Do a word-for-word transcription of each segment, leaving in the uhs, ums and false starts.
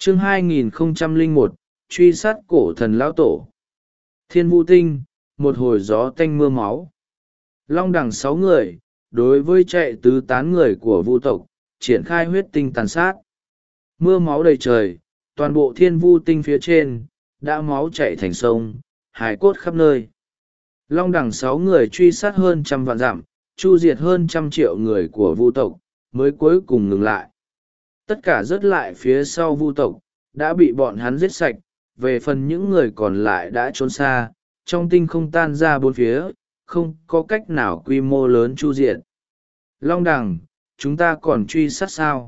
chương hai nghìn không trăm lẻ một truy sát cổ thần lão tổ. Thiên Vu Tinh, một hồi gió tanh mưa máu. Long đẳng sáu người đối với chạy tứ tán người của vu tộc triển khai huyết tinh tàn sát. Mưa máu đầy trời, toàn bộ Thiên Vu Tinh phía trên đã máu chảy thành sông, hải cốt khắp nơi. Long đẳng sáu người truy sát hơn trăm vạn dặm, chu diệt hơn trăm triệu người của vu tộc, mới cuối cùng ngừng lại. Tất cả rớt lại phía sau vu tộc đã bị bọn hắn giết sạch, về phần những người còn lại đã trốn xa, trong tinh không tan ra bốn phía, không có cách nào quy mô lớn chu diệt. Long đẳng, chúng ta còn truy sát sao?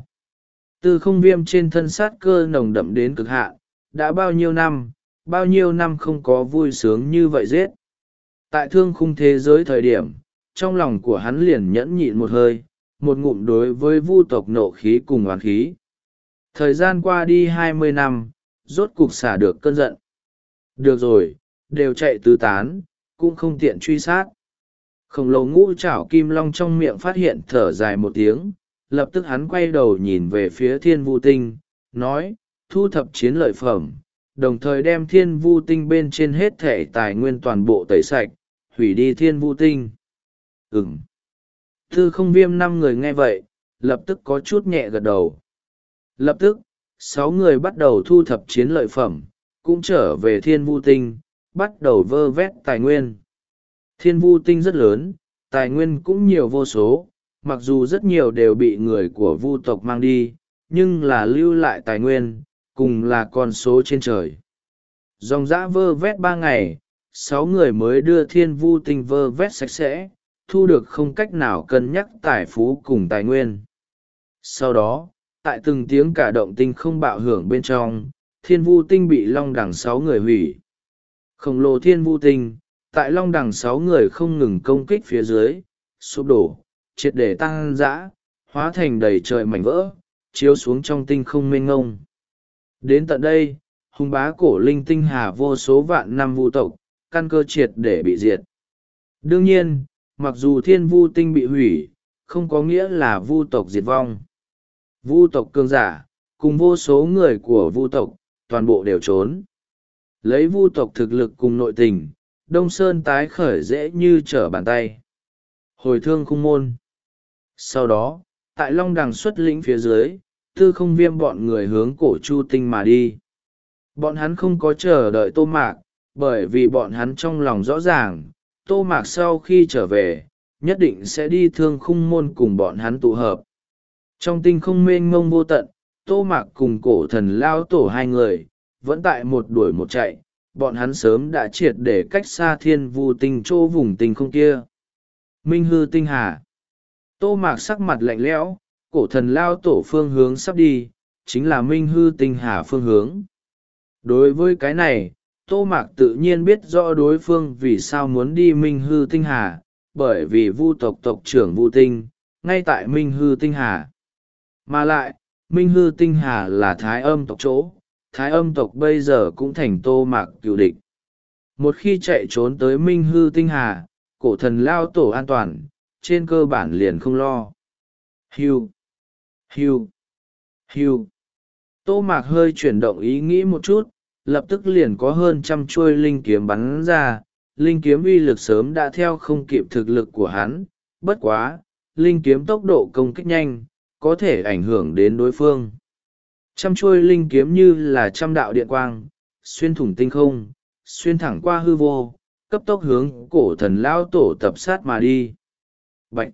Tư không viêm trên thân sát cơ nồng đậm đến cực hạn, đã bao nhiêu năm, bao nhiêu năm không có vui sướng như vậy giết. Tại thương khung thế giới thời điểm, trong lòng của hắn liền nhẫn nhịn một hơi, một ngụm đối với vu tộc nộ khí cùng oán khí. Thời gian qua đi hai mươi năm, rốt cục xả được cơn giận. Được rồi, đều chạy tứ tán, cũng không tiện truy sát. Khổng lồ ngũ trảo kim long trong miệng phát hiện thở dài một tiếng, lập tức hắn quay đầu nhìn về phía Thiên Vu Tinh, nói, thu thập chiến lợi phẩm, đồng thời đem Thiên Vu Tinh bên trên hết thể tài nguyên toàn bộ tẩy sạch, hủy đi Thiên Vu Tinh. Ừm. Tư không viêm năm người nghe vậy, lập tức có chút nhẹ gật đầu. Lập tức, sáu người bắt đầu thu thập chiến lợi phẩm, cũng trở về Thiên Vu Tinh, bắt đầu vơ vét tài nguyên. Thiên Vu Tinh rất lớn, tài nguyên cũng nhiều vô số, mặc dù rất nhiều đều bị người của vu tộc mang đi, nhưng là lưu lại tài nguyên, cùng là con số trên trời. Dòng dã vơ vét ba ngày, sáu người mới đưa Thiên Vu Tinh vơ vét sạch sẽ, thu được không cách nào cân nhắc tài phú cùng tài nguyên. Sau đó, tại từng tiếng cả động tinh không bạo hưởng bên trong, Thiên Vu Tinh bị long đẳng sáu người hủy. Khổng lồ Thiên Vu Tinh, tại long đẳng sáu người không ngừng công kích phía dưới, sụp đổ, triệt để tăng dã, hóa thành đầy trời mảnh vỡ, chiếu xuống trong tinh không mênh ngông. Đến tận đây, hùng bá cổ linh tinh hà vô số vạn năm vu tộc, căn cơ triệt để bị diệt. Đương nhiên, mặc dù Thiên Vu Tinh bị hủy, không có nghĩa là vu tộc diệt vong. Vu tộc cường giả, cùng vô số người của vu tộc, toàn bộ đều trốn. Lấy vu tộc thực lực cùng nội tình, Đông Sơn tái khởi dễ như trở bàn tay. Hồi thương khung môn. Sau đó, tại long đằng xuất lĩnh phía dưới, tư không viêm bọn người hướng cổ chu tinh mà đi. Bọn hắn không có chờ đợi Tô Mạc, bởi vì bọn hắn trong lòng rõ ràng, Tô Mạc sau khi trở về, nhất định sẽ đi thương khung môn cùng bọn hắn tụ hợp. Trong tinh không mênh mông vô tận, Tô Mạc cùng cổ thần lao tổ hai người, vẫn tại một đuổi một chạy, bọn hắn sớm đã triệt để cách xa Thiên Vu Tinh chỗ vùng tinh không kia. Minh hư tinh hà. Tô Mạc sắc mặt lạnh lẽo, cổ thần lao tổ phương hướng sắp đi, chính là Minh hư tinh hà phương hướng. Đối với cái này, Tô Mạc tự nhiên biết rõ đối phương vì sao muốn đi Minh hư tinh hà, bởi vì vu tộc tộc trưởng Vu Tinh, ngay tại Minh hư tinh hà. Mà lại, Minh hư tinh hà là thái âm tộc chỗ, thái âm tộc bây giờ cũng thành Tô Mạc cựu địch. Một khi chạy trốn tới Minh hư tinh hà, cổ thần lao tổ an toàn, trên cơ bản liền không lo. Hiu, hiu, hiu. Tô Mạc hơi chuyển động ý nghĩ một chút, lập tức liền có hơn trăm chuôi linh kiếm bắn ra. Linh kiếm uy lực sớm đã theo không kịp thực lực của hắn, bất quá, linh kiếm tốc độ công kích nhanh, có thể ảnh hưởng đến đối phương. Trăm chuôi linh kiếm như là trăm đạo điện quang, xuyên thủng tinh không, xuyên thẳng qua hư vô, cấp tốc hướng cổ thần lao tổ tập sát mà đi. Bạch!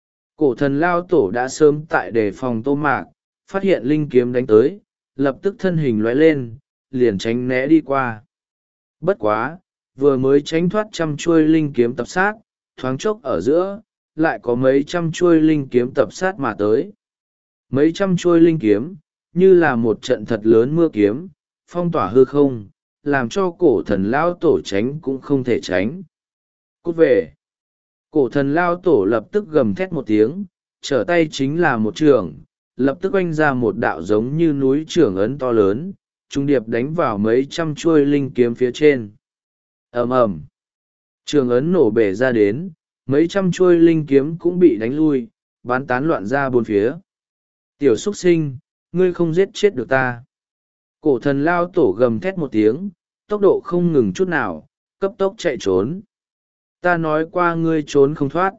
Cổ thần lao tổ đã sớm tại đề phòng Tô Mạc, phát hiện linh kiếm đánh tới, lập tức thân hình lóe lên, liền tránh né đi qua. Bất quá, vừa mới tránh thoát trăm chuôi linh kiếm tập sát, thoáng chốc ở giữa, lại có mấy trăm chuôi linh kiếm tập sát mà tới. Mấy trăm chuôi linh kiếm, như là một trận thật lớn mưa kiếm, phong tỏa hư không, làm cho cổ thần lao tổ tránh cũng không thể tránh. Cút về! Cổ thần lao tổ lập tức gầm thét một tiếng, trở tay chính là một trường, lập tức oanh ra một đạo giống như núi trưởng ấn to lớn, trung điệp đánh vào mấy trăm chuôi linh kiếm phía trên. Ầm ầm, trường ấn nổ bể ra đến, mấy trăm chuôi linh kiếm cũng bị đánh lui, bán tán loạn ra bốn phía. Tiểu xuất sinh, ngươi không giết chết được ta. Cổ thần lao tổ gầm thét một tiếng, tốc độ không ngừng chút nào, cấp tốc chạy trốn. Ta nói qua ngươi trốn không thoát.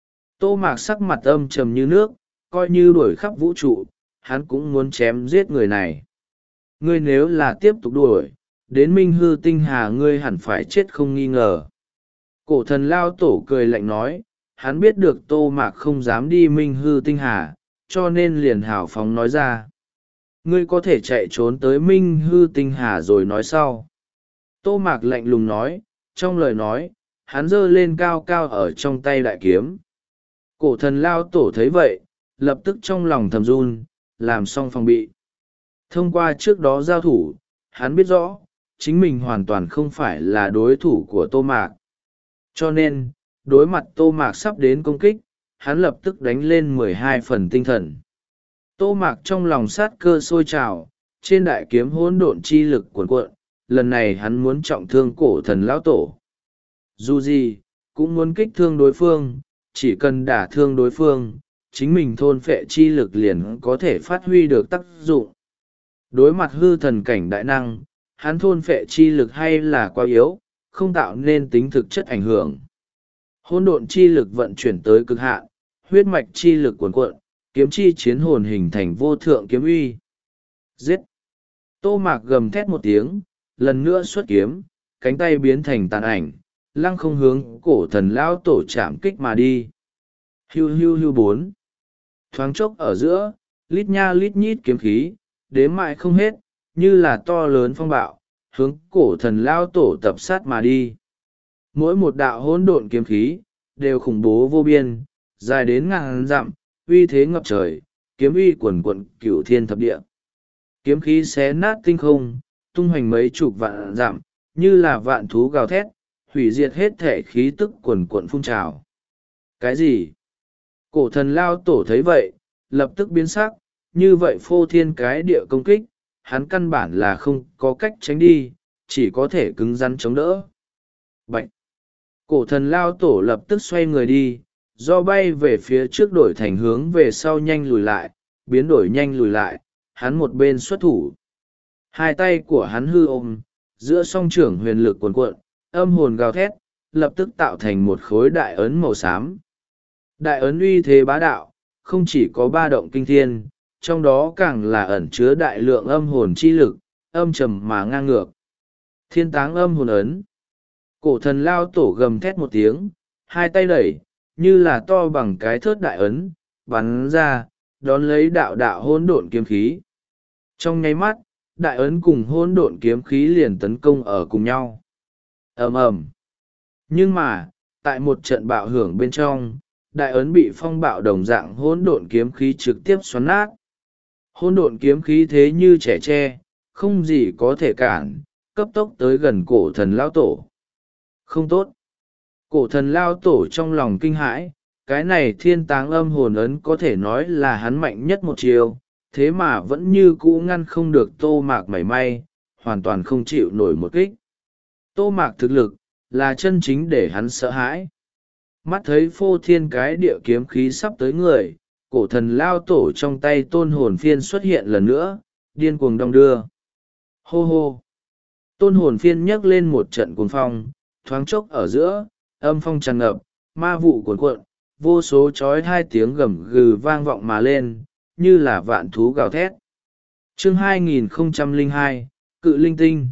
Tô Mạc sắc mặt âm trầm như nước, coi như đuổi khắp vũ trụ, hắn cũng muốn chém giết người này. Ngươi nếu là tiếp tục đuổi, đến Minh Hư Tinh Hà ngươi hẳn phải chết không nghi ngờ. Cổ thần lao tổ cười lạnh nói, hắn biết được Tô Mạc không dám đi Minh Hư Tinh Hà, cho nên liền hào phóng nói ra. Ngươi có thể chạy trốn tới Minh Hư Tinh Hà rồi nói sau. Tô Mạc lạnh lùng nói, trong lời nói, hắn giơ lên cao cao ở trong tay đại kiếm. Cổ thần lao tổ thấy vậy, lập tức trong lòng thầm run, làm xong phòng bị. Thông qua trước đó giao thủ, hắn biết rõ, chính mình hoàn toàn không phải là đối thủ của Tô Mạc. Cho nên, đối mặt Tô Mạc sắp đến công kích, hắn lập tức đánh lên mười hai phần tinh thần. Tô Mạc trong lòng sát cơ sôi trào, trên đại kiếm hỗn độn chi lực cuồn cuộn, lần này hắn muốn trọng thương cổ thần lão tổ. Dù gì, cũng muốn kích thương đối phương, chỉ cần đả thương đối phương, chính mình thôn phệ chi lực liền có thể phát huy được tác dụng. Đối mặt hư thần cảnh đại năng, hắn thôn phệ chi lực hay là quá yếu, không tạo nên tính thực chất ảnh hưởng. Hỗn độn chi lực vận chuyển tới cực hạn, huyết mạch chi lực cuồn cuộn, kiếm chi chiến hồn hình thành vô thượng kiếm uy. Giết! Tô Mạc gầm thét một tiếng, lần nữa xuất kiếm, cánh tay biến thành tàn ảnh, lăng không hướng cổ thần lão tổ chạm kích mà đi. Hiu hiu hiu bốn. Thoáng chốc ở giữa, lít nha lít nhít kiếm khí, đếm mãi không hết, như là to lớn phong bạo, hướng cổ thần lão tổ tập sát mà đi. Mỗi một đạo hỗn độn kiếm khí, đều khủng bố vô biên, dài đến ngàn dặm, uy thế ngập trời, kiếm uy quần quận cửu thiên thập địa. Kiếm khí xé nát tinh không, tung hoành mấy chục vạn dặm, như là vạn thú gào thét, hủy diệt hết thể khí tức quần quận phun trào. Cái gì? Cổ thần lao tổ thấy vậy, lập tức biến sắc, như vậy phô thiên cái địa công kích, hắn căn bản là không có cách tránh đi, chỉ có thể cứng rắn chống đỡ. Bạch! Cổ thần lao tổ lập tức xoay người đi, do bay về phía trước đổi thành hướng về sau nhanh lùi lại, biến đổi nhanh lùi lại, hắn một bên xuất thủ. Hai tay của hắn hư ôm, giữa song trưởng huyền lực cuồn cuộn, âm hồn gào thét, lập tức tạo thành một khối đại ấn màu xám. Đại ấn uy thế bá đạo, không chỉ có ba động kinh thiên, trong đó càng là ẩn chứa đại lượng âm hồn chi lực, âm trầm mà ngang ngược. Thiên táng âm hồn ấn. Cổ thần lao tổ gầm thét một tiếng, hai tay đẩy, như là to bằng cái thớt đại ấn, bắn ra, đón lấy đạo đạo hỗn độn kiếm khí. Trong nháy mắt, đại ấn cùng hỗn độn kiếm khí liền tấn công ở cùng nhau. Ầm ầm. Nhưng mà, tại một trận bạo hưởng bên trong, đại ấn bị phong bạo đồng dạng hỗn độn kiếm khí trực tiếp xoắn nát. Hỗn độn kiếm khí thế như trẻ tre, không gì có thể cản, cấp tốc tới gần cổ thần lao tổ. Không tốt. Cổ thần lao tổ trong lòng kinh hãi, cái này thiên táng âm hồn ấn có thể nói là hắn mạnh nhất một chiều, thế mà vẫn như cũ ngăn không được Tô Mạc mảy may, hoàn toàn không chịu nổi một kích. Tô Mạc thực lực, là chân chính để hắn sợ hãi. Mắt thấy phô thiên cái địa kiếm khí sắp tới người, cổ thần lao tổ trong tay tôn hồn phiên xuất hiện lần nữa, điên cuồng đong đưa. Hô hô! Tôn hồn phiên nhấc lên một trận cuồng phong, thoáng chốc ở giữa, âm phong tràn ngập, ma vụ cuồn cuộn, vô số chói hai tiếng gầm gừ vang vọng mà lên, như là vạn thú gào thét. Chương hai nghìn không trăm lẻ hai, Cự Linh Tinh.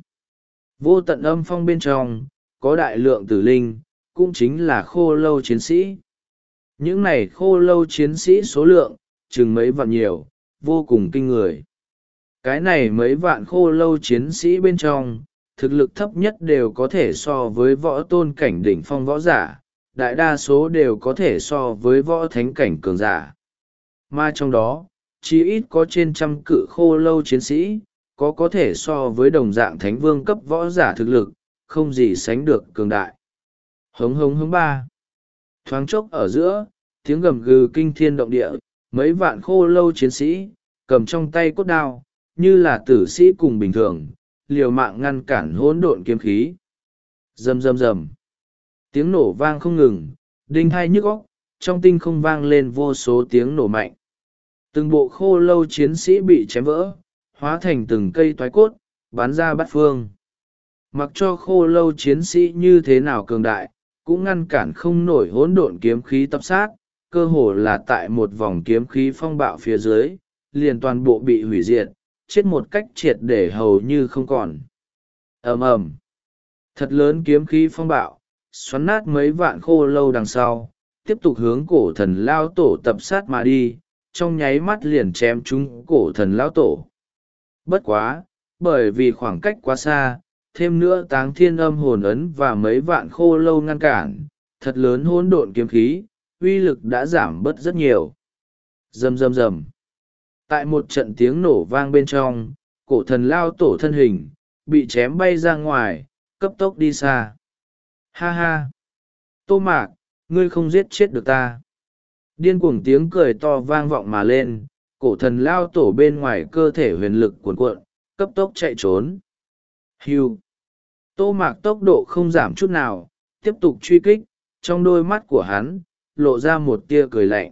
Vô tận âm phong bên trong, có đại lượng tử linh, cũng chính là khô lâu chiến sĩ. Những này khô lâu chiến sĩ số lượng, chừng mấy vạn nhiều, vô cùng kinh người. Cái này mấy vạn khô lâu chiến sĩ bên trong, thực lực thấp nhất đều có thể so với võ tôn cảnh đỉnh phong võ giả, đại đa số đều có thể so với võ thánh cảnh cường giả. Mà trong đó, chỉ ít có trên trăm cự khô lâu chiến sĩ, có có thể so với đồng dạng thánh vương cấp võ giả thực lực, không gì sánh được cường đại. Hống hống hống ba. Thoáng chốc ở giữa, tiếng gầm gừ kinh thiên động địa, mấy vạn khô lâu chiến sĩ, cầm trong tay cốt đao, như là tử sĩ cùng bình thường, liều mạng ngăn cản hỗn độn kiếm khí. Rầm rầm rầm. Tiếng nổ vang không ngừng, đinh hai nhức óc, trong tinh không vang lên vô số tiếng nổ mạnh. Từng bộ khô lâu chiến sĩ bị chém vỡ, hóa thành từng cây toái cốt, bắn ra bát phương. Mặc cho khô lâu chiến sĩ như thế nào cường đại, cũng ngăn cản không nổi hỗn độn kiếm khí tập sát, cơ hồ là tại một vòng kiếm khí phong bạo phía dưới, liền toàn bộ bị hủy diệt, chết một cách triệt để hầu như không còn. Ầm ầm, thật lớn kiếm khí phong bạo, xoắn nát mấy vạn khô lâu đằng sau, tiếp tục hướng cổ thần lao tổ tập sát mà đi, trong nháy mắt liền chém trúng cổ thần lao tổ. Bất quá, bởi vì khoảng cách quá xa, thêm nữa táng thiên âm hồn ấn và mấy vạn khô lâu ngăn cản, thật lớn hỗn độn kiếm khí, uy lực đã giảm bớt rất nhiều. Rầm rầm rầm. Tại một trận tiếng nổ vang bên trong, cổ thần lao tổ thân hình, bị chém bay ra ngoài, cấp tốc đi xa. Ha ha! Tô Mạc, ngươi không giết chết được ta. Điên cuồng tiếng cười to vang vọng mà lên, cổ thần lao tổ bên ngoài cơ thể huyền lực cuồn cuộn, cấp tốc chạy trốn. Hiu! Tô Mạc tốc độ không giảm chút nào, tiếp tục truy kích, trong đôi mắt của hắn, lộ ra một tia cười lạnh.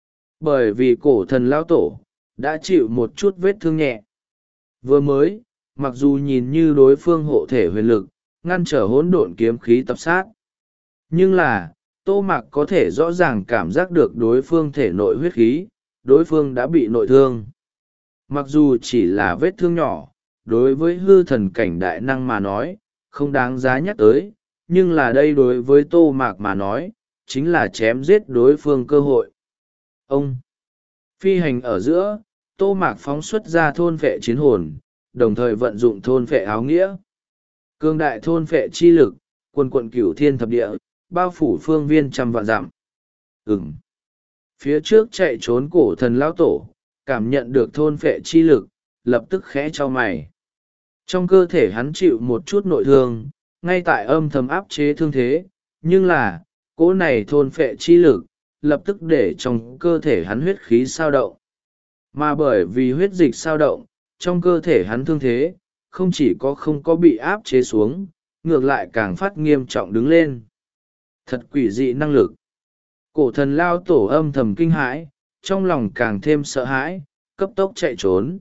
Bởi vì cổ thần lao tổ, đã chịu một chút vết thương nhẹ. Vừa mới, mặc dù nhìn như đối phương hộ thể huyền lực, ngăn trở hỗn độn kiếm khí tập sát. Nhưng là, Tô Mạc có thể rõ ràng cảm giác được đối phương thể nội huyết khí, đối phương đã bị nội thương. Mặc dù chỉ là vết thương nhỏ, đối với hư thần cảnh đại năng mà nói, không đáng giá nhắc tới, nhưng là đây đối với Tô Mạc mà nói, chính là chém giết đối phương cơ hội. Ông! Phi hành ở giữa, Tô Mạc phóng xuất ra thôn vệ chiến hồn, đồng thời vận dụng thôn vệ áo nghĩa. Cương đại thôn vệ chi lực, quần quận cửu thiên thập địa, bao phủ phương viên trăm vạn dặm. Ừm. Phía trước chạy trốn cổ thần lão tổ, cảm nhận được thôn vệ chi lực, lập tức khẽ cho mày. Trong cơ thể hắn chịu một chút nội thương, ngay tại âm thầm áp chế thương thế, nhưng là, cỗ này thôn vệ chi lực, lập tức để trong cơ thể hắn huyết khí sao động. Mà bởi vì huyết dịch sao động, trong cơ thể hắn thương thế, không chỉ có không có bị áp chế xuống, ngược lại càng phát nghiêm trọng đứng lên. Thật quỷ dị năng lực. Cổ thần lao tổ âm thầm kinh hãi, trong lòng càng thêm sợ hãi, cấp tốc chạy trốn.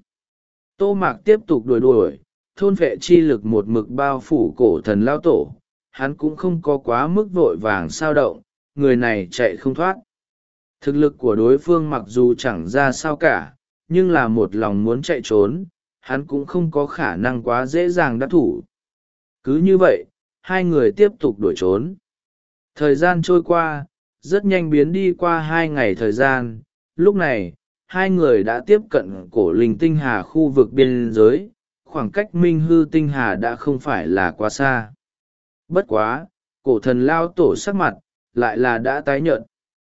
Tô Mạc tiếp tục đuổi đuổi, thôn vệ chi lực một mực bao phủ cổ thần lao tổ, hắn cũng không có quá mức vội vàng sao động, người này chạy không thoát. Thực lực của đối phương mặc dù chẳng ra sao cả, nhưng là một lòng muốn chạy trốn, hắn cũng không có khả năng quá dễ dàng đắc thủ. Cứ như vậy, hai người tiếp tục đuổi trốn. Thời gian trôi qua, rất nhanh biến đi qua hai ngày thời gian, lúc này, hai người đã tiếp cận cổ linh tinh hà khu vực biên giới, khoảng cách minh hư tinh hà đã không phải là quá xa. Bất quá, cổ thần lao tổ sắc mặt, lại là đã tái nhợt.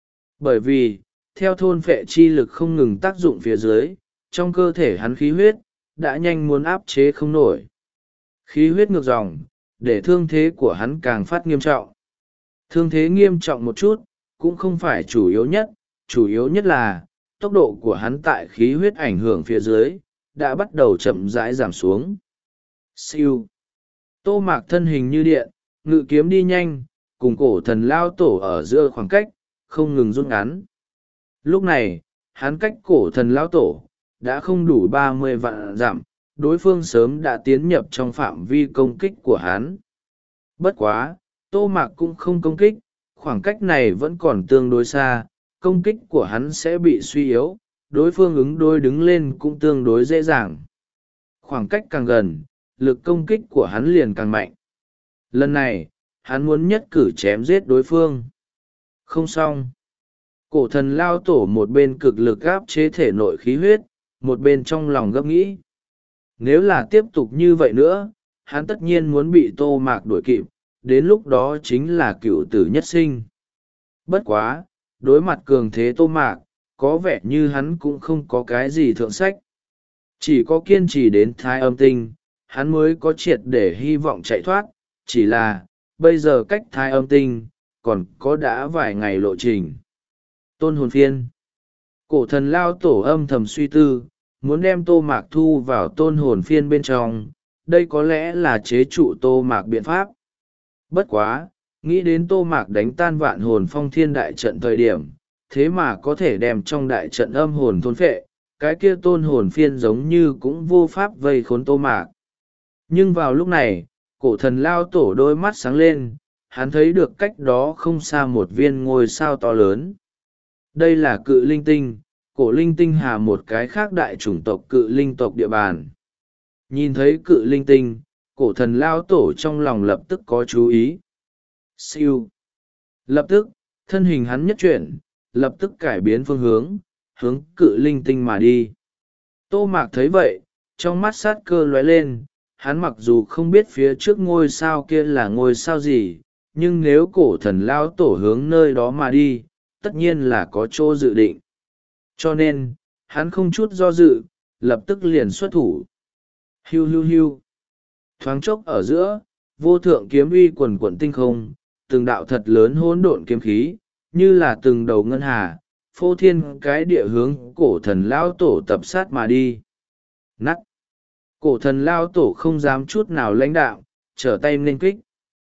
Bởi vì, theo thôn phệ chi lực không ngừng tác dụng phía dưới, trong cơ thể hắn khí huyết, đã nhanh muốn áp chế không nổi. Khí huyết ngược dòng, để thương thế của hắn càng phát nghiêm trọng. Thương thế nghiêm trọng một chút, cũng không phải chủ yếu nhất, chủ yếu nhất là, tốc độ của hắn tại khí huyết ảnh hưởng phía dưới, đã bắt đầu chậm rãi giảm xuống. Siêu. Tô Mạc thân hình như điện, ngự kiếm đi nhanh, cùng cổ thần lao tổ ở giữa khoảng cách, không ngừng rút ngắn. Lúc này, hắn cách cổ thần lao tổ, đã không đủ ba mươi vạn dặm, đối phương sớm đã tiến nhập trong phạm vi công kích của hắn. Bất quá, Tô Mạc cũng không công kích, khoảng cách này vẫn còn tương đối xa, công kích của hắn sẽ bị suy yếu, đối phương ứng đối đứng lên cũng tương đối dễ dàng. Khoảng cách càng gần, lực công kích của hắn liền càng mạnh. Lần này, hắn muốn nhất cử chém giết đối phương. Không xong. Cổ thần lao tổ một bên cực lực áp chế thể nội khí huyết, một bên trong lòng gấp nghĩ. Nếu là tiếp tục như vậy nữa, hắn tất nhiên muốn bị Tô Mạc đuổi kịp, đến lúc đó chính là cựu tử nhất sinh. Bất quá, đối mặt cường thế Tô Mạc, có vẻ như hắn cũng không có cái gì thượng sách. Chỉ có kiên trì đến Thái Âm Tinh, hắn mới có triệt để hy vọng chạy thoát, chỉ là, bây giờ cách Thái Âm Tinh, còn có đã vài ngày lộ trình. Tôn hồn phiên. Cổ thần lao tổ âm thầm suy tư, muốn đem Tô Mạc thu vào tôn hồn phiên bên trong, đây có lẽ là chế trụ Tô Mạc biện pháp. Bất quá, nghĩ đến Tô Mạc đánh tan vạn hồn phong thiên đại trận thời điểm, thế mà có thể đem trong đại trận âm hồn thôn phệ, cái kia tôn hồn phiên giống như cũng vô pháp vây khốn Tô Mạc. Nhưng vào lúc này cổ thần lao tổ đôi mắt sáng lên, hắn thấy được cách đó không xa một viên ngôi sao to lớn. Đây là cự linh tinh, cổ linh tinh hà, một cái khác đại chủng tộc cự linh tộc địa bàn. Nhìn thấy cự linh tinh, cổ thần lao tổ trong lòng lập tức có chú ý. Siêu. Lập tức, thân hình hắn nhất chuyển, lập tức cải biến phương hướng, hướng cự linh tinh mà đi. Tô Mạc thấy vậy, trong mắt sát cơ lóe lên, hắn mặc dù không biết phía trước ngôi sao kia là ngôi sao gì, nhưng nếu cổ thần lao tổ hướng nơi đó mà đi, tất nhiên là có chỗ dự định. Cho nên, hắn không chút do dự, lập tức liền xuất thủ. Hiu hiu hiu. Thoáng chốc ở giữa, vô thượng kiếm uy quần quận tinh không, từng đạo thật lớn hỗn độn kiếm khí, như là từng đầu ngân hà, phô thiên cái địa hướng cổ thần lao tổ tập sát mà đi. Nắt. Cổ thần lao tổ không dám chút nào lãnh đạo, trở tay nên kích.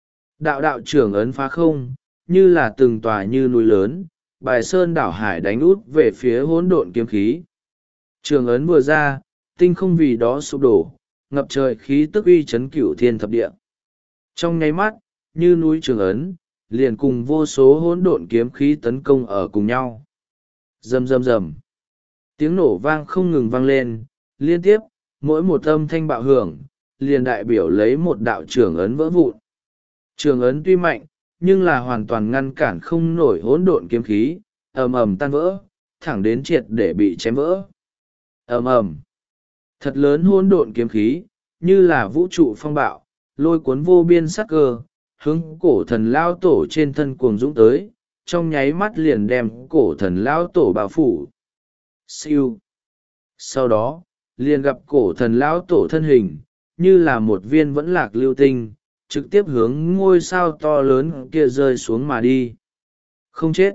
Đạo đạo trưởng ấn phá không, như là từng tòa như núi lớn, bài sơn đảo hải đánh út về phía hỗn độn kiếm khí. Trường ấn vừa ra, tinh không vì đó sụp đổ, ngập trời khí tức uy chấn cửu thiên thập địa. Trong nháy mắt, như núi trường ấn, liền cùng vô số hỗn độn kiếm khí tấn công ở cùng nhau. Rầm rầm rầm. Tiếng nổ vang không ngừng vang lên, liên tiếp, mỗi một âm thanh bạo hưởng, liền đại biểu lấy một đạo trường ấn vỡ vụn. Trường ấn tuy mạnh, nhưng là hoàn toàn ngăn cản không nổi hỗn độn kiếm khí, ầm ầm tan vỡ, thẳng đến triệt để bị chém vỡ. Ầm ầm. Thật lớn hỗn độn kiếm khí, như là vũ trụ phong bạo, lôi cuốn vô biên sắc cơ, hướng cổ thần lao tổ trên thân cuồng dũng tới, trong nháy mắt liền đem cổ thần lao tổ bao phủ. Siêu. Sau đó, liền gặp cổ thần lao tổ thân hình, như là một viên vẫn lạc lưu tinh, trực tiếp hướng ngôi sao to lớn kia rơi xuống mà đi. Không chết.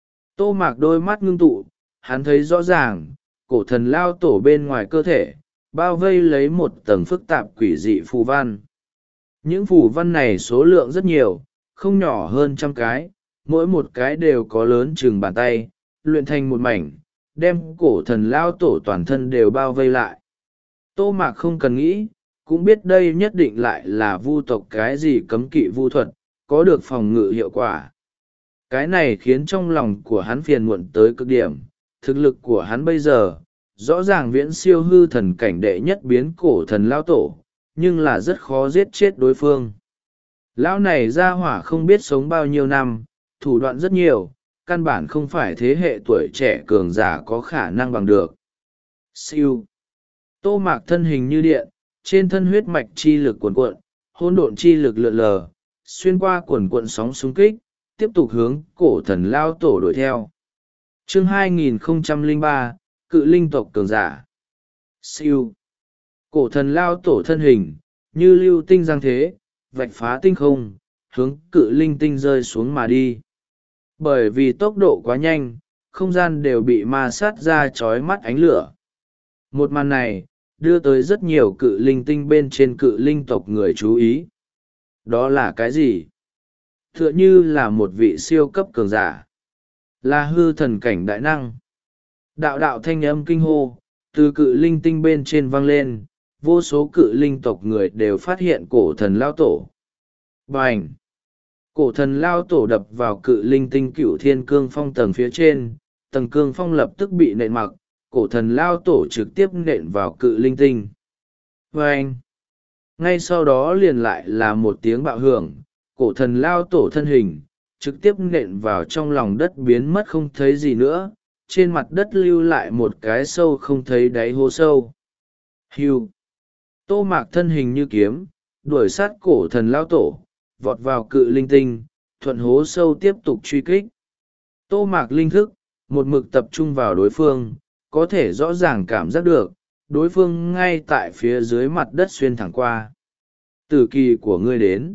Tô Mạc đôi mắt ngưng tụ, hắn thấy rõ ràng, cổ thần lao tổ bên ngoài cơ thể, bao vây lấy một tầng phức tạp quỷ dị phù văn. Những phù văn này số lượng rất nhiều, không nhỏ hơn trăm cái, mỗi một cái đều có lớn chừng bàn tay, luyện thành một mảnh, đem cổ thần lao tổ toàn thân đều bao vây lại. Tô Mạc không cần nghĩ, cũng biết đây nhất định lại là vu tộc cái gì cấm kỵ vu thuật, có được phòng ngự hiệu quả. Cái này khiến trong lòng của hắn phiền muộn tới cực điểm, thực lực của hắn bây giờ, rõ ràng viễn siêu hư thần cảnh đệ nhất biến cổ thần lao tổ, nhưng là rất khó giết chết đối phương. Lão này ra hỏa không biết sống bao nhiêu năm, thủ đoạn rất nhiều, căn bản không phải thế hệ tuổi trẻ cường giả có khả năng bằng được. Siêu. Tô Mạc thân hình như điện, trên thân huyết mạch chi lực cuồn cuộn, hỗn độn chi lực lượn lờ, xuyên qua cuồn cuộn sóng xung kích, tiếp tục hướng cổ thần lao tổ đuổi theo. Chương hai nghìn không trăm lẻ ba, cự linh tộc cường giả. Siêu. Cổ thần lao tổ thân hình, như lưu tinh giang thế, vạch phá tinh không, hướng cự linh tinh rơi xuống mà đi. Bởi vì tốc độ quá nhanh, không gian đều bị ma sát ra chói mắt ánh lửa. Một màn này, đưa tới rất nhiều cự linh tinh bên trên cự linh tộc người chú ý. Đó là cái gì? Tựa như là một vị siêu cấp cường giả. Là hư thần cảnh đại năng. Đạo đạo thanh âm kinh hô, từ cự linh tinh bên trên vang lên, vô số cự linh tộc người đều phát hiện cổ thần lao tổ. Bành! Cổ thần lao tổ đập vào cự linh tinh cửu thiên cương phong tầng phía trên, tầng cương phong lập tức bị nện mặc, cổ thần lao tổ trực tiếp nện vào cự linh tinh. Bành! Ngay sau đó liền lại là một tiếng bạo hưởng, cổ thần lao tổ thân hình, trực tiếp nện vào trong lòng đất biến mất không thấy gì nữa, trên mặt đất lưu lại một cái sâu không thấy đáy hố sâu. Hiu! Tô Mạc thân hình như kiếm, đuổi sát cổ thần lao tổ, vọt vào cự linh tinh, thuận hố sâu tiếp tục truy kích. Tô Mạc linh thức, một mực tập trung vào đối phương, có thể rõ ràng cảm giác được, đối phương ngay tại phía dưới mặt đất xuyên thẳng qua. Tử kỳ của ngươi đến.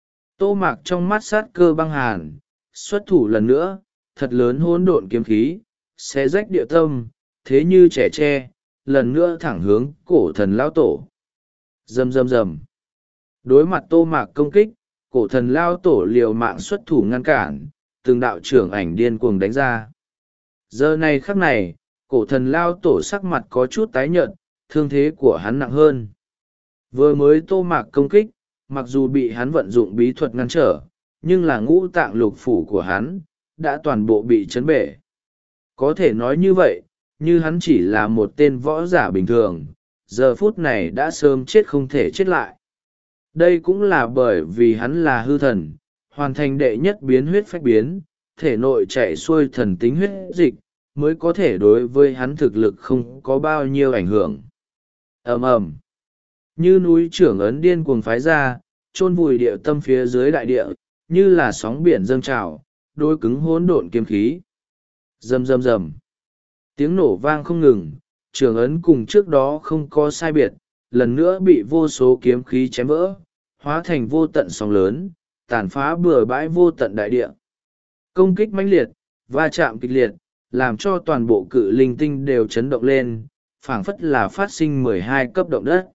Tô Mạc trong mắt sát cơ băng hàn, xuất thủ lần nữa, thật lớn hỗn độn kiếm khí, xé rách địa tâm, thế như trẻ tre, lần nữa thẳng hướng cổ thần lao tổ. Rầm rầm rầm. Đối mặt Tô Mạc công kích, cổ thần lao tổ liều mạng xuất thủ ngăn cản, từng đạo trưởng ảnh điên cuồng đánh ra. Giờ này khắc này, cổ thần lao tổ sắc mặt có chút tái nhợt, thương thế của hắn nặng hơn. Vừa mới Tô Mạc công kích, mặc dù bị hắn vận dụng bí thuật ngăn trở, nhưng là ngũ tạng lục phủ của hắn, đã toàn bộ bị chấn bể. Có thể nói như vậy, như hắn chỉ là một tên võ giả bình thường, giờ phút này đã sớm chết không thể chết lại. Đây cũng là bởi vì hắn là hư thần, hoàn thành đệ nhất biến huyết phách biến, thể nội chạy xuôi thần tính huyết dịch, mới có thể đối với hắn thực lực không có bao nhiêu ảnh hưởng. Ầm ầm, như núi trưởng ấn điên cuồng phái ra, chôn vùi địa tâm phía dưới đại địa, như là sóng biển dâng trào, đối cứng hỗn độn kiếm khí. Rầm rầm rầm, tiếng nổ vang không ngừng, trưởng ấn cùng trước đó không có sai biệt, lần nữa bị vô số kiếm khí chém vỡ, hóa thành vô tận sóng lớn, tàn phá bừa bãi vô tận đại địa. Công kích mãnh liệt, va chạm kịch liệt, làm cho toàn bộ cự linh tinh đều chấn động lên, phảng phất là phát sinh mười hai cấp động đất.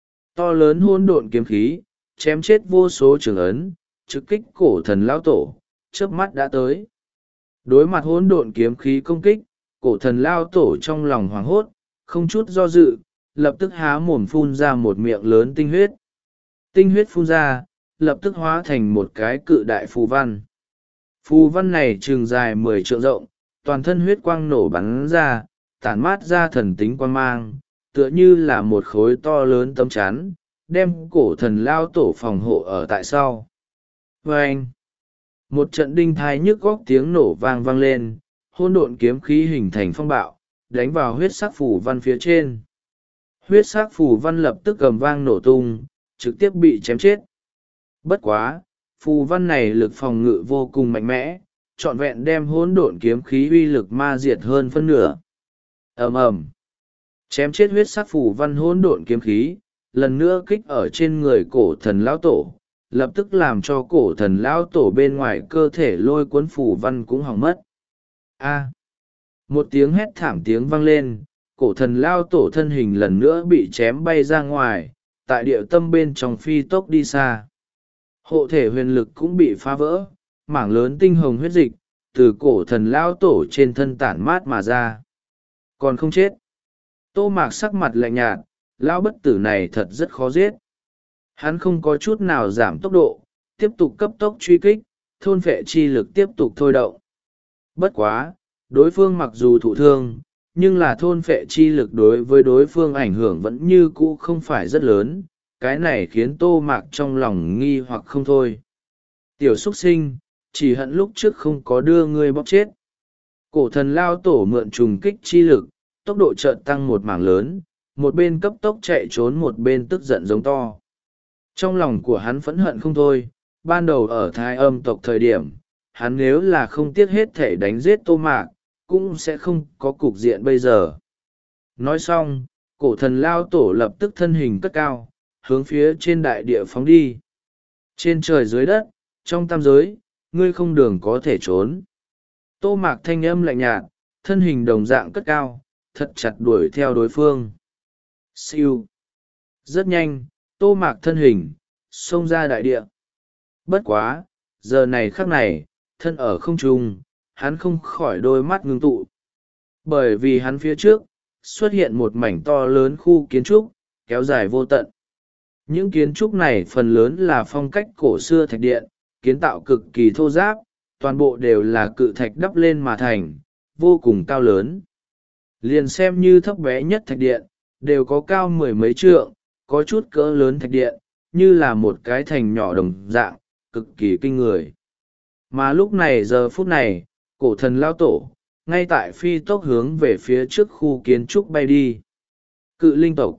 To lớn hỗn độn kiếm khí, chém chết vô số trường ấn, trực kích cổ thần lão tổ, chớp mắt đã tới. Đối mặt hỗn độn kiếm khí công kích, cổ thần lao tổ trong lòng hoảng hốt, không chút do dự, lập tức há mồm phun ra một miệng lớn tinh huyết. Tinh huyết phun ra, lập tức hóa thành một cái cự đại phù văn. Phù văn này trường dài mười trượng rộng, toàn thân huyết quang nổ bắn ra, tản mát ra thần tính quang mang, tựa như là một khối to lớn tấm chắn, đem cổ thần lao tổ phòng hộ ở tại sau. Vâng! Một trận đinh thai nhức góc tiếng nổ vang vang lên, hỗn độn kiếm khí hình thành phong bạo, đánh vào huyết sắc phù văn phía trên. Huyết sắc phù văn lập tức gầm vang nổ tung, trực tiếp bị chém chết. Bất quá, phù văn này lực phòng ngự vô cùng mạnh mẽ, trọn vẹn đem hỗn độn kiếm khí uy lực ma diệt hơn phân nửa. Ầm ầm, chém chết huyết sắc phù văn hỗn độn kiếm khí, lần nữa kích ở trên người cổ thần lão tổ, lập tức làm cho cổ thần lão tổ bên ngoài cơ thể lôi cuốn phù văn cũng hỏng mất. A, một tiếng hét thảm tiếng vang lên, cổ thần lão tổ thân hình lần nữa bị chém bay ra ngoài, tại địa tâm bên trong phi tốc đi xa. Hộ thể huyền lực cũng bị phá vỡ, mảng lớn tinh hồng huyết dịch từ cổ thần lão tổ trên thân tản mát mà ra. Còn không chết. Tô Mạc sắc mặt lạnh nhạt, lão bất tử này thật rất khó giết. Hắn không có chút nào giảm tốc độ, tiếp tục cấp tốc truy kích, thôn phệ chi lực tiếp tục thôi động. Bất quá, đối phương mặc dù thụ thương, nhưng là thôn phệ chi lực đối với đối phương ảnh hưởng vẫn như cũ không phải rất lớn, cái này khiến Tô Mạc trong lòng nghi hoặc không thôi. Tiểu xuất sinh, chỉ hận lúc trước không có đưa ngươi bóp chết. Cổ thần lao tổ mượn trùng kích chi lực, tốc độ chợt tăng một mảng lớn, một bên cấp tốc chạy trốn một bên tức giận giống to. Trong lòng của hắn phẫn hận không thôi, ban đầu ở Thái Âm tộc thời điểm, hắn nếu là không tiếc hết thể đánh giết Tô Mạc, cũng sẽ không có cục diện bây giờ. Nói xong, cổ thần lao tổ lập tức thân hình cất cao, hướng phía trên đại địa phóng đi. Trên trời dưới đất, trong tam giới, ngươi không đường có thể trốn. Tô Mạc thanh âm lạnh nhạt, thân hình đồng dạng cất cao, thật chặt đuổi theo đối phương. Siêu. Rất nhanh, Tô Mạc thân hình, xông ra đại địa. Bất quá, giờ này khắc này, thân ở không trung, hắn không khỏi đôi mắt ngưng tụ. Bởi vì hắn phía trước, xuất hiện một mảnh to lớn khu kiến trúc, kéo dài vô tận. Những kiến trúc này phần lớn là phong cách cổ xưa thạch điện, kiến tạo cực kỳ thô ráp, toàn bộ đều là cự thạch đắp lên mà thành, vô cùng cao lớn. Liền xem như thấp bé nhất thạch điện, đều có cao mười mấy trượng, có chút cỡ lớn thạch điện, như là một cái thành nhỏ đồng dạng, cực kỳ kinh người. Mà lúc này giờ phút này, cổ thần lao tổ, ngay tại phi tốc hướng về phía trước khu kiến trúc bay đi. Cự linh tộc.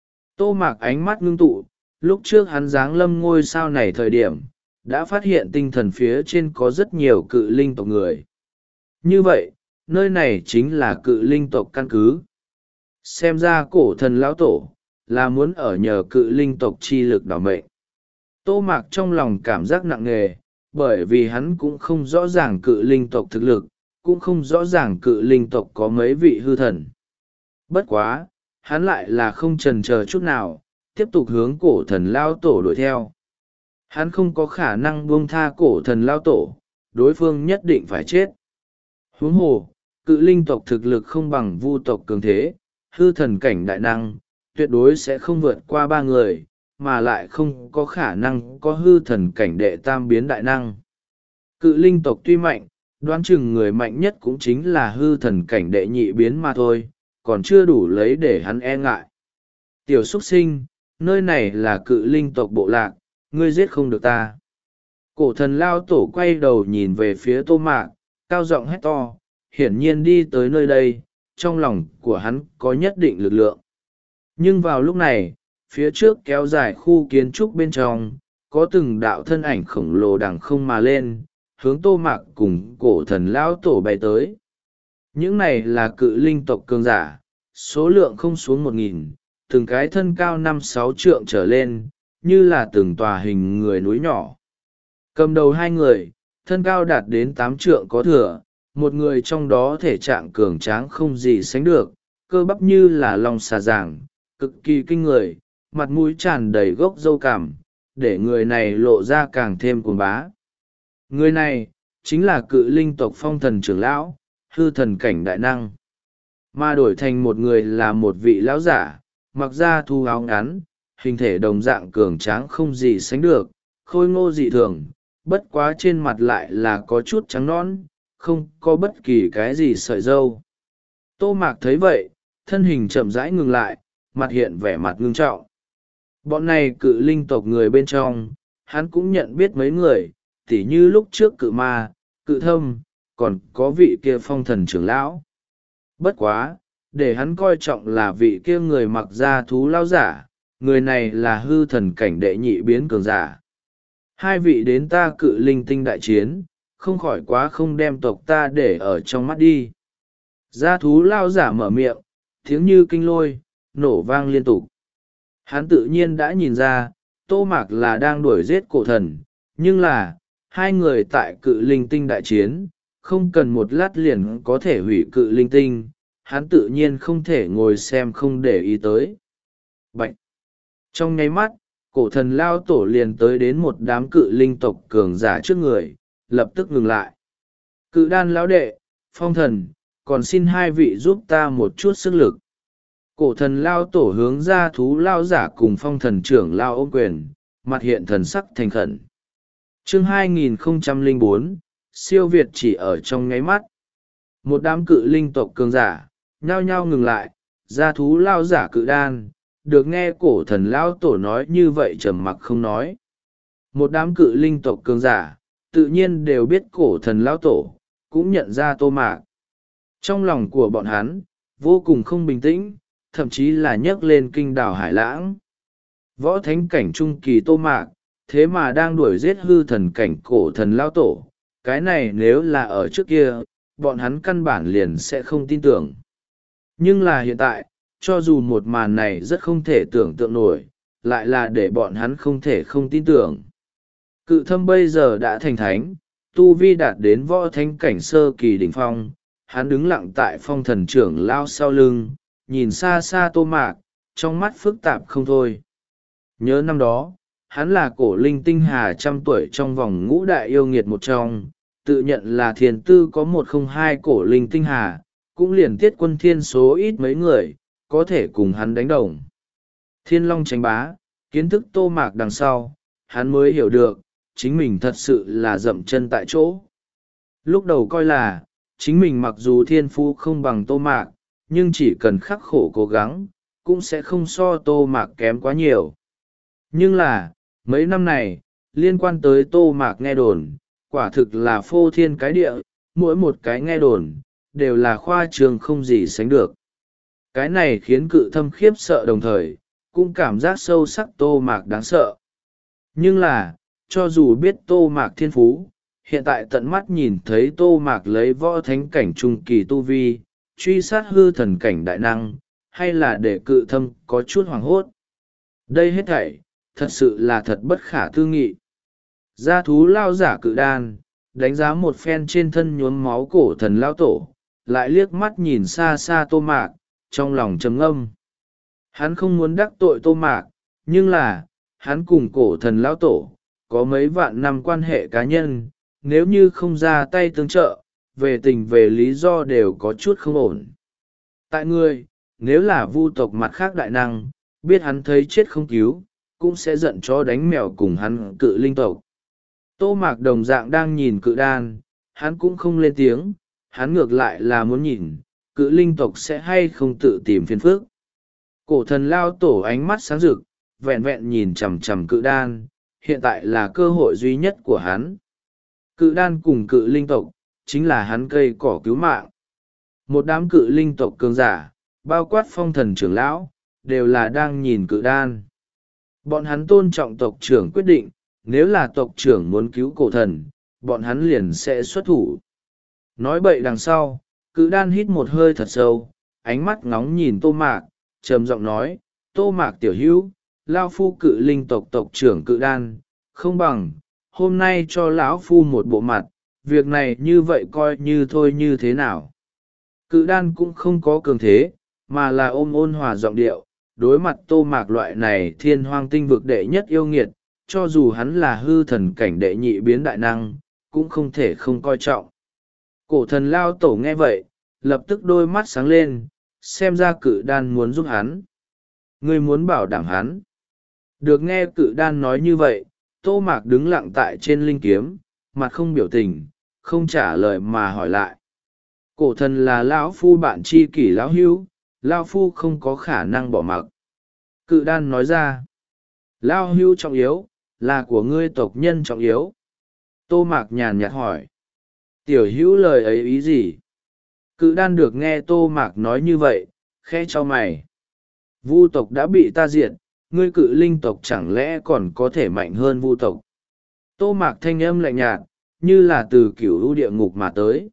Tô Mạc ánh mắt ngưng tụ, lúc trước hắn giáng lâm ngôi sao này thời điểm, đã phát hiện tinh thần phía trên có rất nhiều cự linh tộc người. Như vậy, nơi này chính là cự linh tộc căn cứ. Xem ra cổ thần lão tổ, là muốn ở nhờ cự linh tộc chi lực đảo mệnh. Tô Mạc trong lòng cảm giác nặng nề, bởi vì hắn cũng không rõ ràng cự linh tộc thực lực, cũng không rõ ràng cự linh tộc có mấy vị hư thần. Bất quá, hắn lại là không chần chờ chút nào, tiếp tục hướng cổ thần lao tổ đuổi theo. Hắn không có khả năng buông tha cổ thần lao tổ, đối phương nhất định phải chết. Huống hồ, cự linh tộc thực lực không bằng vu tộc cường thế, hư thần cảnh đại năng, tuyệt đối sẽ không vượt qua ba người, mà lại không có khả năng có hư thần cảnh đệ tam biến đại năng. Cự linh tộc tuy mạnh, đoán chừng người mạnh nhất cũng chính là hư thần cảnh đệ nhị biến mà thôi, còn chưa đủ lấy để hắn e ngại. Tiểu xuất sinh, nơi này là cự linh tộc bộ lạc, ngươi giết không được ta. Cổ thần lao tổ quay đầu nhìn về phía Tô Mạc, cao giọng hét to, hiển nhiên đi tới nơi đây, trong lòng của hắn có nhất định lực lượng. Nhưng vào lúc này, phía trước kéo dài khu kiến trúc bên trong, có từng đạo thân ảnh khổng lồ đằng không mà lên, hướng Tô Mạc cùng cổ thần lao tổ bay tới. Những này là cự linh tộc cường giả, số lượng không xuống một nghìn, từng cái thân cao năm sáu trượng trở lên, như là từng tòa hình người núi nhỏ. Cầm đầu hai người, thân cao đạt đến tám trượng có thừa, một người trong đó thể trạng cường tráng không gì sánh được, cơ bắp như là lòng xà giảng, cực kỳ kinh người, mặt mũi tràn đầy gốc râu cằm, để người này lộ ra càng thêm cuồng bá. Người này, chính là cự linh tộc phong thần trưởng lão, hư thần cảnh đại năng. Mà đổi thành một người là một vị lão giả, mặc da thu áo ngắn, hình thể đồng dạng cường tráng không gì sánh được, khôi ngô dị thường, bất quá trên mặt lại là có chút trắng nõn, không có bất kỳ cái gì sợi râu. Tô Mạc thấy vậy, thân hình chậm rãi ngừng lại, mặt hiện vẻ mặt ngưng trọng. Bọn này cự linh tộc người bên trong, hắn cũng nhận biết mấy người, tỉ như lúc trước cự ma, cự thâm, còn có vị kia phong thần trưởng lão. Bất quá, để hắn coi trọng là vị kia người mặc da thú lao giả, người này là hư thần cảnh đệ nhị biến cường giả. Hai vị đến ta cự linh tinh đại chiến, không khỏi quá không đem tộc ta để ở trong mắt đi. Da thú lao giả mở miệng, tiếng như kinh lôi, nổ vang liên tục. Hắn tự nhiên đã nhìn ra, Tô Mạc là đang đuổi giết cổ thần, nhưng là, hai người tại cự linh tinh đại chiến, không cần một lát liền có thể hủy cự linh tinh, hắn tự nhiên không thể ngồi xem không để ý tới. Bạch! Trong nháy mắt, cổ thần lao tổ liền tới đến một đám cự linh tộc cường giả trước người, lập tức ngừng lại. Cự đan lão đệ, phong thần, còn xin hai vị giúp ta một chút sức lực. Cổ thần lao tổ hướng ra thú lao giả cùng phong thần trưởng lao ôm quyền, mặt hiện thần sắc thành khẩn. Chương hai nghìn không trăm lẻ bốn, siêu việt chỉ ở trong nháy mắt. Một đám cự linh tộc cường giả, nhao nhao ngừng lại, ra thú lao giả cự đan, được nghe cổ thần lao tổ nói như vậy trầm mặc không nói. Một đám cự linh tộc cường giả, tự nhiên đều biết cổ thần lao tổ, cũng nhận ra Tô Mạc. Trong lòng của bọn hắn, vô cùng không bình tĩnh, thậm chí là nhấc lên kinh đảo Hải Lãng. Võ thánh cảnh trung kỳ Tô Mạc, thế mà đang đuổi giết hư thần cảnh cổ thần lao tổ, cái này nếu là ở trước kia, bọn hắn căn bản liền sẽ không tin tưởng. Nhưng là hiện tại, cho dù một màn này rất không thể tưởng tượng nổi, lại là để bọn hắn không thể không tin tưởng. Cự thâm bây giờ đã thành thánh, tu vi đạt đến võ thánh cảnh sơ kỳ đỉnh phong, hắn đứng lặng tại phong thần trưởng lao sau lưng, nhìn xa xa Tô Mạc, trong mắt phức tạp không thôi. Nhớ năm đó, hắn là cổ linh tinh hà trăm tuổi trong vòng ngũ đại yêu nghiệt một trong, tự nhận là thiền tư có một không hai cổ linh tinh hà, cũng liền tiết quân thiên số ít mấy người, có thể cùng hắn đánh đồng. Thiên Long tranh bá, kiến thức Tô Mạc đằng sau, hắn mới hiểu được, chính mình thật sự là dậm chân tại chỗ. Lúc đầu coi là, chính mình mặc dù thiên phú không bằng Tô Mạc, nhưng chỉ cần khắc khổ cố gắng, cũng sẽ không so Tô Mạc kém quá nhiều. Nhưng là, mấy năm này, liên quan tới Tô Mạc nghe đồn, quả thực là phô thiên cái địa, mỗi một cái nghe đồn, đều là khoa trương không gì sánh được. Cái này khiến cự thâm khiếp sợ đồng thời, cũng cảm giác sâu sắc Tô Mạc đáng sợ. Nhưng là, cho dù biết Tô Mạc thiên phú, hiện tại tận mắt nhìn thấy Tô Mạc lấy võ thánh cảnh trung kỳ tu vi, truy sát hư thần cảnh đại năng, hay là để cự thâm có chút hoảng hốt. Đây hết thảy, thật sự là thật bất khả tư nghị. Gia thú lao giả cự đan, đánh giá một phen trên thân nhuốm máu cổ thần lao tổ, lại liếc mắt nhìn xa xa Tô Mạc, trong lòng trầm ngâm. Hắn không muốn đắc tội Tô Mạc, nhưng là, hắn cùng cổ thần lao tổ, có mấy vạn năm quan hệ cá nhân, nếu như không ra tay tương trợ, về tình về lý do đều có chút không ổn. Tại người, nếu là vu tộc mặt khác đại năng, biết hắn thấy chết không cứu, cũng sẽ giận chó đánh mèo cùng hắn cự linh tộc. Tô Mạc đồng dạng đang nhìn cự đan, hắn cũng không lên tiếng, hắn ngược lại là muốn nhìn, cự linh tộc sẽ hay không tự tìm phiền phức. Cổ thần lao tổ ánh mắt sáng rực, vẹn vẹn nhìn chằm chằm cự đan, hiện tại là cơ hội duy nhất của hắn. Cự đan cùng cự linh tộc, chính là hắn cây cỏ cứu mạng. Một đám cự linh tộc cường giả, bao quát phong thần trưởng lão, đều là đang nhìn cự đan. Bọn hắn tôn trọng tộc trưởng quyết định, nếu là tộc trưởng muốn cứu cổ thần, bọn hắn liền sẽ xuất thủ. Nói bậy đằng sau, cự đan hít một hơi thật sâu, ánh mắt ngóng nhìn Tô Mạc, trầm giọng nói, Tô Mạc tiểu hữu, lao phu cự linh tộc tộc trưởng cự đan, không bằng, hôm nay cho lão phu một bộ mặt, việc này như vậy coi như thôi như thế nào. Cự đan cũng không có cường thế, mà là ôm ôn hòa giọng điệu, đối mặt Tô Mạc loại này thiên hoang tinh vực đệ nhất yêu nghiệt, cho dù hắn là hư thần cảnh đệ nhị biến đại năng, cũng không thể không coi trọng. Cổ thần lao tổ nghe vậy, lập tức đôi mắt sáng lên, xem ra cự đan muốn giúp hắn. Ngươi muốn bảo đảm hắn. Được nghe cự đan nói như vậy, Tô Mạc đứng lặng tại trên linh kiếm, mặt không biểu tình, không trả lời mà hỏi lại. Cổ thần là lão phu bạn tri kỷ lão hữu, lão phu không có khả năng bỏ mặc. Cự đan nói ra, lão hữu trọng yếu, là của ngươi tộc nhân trọng yếu. Tô Mạc nhàn nhạt hỏi, tiểu hữu lời ấy ý gì? Cự đan được nghe Tô Mạc nói như vậy, khẽ cho mày. Vu tộc đã bị ta diệt, ngươi cự linh tộc chẳng lẽ còn có thể mạnh hơn vu tộc? Tô Mạc thanh âm lạnh nhạt, như là từ cửu u địa ngục mà tới.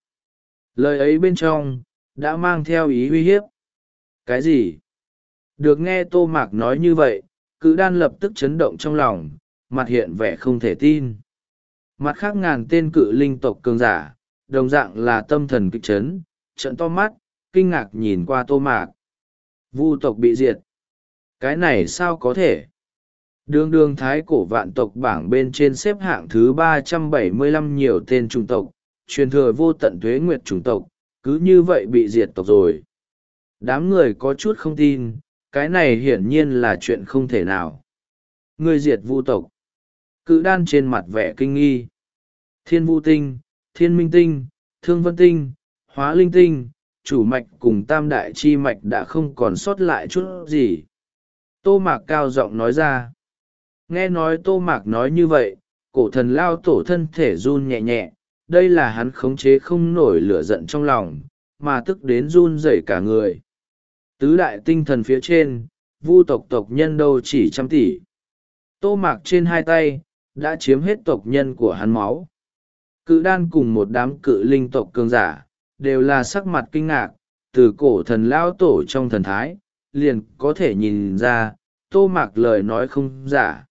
Lời ấy bên trong, đã mang theo ý uy hiếp. Cái gì? Được nghe Tô Mạc nói như vậy, cự đan lập tức chấn động trong lòng, mặt hiện vẻ không thể tin. Mặt khác ngàn tên cự linh tộc cường giả, đồng dạng là tâm thần kịch chấn, trợn to mắt, kinh ngạc nhìn qua Tô Mạc. Vu tộc bị diệt. Cái này sao có thể? Đường đường thái cổ vạn tộc bảng bên trên xếp hạng thứ ba trăm bảy mươi lăm nhiều tên chủng tộc, truyền thừa vô tận tuế nguyệt chủng tộc, cứ như vậy bị diệt tộc rồi. Đám người có chút không tin, cái này hiển nhiên là chuyện không thể nào. Người diệt vu tộc. Cự đan trên mặt vẻ kinh nghi. Thiên Vu Tinh, Thiên Minh Tinh, Thương Vân Tinh, Hóa Linh Tinh, chủ mạch cùng tam đại chi mạch đã không còn sót lại chút gì. Tô Mạc cao giọng nói ra. Nghe nói Tô Mạc nói như vậy, cổ thần lao tổ thân thể run nhẹ nhẹ, đây là hắn khống chế không nổi lửa giận trong lòng, mà tức đến run rẩy cả người. Tứ đại tinh thần phía trên, vu tộc tộc nhân đâu chỉ trăm tỷ. Tô Mạc trên hai tay, đã chiếm hết tộc nhân của hắn máu. Cự đan cùng một đám cự linh tộc cường giả, đều là sắc mặt kinh ngạc, từ cổ thần lao tổ trong thần thái, liền có thể nhìn ra, Tô Mạc lời nói không giả.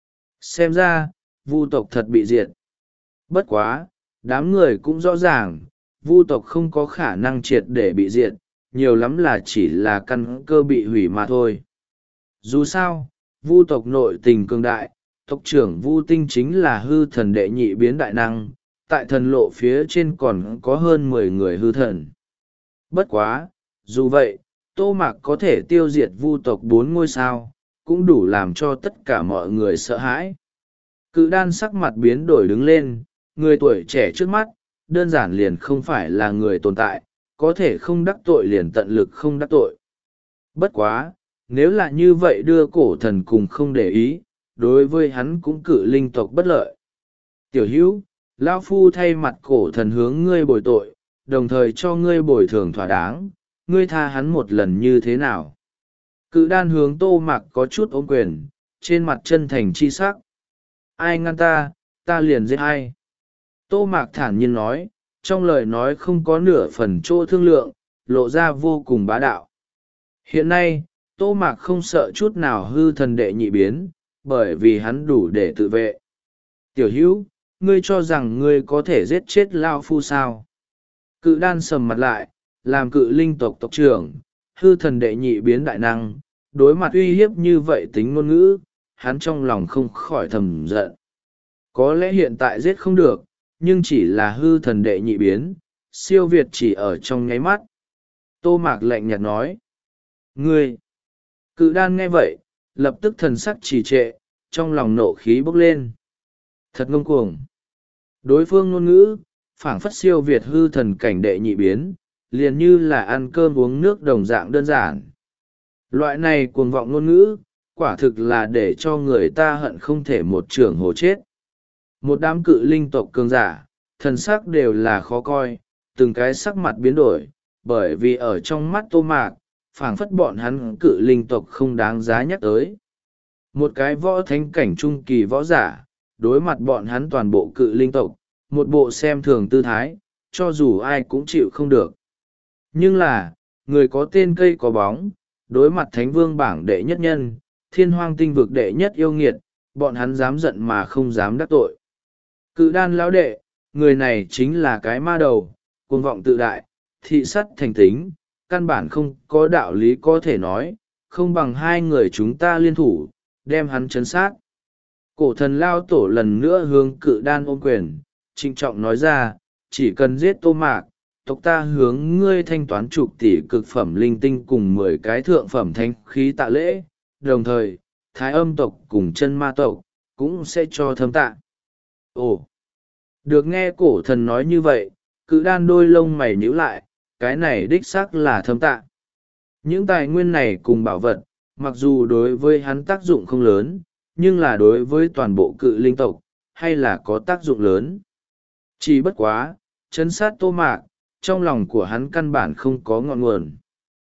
Xem ra, vu tộc thật bị diệt. Bất quá, đám người cũng rõ ràng, vu tộc không có khả năng triệt để bị diệt, nhiều lắm là chỉ là căn cơ bị hủy mà thôi. Dù sao, vu tộc nội tình cường đại, tộc trưởng vu tinh chính là hư thần đệ nhị biến đại năng, tại thần lộ phía trên còn có hơn mười người hư thần. Bất quá, dù vậy, Tô Mạc có thể tiêu diệt vu tộc bốn ngôi sao, cũng đủ làm cho tất cả mọi người sợ hãi. Cự đan sắc mặt biến đổi đứng lên, người tuổi trẻ trước mắt, đơn giản liền không phải là người tồn tại, có thể không đắc tội liền tận lực không đắc tội. Bất quá, nếu là như vậy đưa cổ thần cùng không để ý, đối với hắn cũng cự linh tộc bất lợi. Tiểu hữu, lão phu thay mặt cổ thần hướng ngươi bồi tội, đồng thời cho ngươi bồi thường thỏa đáng, ngươi tha hắn một lần như thế nào? Cự đan hướng Tô Mạc có chút ôm quyền, trên mặt chân thành chi sắc. Ai ngăn ta, ta liền giết ai. Tô Mạc thản nhiên nói, trong lời nói không có nửa phần chỗ thương lượng, lộ ra vô cùng bá đạo. Hiện nay, Tô Mạc không sợ chút nào hư thần đệ nhị biến, bởi vì hắn đủ để tự vệ. Tiểu hữu, ngươi cho rằng ngươi có thể giết chết Lao Phu sao? Cự đan sầm mặt lại, làm cự linh tộc tộc trưởng, hư thần đệ nhị biến đại năng, đối mặt uy hiếp như vậy tính ngôn ngữ, hắn trong lòng không khỏi thầm giận. Có lẽ hiện tại giết không được, nhưng chỉ là hư thần đệ nhị biến, siêu việt chỉ ở trong nháy mắt. Tô Mạc lạnh nhạt nói. Ngươi! Cự đan nghe vậy, lập tức thần sắc trì trệ, trong lòng nộ khí bốc lên. Thật ngông cuồng. Đối phương ngôn ngữ, phảng phất siêu việt hư thần cảnh đệ nhị biến, liền như là ăn cơm uống nước đồng dạng đơn giản. Loại này cuồng vọng ngôn ngữ, quả thực là để cho người ta hận không thể một trưởng hổ chết. Một đám cự linh tộc cường giả, thần sắc đều là khó coi, từng cái sắc mặt biến đổi, bởi vì ở trong mắt Tô Mạc, phảng phất bọn hắn cự linh tộc không đáng giá nhắc tới. Một cái võ thánh cảnh trung kỳ võ giả, đối mặt bọn hắn toàn bộ cự linh tộc, một bộ xem thường tư thái, cho dù ai cũng chịu không được. Nhưng là, người có tên cây có bóng, đối mặt thánh vương bảng đệ nhất nhân, thiên hoang tinh vực đệ nhất yêu nghiệt, bọn hắn dám giận mà không dám đắc tội. Cự đan lão đệ, người này chính là cái ma đầu, cuồng vọng tự đại, thị sắt thành tính, căn bản không có đạo lý có thể nói, không bằng hai người chúng ta liên thủ, đem hắn chấn sát. Cổ thần lao tổ lần nữa hướng cự đan ôm quyền, trịnh trọng nói ra, chỉ cần giết Tô Mạc, tộc ta hướng ngươi thanh toán chục tỷ cực phẩm linh tinh cùng mười cái thượng phẩm thanh khí tạ lễ, đồng thời, thái âm tộc cùng chân ma tộc, cũng sẽ cho thâm tạ. Ồ! Được nghe cổ thần nói như vậy, cự đan đôi lông mày nhíu lại, cái này đích xác là thâm tạ. Những tài nguyên này cùng bảo vật, mặc dù đối với hắn tác dụng không lớn, nhưng là đối với toàn bộ cự linh tộc, hay là có tác dụng lớn. Chỉ bất quá, chấn sát Tô Mạc, trong lòng của hắn căn bản không có ngọn nguồn.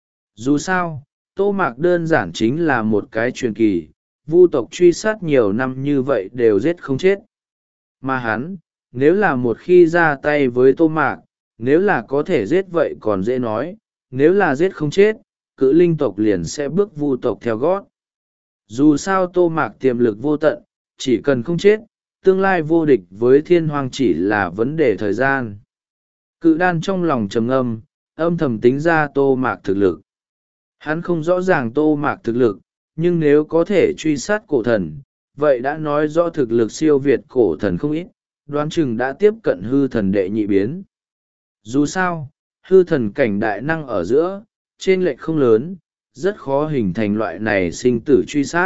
Dù sao, Tô Mạc đơn giản chính là một cái truyền kỳ, vu tộc truy sát nhiều năm như vậy đều giết không chết. Mà hắn, nếu là một khi ra tay với Tô Mạc, nếu là có thể giết vậy còn dễ nói, nếu là giết không chết, cự linh tộc liền sẽ bước vu tộc theo gót. Dù sao Tô Mạc tiềm lực vô tận, chỉ cần không chết, tương lai vô địch với thiên hoàng chỉ là vấn đề thời gian. Cự đan trong lòng trầm ngâm, âm thầm tính ra Tô Mạc thực lực. Hắn không rõ ràng Tô Mạc thực lực, nhưng nếu có thể truy sát cổ thần, vậy đã nói rõ thực lực siêu việt cổ thần không ít, đoán chừng đã tiếp cận hư thần đệ nhị biến. Dù sao, hư thần cảnh đại năng ở giữa, trên lệch không lớn, rất khó hình thành loại này sinh tử truy sát.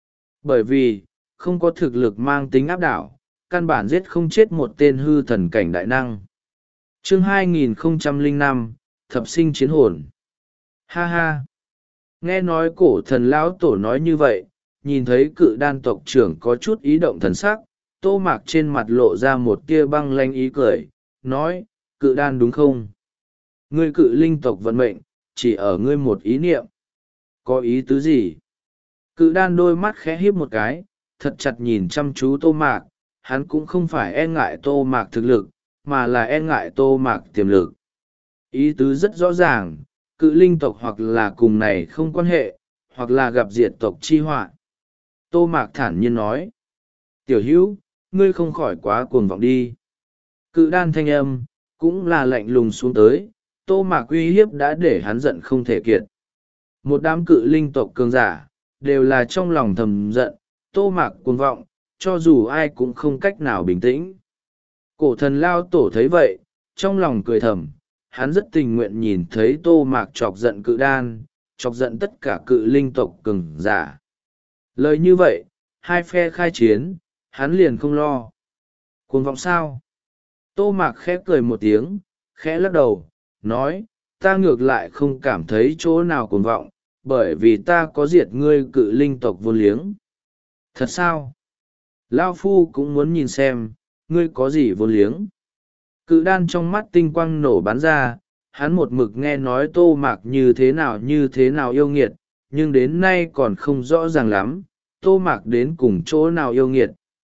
Bởi vì, không có thực lực mang tính áp đảo, căn bản giết không chết một tên hư thần cảnh đại năng. Chương hai nghìn không trăm lẻ năm, Thập sinh chiến hồn. Ha ha! Nghe nói cổ thần lão tổ nói như vậy, nhìn thấy cự đan tộc trưởng có chút ý động thần sắc, Tô Mạc trên mặt lộ ra một tia băng lanh ý cười, nói, cự đan đúng không? Ngươi cự linh tộc vận mệnh, chỉ ở ngươi một ý niệm. Có ý tứ gì? Cự đan đôi mắt khẽ híp một cái, thật chặt nhìn chăm chú Tô Mạc, hắn cũng không phải e ngại Tô Mạc thực lực, mà là e ngại Tô Mạc tiềm lực. Ý tứ rất rõ ràng, cự linh tộc hoặc là cùng này không quan hệ, hoặc là gặp diệt tộc chi họa. Tô Mạc thản nhiên nói, tiểu hữu, ngươi không khỏi quá cuồng vọng đi. Cự đan thanh âm, cũng là lạnh lùng xuống tới, Tô Mạc uy hiếp đã để hắn giận không thể kiệt. Một đám cự linh tộc cường giả, đều là trong lòng thầm giận, Tô Mạc cuồng vọng, cho dù ai cũng không cách nào bình tĩnh. Cổ thần lao tổ thấy vậy, trong lòng cười thầm, hắn rất tình nguyện nhìn thấy Tô Mạc chọc giận cự đan, chọc giận tất cả cự linh tộc cường giả. Lời như vậy, hai phe khai chiến, hắn liền không lo. Cuồng vọng sao? Tô Mạc khẽ cười một tiếng, khẽ lắc đầu, nói, ta ngược lại không cảm thấy chỗ nào cuồng vọng, bởi vì ta có diệt ngươi cự linh tộc vô liếng. Thật sao? Lao Phu cũng muốn nhìn xem, ngươi có gì vô liếng. Cự đan trong mắt tinh quang nổ bắn ra, hắn một mực nghe nói Tô Mạc như thế nào như thế nào yêu nghiệt, nhưng đến nay còn không rõ ràng lắm, Tô Mạc đến cùng chỗ nào yêu nghiệt.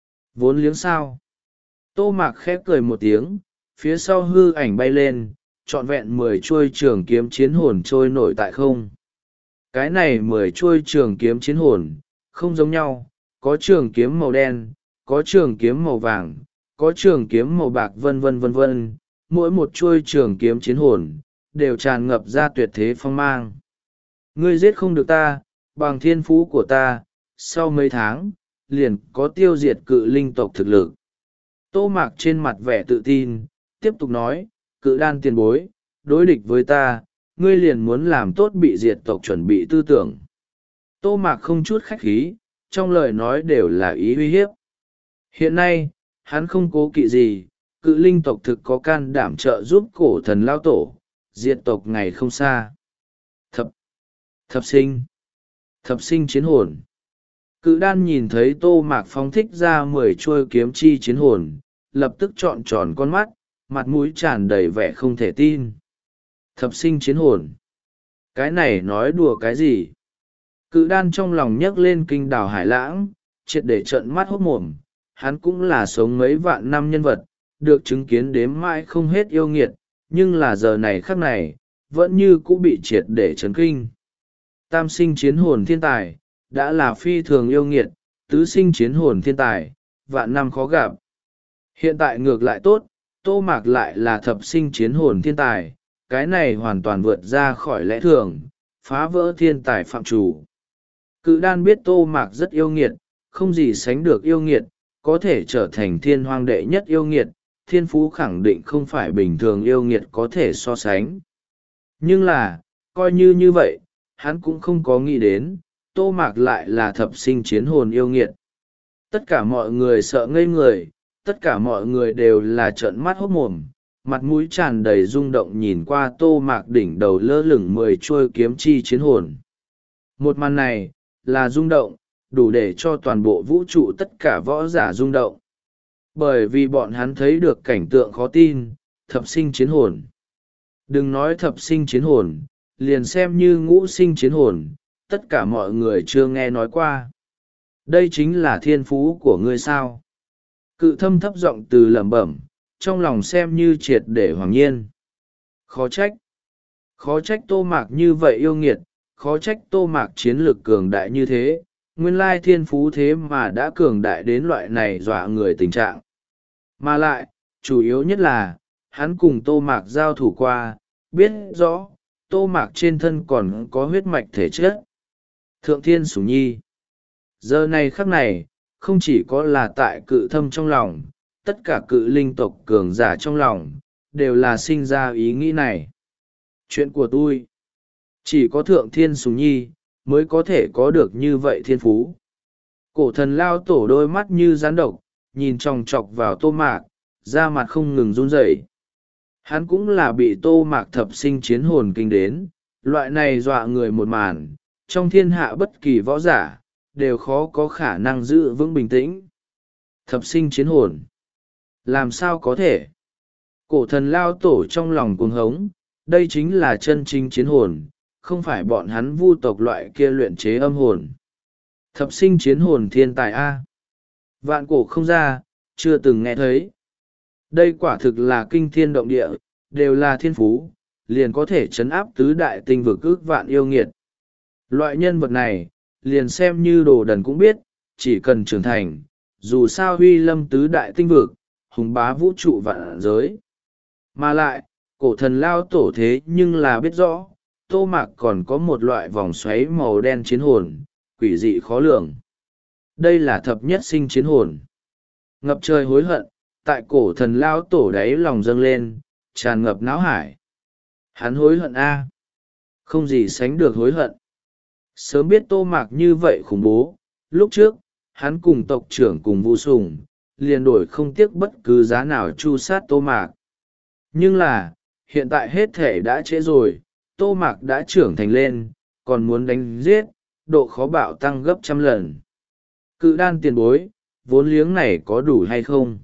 Vốn liếng sao? Tô Mạc khép cười một tiếng, phía sau hư ảnh bay lên, trọn vẹn mười chuôi trường kiếm chiến hồn trôi nổi tại không. Cái này mười chuôi trường kiếm chiến hồn, không giống nhau, có trường kiếm màu đen, có trường kiếm màu vàng, có trường kiếm màu bạc vân vân vân vân, mỗi một chuôi trường kiếm chiến hồn, đều tràn ngập ra tuyệt thế phong mang. Ngươi giết không được ta, bằng thiên phú của ta, sau mấy tháng, liền có tiêu diệt cự linh tộc thực lực. Tô Mạc trên mặt vẻ tự tin, tiếp tục nói, cự đan tiền bối, đối địch với ta, ngươi liền muốn làm tốt bị diệt tộc chuẩn bị tư tưởng. Tô Mạc không chút khách khí, trong lời nói đều là ý uy hiếp. Hiện nay, hắn không cố kỵ gì, cự linh tộc thực có can đảm trợ giúp cổ thần lao tổ, diệt tộc ngày không xa. Thập, thập sinh, thập sinh chiến hồn. Cự đan nhìn thấy Tô Mạc phóng thích ra mười chuôi kiếm chi chiến hồn, lập tức trọn tròn con mắt, mặt mũi tràn đầy vẻ không thể tin. Thập sinh chiến hồn. Cái này nói đùa cái gì? Cự đan trong lòng nhấc lên kinh đảo hải lãng, triệt để trợn mắt hốt mồm. Hắn cũng là sống mấy vạn năm nhân vật, được chứng kiến đếm mãi không hết yêu nghiệt, nhưng là giờ này khắc này, vẫn như cũng bị triệt để chấn kinh. Tam sinh chiến hồn thiên tài, đã là phi thường yêu nghiệt, tứ sinh chiến hồn thiên tài, vạn năm khó gặp. Hiện tại ngược lại tốt, Tô Mạc lại là thập sinh chiến hồn thiên tài, cái này hoàn toàn vượt ra khỏi lẽ thường, phá vỡ thiên tài phạm chủ. Cự đan biết Tô Mạc rất yêu nghiệt, không gì sánh được yêu nghiệt, có thể trở thành thiên hoang đệ nhất yêu nghiệt, thiên phú khẳng định không phải bình thường yêu nghiệt có thể so sánh. Nhưng là, coi như như vậy, hắn cũng không có nghĩ đến, Tô Mạc lại là thập sinh chiến hồn yêu nghiệt. Tất cả mọi người sợ ngây người, tất cả mọi người đều là trợn mắt hốt mồm, mặt mũi tràn đầy rung động nhìn qua Tô Mạc đỉnh đầu lơ lửng mười chuôi kiếm chi chiến hồn. Một màn này, là rung động, đủ để cho toàn bộ vũ trụ tất cả võ giả rung động. Bởi vì bọn hắn thấy được cảnh tượng khó tin, thập sinh chiến hồn. Đừng nói thập sinh chiến hồn, liền xem như ngũ sinh chiến hồn, tất cả mọi người chưa nghe nói qua. Đây chính là thiên phú của ngươi sao? Cự thâm thấp giọng từ lẩm bẩm, trong lòng xem như triệt để hoàng nhiên. Khó trách. Khó trách Tô Mạc như vậy yêu nghiệt, khó trách Tô Mạc chiến lược cường đại như thế, nguyên lai thiên phú thế mà đã cường đại đến loại này dọa người tình trạng. Mà lại, chủ yếu nhất là, hắn cùng Tô Mạc giao thủ qua, biết rõ, Tô Mạc trên thân còn có huyết mạch thể chất. Thượng thiên sủng nhi. Giờ này khắc này, không chỉ có là tại cự thâm trong lòng, tất cả cự linh tộc cường giả trong lòng, đều là sinh ra ý nghĩ này. Chuyện của tôi, chỉ có thượng thiên sủng nhi, mới có thể có được như vậy thiên phú. Cổ thần lao tổ đôi mắt như rắn độc, nhìn chòng chọc vào Tô Mạc, da mặt không ngừng run rẩy. Hắn cũng là bị Tô Mạc thập sinh chiến hồn kinh đến, loại này dọa người một màn, trong thiên hạ bất kỳ võ giả, đều khó có khả năng giữ vững bình tĩnh. Thập sinh chiến hồn. Làm sao có thể? Cổ thần lao tổ trong lòng cuồng hống, đây chính là chân chính chiến hồn, không phải bọn hắn vu tộc loại kia luyện chế âm hồn. Thập sinh chiến hồn thiên tài A. Vạn cổ không ra, chưa từng nghe thấy. Đây quả thực là kinh thiên động địa, đều là thiên phú, liền có thể chấn áp tứ đại tinh vực ước vạn yêu nghiệt. Loại nhân vật này, liền xem như đồ đần cũng biết, chỉ cần trưởng thành, dù sao huy lâm tứ đại tinh vực, hùng bá vũ trụ vạn giới. Mà lại, cổ thần lao tổ thế nhưng là biết rõ, Tô Mạc còn có một loại vòng xoáy màu đen chiến hồn, quỷ dị khó lường. Đây là thập nhất sinh chiến hồn. Ngập trời hối hận, tại cổ thần lao tổ đáy lòng dâng lên, tràn ngập não hải. Hắn hối hận a, không gì sánh được hối hận. Sớm biết Tô Mạc như vậy khủng bố, lúc trước, hắn cùng tộc trưởng cùng Vu Sùng, liền đổi không tiếc bất cứ giá nào chu sát Tô Mạc. Nhưng là, hiện tại hết thể đã trễ rồi, Tô Mạc đã trưởng thành lên, còn muốn đánh giết, độ khó bạo tăng gấp trăm lần. Cự đan tiền bối, vốn liếng này có đủ hay không?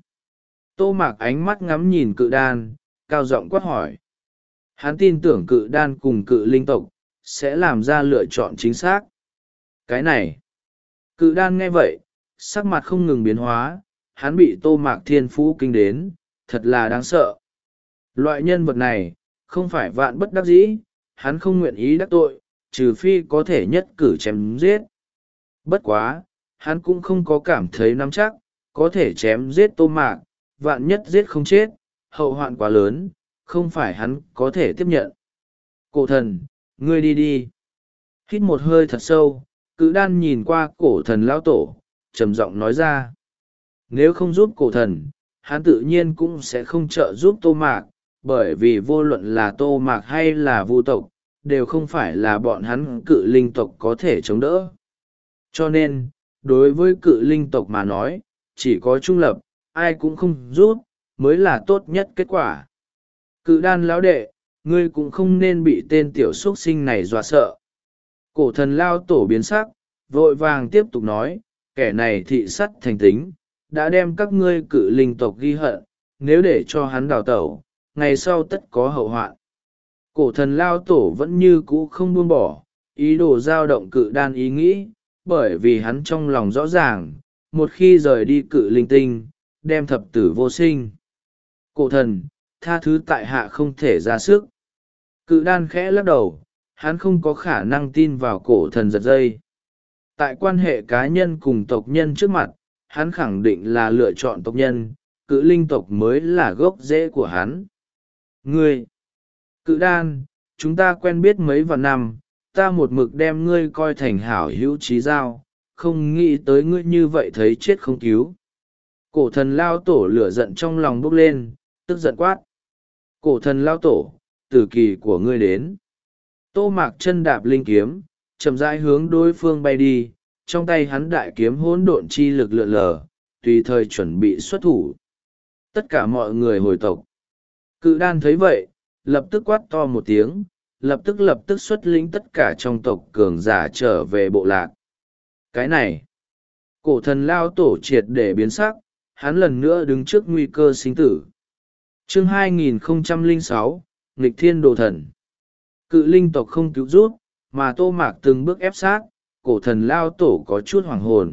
Tô Mạc ánh mắt ngắm nhìn cự đan, cao giọng quát hỏi. Hắn tin tưởng cự đan cùng cự linh tộc, sẽ làm ra lựa chọn chính xác. Cái này, cự đan nghe vậy, sắc mặt không ngừng biến hóa, hắn bị Tô Mạc thiên phú kinh đến, thật là đáng sợ. Loại nhân vật này, không phải vạn bất đắc dĩ, hắn không nguyện ý đắc tội, trừ phi có thể nhất cử chém giết. Bất quá, hắn cũng không có cảm thấy nắm chắc, có thể chém giết Tô Mạc, vạn nhất giết không chết, hậu hoạn quá lớn, không phải hắn có thể tiếp nhận. Cổ thần, ngươi đi đi. Hít một hơi thật sâu, cự đan nhìn qua cổ thần lão tổ, trầm giọng nói ra. Nếu không giúp cổ thần, hắn tự nhiên cũng sẽ không trợ giúp Tô Mạc, bởi vì vô luận là Tô Mạc hay là Vu tộc, đều không phải là bọn hắn cự linh tộc có thể chống đỡ. Cho nên, đối với cự linh tộc mà nói, chỉ có trung lập, ai cũng không rút, mới là tốt nhất kết quả. Cự đan lão đệ, ngươi cũng không nên bị tên tiểu xuất sinh này dọa sợ. Cổ thần lao tổ biến sắc, vội vàng tiếp tục nói, kẻ này thị sắt thành tính, đã đem các ngươi cự linh tộc ghi hận, nếu để cho hắn đào tẩu, ngày sau tất có hậu hoạn. Cổ thần lao tổ vẫn như cũ không buông bỏ, ý đồ giao động cự đan ý nghĩ, bởi vì hắn trong lòng rõ ràng, một khi rời đi cự linh tinh, đem thập tử vô sinh. Cổ thần, tha thứ tại hạ không thể ra sức. Cự đan khẽ lắc đầu, hắn không có khả năng tin vào cổ thần giật dây. Tại quan hệ cá nhân cùng tộc nhân trước mặt, hắn khẳng định là lựa chọn tộc nhân, cự linh tộc mới là gốc rễ của hắn. Ngươi, cự đan, chúng ta quen biết mấy vạn năm, ta một mực đem ngươi coi thành hảo hữu trí giao, không nghĩ tới ngươi như vậy thấy chết không cứu. Cổ thần lao tổ lửa giận trong lòng bốc lên, tức giận quát. Cổ thần lao tổ, tử kỳ của ngươi đến. Tô Mạc chân đạp linh kiếm, chậm rãi hướng đối phương bay đi, trong tay hắn đại kiếm hỗn độn chi lực lượn lờ, tùy thời chuẩn bị xuất thủ. Tất cả mọi người hồi tộc. Cự đan thấy vậy, lập tức quát to một tiếng, lập tức lập tức xuất lĩnh tất cả trong tộc cường giả trở về bộ lạc. Cái này, cổ thần lao tổ triệt để biến sắc, hắn lần nữa đứng trước nguy cơ sinh tử. Chương hai nghìn không trăm lẻ sáu, nghịch thiên đồ thần. Cự linh tộc không cứu rút, mà Tô Mạc từng bước ép sát, cổ thần lao tổ có chút hoảng hồn.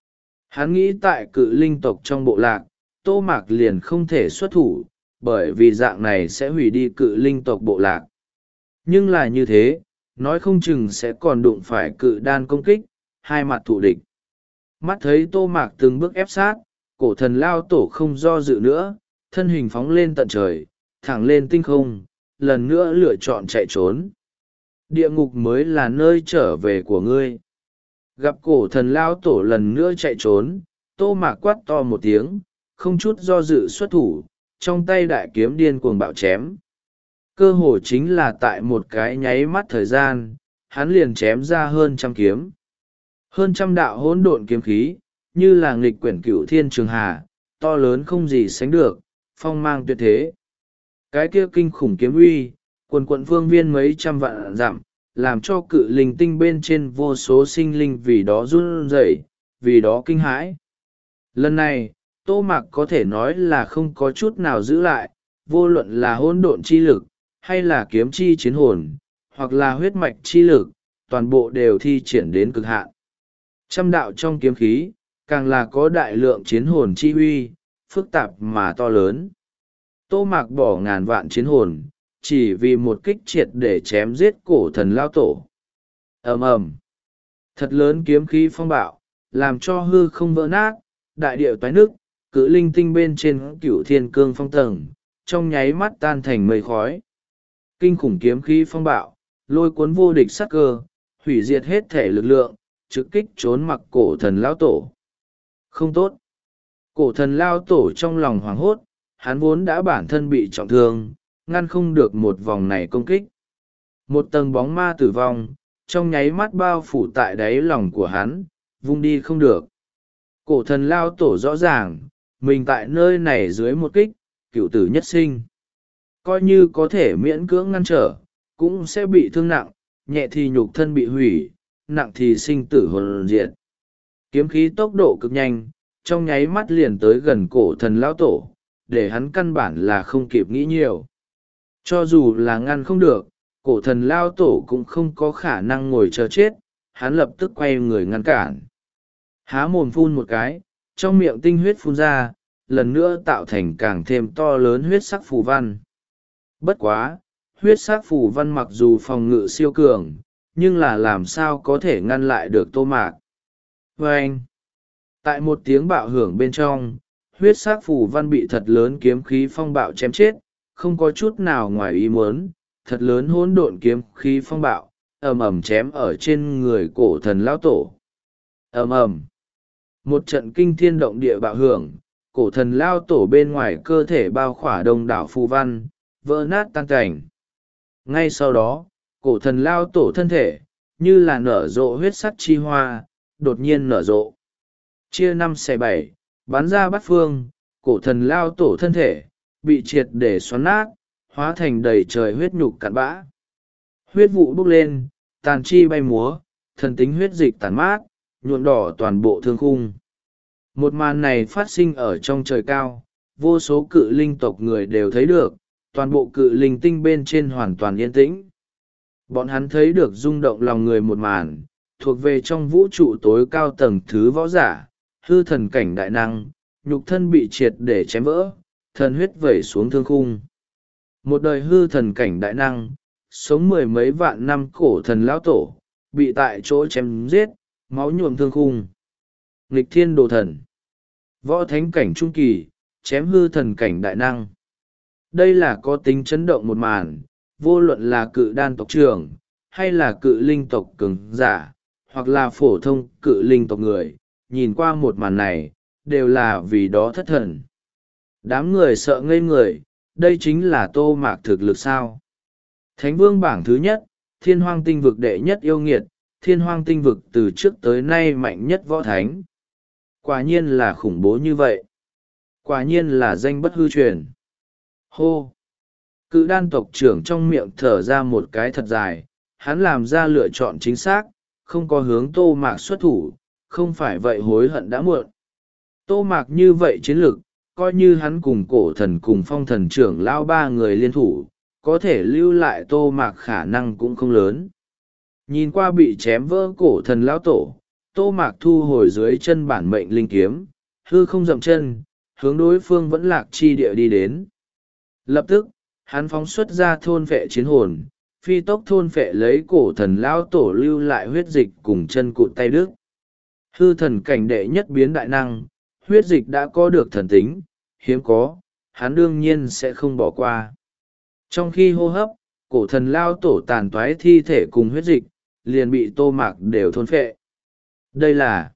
Hắn nghĩ tại cự linh tộc trong bộ lạc, Tô Mạc liền không thể xuất thủ, bởi vì dạng này sẽ hủy đi cự linh tộc bộ lạc. Nhưng là như thế, nói không chừng sẽ còn đụng phải cự đan công kích, hai mặt thù địch. Mắt thấy Tô Mạc từng bước ép sát, cổ thần lao tổ không do dự nữa, thân hình phóng lên tận trời, thẳng lên tinh không, lần nữa lựa chọn chạy trốn. Địa ngục mới là nơi trở về của ngươi. Gặp cổ thần lao tổ lần nữa chạy trốn, Tô Mạc quát to một tiếng, không chút do dự xuất thủ, trong tay đại kiếm điên cuồng bạo chém. Cơ hồ chính là tại một cái nháy mắt thời gian, hắn liền chém ra hơn trăm kiếm. Hơn trăm đạo hỗn độn kiếm khí, như là nghịch quyển cửu thiên trường hà, to lớn không gì sánh được, phong mang tuyệt thế. Cái kia kinh khủng kiếm uy, quần quận phương viên mấy trăm vạn dặm, làm cho cự linh tinh bên trên vô số sinh linh vì đó run rẩy, vì đó kinh hãi. Lần này, Tô Mạc có thể nói là không có chút nào giữ lại, vô luận là hỗn độn chi lực, hay là kiếm chi chiến hồn, hoặc là huyết mạch chi lực, toàn bộ đều thi triển đến cực hạn. Trăm đạo trong kiếm khí, càng là có đại lượng chiến hồn chi huy, phức tạp mà to lớn. Tô Mạc bỏ ngàn vạn chiến hồn, chỉ vì một kích triệt để chém giết cổ thần lao tổ. Ầm ầm, thật lớn kiếm khí phong bạo, làm cho hư không vỡ nát, đại điệu toái nước, cự linh tinh bên trên cửu thiên cương phong tầng, trong nháy mắt tan thành mây khói. Kinh khủng kiếm khí phong bạo, lôi cuốn vô địch sát cơ, hủy diệt hết thể lực lượng, trực kích trốn mặc cổ thần lao tổ. Không tốt. Cổ thần lao tổ trong lòng hoảng hốt, hắn vốn đã bản thân bị trọng thương, ngăn không được một vòng này công kích. Một tầng bóng ma tử vong, trong nháy mắt bao phủ tại đáy lòng của hắn, vung đi không được. Cổ thần lao tổ rõ ràng, mình tại nơi này dưới một kích, cựu tử nhất sinh. Coi như có thể miễn cưỡng ngăn trở, cũng sẽ bị thương nặng, nhẹ thì nhục thân bị hủy, nặng thì sinh tử hồn diệt. Kiếm khí tốc độ cực nhanh, trong nháy mắt liền tới gần cổ thần lao tổ, để hắn căn bản là không kịp nghĩ nhiều. Cho dù là ngăn không được, cổ thần lao tổ cũng không có khả năng ngồi chờ chết, hắn lập tức quay người ngăn cản. Há mồm phun một cái, trong miệng tinh huyết phun ra, lần nữa tạo thành càng thêm to lớn huyết sắc phù văn. Bất quá, huyết sắc phù văn mặc dù phòng ngự siêu cường, nhưng là làm sao có thể ngăn lại được Tô Mạc. Vâng! Tại một tiếng bạo hưởng bên trong, huyết sắc phù văn bị thật lớn kiếm khí phong bạo chém chết, không có chút nào ngoài ý muốn, thật lớn hỗn độn kiếm khí phong bạo, ầm ầm chém ở trên người cổ thần lão tổ. Ầm ầm, một trận kinh thiên động địa bạo hưởng, cổ thần lao tổ bên ngoài cơ thể bao khỏa đông đảo phù văn, vỡ nát tan cảnh. Ngay sau đó, cổ thần lao tổ thân thể, như là nở rộ huyết sắc chi hoa, đột nhiên nở rộ. chia năm xẻ bảy, bắn ra bát phương, cổ thần lao tổ thân thể bị triệt để xoắn nát, hóa thành đầy trời huyết nhục cặn bã. Huyết vụ bốc lên, tàn chi bay múa, thần tính huyết dịch tàn mát, nhuộm đỏ toàn bộ thương khung. Một màn này phát sinh ở trong trời cao, vô số cự linh tộc người đều thấy được, toàn bộ cự linh tinh bên trên hoàn toàn yên tĩnh. Bọn hắn thấy được rung động lòng người một màn, thuộc về trong vũ trụ tối cao tầng thứ võ giả, hư thần cảnh đại năng, nhục thân bị triệt để chém vỡ, thần huyết vẩy xuống thương khung. Một đời hư thần cảnh đại năng, sống mười mấy vạn năm cổ thần lão tổ, bị tại chỗ chém giết, máu nhuộm thương khung. Nghịch thiên đồ thần, võ thánh cảnh trung kỳ, chém hư thần cảnh đại năng. Đây là có tính chấn động một màn, vô luận là cự đan tộc trưởng, hay là cự linh tộc cường giả, hoặc là phổ thông cự linh tộc người, nhìn qua một màn này, đều là vì đó thất thần. Đám người sợ ngây người, đây chính là Tô Mạc thực lực sao. Thánh vương bảng thứ nhất, thiên hoang tinh vực đệ nhất yêu nghiệt, thiên hoang tinh vực từ trước tới nay mạnh nhất võ thánh. Quả nhiên là khủng bố như vậy. Quả nhiên là danh bất hư truyền. Hô! Cự đan tộc trưởng trong miệng thở ra một cái thật dài, hắn làm ra lựa chọn chính xác, không có hướng Tô Mạc xuất thủ, không phải vậy hối hận đã muộn. Tô Mạc như vậy chiến lược, coi như hắn cùng cổ thần cùng phong thần trưởng lao ba người liên thủ, có thể lưu lại Tô Mạc khả năng cũng không lớn. Nhìn qua bị chém vỡ cổ thần lão tổ, Tô Mạc thu hồi dưới chân bản mệnh linh kiếm, hư không dậm chân, hướng đối phương vẫn lạc chi địa đi đến. Lập tức, hắn phóng xuất ra thôn vệ chiến hồn, phi tốc thôn vệ lấy cổ thần lão tổ lưu lại huyết dịch cùng chân cụt tay đức. Hư thần cảnh đệ nhất biến đại năng, huyết dịch đã có được thần tính, hiếm có, hắn đương nhiên sẽ không bỏ qua. Trong khi hô hấp, cổ thần lao tổ tàn toái thi thể cùng huyết dịch, liền bị Tô Mạc đều thôn phệ. Đây là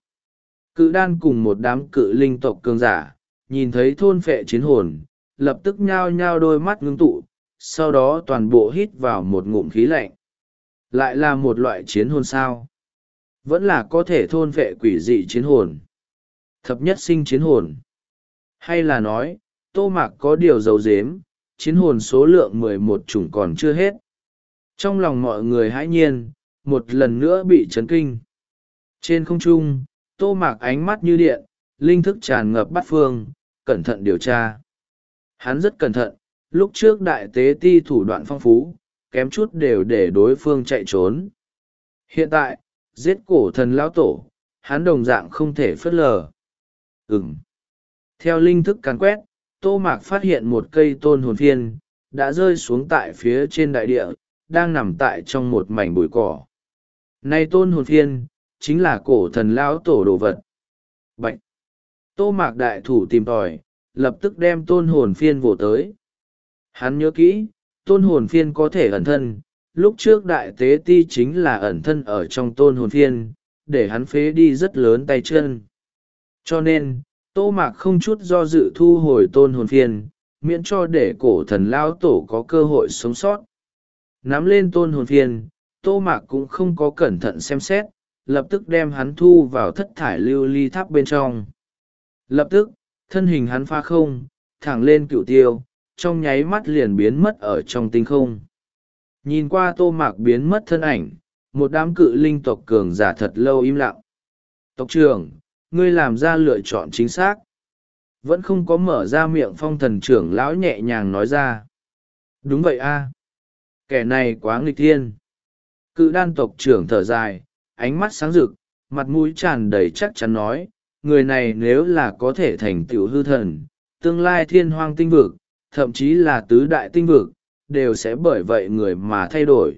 cự đan cùng một đám cự linh tộc cường giả, nhìn thấy thôn phệ chiến hồn, lập tức nhao nhao đôi mắt ngưng tụ, sau đó toàn bộ hít vào một ngụm khí lạnh. Lại là một loại chiến hồn sao? Vẫn là có thể thôn phệ quỷ dị chiến hồn. Thập nhất sinh chiến hồn. Hay là nói, Tô Mạc có điều giấu giếm, chiến hồn số lượng mười một chủng còn chưa hết. Trong lòng mọi người hãi nhiên, một lần nữa bị chấn kinh. Trên không trung, Tô Mạc ánh mắt như điện, linh thức tràn ngập bát phương, cẩn thận điều tra. Hắn rất cẩn thận, lúc trước đại tế ti thủ đoạn phong phú, kém chút đều để đối phương chạy trốn. Hiện tại, giết cổ thần lão tổ, hắn đồng dạng không thể phớt lờ. Ừm. Theo linh thức càn quét, Tô Mạc phát hiện một cây tôn hồn phiên, đã rơi xuống tại phía trên đại địa, đang nằm tại trong một mảnh bụi cỏ. Này tôn hồn phiên, chính là cổ thần lão tổ đồ vật. Bạch! Tô Mạc đại thủ tìm tòi, lập tức đem tôn hồn phiên vồ tới. Hắn nhớ kỹ, tôn hồn phiên có thể ẩn thân, lúc trước đại tế ti chính là ẩn thân ở trong tôn hồn phiên, để hắn phế đi rất lớn tay chân. Cho nên, Tô Mạc không chút do dự thu hồi tôn hồn phiên, miễn cho để cổ thần lão tổ có cơ hội sống sót. Nắm lên tôn hồn phiên, Tô Mạc cũng không có cẩn thận xem xét, lập tức đem hắn thu vào thất thải lưu ly tháp bên trong. Lập tức, thân hình hắn pha không, thẳng lên cửu tiêu, trong nháy mắt liền biến mất ở trong tinh không. Nhìn qua Tô Mạc biến mất thân ảnh, một đám cự linh tộc cường giả thật lâu im lặng. Tộc trưởng, ngươi làm ra lựa chọn chính xác. Vẫn không có mở ra miệng phong thần trưởng lão nhẹ nhàng nói ra. Đúng vậy a, kẻ này quá nghịch thiên. Cự đan tộc trưởng thở dài, ánh mắt sáng rực, mặt mũi tràn đầy chắc chắn nói, người này nếu là có thể thành tựu hư thần, tương lai thiên hoang tinh vực, thậm chí là tứ đại tinh vực, đều sẽ bởi vậy người mà thay đổi.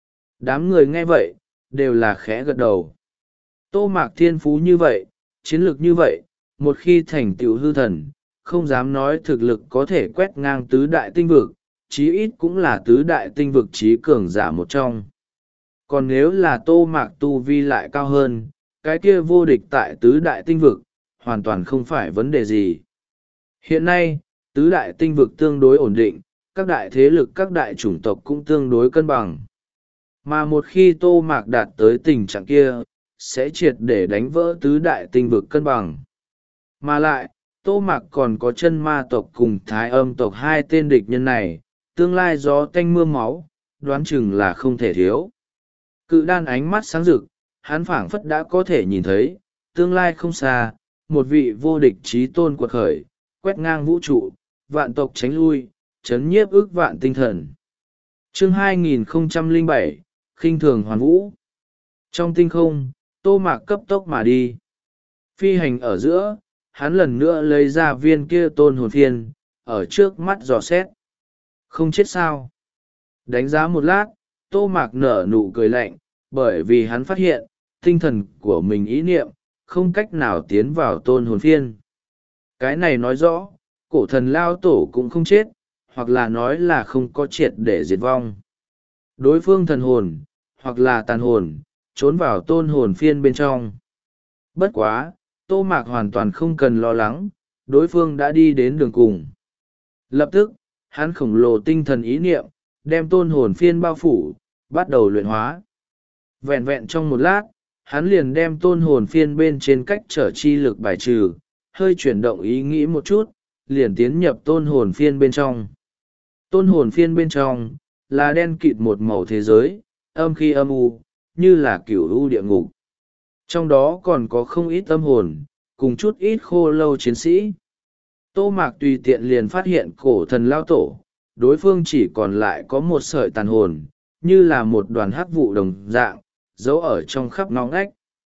Đám người nghe vậy, đều là khẽ gật đầu. Tô Mạc thiên phú như vậy, chiến lược như vậy, một khi thành tựu hư thần, không dám nói thực lực có thể quét ngang tứ đại tinh vực, chí ít cũng là tứ đại tinh vực trí cường giả một trong. Còn nếu là Tô Mạc tu vi lại cao hơn, cái kia vô địch tại tứ đại tinh vực, hoàn toàn không phải vấn đề gì. Hiện nay, tứ đại tinh vực tương đối ổn định, các đại thế lực các đại chủng tộc cũng tương đối cân bằng. Mà một khi Tô Mạc đạt tới tình trạng kia, sẽ triệt để đánh vỡ tứ đại tinh vực cân bằng. Mà lại, Tô Mạc còn có chân ma tộc cùng thái âm tộc hai tên địch nhân này, tương lai gió tanh mưa máu, đoán chừng là không thể thiếu. Cự đan ánh mắt sáng rực, hắn phảng phất đã có thể nhìn thấy, tương lai không xa, một vị vô địch trí tôn quật khởi, quét ngang vũ trụ, vạn tộc tránh lui, chấn nhiếp ước vạn tinh thần. Chương hai nghìn không trăm lẻ bảy, khinh thường hoàn vũ. Trong tinh không, Tô Mạc cấp tốc mà đi. Phi hành ở giữa, hắn lần nữa lấy ra viên kia tôn hồn phiên, ở trước mắt dò xét. Không chết sao? Đánh giá một lát, Tô Mạc nở nụ cười lạnh, bởi vì hắn phát hiện, tinh thần của mình ý niệm, không cách nào tiến vào tôn hồn phiên. Cái này nói rõ, cổ thần lao tổ cũng không chết, hoặc là nói là không có triệt để diệt vong. Đối phương thần hồn, hoặc là tàn hồn, trốn vào tôn hồn phiên bên trong. Bất quá, Tô Mạc hoàn toàn không cần lo lắng, đối phương đã đi đến đường cùng. Lập tức, hắn khổng lồ tinh thần ý niệm, đem tôn hồn phiên bao phủ, bắt đầu luyện hóa. Vẹn vẹn trong một lát, hắn liền đem tôn hồn phiên bên trên cách trở chi lực bài trừ, hơi chuyển động ý nghĩ một chút, liền tiến nhập tôn hồn phiên bên trong. Tôn hồn phiên bên trong, là đen kịt một màu thế giới, âm khi âm u, như là cửu u địa ngục. Trong đó còn có không ít âm hồn, cùng chút ít khô lâu chiến sĩ. Tô Mạc tùy tiện liền phát hiện cổ thần lao tổ, đối phương chỉ còn lại có một sợi tàn hồn, như là một đoàn hắc vụ đồng dạng, giấu ở trong khắp ngõ ngách.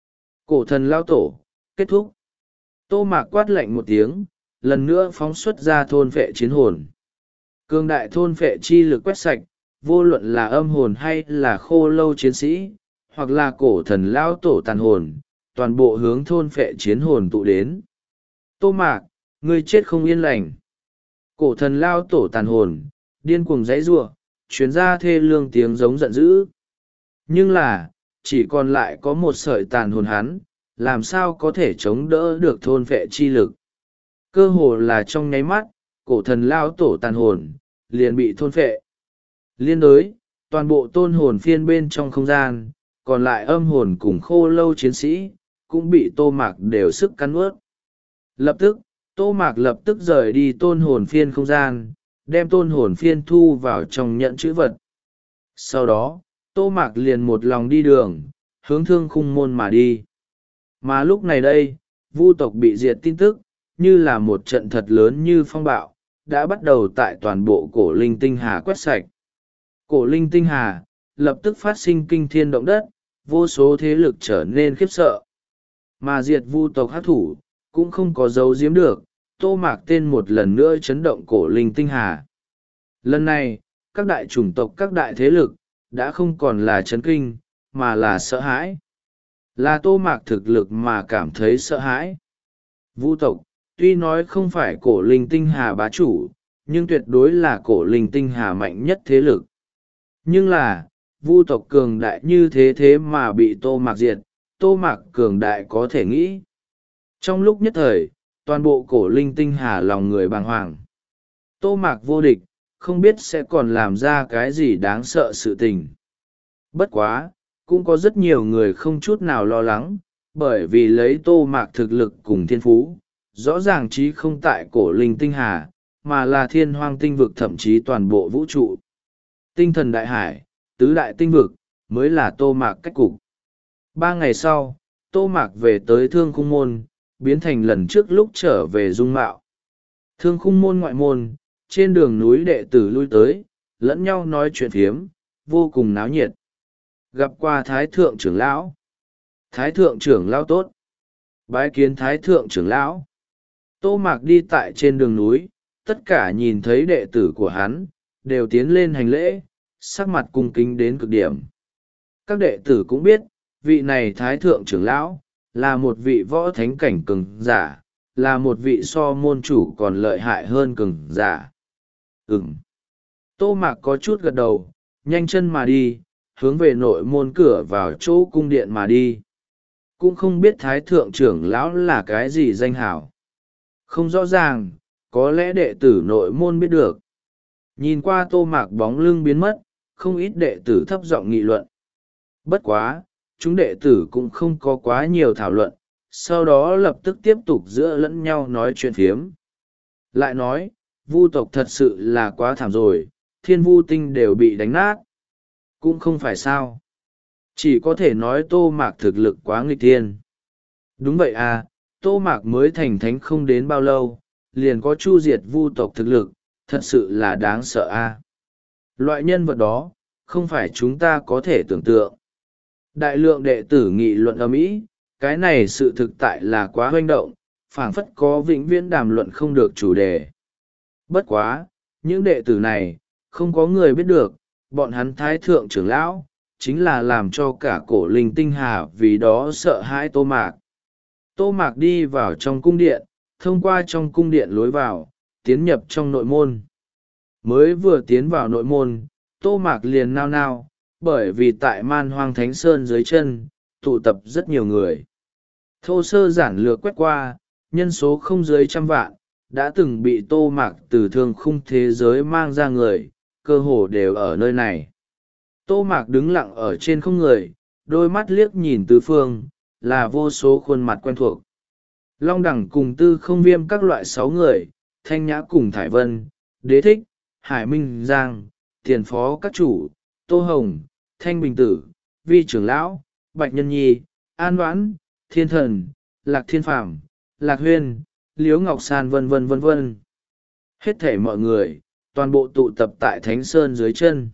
Cổ thần lao tổ, kết thúc. Tô Mạc quát lạnh một tiếng, lần nữa phóng xuất ra thôn phệ chiến hồn. Cương đại thôn phệ chi lực quét sạch, vô luận là âm hồn hay là khô lâu chiến sĩ, hoặc là cổ thần lao tổ tàn hồn, toàn bộ hướng thôn phệ chiến hồn tụ đến. Tô Mạc, ngươi chết không yên lành. Cổ thần lao tổ tàn hồn, điên cuồng dãy giụa, chuyến ra thê lương tiếng giống giận dữ. Nhưng là, chỉ còn lại có một sợi tàn hồn hắn, làm sao có thể chống đỡ được thôn phệ chi lực. Cơ hồ là trong nháy mắt, cổ thần lao tổ tàn hồn, liền bị thôn phệ. Liên đối, toàn bộ tôn hồn phiên bên trong không gian, còn lại âm hồn cùng khô lâu chiến sĩ, cũng bị Tô Mạc đều sức cắn ướt. Lập tức, Tô Mạc lập tức rời đi tôn hồn phiên không gian, đem tôn hồn phiên thu vào trong nhận chữ vật. Sau đó, Tô Mạc liền một lòng đi đường, hướng thương khung môn mà đi. Mà lúc này đây, vu tộc bị diệt tin tức, như là một trận thật lớn như phong bạo, đã bắt đầu tại toàn bộ cổ linh tinh hà quét sạch. Cổ linh tinh hà, lập tức phát sinh kinh thiên động đất, vô số thế lực trở nên khiếp sợ. Mà diệt vu tộc hắc thủ, cũng không có dấu giếm được, Tô Mạc tên một lần nữa chấn động cổ linh tinh hà. Lần này, các đại chủng tộc các đại thế lực, đã không còn là chấn kinh, mà là sợ hãi. Là Tô Mạc thực lực mà cảm thấy sợ hãi. Vu tộc, tuy nói không phải cổ linh tinh hà bá chủ, nhưng tuyệt đối là cổ linh tinh hà mạnh nhất thế lực. Nhưng là, vu tộc cường đại như thế thế mà bị Tô Mạc diệt, Tô Mạc cường đại có thể nghĩ. Trong lúc nhất thời, toàn bộ cổ linh tinh hà lòng người bàng hoàng. Tô Mạc vô địch, không biết sẽ còn làm ra cái gì đáng sợ sự tình. Bất quá, cũng có rất nhiều người không chút nào lo lắng, bởi vì lấy Tô Mạc thực lực cùng thiên phú, rõ ràng chí không tại cổ linh tinh hà, mà là thiên hoang tinh vực thậm chí toàn bộ vũ trụ. Tinh thần đại hải, tứ đại tinh vực, mới là Tô Mạc cách cục. Ba ngày sau, Tô Mạc về tới thương khung môn, biến thành lần trước lúc trở về dung mạo. Thương khung môn ngoại môn, trên đường núi đệ tử lui tới, lẫn nhau nói chuyện phiếm, vô cùng náo nhiệt. Gặp qua Thái Thượng trưởng lão. Thái Thượng trưởng lão tốt. Bái kiến Thái Thượng trưởng lão. Tô Mạc đi tại trên đường núi, tất cả nhìn thấy đệ tử của hắn, đều tiến lên hành lễ, sắc mặt cung kính đến cực điểm. Các đệ tử cũng biết, vị này Thái Thượng trưởng lão, là một vị võ thánh cảnh cường giả, là một vị so môn chủ còn lợi hại hơn cường giả. Ừm. Tô Mạc có chút gật đầu, nhanh chân mà đi, hướng về nội môn cửa vào chỗ cung điện mà đi. Cũng không biết Thái Thượng trưởng lão là cái gì danh hảo. Không rõ ràng, có lẽ đệ tử nội môn biết được. Nhìn qua Tô Mạc bóng lưng biến mất, không ít đệ tử thấp giọng nghị luận. Bất quá, chúng đệ tử cũng không có quá nhiều thảo luận, sau đó lập tức tiếp tục giữa lẫn nhau nói chuyện phiếm. Lại nói, vu tộc thật sự là quá thảm rồi, thiên vu tinh đều bị đánh nát. Cũng không phải sao. Chỉ có thể nói Tô Mạc thực lực quá nghịch thiên. Đúng vậy à, Tô Mạc mới thành thánh không đến bao lâu, liền có chu diệt vu tộc thực lực, thật sự là đáng sợ a. Loại nhân vật đó, không phải chúng ta có thể tưởng tượng. Đại lượng đệ tử nghị luận ầm ĩ, cái này sự thực tại là quá hoành động, phảng phất có vĩnh viễn đàm luận không được chủ đề. Bất quá, những đệ tử này, không có người biết được, bọn hắn thái thượng trưởng lão, chính là làm cho cả cổ linh tinh hà vì đó sợ hãi Tô Mạc. Tô Mạc đi vào trong cung điện, thông qua trong cung điện lối vào, tiến nhập trong nội môn. Mới vừa tiến vào nội môn, Tô Mạc liền nao nao, bởi vì tại Man Hoang Thánh Sơn dưới chân, tụ tập rất nhiều người. Thô sơ giản lược quét qua, nhân số không dưới trăm vạn, đã từng bị Tô Mạc từ thương khung thế giới mang ra người, cơ hồ đều ở nơi này. Tô Mạc đứng lặng ở trên không người, đôi mắt liếc nhìn tứ phương, là vô số khuôn mặt quen thuộc. Long Đẳng cùng Tư Không Viêm các loại sáu người, Thanh Nhã cùng Thải Vân, Đế Thích, Hải Minh Giang, Tiền Phó các chủ, Tô Hồng, Thanh Bình Tử, Vi Trưởng Lão, Bạch Nhân Nhi, An Đoán, Thiên Thần, Lạc Thiên Phàm, Lạc Huyên, Liễu Ngọc San vân vân vân vân. Hết thảy mọi người, toàn bộ tụ tập tại Thánh Sơn dưới chân.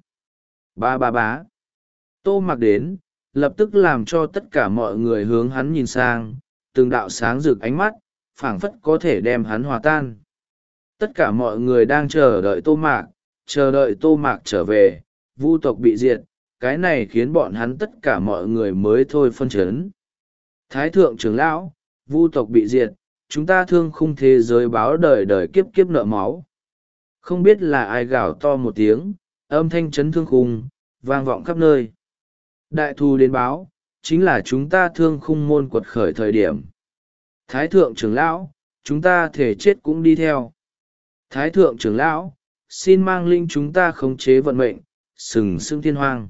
Ba ba bá. Tô Mạc đến, lập tức làm cho tất cả mọi người hướng hắn nhìn sang, từng đạo sáng rực ánh mắt, phảng phất có thể đem hắn hòa tan. Tất cả mọi người đang chờ đợi Tô Mạc, chờ đợi Tô Mạc trở về, vu tộc bị diệt, cái này khiến bọn hắn tất cả mọi người mới thôi phân chấn. Thái thượng trưởng lão, vu tộc bị diệt, chúng ta thương khung thế giới báo đời đời kiếp kiếp nợ máu. Không biết là ai gào to một tiếng, âm thanh chấn thương khung, vang vọng khắp nơi. Đại thù đến báo, chính là chúng ta thương khung môn quật khởi thời điểm. Thái thượng trưởng lão, chúng ta thể chết cũng đi theo. Thái thượng trưởng lão, xin mang linh chúng ta khống chế vận mệnh, sừng sững thiên hoang.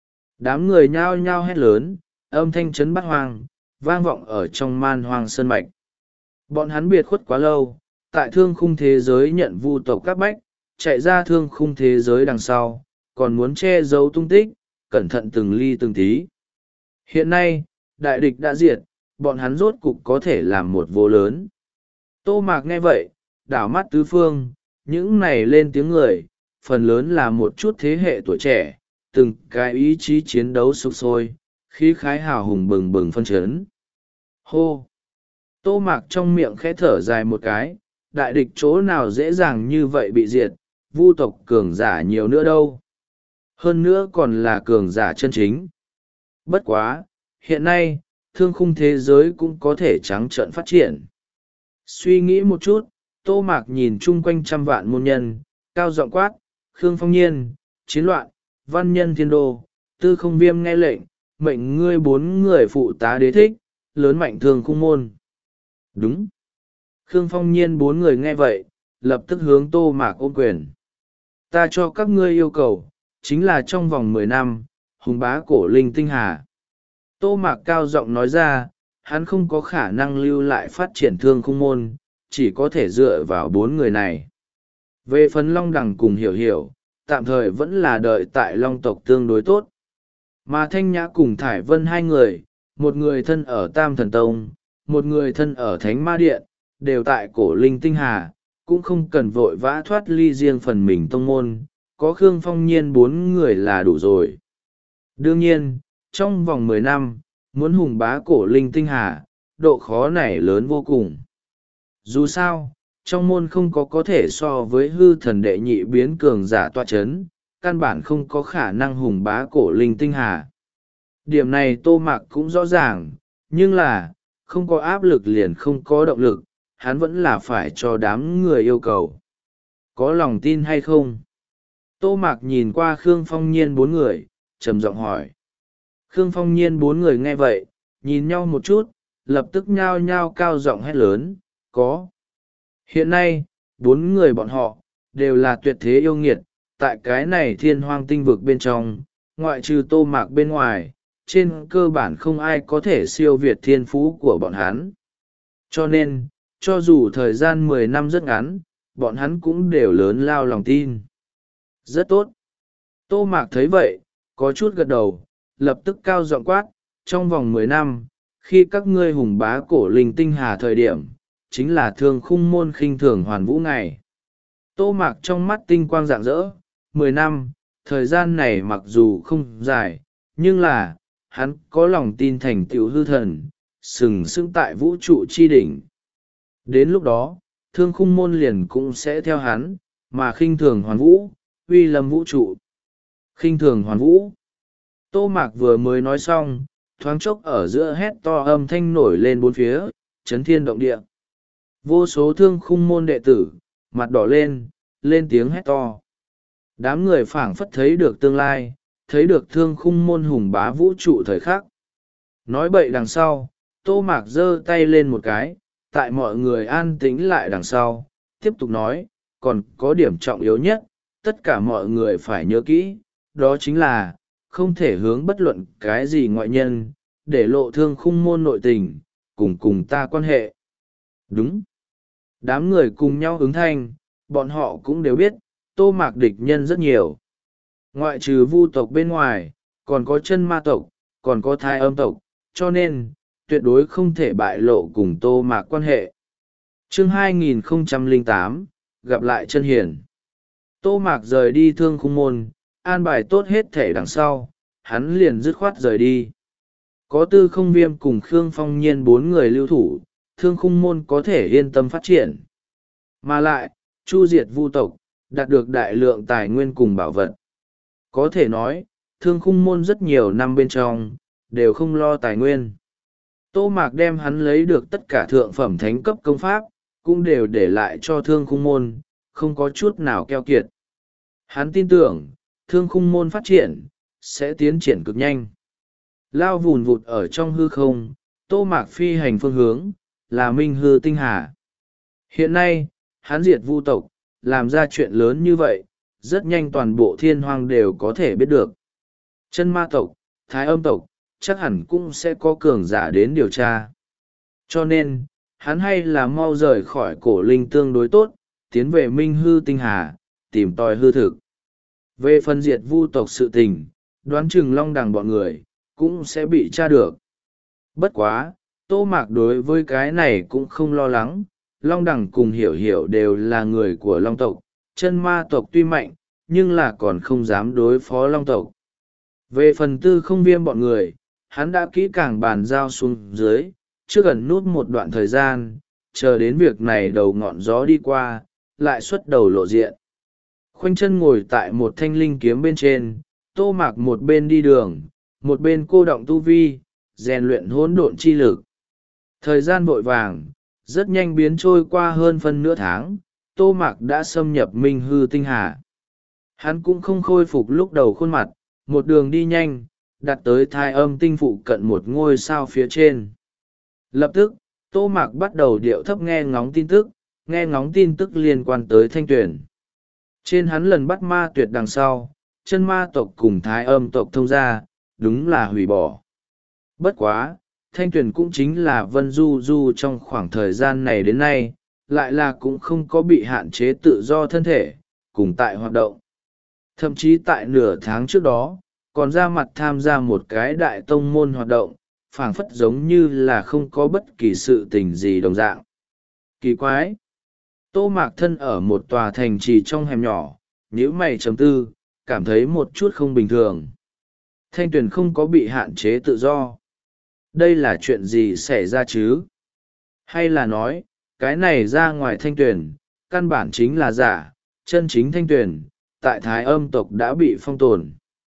Đám người nhao nhao hét lớn, âm thanh chấn bát hoang, vang vọng ở trong Man Hoang sơn mạch. Bọn hắn biệt khuất quá lâu, tại thương khung thế giới nhận vu tộc các bách, chạy ra thương khung thế giới đằng sau, còn muốn che giấu tung tích, cẩn thận từng ly từng tí. Hiện nay, đại địch đã diệt, bọn hắn rốt cục có thể làm một vô lớn. Tô Mạc nghe vậy, đảo mắt tứ phương, những này lên tiếng người, phần lớn là một chút thế hệ tuổi trẻ, từng cái ý chí chiến đấu sục sôi, khí khái hào hùng bừng bừng phân chấn. Hô! Tô Mạc trong miệng khẽ thở dài một cái, đại địch chỗ nào dễ dàng như vậy bị diệt, vu tộc cường giả nhiều nữa đâu. Hơn nữa còn là cường giả chân chính. Bất quá, hiện nay, thương khung thế giới cũng có thể trắng trợn phát triển. Suy nghĩ một chút, Tô Mạc nhìn chung quanh trăm vạn môn nhân, cao giọng quát, Khương Phong Nhiên, Chiến Loạn, Văn Nhân Thiên Đô, Tư Không Viêm nghe lệnh, mệnh ngươi bốn người phụ tá Đế Thích, lớn mạnh thương khung môn. Đúng. Khương Phong Nhiên bốn người nghe vậy, lập tức hướng Tô Mạc ôm quyền. Ta cho các ngươi yêu cầu, chính là trong vòng mười năm, hùng bá cổ linh tinh hà. Tô Mạc cao giọng nói ra, hắn không có khả năng lưu lại phát triển thương khung môn, chỉ có thể dựa vào bốn người này. Về phần Long Đằng cùng Hiểu Hiểu, tạm thời vẫn là đợi tại Long tộc tương đối tốt. Mà Thanh Nhã cùng Thải Vân hai người, một người thân ở Tam Thần Tông, một người thân ở Thánh Ma Điện, đều tại cổ linh tinh hà, cũng không cần vội vã thoát ly riêng phần mình tông môn, có Khương Phong Nhiên bốn người là đủ rồi. Đương nhiên, trong vòng mười năm, muốn hùng bá cổ linh tinh hà, độ khó này lớn vô cùng. Dù sao, trong môn không có có thể so với hư thần đệ nhị biến cường giả tọa chấn, căn bản không có khả năng hùng bá cổ linh tinh hà. Điểm này Tô Mạc cũng rõ ràng, nhưng là, không có áp lực liền không có động lực, hắn vẫn là phải cho đám người yêu cầu. Có lòng tin hay không? Tô Mạc nhìn qua Khương Phong Nhiên bốn người, trầm giọng hỏi. Khương Phong Nhiên bốn người nghe vậy, nhìn nhau một chút, lập tức nhao nhao cao giọng hét lớn, có. Hiện nay, bốn người bọn họ, đều là tuyệt thế yêu nghiệt, tại cái này thiên hoang tinh vực bên trong, ngoại trừ Tô Mạc bên ngoài, trên cơ bản không ai có thể siêu việt thiên phú của bọn hắn. Cho nên, cho dù thời gian mười năm rất ngắn, bọn hắn cũng đều lớn lao lòng tin. Rất tốt. Tô Mạc thấy vậy, có chút gật đầu, lập tức cao giọng quát, trong vòng mười năm, khi các ngươi hùng bá cổ linh tinh hà thời điểm, chính là thương khung môn khinh thường hoàn vũ ngày. Tô Mạc trong mắt tinh quang rạng rỡ, mười năm, thời gian này mặc dù không dài, nhưng là, hắn có lòng tin thành tựu hư thần, sừng sững tại vũ trụ chi đỉnh. Đến lúc đó, thương khung môn liền cũng sẽ theo hắn, mà khinh thường hoàn vũ, uy lâm vũ trụ. Khinh thường hoàn vũ. Tô Mạc vừa mới nói xong, thoáng chốc ở giữa hét to âm thanh nổi lên bốn phía, chấn thiên động địa. Vô số thương khung môn đệ tử, mặt đỏ lên, lên tiếng hét to. Đám người phảng phất thấy được tương lai, thấy được thương khung môn hùng bá vũ trụ thời khắc. Nói bậy đằng sau, Tô Mạc giơ tay lên một cái, tại mọi người an tĩnh lại đằng sau, tiếp tục nói, còn có điểm trọng yếu nhất, tất cả mọi người phải nhớ kỹ, đó chính là, không thể hướng bất luận cái gì ngoại nhân, để lộ thương khung môn nội tình, cùng cùng ta quan hệ. Đúng. Đám người cùng nhau ứng thanh, bọn họ cũng đều biết, Tô Mạc địch nhân rất nhiều. Ngoại trừ vu tộc bên ngoài, còn có chân ma tộc, còn có thai âm tộc, cho nên, tuyệt đối không thể bại lộ cùng Tô Mạc quan hệ. Chương hai nghìn không trăm lẻ tám, gặp lại chân hiền. Tô Mạc rời đi thương khung môn, an bài tốt hết thể đằng sau, hắn liền dứt khoát rời đi. Có Tư Không Viêm cùng Khương Phong Nhiên bốn người lưu thủ, thương khung môn có thể yên tâm phát triển. Mà lại, chu diệt vu tộc, đạt được đại lượng tài nguyên cùng bảo vật. Có thể nói, thương khung môn rất nhiều năm bên trong, đều không lo tài nguyên. Tô Mạc đem hắn lấy được tất cả thượng phẩm thánh cấp công pháp, cũng đều để lại cho thương khung môn, không có chút nào keo kiệt. Hắn tin tưởng, thương khung môn phát triển, sẽ tiến triển cực nhanh. Lao vùn vụt ở trong hư không, Tô Mạc phi hành phương hướng, là Minh Hư Tinh Hà. Hiện nay, hắn diệt vu tộc, làm ra chuyện lớn như vậy, rất nhanh toàn bộ thiên hoang đều có thể biết được. Chân ma tộc, thái âm tộc, chắc hẳn cũng sẽ có cường giả đến điều tra. Cho nên, hắn hay là mau rời khỏi cổ linh tương đối tốt, tiến về Minh Hư Tinh Hà, tìm tòi hư thực. Về phần diệt vu tộc sự tình, đoán chừng long đằng bọn người, cũng sẽ bị tra được. Bất quá, Tô Mạc đối với cái này cũng không lo lắng, long đằng cùng hiểu hiểu đều là người của long tộc, chân ma tộc tuy mạnh, nhưng là còn không dám đối phó long tộc. Về phần Tư Không Viêm bọn người, hắn đã kỹ càng bàn giao xuống dưới, trước gần nút một đoạn thời gian, chờ đến việc này đầu ngọn gió đi qua, lại xuất đầu lộ diện. Khoanh chân ngồi tại một thanh linh kiếm bên trên, Tô Mạc một bên đi đường, một bên cô động tu vi, rèn luyện hỗn độn chi lực. Thời gian vội vàng, rất nhanh biến trôi qua hơn phân nửa tháng, Tô Mạc đã xâm nhập Minh Hư Tinh Hà. Hắn cũng không khôi phục lúc đầu khuôn mặt, một đường đi nhanh, đặt tới thai âm tinh phụ cận một ngôi sao phía trên. Lập tức, Tô Mạc bắt đầu điệu thấp nghe ngóng tin tức, nghe ngóng tin tức liên quan tới Thanh Tuyền. Trên hắn lần bắt ma tuyệt đằng sau, chân ma tộc cùng thái âm tộc thông ra, đúng là hủy bỏ. Bất quá, Thanh Tuyền cũng chính là Vân Du Du trong khoảng thời gian này đến nay, lại là cũng không có bị hạn chế tự do thân thể, cùng tại hoạt động. Thậm chí tại nửa tháng trước đó, còn ra mặt tham gia một cái đại tông môn hoạt động, phảng phất giống như là không có bất kỳ sự tình gì đồng dạng. Kỳ quái! Tô Mạc thân ở một tòa thành trì trong hẻm nhỏ, nhíu mày trầm tư, cảm thấy một chút không bình thường. Thanh Tuyền không có bị hạn chế tự do. Đây là chuyện gì xảy ra chứ? Hay là nói, cái này ra ngoài Thanh Tuyền, căn bản chính là giả, chân chính Thanh Tuyền, tại thái âm tộc đã bị phong tồn.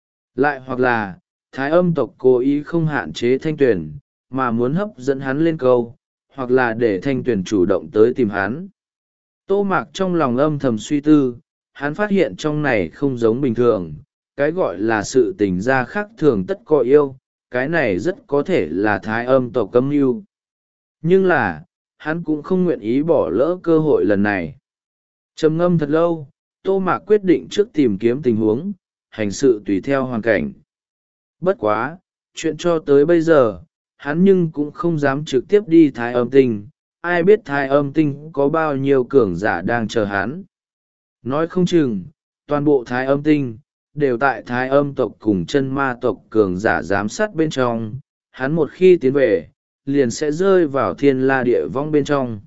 Lại hoặc là, thái âm tộc cố ý không hạn chế Thanh Tuyền, mà muốn hấp dẫn hắn lên câu, hoặc là để Thanh Tuyền chủ động tới tìm hắn. Tô Mạc trong lòng âm thầm suy tư, hắn phát hiện trong này không giống bình thường, cái gọi là sự tình gia khác thường tất có yêu, cái này rất có thể là thái âm tộc âm mưu. Nhưng là, hắn cũng không nguyện ý bỏ lỡ cơ hội lần này. Trầm ngâm thật lâu, Tô Mạc quyết định trước tìm kiếm tình huống, hành sự tùy theo hoàn cảnh. Bất quá, chuyện cho tới bây giờ, hắn nhưng cũng không dám trực tiếp đi thái âm tinh, ai biết thái âm tinh có bao nhiêu cường giả đang chờ hắn. Nói không chừng toàn bộ thái âm tinh đều tại thái âm tộc cùng chân ma tộc cường giả giám sát bên trong, hắn một khi tiến về liền sẽ rơi vào thiên la địa vong bên trong.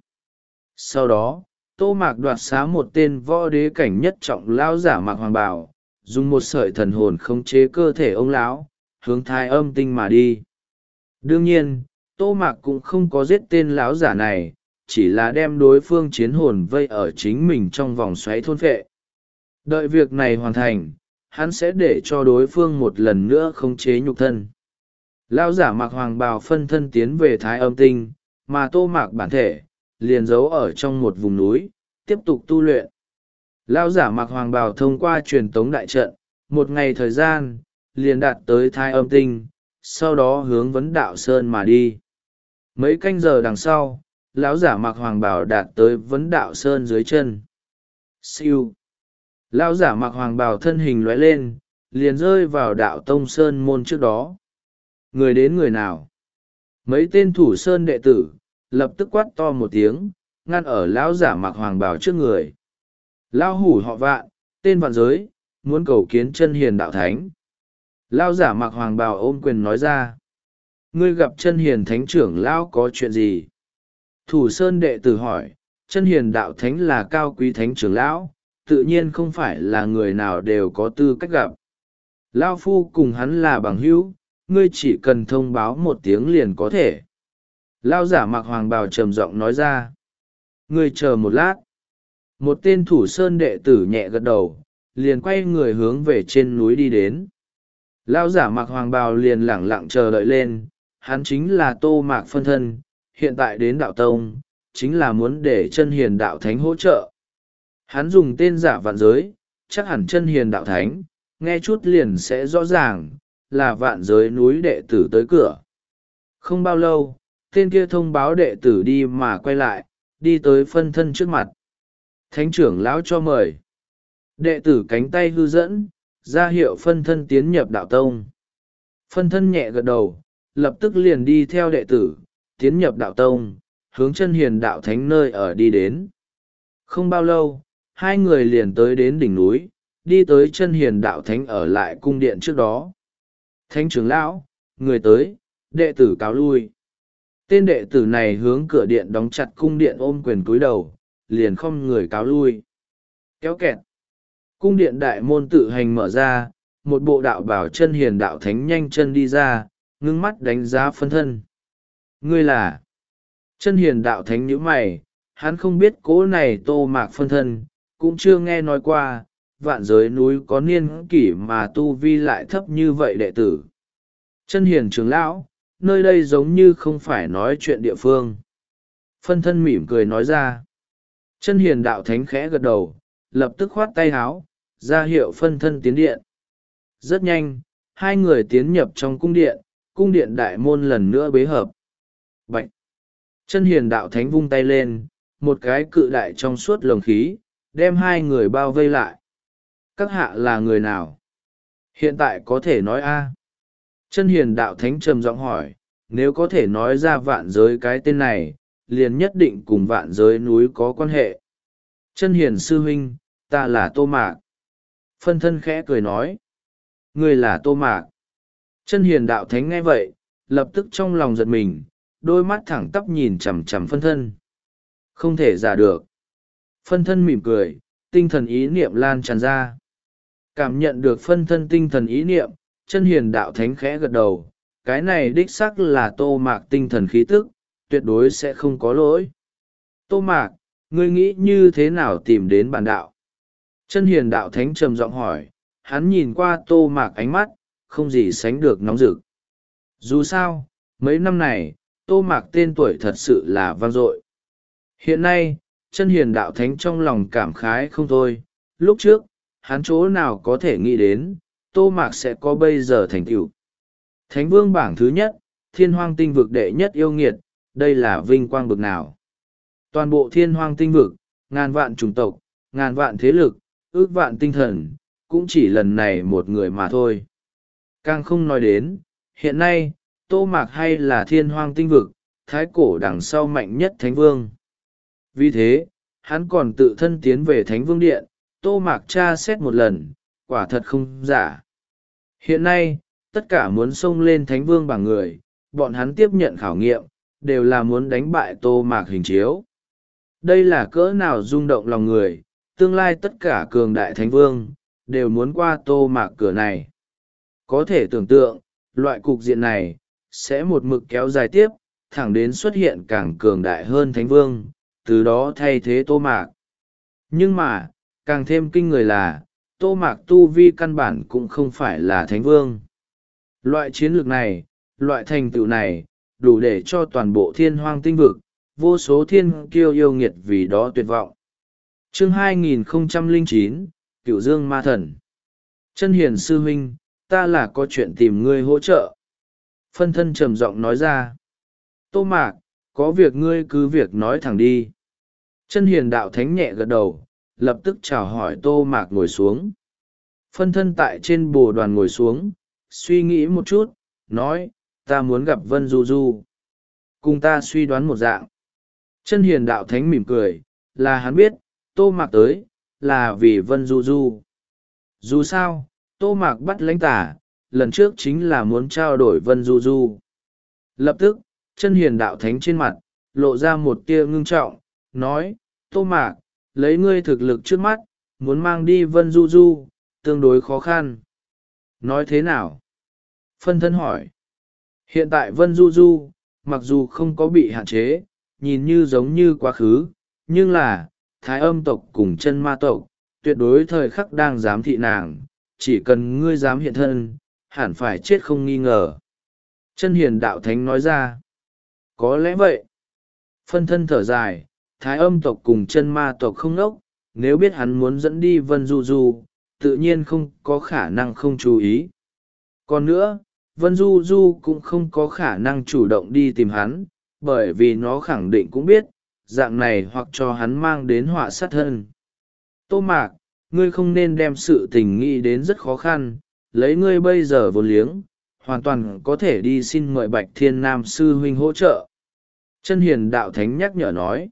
Sau đó Tô Mạc đoạt xá một tên võ đế cảnh nhất trọng lão giả mặc hoàng bào, dùng một sợi thần hồn khống chế cơ thể ông lão, hướng thái âm tinh mà đi. Đương nhiên, Tô Mạc cũng không có giết tên lão giả này, chỉ là đem đối phương chiến hồn vây ở chính mình trong vòng xoáy thôn phệ. Đợi việc này hoàn thành, hắn sẽ để cho đối phương một lần nữa khống chế nhục thân. Lão giả mặc hoàng bào phân thân tiến về thái âm tinh, mà Tô Mạc bản thể liền giấu ở trong một vùng núi, tiếp tục tu luyện. Lão giả mặc hoàng bào thông qua truyền tống đại trận, một ngày thời gian, liền đạt tới thái âm tinh, sau đó hướng vấn đạo sơn mà đi. Mấy canh giờ đằng sau, lão giả mặc hoàng bào đạt tới vấn đạo sơn dưới chân. Siêu. Lão giả mặc hoàng bào thân hình lóe lên, liền rơi vào đạo tông sơn môn trước đó. Người đến người nào? Mấy tên thủ sơn đệ tử lập tức quát to một tiếng, ngăn ở lão giả mặc hoàng bào trước người. Lão hủ họ Vạn, tên Vạn Giới, muốn cầu kiến chân hiền đạo thánh. Lão giả mặc hoàng bào ôm quyền nói ra. Ngươi gặp chân hiền thánh trưởng lão có chuyện gì? Thủ sơn đệ tử hỏi. Chân hiền đạo thánh là cao quý thánh trưởng lão, tự nhiên không phải là người nào đều có tư cách gặp. Lão phu cùng hắn là bằng hữu, ngươi chỉ cần thông báo một tiếng liền có thể. Lão giả mặc hoàng bào trầm giọng nói ra. Ngươi chờ một lát. Một tên thủ sơn đệ tử nhẹ gật đầu, liền quay người hướng về trên núi đi đến. Lão giả mặc hoàng bào liền lẳng lặng chờ đợi lên, hắn chính là Tô Mạc phân thân, hiện tại đến đạo tông, chính là muốn để chân hiền đạo thánh hỗ trợ. Hắn dùng tên giả Vạn Giới, chắc hẳn chân hiền đạo thánh, nghe chút liền sẽ rõ ràng, là Vạn Giới núi đệ tử tới cửa. Không bao lâu, tên kia thông báo đệ tử đi mà quay lại, đi tới phân thân trước mặt. Thánh trưởng lão cho mời. Đệ tử cánh tay hư dẫn, ra hiệu phân thân tiến nhập đạo tông. Phân thân nhẹ gật đầu, lập tức liền đi theo đệ tử, tiến nhập đạo tông, hướng chân hiền đạo thánh nơi ở đi đến. Không bao lâu, hai người liền tới đến đỉnh núi, đi tới chân hiền đạo thánh ở lại cung điện trước đó. Thánh trưởng lão, người tới, đệ tử cáo lui. Tên đệ tử này hướng cửa điện đóng chặt cung điện ôm quyền cúi đầu, liền không người cáo lui. Kéo kẹt. Cung điện đại môn tự hành mở ra, một bộ đạo bảo chân hiền đạo thánh nhanh chân đi ra, ngưng mắt đánh giá phân thân. Ngươi là chân hiền đạo thánh nhíu mày, hắn không biết cố này Tô Mạc phân thân, cũng chưa nghe nói qua, Vạn Giới núi có niên kỷ mà tu vi lại thấp như vậy đệ tử. Chân hiền trưởng lão, nơi đây giống như không phải nói chuyện địa phương. Phân thân mỉm cười nói ra. Chân hiền đạo thánh khẽ gật đầu, lập tức khoát tay háo, ra hiệu phân thân tiến điện. Rất nhanh, hai người tiến nhập trong cung điện, cung điện đại môn lần nữa bế hợp. Bạch! Chân hiền đạo thánh vung tay lên, một cái cự đại trong suốt lồng khí, đem hai người bao vây lại. Các hạ là người nào? Hiện tại có thể nói a. Chân hiền đạo thánh trầm giọng hỏi, nếu có thể nói ra Vạn Giới cái tên này, liền nhất định cùng Vạn Giới núi có quan hệ. Chân hiền sư huynh, ta là Tô Mạc. Phân thân khẽ cười nói. Ngươi là Tô Mạc. Chân hiền đạo thánh nghe vậy, lập tức trong lòng giật mình, đôi mắt thẳng tắp nhìn chằm chằm phân thân. Không thể giả được. Phân thân mỉm cười, tinh thần ý niệm lan tràn ra. Cảm nhận được phân thân tinh thần ý niệm, chân hiền đạo thánh khẽ gật đầu. Cái này đích xác là Tô Mạc tinh thần khí tức, tuyệt đối sẽ không có lỗi. Tô Mạc, ngươi nghĩ như thế nào tìm đến bản đạo? Chân hiền đạo thánh trầm giọng hỏi, hắn nhìn qua Tô Mạc ánh mắt, không gì sánh được nóng rực. Dù sao, mấy năm này, Tô Mạc tên tuổi thật sự là vang dội. Hiện nay, chân hiền đạo thánh trong lòng cảm khái không thôi, lúc trước, hắn chỗ nào có thể nghĩ đến, Tô Mạc sẽ có bây giờ thành tựu. Thánh vương bảng thứ nhất, thiên hoang tinh vực đệ nhất yêu nghiệt, đây là vinh quang bực nào. Toàn bộ thiên hoang tinh vực, ngàn vạn chủng tộc, ngàn vạn thế lực, ước vạn tinh thần, cũng chỉ lần này một người mà thôi. Càng không nói đến, hiện nay, Tô Mạc hay là thiên hoang tinh vực, thái cổ đằng sau mạnh nhất thánh vương. Vì thế, hắn còn tự thân tiến về thánh vương điện, Tô Mạc tra xét một lần, quả thật không giả. Hiện nay, tất cả muốn xông lên thánh vương bảng người, bọn hắn tiếp nhận khảo nghiệm, đều là muốn đánh bại Tô Mạc hình chiếu. Đây là cỡ nào rung động lòng người, tương lai tất cả cường đại thánh vương, đều muốn qua Tô Mạc cửa này. Có thể tưởng tượng, loại cục diện này, sẽ một mực kéo dài tiếp, thẳng đến xuất hiện càng cường đại hơn thánh vương, từ đó thay thế Tô Mạc. Nhưng mà, càng thêm kinh người là, Tô Mạc tu vi căn bản cũng không phải là thánh vương. Loại chiến lược này, loại thành tựu này, đủ để cho toàn bộ thiên hoang tinh vực, vô số thiên kiêu yêu nghiệt vì đó tuyệt vọng. Chương hai nghìn không trăm lẻ chín, Cửu Dương Ma Thần. Chân hiền sư huynh, ta là có chuyện tìm ngươi hỗ trợ. Phân thân trầm giọng nói ra. Tô Mạc, có việc ngươi cứ việc nói thẳng đi. Chân hiền đạo thánh nhẹ gật đầu, lập tức chào hỏi Tô Mạc ngồi xuống. Phân thân tại trên bồ đoàn ngồi xuống, suy nghĩ một chút, nói, ta muốn gặp Vân Du Du. Cùng ta suy đoán một dạng. Chân hiền đạo thánh mỉm cười, là hắn biết, Tô Mạc tới, là vì Vân Du Du. Dù sao, Tô Mạc bắt lãnh tả, lần trước chính là muốn trao đổi Vân Du Du. Lập tức, chân hiền đạo thánh trên mặt, lộ ra một tia ngưng trọng, nói, Tô Mạc, lấy ngươi thực lực trước mắt, muốn mang đi Vân Du Du, tương đối khó khăn. Nói thế nào? Phân thân hỏi. Hiện tại Vân Du Du, mặc dù không có bị hạn chế, nhìn như giống như quá khứ, nhưng là, thái âm tộc cùng chân ma tộc, tuyệt đối thời khắc đang giám thị nàng, chỉ cần ngươi dám hiện thân, hẳn phải chết không nghi ngờ. Chân hiền đạo thánh nói ra. Có lẽ vậy. Phân thân thở dài, thái âm tộc cùng chân ma tộc không nốc, nếu biết hắn muốn dẫn đi Vân Du Du, tự nhiên không có khả năng không chú ý. Còn nữa, Vân Du Du cũng không có khả năng chủ động đi tìm hắn, bởi vì nó khẳng định cũng biết, dạng này hoặc cho hắn mang đến họa sát thân. Tô Mạc, ngươi không nên đem sự tình nghĩ đến rất khó khăn, lấy ngươi bây giờ vốn liếng, hoàn toàn có thể đi xin mời Bạch Thiên Nam Sư Huynh hỗ trợ. Chân hiền đạo thánh nhắc nhở nói.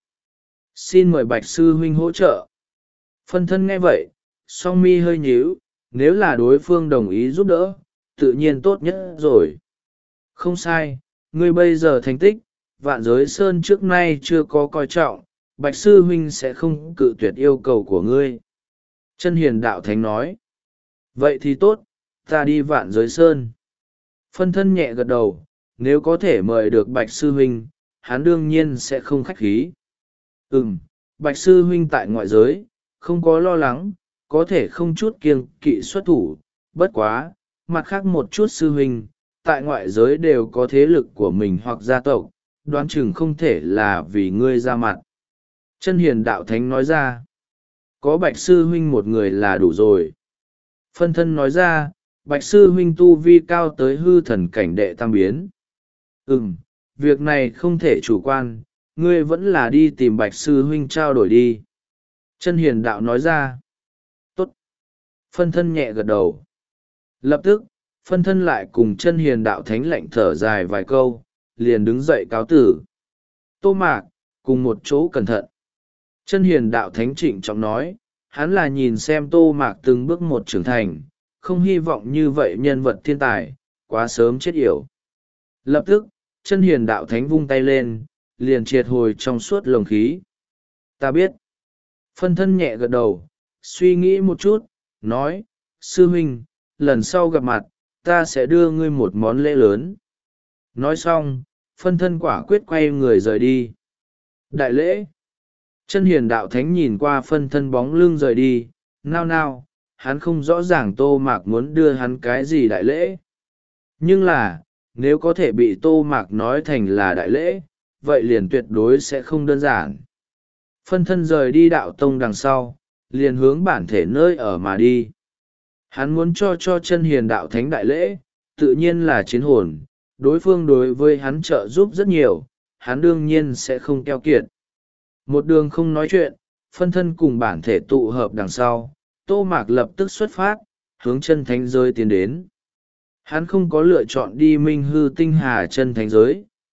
Xin mời Bạch Sư Huynh hỗ trợ. Phân thân nghe vậy, song mi hơi nhíu, nếu là đối phương đồng ý giúp đỡ, tự nhiên tốt nhất rồi. Không sai, ngươi bây giờ thành tích, Vạn Giới Sơn trước nay chưa có coi trọng, Bạch Sư Huynh sẽ không cự tuyệt yêu cầu của ngươi. Chân hiền đạo thánh nói. Vậy thì tốt, ta đi Vạn Giới Sơn. Phân thân nhẹ gật đầu, nếu có thể mời được Bạch Sư Huynh, hắn đương nhiên sẽ không khách khí. Ừm, Bạch Sư Huynh tại ngoại giới, không có lo lắng, có thể không chút kiêng kỵ xuất thủ, bất quá, mặt khác một chút Sư Huynh, tại ngoại giới đều có thế lực của mình hoặc gia tộc, đoán chừng không thể là vì ngươi ra mặt. Chân hiền đạo thánh nói ra, có Bạch Sư Huynh một người là đủ rồi. Phân thân nói ra, Bạch Sư Huynh tu vi cao tới hư thần cảnh đệ tam biến. Ừm, việc này không thể chủ quan, ngươi vẫn là đi tìm Bạch Sư Huynh trao đổi đi. Chân hiền đạo nói ra. Tốt. Phân thân nhẹ gật đầu. Lập tức, phân thân lại cùng chân hiền đạo thánh lạnh thở dài vài câu, liền đứng dậy cáo tử. Tô Mạc, cùng một chỗ cẩn thận. Chân hiền đạo thánh trịnh trọng nói, hắn là nhìn xem Tô Mạc từng bước một trưởng thành, không hy vọng như vậy nhân vật thiên tài, quá sớm chết yểu. Lập tức, chân hiền đạo thánh vung tay lên, liền triệt hồi trong suốt lồng khí. Ta biết. Phân thân nhẹ gật đầu, suy nghĩ một chút, nói, Sư Huynh, lần sau gặp mặt, ta sẽ đưa ngươi một món lễ lớn. Nói xong, phân thân quả quyết quay người rời đi. Đại lễ. Chân hiền đạo thánh nhìn qua phân thân bóng lưng rời đi, nao nao, hắn không rõ ràng Tô Mạc muốn đưa hắn cái gì đại lễ. Nhưng là, nếu có thể bị Tô Mạc nói thành là đại lễ, vậy liền tuyệt đối sẽ không đơn giản. Phân thân rời đi đạo tông đằng sau, liền hướng bản thể nơi ở mà đi. Hắn muốn cho cho chân hiền đạo thánh đại lễ, tự nhiên là chiến hồn, đối phương đối với hắn trợ giúp rất nhiều, hắn đương nhiên sẽ không keo kiệt. Một đường không nói chuyện, phân thân cùng bản thể tụ hợp đằng sau, Tô Mạc lập tức xuất phát, hướng chân thánh giới tiến đến. Hắn không có lựa chọn đi minh hư tinh hà chân thánh giới,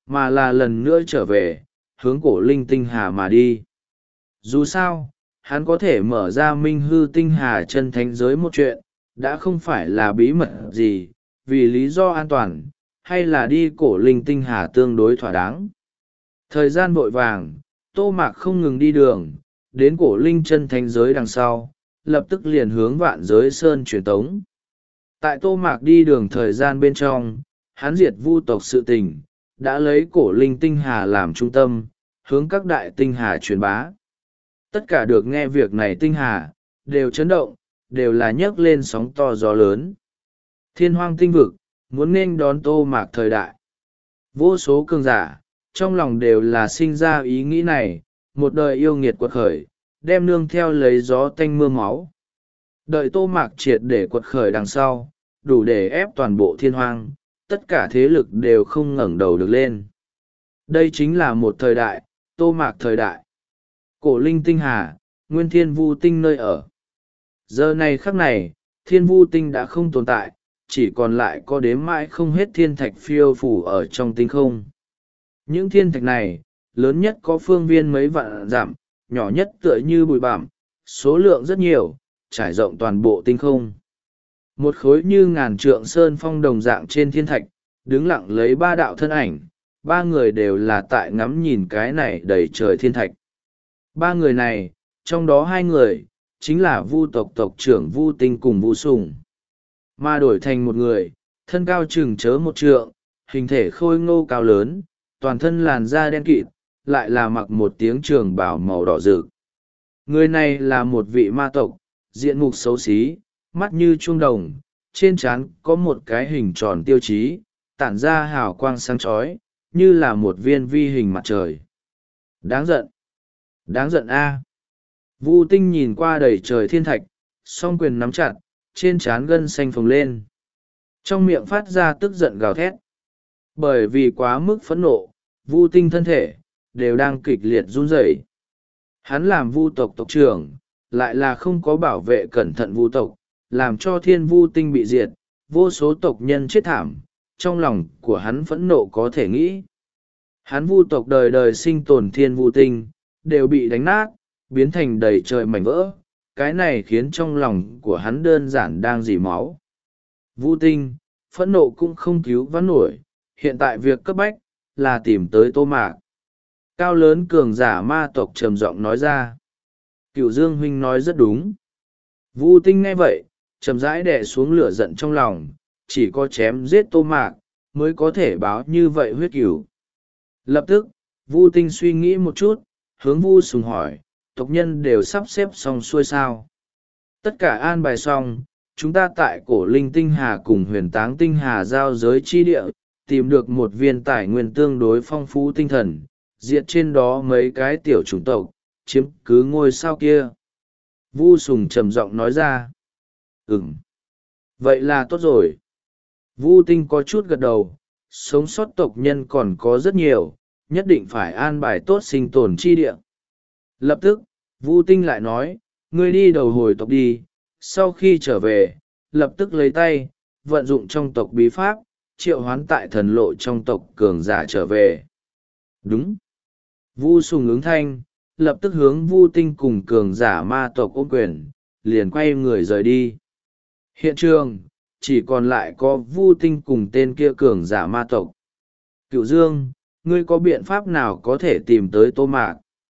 mà là lần nữa trở về, hướng cổ linh tinh hà mà đi. Dù sao, hắn có thể mở ra minh hư tinh hà chân thánh giới một chuyện, đã không phải là bí mật gì, vì lý do an toàn, hay là đi cổ linh tinh hà tương đối thỏa đáng. Thời gian vội vàng, Tô Mạc không ngừng đi đường, đến cổ linh chân thánh giới đằng sau, lập tức liền hướng vạn giới sơn truyền tống. Tại Tô Mạc đi đường thời gian bên trong, hắn diệt vu tộc sự tình, đã lấy cổ linh tinh hà làm trung tâm, hướng các đại tinh hà truyền bá. Tất cả được nghe việc này tinh hà, đều chấn động, đều là nhấc lên sóng to gió lớn. Thiên hoang tinh vực, muốn nên đón Tô Mạc thời đại. Vô số cường giả, trong lòng đều là sinh ra ý nghĩ này, một đời yêu nghiệt quật khởi, đem nương theo lấy gió tanh mưa máu. Đợi Tô Mạc triệt để quật khởi đằng sau, đủ để ép toàn bộ thiên hoang, tất cả thế lực đều không ngẩng đầu được lên. Đây chính là một thời đại, Tô Mạc thời đại. Cổ linh tinh hà, nguyên thiên vu tinh nơi ở. Giờ này khắc này, thiên vu tinh đã không tồn tại, chỉ còn lại có đếm mãi không hết thiên thạch phiêu phủ ở trong tinh không. Những thiên thạch này, lớn nhất có phương viên mấy vạn dặm, nhỏ nhất tựa như bụi bặm, số lượng rất nhiều, trải rộng toàn bộ tinh không. Một khối như ngàn trượng sơn phong đồng dạng trên thiên thạch, đứng lặng lấy ba đạo thân ảnh, ba người đều là tại ngắm nhìn cái này đầy trời thiên thạch. Ba người này, trong đó hai người, chính là Vu tộc tộc trưởng Vu Tinh cùng Vu Sùng. Mà đổi thành một người, thân cao chừng chớ một trượng, hình thể khôi ngô cao lớn, toàn thân làn da đen kịt, lại là mặc một tiếng trường bào màu đỏ rực. Người này là một vị ma tộc, diện mục xấu xí, mắt như chuông đồng, trên trán có một cái hình tròn tiêu chí, tản ra hào quang sáng chói, như là một viên vi hình mặt trời. Đáng giận! Đáng giận a! Vu Tinh nhìn qua đầy trời thiên thạch, song quyền nắm chặt, trên trán gân xanh phồng lên. Trong miệng phát ra tức giận gào thét. Bởi vì quá mức phẫn nộ, Vu Tinh thân thể, đều đang kịch liệt run rẩy. Hắn làm Vu tộc tộc trưởng, lại là không có bảo vệ cẩn thận Vu tộc, làm cho thiên Vu Tinh bị diệt, vô số tộc nhân chết thảm, trong lòng của hắn phẫn nộ có thể nghĩ. Hắn Vu tộc đời đời sinh tồn thiên Vu Tinh, đều bị đánh nát, biến thành đầy trời mảnh vỡ, cái này khiến trong lòng của hắn đơn giản đang dỉ máu. Vu Tinh, phẫn nộ cũng không cứu vãn nổi, hiện tại việc cấp bách, là tìm tới Tô Mạc. Cao lớn cường giả ma tộc trầm giọng nói ra. Cửu Dương huynh nói rất đúng. Vu Tinh nghe vậy, chậm rãi đè xuống lửa giận trong lòng, chỉ có chém giết Tô Mạc, mới có thể báo như vậy huyết cửu. Lập tức, Vu Tinh suy nghĩ một chút, hướng Vu Sùng hỏi, tộc nhân đều sắp xếp xong xuôi sao. Tất cả an bài xong, chúng ta tại cổ linh tinh hà cùng huyền táng tinh hà giao giới chi địa, tìm được một viên tài nguyên tương đối phong phú tinh thần, diệt trên đó mấy cái tiểu chủng tộc, chiếm cứ ngôi sao kia. Vu Sùng trầm giọng nói ra. Ừm. Vậy là tốt rồi. Vu Tinh có chút gật đầu, sống sót tộc nhân còn có rất nhiều, nhất định phải an bài tốt sinh tồn chi địa. Lập tức, Vu Tinh lại nói, ngươi đi đầu hồi tộc đi, sau khi trở về, lập tức lấy tay, vận dụng trong tộc bí pháp, triệu hoán tại thần lộ trong tộc cường giả trở về. Đúng. Vu Sùng ứng thanh, lập tức hướng Vu Tinh cùng cường giả ma tộc ôm quyền, liền quay người rời đi. Hiện trường, chỉ còn lại có Vu Tinh cùng tên kia cường giả ma tộc. Cửu Dương, ngươi có biện pháp nào có thể tìm tới Tô Mạc?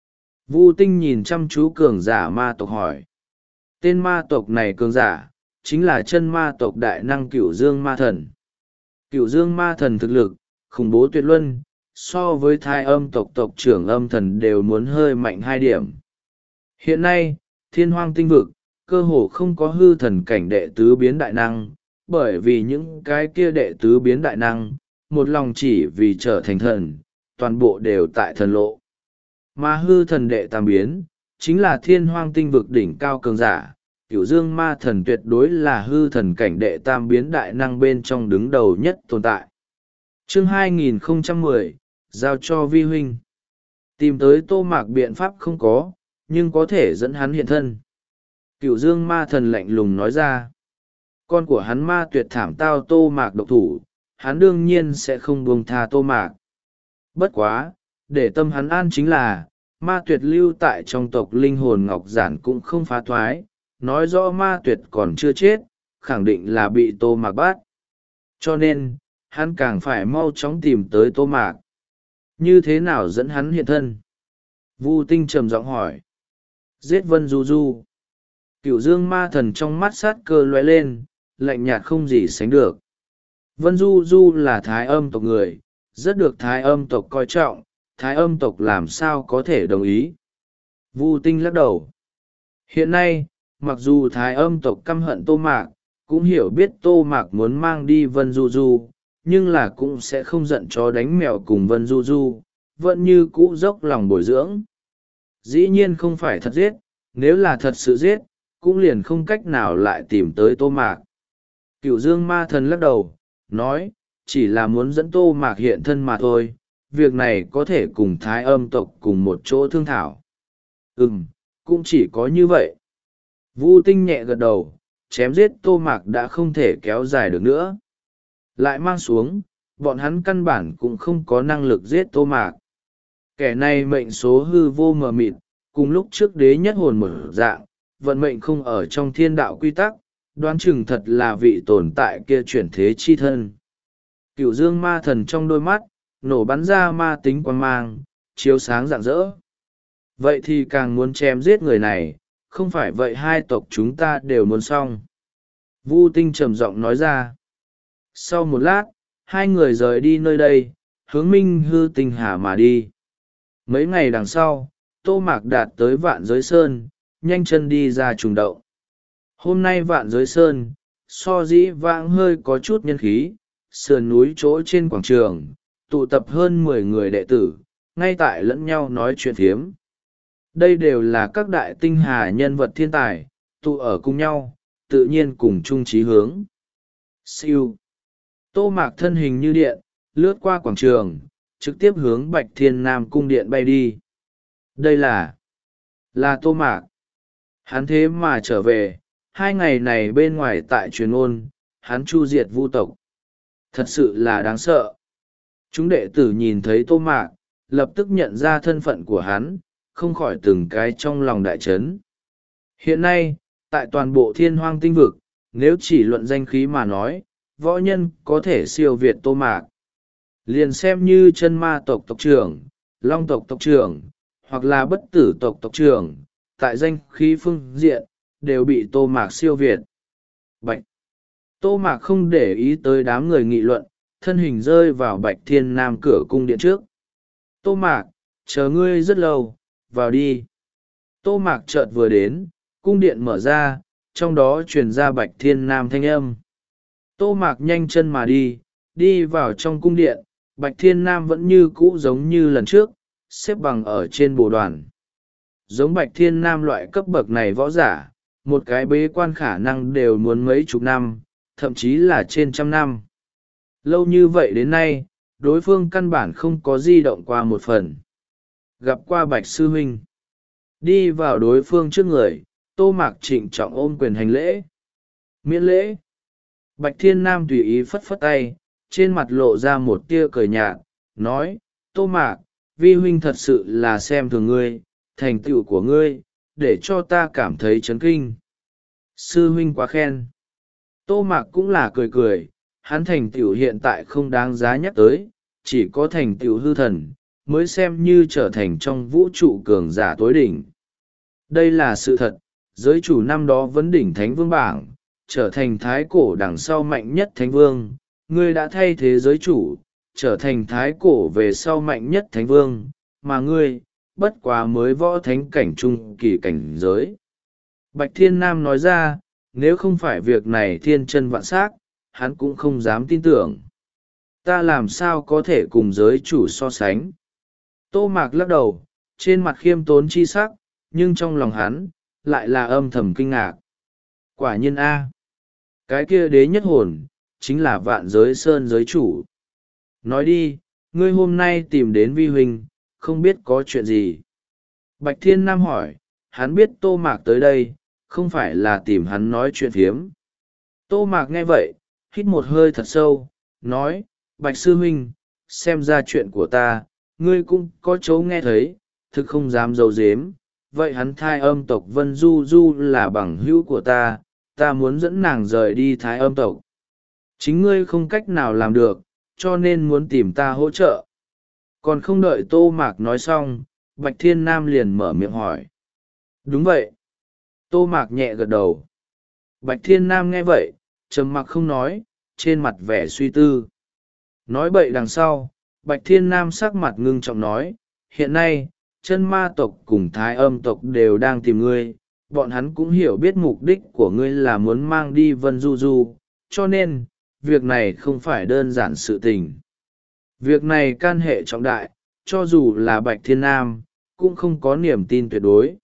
Vu Tinh nhìn chăm chú cường giả ma tộc hỏi. Tên ma tộc này cường giả, chính là chân ma tộc đại năng Cửu Dương ma thần. Cửu Dương ma thần thực lực, khủng bố tuyệt luân, so với thai âm tộc tộc trưởng âm thần đều muốn hơi mạnh hai điểm. Hiện nay, thiên hoang tinh vực, cơ hồ không có hư thần cảnh đệ tứ biến đại năng, bởi vì những cái kia đệ tứ biến đại năng, một lòng chỉ vì trở thành thần, toàn bộ đều tại thần lộ. Mà hư thần đệ tam biến, chính là thiên hoang tinh vực đỉnh cao cường giả, Cửu Dương ma thần tuyệt đối là hư thần cảnh đệ tam biến đại năng bên trong đứng đầu nhất tồn tại. Chương hai nghìn không trăm mười, giao cho vi huynh. Tìm tới Tô Mạc biện pháp không có, nhưng có thể dẫn hắn hiện thân. Cửu Dương ma thần lạnh lùng nói ra. Con của hắn ma tuyệt thảm tao Tô Mạc độc thủ, hắn đương nhiên sẽ không buông tha Tô Mạc. Bất quá, để tâm hắn an chính là, ma tuyệt lưu tại trong tộc linh hồn ngọc giản cũng không phá thoái, nói rõ ma tuyệt còn chưa chết, khẳng định là bị Tô Mạc bắt. Cho nên, hắn càng phải mau chóng tìm tới Tô Mạc. Như thế nào dẫn hắn hiện thân? Vu Tinh trầm giọng hỏi. Giết Vân Du Du. Cửu dương ma thần trong mắt sát cơ lóe lên, lạnh nhạt không gì sánh được. Vân Du Du là thái âm tộc người, rất được thái âm tộc coi trọng, thái âm tộc làm sao có thể đồng ý. Vu Tinh lắc đầu. Hiện nay, mặc dù thái âm tộc căm hận Tô Mạc, cũng hiểu biết Tô Mạc muốn mang đi Vân Du Du, nhưng là cũng sẽ không giận chó đánh mèo cùng Vân Du Du, vẫn như cũ dốc lòng bồi dưỡng. Dĩ nhiên không phải thật giết, nếu là thật sự giết, cũng liền không cách nào lại tìm tới Tô Mạc. Cửu dương ma thần lắc đầu, nói, chỉ là muốn dẫn Tô Mạc hiện thân mà thôi, việc này có thể cùng thái âm tộc cùng một chỗ thương thảo. Ừm, cũng chỉ có như vậy. Vu Tinh nhẹ gật đầu, chém giết Tô Mạc đã không thể kéo dài được nữa. Lại mang xuống, bọn hắn căn bản cũng không có năng lực giết Tô Mạc. Kẻ này mệnh số hư vô mờ mịt, cùng lúc trước đế nhất hồn mở dạng, vận mệnh không ở trong thiên đạo quy tắc, đoán chừng thật là vị tồn tại kia chuyển thế chi thân. Cửu dương ma thần trong đôi mắt, nổ bắn ra ma tính quang mang, chiếu sáng rạng rỡ. Vậy thì càng muốn chém giết người này, không phải vậy hai tộc chúng ta đều muốn xong. Vu Tinh trầm giọng nói ra. Sau một lát, hai người rời đi nơi đây, hướng Minh Hư Tinh Hà mà đi. Mấy ngày đằng sau, Tô Mạc đạt tới Vạn Giới Sơn, nhanh chân đi ra trùng động. Hôm nay Vạn Giới Sơn, so dĩ vãng hơi có chút nhân khí, sườn núi chỗ trên quảng trường, tụ tập hơn mười người đệ tử, ngay tại lẫn nhau nói chuyện phiếm. Đây đều là các đại tinh hà nhân vật thiên tài, tụ ở cùng nhau, tự nhiên cùng chung chí hướng. Siêu. Tô Mạc thân hình như điện, lướt qua quảng trường, trực tiếp hướng Bạch Thiên Nam cung điện bay đi. Đây là... là Tô Mạc. Hắn thế mà trở về, hai ngày này bên ngoài tại truyền ôn, hắn chu diệt vu tộc. Thật sự là đáng sợ. Chúng đệ tử nhìn thấy Tô Mạc, lập tức nhận ra thân phận của hắn, không khỏi từng cái trong lòng đại chấn. Hiện nay, tại toàn bộ thiên hoang tinh vực, nếu chỉ luận danh khí mà nói, võ nhân có thể siêu việt Tô Mạc. Liền xem như chân ma tộc tộc trưởng, long tộc tộc trưởng, hoặc là bất tử tộc tộc trưởng, tại danh khí phương diện, đều bị Tô Mạc siêu việt. Bạch! Tô Mạc không để ý tới đám người nghị luận, thân hình rơi vào Bạch Thiên Nam cửa cung điện trước. Tô Mạc, chờ ngươi rất lâu, vào đi. Tô Mạc chợt vừa đến, cung điện mở ra, trong đó truyền ra Bạch Thiên Nam thanh âm. Tô Mạc nhanh chân mà đi, đi vào trong cung điện, Bạch Thiên Nam vẫn như cũ giống như lần trước, xếp bằng ở trên bồ đoàn. Giống Bạch Thiên Nam loại cấp bậc này võ giả, một cái bế quan khả năng đều muốn mấy chục năm, thậm chí là trên trăm năm. Lâu như vậy đến nay, đối phương căn bản không có di động qua một phần. Gặp qua Bạch Sư Huynh. Đi vào đối phương trước người, Tô Mạc trịnh trọng ôm quyền hành lễ. Miễn lễ. Bạch Thiên Nam tùy ý phất phất tay, trên mặt lộ ra một tia cười nhạt, nói, Tô Mạc, vi huynh thật sự là xem thường ngươi, thành tựu của ngươi, để cho ta cảm thấy chấn kinh. Sư huynh quá khen. Tô Mạc cũng là cười cười, hắn thành tựu hiện tại không đáng giá nhắc tới, chỉ có thành tựu hư thần, mới xem như trở thành trong vũ trụ cường giả tối đỉnh. Đây là sự thật, giới chủ năm đó vấn đỉnh thánh vương bảng, trở thành thái cổ đằng sau mạnh nhất thánh vương, ngươi đã thay thế giới chủ, trở thành thái cổ về sau mạnh nhất thánh vương, mà ngươi, bất quá mới võ thánh cảnh trung kỳ cảnh giới. Bạch Thiên Nam nói ra, nếu không phải việc này thiên chân vạn s á c hắn cũng không dám tin tưởng. Ta làm sao có thể cùng giới chủ so sánh. Tô Mạc lắc đầu, trên mặt khiêm tốn chi sắc, nhưng trong lòng hắn, lại là âm thầm kinh ngạc. Quả nhiên A. Cái kia đế nhất hồn, chính là Vạn Giới Sơn giới chủ. Nói đi, ngươi hôm nay tìm đến vi huynh, không biết có chuyện gì. Bạch Thiên Nam hỏi, hắn biết Tô Mạc tới đây, không phải là tìm hắn nói chuyện phiếm. Tô Mạc nghe vậy, hít một hơi thật sâu, nói, Bạch Sư Huynh, xem ra chuyện của ta, ngươi cũng có chỗ nghe thấy, thực không dám giấu giếm. Vậy hắn Thái Âm tộc Vân Du Du là bằng hữu của ta, ta muốn dẫn nàng rời đi Thái Âm tộc. Chính ngươi không cách nào làm được, cho nên muốn tìm ta hỗ trợ. Còn không đợi Tô Mạc nói xong, Bạch Thiên Nam liền mở miệng hỏi. Đúng vậy. Tô Mạc nhẹ gật đầu. Bạch Thiên Nam nghe vậy, trầm mặc không nói, trên mặt vẻ suy tư. Nói bậy đằng sau, Bạch Thiên Nam sắc mặt ngưng trọng nói, hiện nay, chân ma tộc cùng Thái Âm tộc đều đang tìm ngươi, bọn hắn cũng hiểu biết mục đích của ngươi là muốn mang đi Vân Du Du, cho nên, việc này không phải đơn giản sự tình. Việc này can hệ trọng đại, cho dù là Bạch Thiên Nam, cũng không có niềm tin tuyệt đối.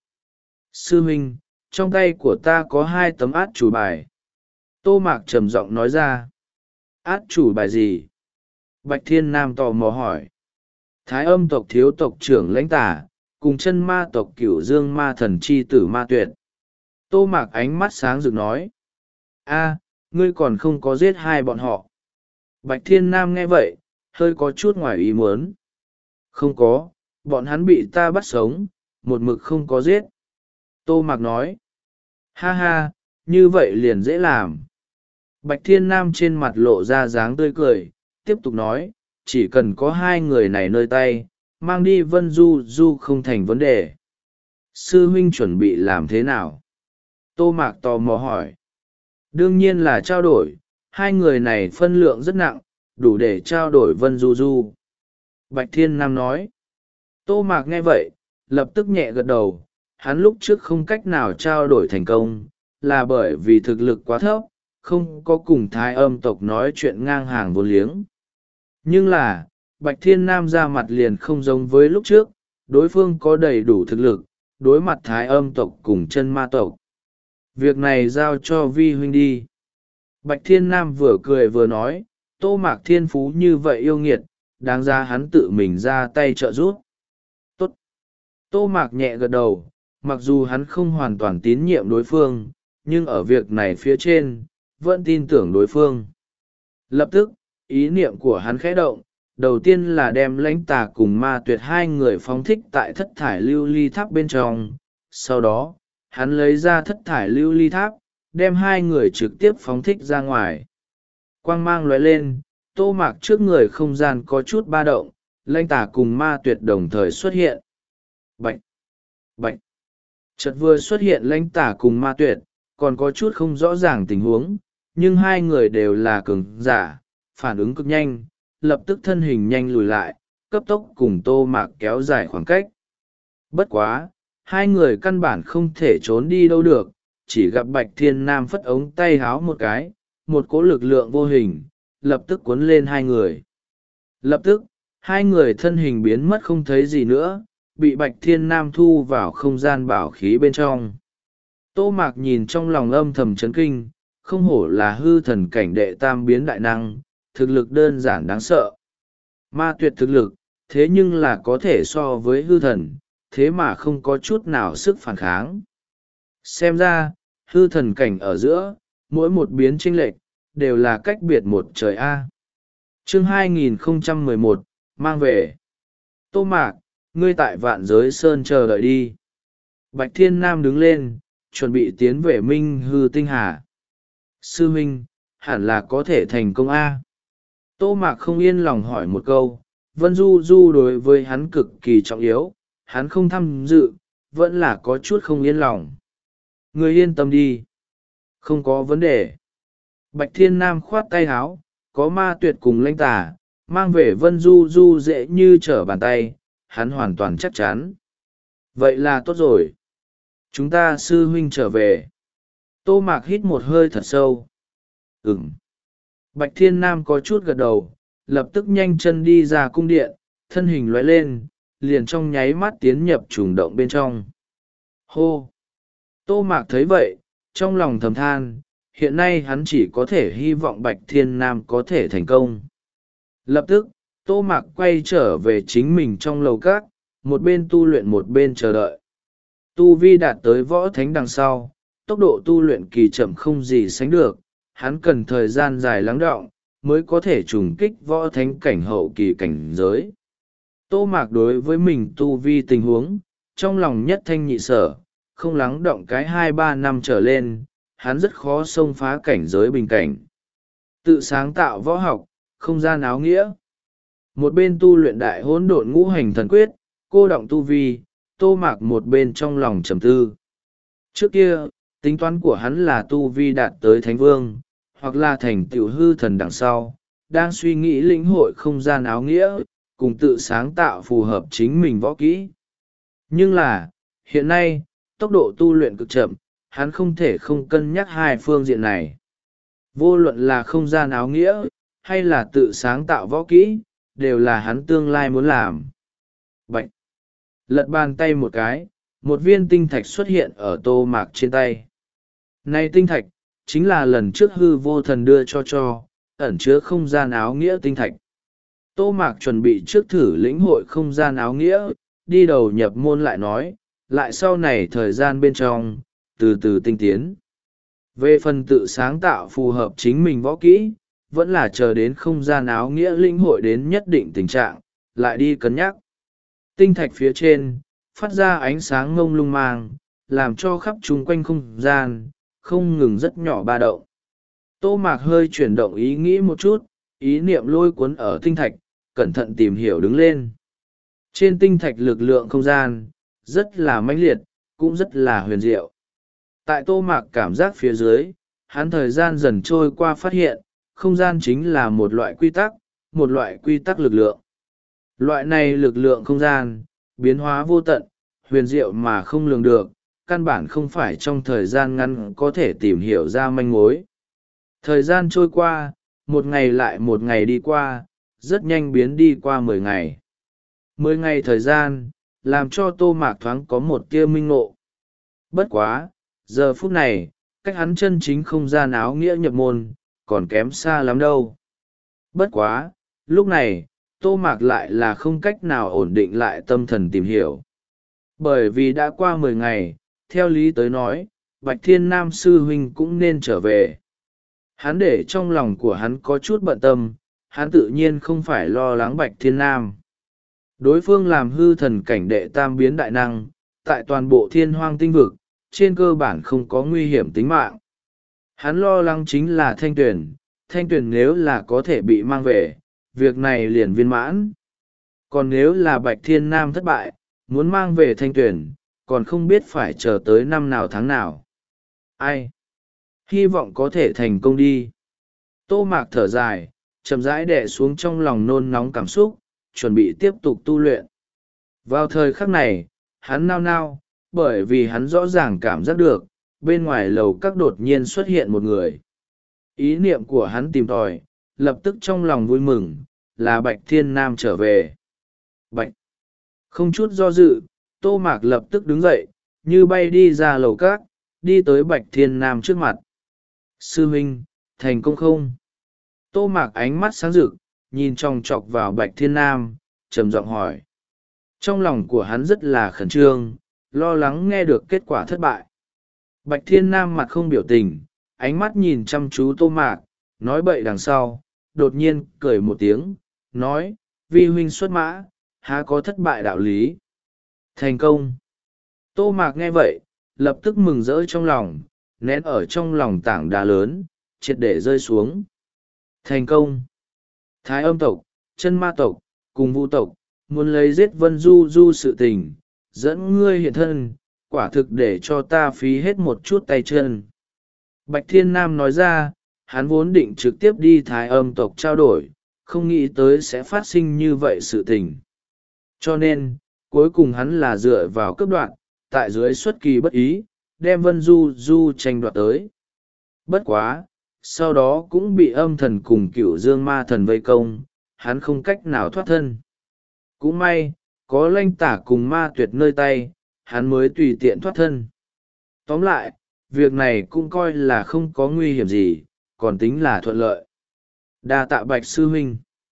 Sư huynh, trong tay của ta có hai tấm át chủ bài. Tô Mạc trầm giọng nói ra. Át chủ bài gì? Bạch Thiên Nam tò mò hỏi. Thái Âm tộc thiếu tộc trưởng lãnh tả, cùng chân ma tộc Cửu Dương ma thần chi tử Ma Tuyệt. Tô Mạc ánh mắt sáng rực nói. A, ngươi còn không có giết hai bọn họ. Bạch Thiên Nam nghe vậy, hơi có chút ngoài ý muốn. Không có, bọn hắn bị ta bắt sống, một mực không có giết. Tô Mạc nói. Ha ha, như vậy liền dễ làm. Bạch Thiên Nam trên mặt lộ ra dáng tươi cười, tiếp tục nói, chỉ cần có hai người này nơi tay, mang đi Vân Du Du không thành vấn đề. Sư huynh chuẩn bị làm thế nào? Tô Mạc tò mò hỏi. Đương nhiên là trao đổi, hai người này phân lượng rất nặng, đủ để trao đổi Vân Du Du. Bạch Thiên Nam nói. Tô Mạc nghe vậy, lập tức nhẹ gật đầu, hắn lúc trước không cách nào trao đổi thành công, là bởi vì thực lực quá thấp, không có cùng Thái Âm tộc nói chuyện ngang hàng vô liếng. Nhưng là, Bạch Thiên Nam ra mặt liền không giống với lúc trước, đối phương có đầy đủ thực lực, đối mặt Thái Âm tộc cùng chân ma tộc. Việc này giao cho Vi huynh đi. Bạch Thiên Nam vừa cười vừa nói, Tô Mạc thiên phú như vậy yêu nghiệt, đáng ra hắn tự mình ra tay trợ giúp. Tốt. Tô Mạc nhẹ gật đầu, mặc dù hắn không hoàn toàn tín nhiệm đối phương, nhưng ở việc này phía trên, vẫn tin tưởng đối phương. Lập tức, ý niệm của hắn khẽ động, đầu tiên là đem lãnh tà cùng Ma Tuyệt hai người phóng thích tại thất thải lưu ly tháp bên trong. Sau đó, hắn lấy ra thất thải lưu ly tháp, đem hai người trực tiếp phóng thích ra ngoài. Quang mang lóe lên, Tô Mạc trước người không gian có chút ba động, lãnh tà cùng Ma Tuyệt đồng thời xuất hiện. Bạch! Bạch! Chợt vừa xuất hiện lãnh tà cùng Ma Tuyệt, còn có chút không rõ ràng tình huống, nhưng hai người đều là cường giả, phản ứng cực nhanh, lập tức thân hình nhanh lùi lại, cấp tốc cùng Tô Mạc kéo dài khoảng cách. Bất quá, hai người căn bản không thể trốn đi đâu được, chỉ gặp Bạch Thiên Nam phất ống tay háo một cái, một cỗ lực lượng vô hình, lập tức cuốn lên hai người. Lập tức, hai người thân hình biến mất không thấy gì nữa, bị Bạch Thiên Nam thu vào không gian bảo khí bên trong. Tô Mạc nhìn trong lòng âm thầm chấn kinh, không hổ là hư thần cảnh đệ tam biến đại năng, thực lực đơn giản đáng sợ. Ma Tuyệt thực lực, thế nhưng là có thể so với hư thần, thế mà không có chút nào sức phản kháng. Xem ra, hư thần cảnh ở giữa, mỗi một biến chênh lệch, đều là cách biệt một trời A. Chương hai nghìn không trăm mười một, mang về. Tô Mạc, ngươi tại Vạn Giới Sơn chờ đợi đi. Bạch Thiên Nam đứng lên, chuẩn bị tiến về Minh Hư Tinh Hà. Sư huynh, hẳn là có thể thành công A. Tô Mạc không yên lòng hỏi một câu, Vân Du Du đối với hắn cực kỳ trọng yếu, hắn không tham dự, vẫn là có chút không yên lòng. Ngươi yên tâm đi. Không có vấn đề. Bạch Thiên Nam khoát tay háo, có Ma Tuyệt cùng lãnh tà, mang về Vân Du Du dễ như trở bàn tay, hắn hoàn toàn chắc chắn. Vậy là tốt rồi. Chúng ta sư huynh trở về. Tô Mạc hít một hơi thật sâu. Ừm. Bạch Thiên Nam có chút gật đầu, lập tức nhanh chân đi ra cung điện, thân hình lóe lên, liền trong nháy mắt tiến nhập trùng động bên trong. Hô! Tô Mạc thấy vậy, trong lòng thầm than, hiện nay hắn chỉ có thể hy vọng Bạch Thiên Nam có thể thành công. Lập tức, Tô Mạc quay trở về chính mình trong lầu các, một bên tu luyện một bên chờ đợi. Tu vi đạt tới võ thánh đằng sau, tốc độ tu luyện kỳ chậm không gì sánh được, hắn cần thời gian dài lắng đọng, mới có thể trùng kích võ thánh cảnh hậu kỳ cảnh giới. Tô Mạc đối với mình tu vi tình huống, trong lòng nhất thanh nhị sở, không lắng động cái hai ba năm trở lên, hắn rất khó xông phá cảnh giới bình cảnh. Tự sáng tạo võ học, không gian áo nghĩa. Một bên tu luyện đại hỗn độn ngũ hành thần quyết, cô động tu vi, Tô Mạc một bên trong lòng trầm tư. Trước kia, tính toán của hắn là tu vi đạt tới thánh vương, hoặc là thành tựu hư thần đằng sau, đang suy nghĩ lĩnh hội không gian áo nghĩa, cùng tự sáng tạo phù hợp chính mình võ kỹ. Nhưng là, hiện nay, tốc độ tu luyện cực chậm, hắn không thể không cân nhắc hai phương diện này. Vô luận là không gian áo nghĩa, hay là tự sáng tạo võ kỹ, đều là hắn tương lai muốn làm. Bạch! Lật bàn tay một cái, một viên tinh thạch xuất hiện ở Tô Mạc trên tay. Này tinh thạch, chính là lần trước hư vô thần đưa cho cho, ẩn chứa không gian áo nghĩa tinh thạch. Tô Mạc chuẩn bị trước thử lĩnh hội không gian áo nghĩa, đi đầu nhập môn lại nói, lại sau này thời gian bên trong, từ từ tinh tiến. Về phần tự sáng tạo phù hợp chính mình võ kỹ, vẫn là chờ đến không gian áo nghĩa lĩnh hội đến nhất định tình trạng, lại đi cân nhắc. Tinh thạch phía trên, phát ra ánh sáng ngông lung mang, làm cho khắp chung quanh không gian, không ngừng rất nhỏ ba động. Tô Mạc hơi chuyển động ý nghĩ một chút, ý niệm lôi cuốn ở tinh thạch, cẩn thận tìm hiểu đứng lên. Trên tinh thạch lực lượng không gian, rất là mãnh liệt, cũng rất là huyền diệu. Tại Tô Mạc cảm giác phía dưới, hắn thời gian dần trôi qua phát hiện, không gian chính là một loại quy tắc, một loại quy tắc lực lượng. Loại này lực lượng không gian, biến hóa vô tận, huyền diệu mà không lường được, căn bản không phải trong thời gian ngắn có thể tìm hiểu ra manh mối. Thời gian trôi qua, một ngày lại một ngày đi qua, rất nhanh biến đi qua mười ngày. Mười ngày thời gian, làm cho Tô Mạc thoáng có một tia minh ngộ. Bất quá, giờ phút này, cách hắn chân chính không gian áo nghĩa nhập môn, còn kém xa lắm đâu. Bất quá, lúc này, Tô Mạc lại là không cách nào ổn định lại tâm thần tìm hiểu. Bởi vì đã qua mười ngày, theo lý tới nói, Bạch Thiên Nam sư huynh cũng nên trở về. Hắn để trong lòng của hắn có chút bận tâm, hắn tự nhiên không phải lo lắng Bạch Thiên Nam. Đối phương làm hư thần cảnh đệ tam biến đại năng, tại toàn bộ thiên hoang tinh vực, trên cơ bản không có nguy hiểm tính mạng. Hắn lo lắng chính là Thanh Tuyền, Thanh Tuyền nếu là có thể bị mang về, việc này liền viên mãn. Còn nếu là Bạch Thiên Nam thất bại, muốn mang về Thanh Tuyền, còn không biết phải chờ tới năm nào tháng nào. Ai? Hy vọng có thể thành công đi. Tô Mạc thở dài, chậm rãi đè xuống trong lòng nôn nóng cảm xúc, chuẩn bị tiếp tục tu luyện. Vào thời khắc này, hắn nao nao, bởi vì hắn rõ ràng cảm giác được, bên ngoài lầu các đột nhiên xuất hiện một người. Ý niệm của hắn tìm tòi, lập tức trong lòng vui mừng, là Bạch Thiên Nam trở về. Bạch! Không chút do dự, Tô Mạc lập tức đứng dậy, như bay đi ra lầu các, đi tới Bạch Thiên Nam trước mặt. Sư huynh, thành công không? Tô Mạc ánh mắt sáng rực, nhìn chòng chọc vào Bạch Thiên Nam, trầm giọng hỏi. Trong lòng của hắn rất là khẩn trương, lo lắng nghe được kết quả thất bại. Bạch Thiên Nam mặt không biểu tình, ánh mắt nhìn chăm chú Tô Mạc, nói bậy đằng sau, đột nhiên cười một tiếng, nói, vi huynh xuất mã, há có thất bại đạo lý. Thành công. Tô Mạc nghe vậy, lập tức mừng rỡ trong lòng, nén ở trong lòng tảng đá lớn, triệt để rơi xuống. Thành công. Thái âm tộc, chân ma tộc, cùng vũ tộc, muốn lấy giết Vân Du Du sự tình, dẫn ngươi hiện thân, quả thực để cho ta phí hết một chút tay chân. Bạch Thiên Nam nói ra, hắn vốn định trực tiếp đi Thái âm tộc trao đổi, không nghĩ tới sẽ phát sinh như vậy sự tình. Cho nên, cuối cùng hắn là dựa vào cấp đoạn, tại dưới xuất kỳ bất ý, đem Vân Du Du tranh đoạt tới. Bất quá, sau đó cũng bị âm thần cùng cửu dương ma thần vây công, hắn không cách nào thoát thân. Cũng may, có Lanh Tả cùng ma tuyệt nơi tay, hắn mới tùy tiện thoát thân. Tóm lại, việc này cũng coi là không có nguy hiểm gì, còn tính là thuận lợi. Đa tạ Bạch sư huynh.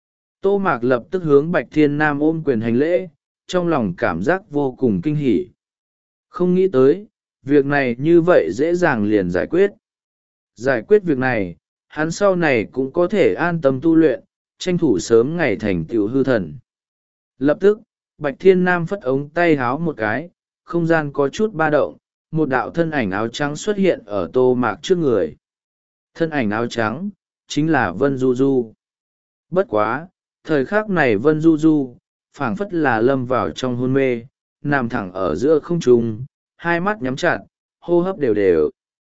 Tô Mạc lập tức hướng Bạch Thiên Nam ôm quyền hành lễ, trong lòng cảm giác vô cùng kinh hỉ. Không nghĩ tới, việc này như vậy dễ dàng liền giải quyết. Giải quyết việc này, hắn sau này cũng có thể an tâm tu luyện, tranh thủ sớm ngày thành tựu hư thần. Lập tức, Bạch Thiên Nam phất ống tay háo một cái, không gian có chút ba động, một đạo thân ảnh áo trắng xuất hiện ở Tô Mạc trước người. Thân ảnh áo trắng, chính là Vân Du Du. Bất quá, thời khắc này Vân Du Du, phảng phất là lâm vào trong hôn mê, nằm thẳng ở giữa không trung, hai mắt nhắm chặt, hô hấp đều đều.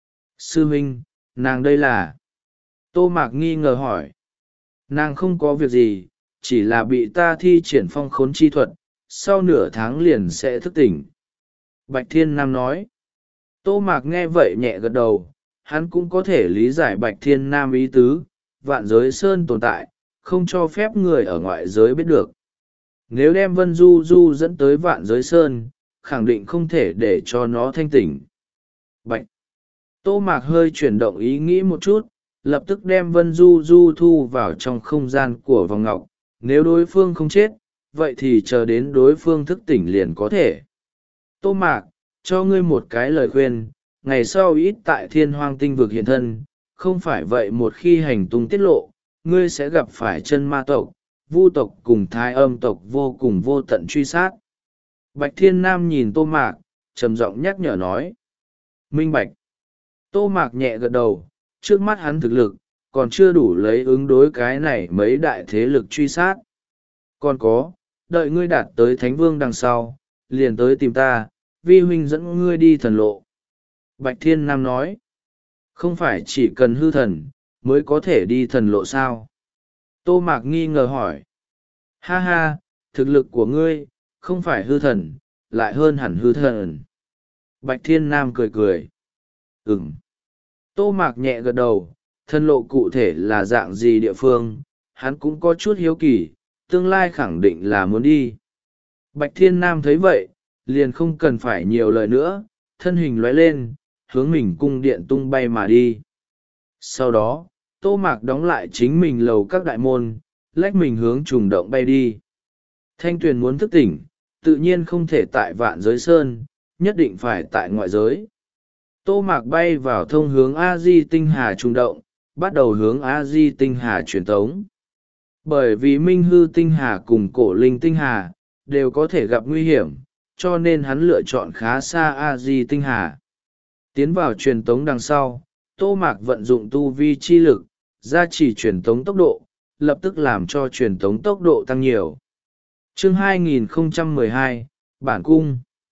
Sư huynh, nàng đây là... Tô Mạc nghi ngờ hỏi. Nàng không có việc gì, chỉ là bị ta thi triển phong khốn chi thuật, sau nửa tháng liền sẽ thức tỉnh. Bạch Thiên Nam nói. Tô Mạc nghe vậy nhẹ gật đầu, hắn cũng có thể lý giải Bạch Thiên Nam ý tứ, vạn giới sơn tồn tại, không cho phép người ở ngoại giới biết được. Nếu đem Vân Du Du dẫn tới vạn giới sơn, khẳng định không thể để cho nó thanh tỉnh. Bạch! Tô Mạc hơi chuyển động ý nghĩ một chút, lập tức đem Vân Du Du thu vào trong không gian của vòng ngọc. Nếu đối phương không chết, vậy thì chờ đến đối phương thức tỉnh liền có thể. Tô Mạc, cho ngươi một cái lời khuyên, ngày sau ít tại thiên hoang tinh vực hiện thân, không phải vậy một khi hành tung tiết lộ, ngươi sẽ gặp phải chân ma tộc, vu tộc cùng thái âm tộc vô cùng vô tận truy sát. Bạch Thiên Nam nhìn Tô Mạc, trầm giọng nhắc nhở nói. Minh Bạch. Tô Mạc nhẹ gật đầu, trước mắt hắn thực lực, còn chưa đủ lấy ứng đối cái này mấy đại thế lực truy sát. Còn có, đợi ngươi đạt tới Thánh Vương đằng sau, liền tới tìm ta, vi huynh dẫn ngươi đi thần lộ. Bạch Thiên Nam nói, không phải chỉ cần hư thần, mới có thể đi thần lộ sao? Tô Mạc nghi ngờ hỏi, ha ha, thực lực của ngươi, không phải hư thần, lại hơn hẳn hư thần. Bạch Thiên Nam cười cười, ừm. Tô Mạc nhẹ gật đầu, thần lộ cụ thể là dạng gì địa phương, hắn cũng có chút hiếu kỳ, tương lai khẳng định là muốn đi. Bạch Thiên Nam thấy vậy, liền không cần phải nhiều lời nữa, thân hình lóe lên, hướng mình cung điện tung bay mà đi. Sau đó, Tô Mạc đóng lại chính mình lầu các đại môn, lách mình hướng trùng động bay đi. Thanh Tuyền muốn thức tỉnh, tự nhiên không thể tại vạn giới sơn, nhất định phải tại ngoại giới. Tô Mạc bay vào thông hướng A-di tinh hà trùng động, bắt đầu hướng A-di tinh hà truyền tống. Bởi vì Minh Hư tinh hà cùng Cổ Linh tinh hà, đều có thể gặp nguy hiểm, cho nên hắn lựa chọn khá xa A-di tinh hà. Tiến vào truyền tống đằng sau, Tô Mạc vận dụng tu vi chi lực, gia trì truyền tống tốc độ, lập tức làm cho truyền tống tốc độ tăng nhiều. Chương hai nghìn không trăm mười hai, Bản Cung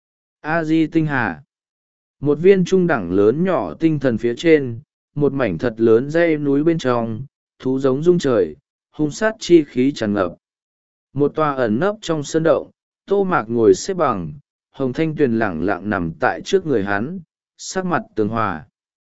A-di tinh hà. Một viên trung đẳng lớn nhỏ tinh thần phía trên, một mảnh thật lớn dãy núi bên trong, thú giống rung trời, hung sát chi khí tràn ngập. Một tòa ẩn nấp trong sân động, Tô Mạc ngồi xếp bằng, Hồng Thanh Tuyền lẳng lặng nằm tại trước người hắn, sắc mặt tường hòa.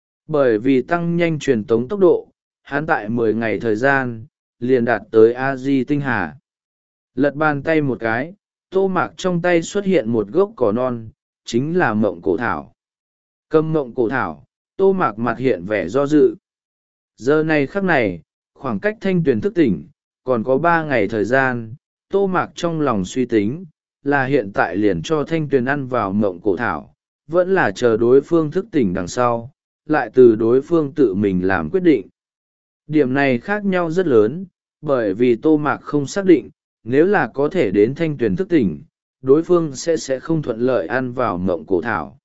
Bởi vì tăng nhanh truyền tống tốc độ, hắn tại mười ngày thời gian, liền đạt tới A-di tinh hà. Lật bàn tay một cái, Tô Mạc trong tay xuất hiện một gốc cỏ non, chính là mộng cổ thảo. Cầm mộng cổ thảo, Tô Mạc mặt hiện vẻ do dự. Giờ này khắc này, khoảng cách Thanh Tuyền thức tỉnh, còn có ba ngày thời gian, Tô Mạc trong lòng suy tính, là hiện tại liền cho Thanh Tuyền ăn vào mộng cổ thảo, vẫn là chờ đối phương thức tỉnh đằng sau, lại từ đối phương tự mình làm quyết định. Điểm này khác nhau rất lớn, bởi vì Tô Mạc không xác định, nếu là có thể đến Thanh Tuyền thức tỉnh, đối phương sẽ sẽ không thuận lợi ăn vào mộng cổ thảo.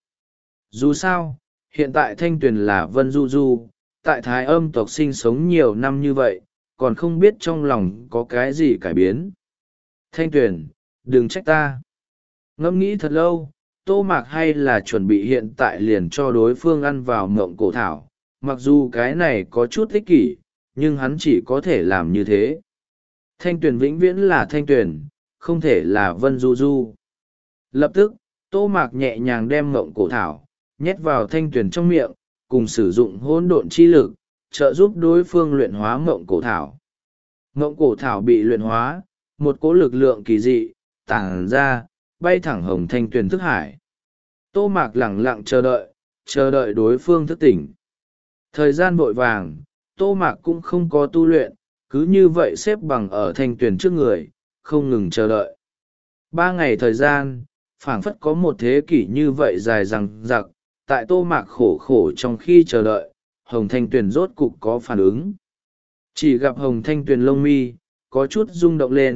Dù sao, hiện tại Thanh Tuyền là Vân Du Du, tại Thái Âm tộc sinh sống nhiều năm như vậy, còn không biết trong lòng có cái gì cải biến. Thanh Tuyền, đừng trách ta. Ngẫm nghĩ thật lâu, Tô Mạc hay là chuẩn bị hiện tại liền cho đối phương ăn vào mộng cổ thảo, mặc dù cái này có chút ích kỷ, nhưng hắn chỉ có thể làm như thế. Thanh Tuyền vĩnh viễn là Thanh Tuyền, không thể là Vân Du Du. Lập tức, Tô Mạc nhẹ nhàng đem mộng cổ thảo, nhét vào Thanh Tuyền trong miệng, cùng sử dụng hỗn độn chi lực, trợ giúp đối phương luyện hóa mộng cổ thảo. Mộng cổ thảo bị luyện hóa, một cỗ lực lượng kỳ dị, tản ra, bay thẳng Hồng Thanh Tuyền thức hải. Tô Mạc lẳng lặng chờ đợi, chờ đợi đối phương thức tỉnh. Thời gian vội vàng, Tô Mạc cũng không có tu luyện, cứ như vậy xếp bằng ở Thanh Tuyền trước người, không ngừng chờ đợi. Ba ngày thời gian, phảng phất có một thế kỷ như vậy dài dằng dặc, tại Tô Mạc khổ khổ trong khi chờ đợi, Hồng Thanh Tuyền rốt cục có phản ứng. Chỉ gặp Hồng Thanh Tuyền lông mi, có chút rung động lên,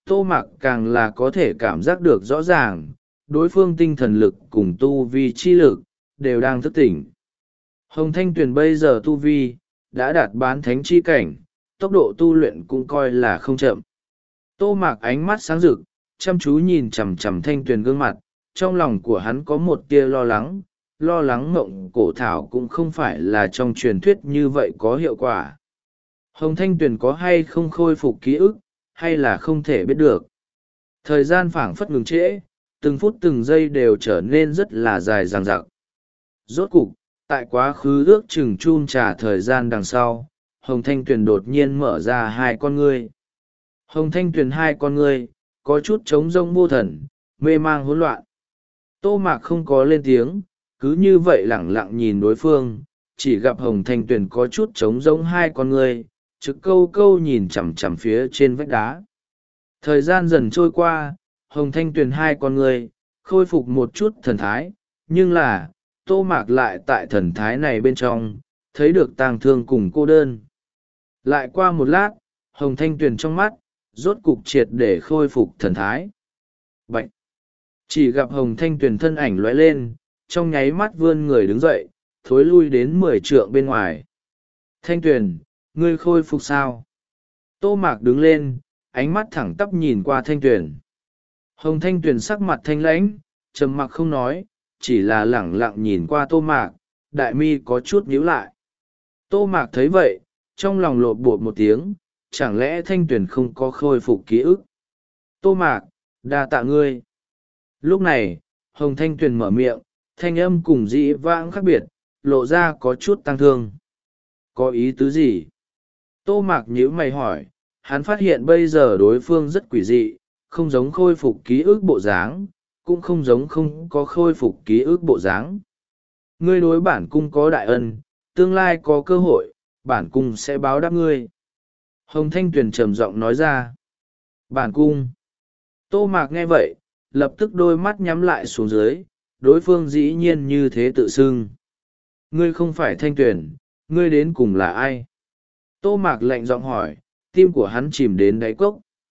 Tô Mạc càng là có thể cảm giác được rõ ràng, đối phương tinh thần lực cùng tu vi chi lực, đều đang thức tỉnh. Hồng Thanh Tuyền bây giờ tu vi, đã đạt bán thánh chi cảnh, tốc độ tu luyện cũng coi là không chậm. Tô Mạc ánh mắt sáng rực, chăm chú nhìn chằm chằm Thanh Tuyền gương mặt, trong lòng của hắn có một tia lo lắng, lo lắng mộng cổ thảo cũng không phải là trong truyền thuyết như vậy có hiệu quả. Hồng Thanh Tuyền có hay không khôi phục ký ức, hay là không thể biết được. Thời gian phảng phất ngừng trễ, từng phút từng giây đều trở nên rất là dài dằng dặc. Rốt cục, tại quá khứ ước chừng chun trả thời gian đằng sau, Hồng Thanh Tuyền đột nhiên mở ra hai con ngươi. Hồng Thanh Tuyền hai con ngươi, có chút trống rỗng vô thần, mê mang hỗn loạn. Tô Mạc không có lên tiếng, cứ như vậy lẳng lặng nhìn đối phương, chỉ gặp Hồng Thanh Tuyền có chút trống rỗng hai con ngươi, trực câu câu nhìn chằm chằm phía trên vách đá. Thời gian dần trôi qua, Hồng Thanh Tuyền hai con ngươi, khôi phục một chút thần thái, nhưng là, Tô Mạc lại tại thần thái này bên trong, thấy được tang thương cùng cô đơn. Lại qua một lát, Hồng Thanh Tuyền trong mắt, rốt cục triệt để khôi phục thần thái. Bạch! Chỉ gặp Hồng Thanh Tuyền thân ảnh lóe lên, trong nháy mắt vươn người đứng dậy, thối lui đến mười trượng bên ngoài. Thanh Tuyền, ngươi khôi phục sao? Tô Mạc đứng lên, ánh mắt thẳng tắp nhìn qua Thanh Tuyền. Hồng Thanh Tuyền sắc mặt thanh lãnh, trầm mặc không nói, chỉ là lẳng lặng nhìn qua Tô Mạc, đại mi có chút nhíu lại. Tô Mạc thấy vậy, trong lòng lột bột một tiếng, chẳng lẽ Thanh Tuyền không có khôi phục ký ức? Tô Mạc, đa tạ ngươi. Lúc này, Hồng Thanh Tuyền mở miệng, thanh âm cùng dĩ vãng khác biệt, lộ ra có chút tăng thương. Có ý tứ gì? Tô Mạc nhíu mày hỏi, hắn phát hiện bây giờ đối phương rất quỷ dị, không giống khôi phục ký ức bộ dáng, cũng không giống không có khôi phục ký ức bộ dáng. Ngươi đối bản cung có đại ân, tương lai có cơ hội, bản cung sẽ báo đáp ngươi. Hồng Thanh Tuyền trầm giọng nói ra. Bản cung. Tô Mạc nghe vậy, lập tức đôi mắt nhắm lại xuống dưới, đối phương dĩ nhiên như thế tự xưng. Ngươi không phải Thanh Tuyền, ngươi đến cùng là ai? Tô Mạc lạnh giọng hỏi, tim của hắn chìm đến đáy cốc.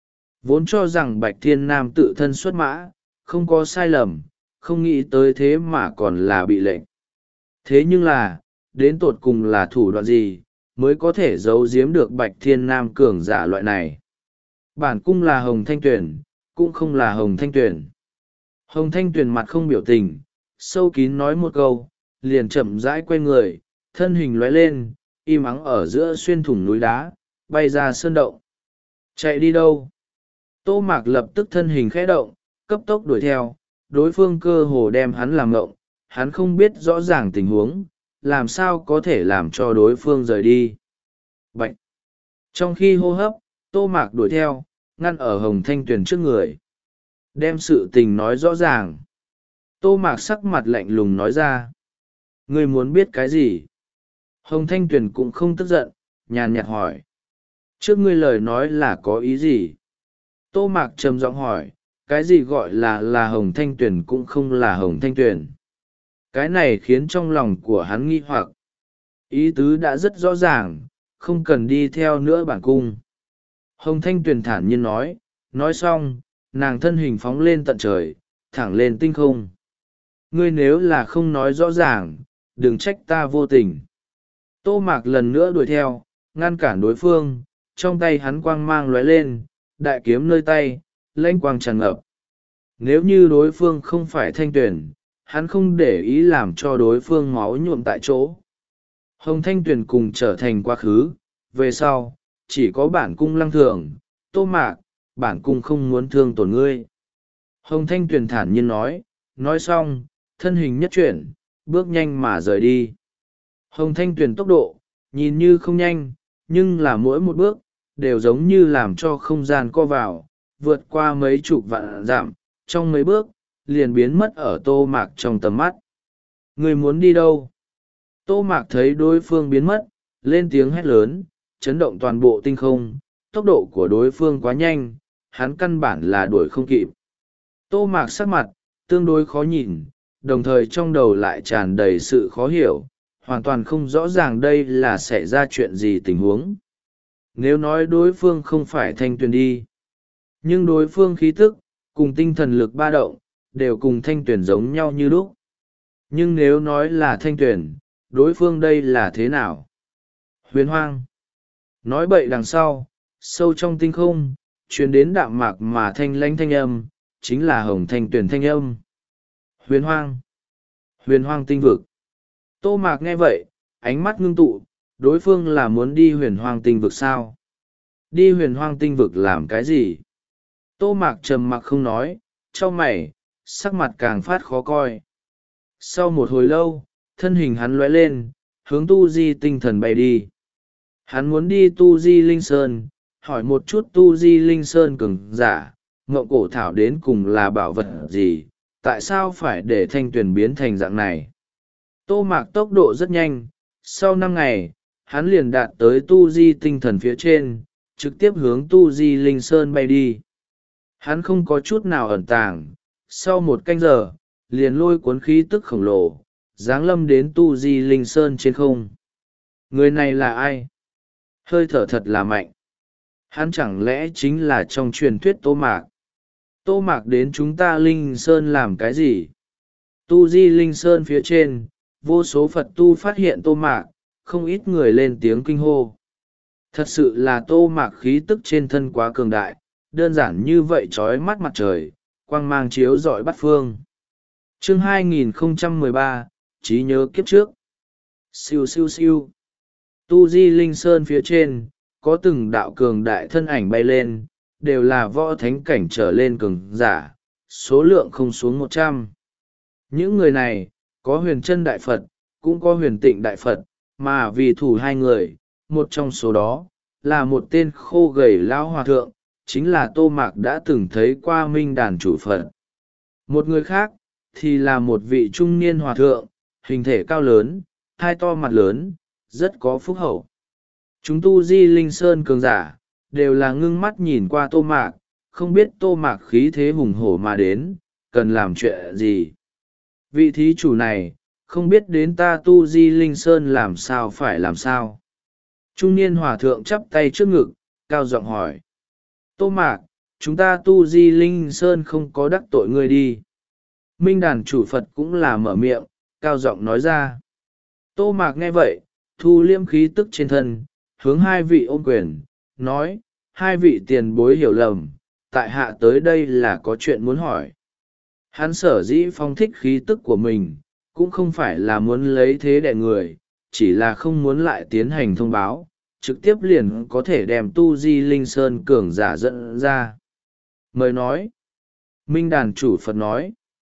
Vốn cho rằng Bạch Thiên Nam tự thân xuất mã, không có sai lầm, không nghĩ tới thế mà còn là bị lệnh. Thế nhưng là, đến tột cùng là thủ đoạn gì, mới có thể giấu giếm được Bạch Thiên Nam cường giả loại này. Bản cung là Hồng Thanh Tuyền, cũng không là Hồng Thanh Tuyền. Hồng Thanh Tuyền mặt không biểu tình, sâu kín nói một câu, liền chậm rãi quay người, thân hình lóe lên, im ắng ở giữa xuyên thủng núi đá, bay ra sơn động. Chạy đi đâu? Tô Mạc lập tức thân hình khẽ động, cấp tốc đuổi theo, đối phương cơ hồ đem hắn làm ngộng, hắn không biết rõ ràng tình huống, làm sao có thể làm cho đối phương rời đi. Bạch! Trong khi hô hấp, Tô Mạc đuổi theo, ngăn ở Hồng Thanh Tuyền trước người. Đem sự tình nói rõ ràng. Tô Mạc sắc mặt lạnh lùng nói ra. Ngươi muốn biết cái gì? Hồng Thanh Tuyền cũng không tức giận, nhàn nhạt hỏi. Trước ngươi lời nói là có ý gì? Tô Mạc trầm giọng hỏi, cái gì gọi là là Hồng Thanh Tuyền cũng không là Hồng Thanh Tuyền. Cái này khiến trong lòng của hắn nghi hoặc. Ý tứ đã rất rõ ràng, không cần đi theo nữa bản cung. Hồng Thanh Tuyền thản nhiên nói, nói xong, nàng thân hình phóng lên tận trời, thẳng lên tinh không. Ngươi nếu là không nói rõ ràng, đừng trách ta vô tình. Tô Mạc lần nữa đuổi theo, ngăn cản đối phương, trong tay hắn quang mang lóe lên, đại kiếm nơi tay, lãnh quang tràn ngập. Nếu như đối phương không phải Thanh Tuyền, hắn không để ý làm cho đối phương máu nhuộm tại chỗ. Hồng Thanh Tuyền cùng trở thành quá khứ, về sau, chỉ có bản cung lăng thượng, Tô Mạc, bản cung không muốn thương tổn ngươi. Hồng Thanh Tuyền thản nhiên nói, nói xong, thân hình nhất chuyển, bước nhanh mà rời đi. Hồng Thanh Tuyền tốc độ, nhìn như không nhanh, nhưng là mỗi một bước, đều giống như làm cho không gian co vào, vượt qua mấy chục vạn dặm, trong mấy bước, liền biến mất ở Tô Mạc trong tầm mắt. Người muốn đi đâu? Tô Mạc thấy đối phương biến mất, lên tiếng hét lớn, chấn động toàn bộ tinh không, tốc độ của đối phương quá nhanh, hắn căn bản là đuổi không kịp. Tô Mạc sắc mặt, tương đối khó nhìn, đồng thời trong đầu lại tràn đầy sự khó hiểu, hoàn toàn không rõ ràng đây là xảy ra chuyện gì tình huống. Nếu nói đối phương không phải Thanh Tuyền đi, Nhưng đối phương khí tức cùng tinh thần lực ba động đều cùng thanh tuyển giống nhau như lúc. Nhưng nếu nói là thanh tuyển, đối phương đây là thế nào? Huyền hoang. Nói bậy đằng sau, sâu trong tinh không, truyền đến đạm mạc mà thanh lãnh thanh âm, chính là hồng thanh tuyển thanh âm. Huyền hoang. Huyền hoang tinh vực. Tô Mạc nghe vậy, ánh mắt ngưng tụ, đối phương là muốn đi huyền hoang tinh vực sao? Đi huyền hoang tinh vực làm cái gì? Tô Mạc trầm mặc không nói, chau mày, sắc mặt càng phát khó coi. Sau một hồi lâu, thân hình hắn lóe lên, hướng tu di tinh thần bay đi. Hắn muốn đi tu di linh sơn, hỏi một chút tu di linh sơn cường giả, ngộng cổ thảo đến cùng là bảo vật gì, tại sao phải để thanh tuyền biến thành dạng này. Tô Mạc tốc độ rất nhanh, sau năm ngày, hắn liền đạt tới tu di tinh thần phía trên, trực tiếp hướng tu di linh sơn bay đi. Hắn không có chút nào ẩn tàng, sau một canh giờ, liền lôi cuốn khí tức khổng lồ, giáng lâm đến tu di linh sơn trên không. Người này là ai? Hơi thở thật là mạnh. Hắn chẳng lẽ chính là trong truyền thuyết Tô Mạc? Tô Mạc đến chúng ta linh sơn làm cái gì? Tu di linh sơn phía trên, vô số Phật tu phát hiện Tô Mạc, không ít người lên tiếng kinh hô. Thật sự là Tô Mạc khí tức trên thân quá cường đại, đơn giản như vậy trói mắt mặt trời, quang mang chiếu rọi bát phương. Chương hai nghìn không trăm mười ba, trí nhớ kiếp trước. Siêu siêu siêu. Tu di linh sơn phía trên, có từng đạo cường đại thân ảnh bay lên, đều là võ thánh cảnh trở lên cường giả, số lượng không xuống một trăm. Những người này, có huyền chân đại Phật, cũng có huyền tịnh đại Phật, mà vì thủ hai người, một trong số đó, là một tên khô gầy lão hòa thượng, chính là Tô Mạc đã từng thấy qua minh đàn chủ Phật. Một người khác, thì là một vị trung niên hòa thượng, hình thể cao lớn, hai to mặt lớn, rất có phúc hậu. Chúng tu di linh sơn cường giả, đều là ngưng mắt nhìn qua Tô Mạc, không biết Tô Mạc khí thế hùng hổ mà đến, cần làm chuyện gì. Vị thí chủ này, không biết đến ta tu di linh sơn làm sao phải làm sao. Trung niên hòa thượng chắp tay trước ngực, cao giọng hỏi. Tô Mạc, chúng ta tu di linh sơn không có đắc tội ngươi đi. Minh đàn chủ Phật cũng là mở miệng, cao giọng nói ra. Tô Mạc nghe vậy, thu liêm khí tức trên thân, hướng hai vị ôm quyền, nói, hai vị tiền bối hiểu lầm, tại hạ tới đây là có chuyện muốn hỏi. Hắn sở dĩ phong thích khí tức của mình, cũng không phải là muốn lấy thế đẻ người, chỉ là không muốn lại tiến hành thông báo, trực tiếp liền có thể đem tu di linh sơn cường giả dẫn ra. Mời nói. Minh đàn chủ Phật nói.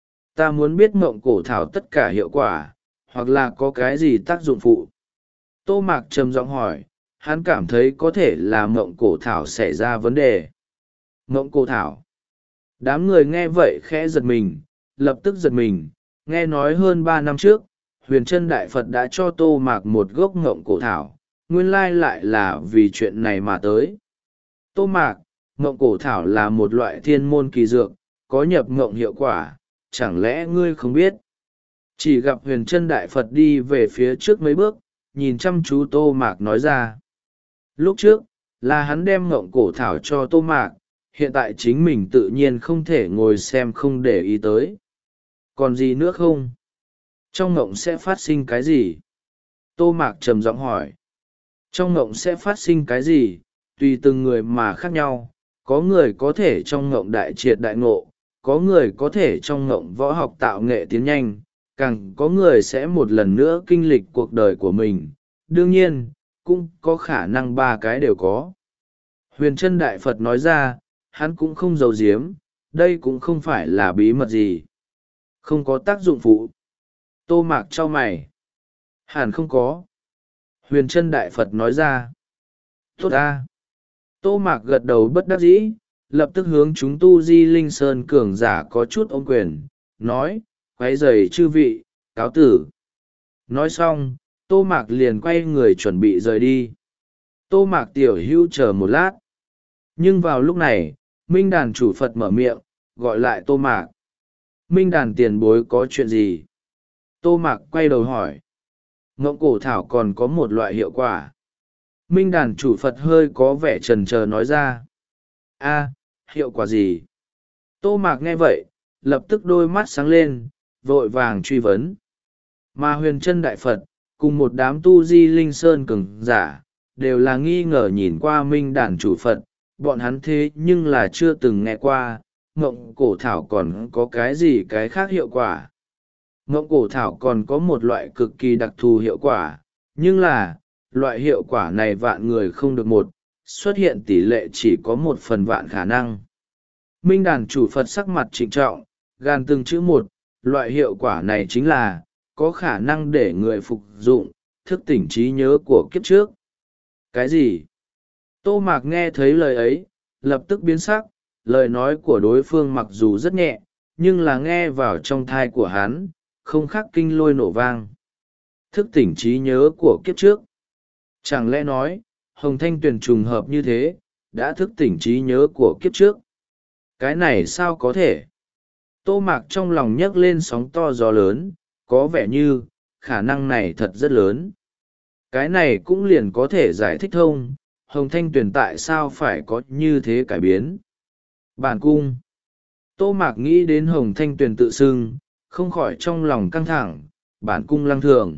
Ta muốn biết mộng cổ thảo tất cả hiệu quả, hoặc là có cái gì tác dụng phụ. Tô Mạc trầm giọng hỏi, hắn cảm thấy có thể là mộng cổ thảo xảy ra vấn đề. Mộng cổ thảo. Đám người nghe vậy khẽ giật mình, lập tức giật mình, nghe nói hơn ba năm trước, huyền chân đại Phật đã cho Tô Mạc một gốc mộng cổ thảo, nguyên lai lại là vì chuyện này mà tới. Tô Mạc, mộng cổ thảo là một loại thiên môn kỳ dược, có nhập mộng hiệu quả, chẳng lẽ ngươi không biết? Chỉ gặp huyền chân đại Phật đi về phía trước mấy bước, nhìn chăm chú Tô Mạc nói ra. Lúc trước, là hắn đem mộng cổ thảo cho Tô Mạc, hiện tại chính mình tự nhiên không thể ngồi xem không để ý tới. Còn gì nữa không? Trong mộng sẽ phát sinh cái gì? Tô Mạc trầm giọng hỏi. Trong mộng sẽ phát sinh cái gì? Tùy từng người mà khác nhau, có người có thể trong mộng đại triệt đại ngộ, có người có thể trong mộng võ học tạo nghệ tiến nhanh, càng có người sẽ một lần nữa kinh lịch cuộc đời của mình. Đương nhiên, cũng có khả năng ba cái đều có. Huyền chân đại Phật nói ra, hắn cũng không giấu giếm, đây cũng không phải là bí mật gì. Không có tác dụng phụ. Tô Mạc chau mày. Hẳn không có. Huyền chân đại Phật nói ra. Tốt ta. Tô Mạc gật đầu bất đắc dĩ, lập tức hướng chúng tu di linh sơn cường giả có chút ôm quyền, nói, quấy rầy chư vị, cáo tử. Nói xong, Tô Mạc liền quay người chuẩn bị rời đi. Tô Mạc tiểu hữu chờ một lát. Nhưng vào lúc này, Minh đàn chủ Phật mở miệng, gọi lại Tô Mạc. Minh đàn tiền bối có chuyện gì? Tô Mạc quay đầu hỏi. Ngộng cổ thảo còn có một loại hiệu quả. Minh đàn chủ Phật hơi có vẻ trần trờ nói ra. A, hiệu quả gì? Tô Mạc nghe vậy, lập tức đôi mắt sáng lên, vội vàng truy vấn. Mà huyền chân đại Phật, cùng một đám tu di linh sơn cường giả, đều là nghi ngờ nhìn qua minh đàn chủ Phật, bọn hắn thế nhưng là chưa từng nghe qua, ngộng cổ thảo còn có cái gì cái khác hiệu quả. Ngộng cổ thảo còn có một loại cực kỳ đặc thù hiệu quả, nhưng là, loại hiệu quả này vạn người không được một, xuất hiện tỷ lệ chỉ có một phần vạn khả năng. Minh đàn chủ Phật sắc mặt trịnh trọng, gan từng chữ một, loại hiệu quả này chính là, có khả năng để người phục dụng, thức tỉnh trí nhớ của kiếp trước. Cái gì? Tô Mạc nghe thấy lời ấy, lập tức biến sắc, lời nói của đối phương mặc dù rất nhẹ, nhưng là nghe vào trong thai của hắn, không khác kinh lôi nổ vang. Thức tỉnh trí nhớ của kiếp trước. Chẳng lẽ nói, Hồng Thanh Tuyền trùng hợp như thế, đã thức tỉnh trí nhớ của kiếp trước? Cái này sao có thể? Tô Mạc trong lòng nhấc lên sóng to gió lớn, có vẻ như, khả năng này thật rất lớn. Cái này cũng liền có thể giải thích thông, Hồng Thanh Tuyền tại sao phải có như thế cải biến. Bản cung. Tô Mạc nghĩ đến Hồng Thanh Tuyền tự xưng, không khỏi trong lòng căng thẳng, bản cung Lăng Thường.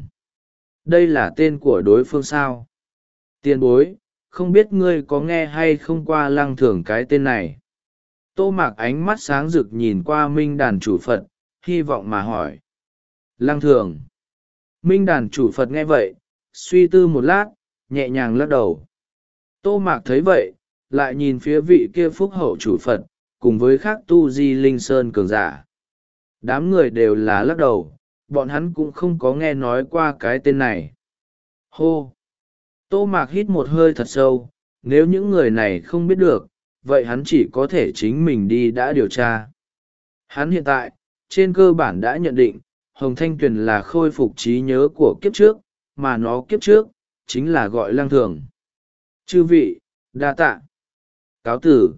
Đây là tên của đối phương sao? Tiền bối, không biết ngươi có nghe hay không qua Lăng Thường cái tên này? Tô Mạc ánh mắt sáng rực nhìn qua minh đàn chủ Phật, hy vọng mà hỏi. Lăng Thường. Minh đàn chủ Phật nghe vậy, suy tư một lát, nhẹ nhàng lắc đầu. Tô Mạc thấy vậy, lại nhìn phía vị kia phúc hậu chủ Phật, cùng với khác tu di linh sơn cường giả. Đám người đều là lắc đầu, bọn hắn cũng không có nghe nói qua cái tên này. Hô! Tô Mạc hít một hơi thật sâu, nếu những người này không biết được, vậy hắn chỉ có thể chính mình đi đã điều tra. Hắn hiện tại, trên cơ bản đã nhận định, Hồng Thanh Tuyền là khôi phục trí nhớ của kiếp trước, mà nó kiếp trước, chính là gọi Lăng Thường. Chư vị, đa tạ. Cáo tử.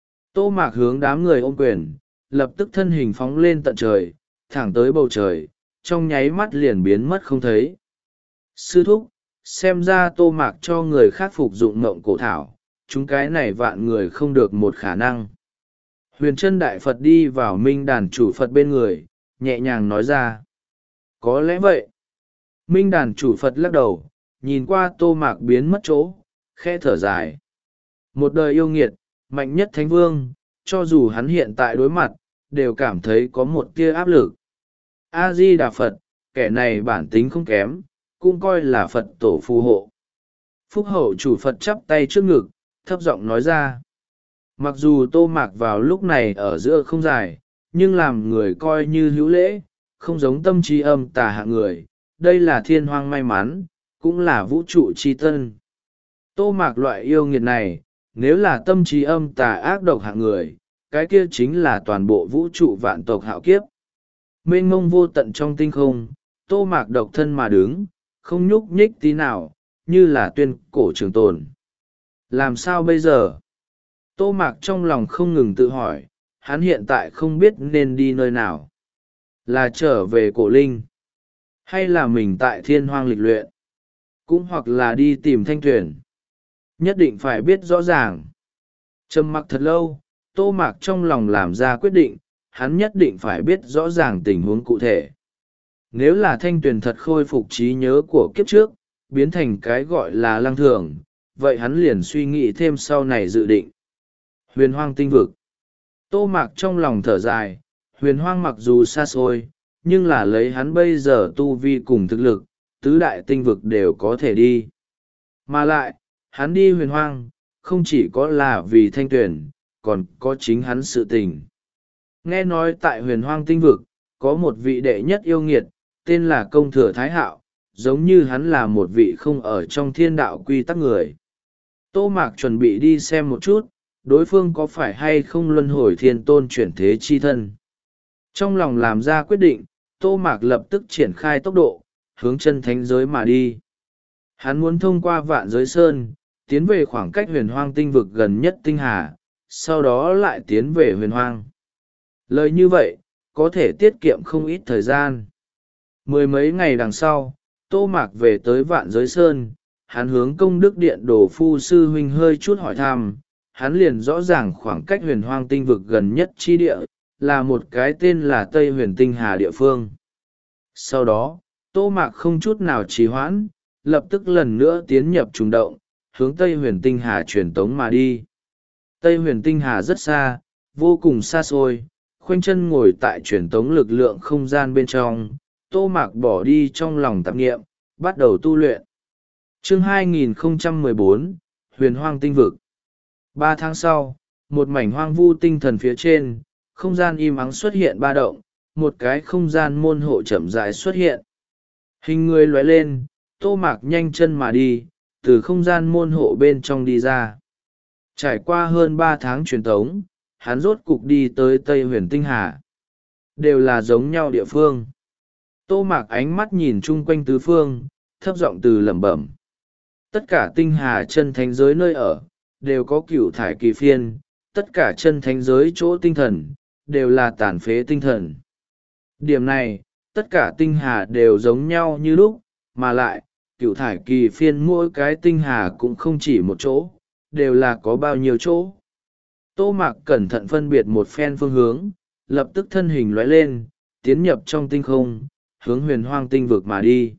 Tô Mạc hướng đám người ôm quyền, lập tức thân hình phóng lên tận trời, thẳng tới bầu trời, trong nháy mắt liền biến mất không thấy. Sư thúc, xem ra Tô Mạc cho người khác phục dụng mộng cổ thảo, chúng cái này vạn người không được một khả năng. Huyền chân đại Phật đi vào minh đàn chủ Phật bên người, nhẹ nhàng nói ra. Có lẽ vậy. Minh đàn chủ Phật lắc đầu, nhìn qua Tô Mạc biến mất chỗ, khẽ thở dài. Một đời yêu nghiệt, mạnh nhất thánh vương, cho dù hắn hiện tại đối mặt, đều cảm thấy có một tia áp lực. A-di-đà Phật, kẻ này bản tính không kém, cũng coi là Phật tổ phù hộ. Phúc hậu chủ Phật chắp tay trước ngực, thấp giọng nói ra. Mặc dù Tô Mạc vào lúc này ở giữa không dài, nhưng làm người coi như hữu lễ, không giống tâm trí âm tà hạng người. Đây là thiên hoang may mắn, cũng là vũ trụ chi tân. Tô Mạc loại yêu nghiệt này, nếu là tâm trí âm tà ác độc hạng người, cái kia chính là toàn bộ vũ trụ vạn tộc hạo kiếp. Mênh mông vô tận trong tinh không, Tô Mạc độc thân mà đứng, không nhúc nhích tí nào, như là tuyên cổ trường tồn. Làm sao bây giờ? Tô Mạc trong lòng không ngừng tự hỏi, hắn hiện tại không biết nên đi nơi nào. Là trở về cổ linh, hay là mình tại thiên hoang lịch luyện, cũng hoặc là đi tìm Thanh Tuyền. Nhất định phải biết rõ ràng. Trầm mặc thật lâu, Tô Mạc trong lòng làm ra quyết định, hắn nhất định phải biết rõ ràng tình huống cụ thể. Nếu là Thanh Tuyền thật khôi phục trí nhớ của kiếp trước, biến thành cái gọi là Lăng Thường, vậy hắn liền suy nghĩ thêm sau này dự định. Huyền hoang tinh vực. Tô Mạc trong lòng thở dài, huyền hoang mặc dù xa xôi, nhưng là lấy hắn bây giờ tu vi cùng thực lực, tứ đại tinh vực đều có thể đi. Mà lại, hắn đi huyền hoang, không chỉ có là vì Thanh Tuyền, còn có chính hắn sự tình. Nghe nói tại huyền hoang tinh vực, có một vị đệ nhất yêu nghiệt, tên là Công Thừa Thái Hạo, giống như hắn là một vị không ở trong thiên đạo quy tắc người. Tô Mạc chuẩn bị đi xem một chút, đối phương có phải hay không luân hồi thiên tôn chuyển thế chi thân. Trong lòng làm ra quyết định, Tô Mạc lập tức triển khai tốc độ, hướng chân thánh giới mà đi. Hắn muốn thông qua vạn giới sơn, tiến về khoảng cách huyền hoang tinh vực gần nhất tinh hà, sau đó lại tiến về huyền hoang. Lời như vậy, có thể tiết kiệm không ít thời gian. Mười mấy ngày đằng sau, Tô Mạc về tới vạn giới sơn, hắn hướng công đức điện đồ phu sư huynh hơi chút hỏi thăm, hắn liền rõ ràng khoảng cách huyền hoang tinh vực gần nhất chi địa, là một cái tên là Tây Huyền Tinh Hà địa phương. Sau đó, Tô Mạc không chút nào trì hoãn, lập tức lần nữa tiến nhập trùng động, hướng Tây Huyền Tinh Hà truyền tống mà đi. Tây Huyền Tinh Hà rất xa, vô cùng xa xôi, khoanh chân ngồi tại truyền tống lực lượng không gian bên trong, Tô Mạc bỏ đi trong lòng tạp nghiệm, bắt đầu tu luyện. Chương hai nghìn không trăm mười bốn, Huyền Hoang Tinh Vực. Ba tháng sau, một mảnh hoang vu tinh thần phía trên, không gian im ắng xuất hiện ba động, một cái không gian môn hộ chậm rãi xuất hiện. Hình người lóe lên, Tô Mạc nhanh chân mà đi, từ không gian môn hộ bên trong đi ra. Trải qua hơn ba tháng truyền tống, hắn rốt cục đi tới Tây Huyền Tinh Hà. Đều là giống nhau địa phương. Tô Mạc ánh mắt nhìn chung quanh tứ phương, thấp giọng từ lẩm bẩm. Tất cả tinh hà chân thánh giới nơi ở, đều có cửu thải kỳ phiên, tất cả chân thánh giới chỗ tinh thần, đều là tàn phế tinh thần. Điểm này, tất cả tinh hà đều giống nhau như lúc, mà lại, cửu thải kỳ phiên mỗi cái tinh hà cũng không chỉ một chỗ, đều là có bao nhiêu chỗ. Tô Mạc cẩn thận phân biệt một phen phương hướng, lập tức thân hình lóe lên, tiến nhập trong tinh không, hướng huyền hoang tinh vực mà đi.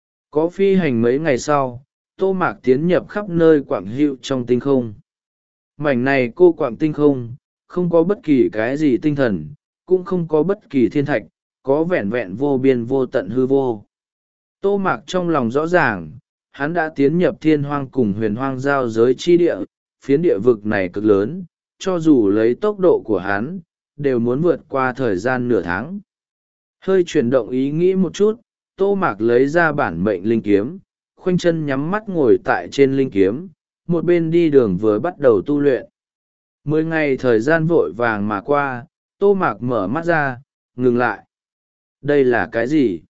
Có phi hành mấy ngày sau, Tô Mạc tiến nhập khắp nơi quảng hữu trong tinh không. Mảnh này cô quảng tinh không, không có bất kỳ cái gì tinh thần, cũng không có bất kỳ thiên thạch, có vẹn vẹn vô biên vô tận hư vô. Tô Mạc trong lòng rõ ràng, hắn đã tiến nhập thiên hoang cùng huyền hoang giao giới chi địa, phiến địa vực này cực lớn, cho dù lấy tốc độ của hắn, đều muốn vượt qua thời gian nửa tháng. Hơi chuyển động ý nghĩ một chút, Tô Mạc lấy ra bản mệnh linh kiếm, khoanh chân nhắm mắt ngồi tại trên linh kiếm, một bên đi đường vừa bắt đầu tu luyện. Mười ngày thời gian vội vàng mà qua, Tô Mạc mở mắt ra, ngừng lại. Đây là cái gì?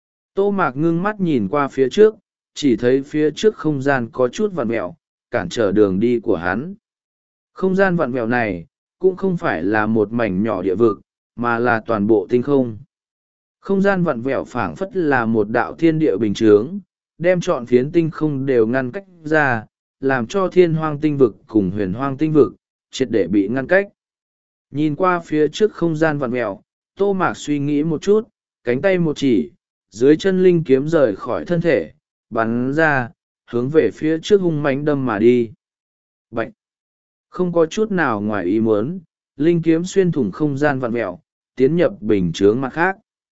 Tô Mạc ngưng mắt nhìn qua phía trước, chỉ thấy phía trước không gian có chút vặn mẹo, cản trở đường đi của hắn. Không gian vặn mẹo này, cũng không phải là một mảnh nhỏ địa vực, mà là toàn bộ tinh không. Không gian vặn vẹo phảng phất là một đạo thiên địa bình chướng, đem trọn phiến tinh không đều ngăn cách ra, làm cho thiên hoang tinh vực cùng huyền hoang tinh vực, triệt để bị ngăn cách. Nhìn qua phía trước không gian vặn vẹo, Tô Mạc suy nghĩ một chút, cánh tay một chỉ, dưới chân linh kiếm rời khỏi thân thể, bắn ra, hướng về phía trước hung mãnh đâm mà đi. Bạch! Không có chút nào ngoài ý muốn, linh kiếm xuyên thủng không gian vặn vẹo, tiến nhập bình chướng mặt khác.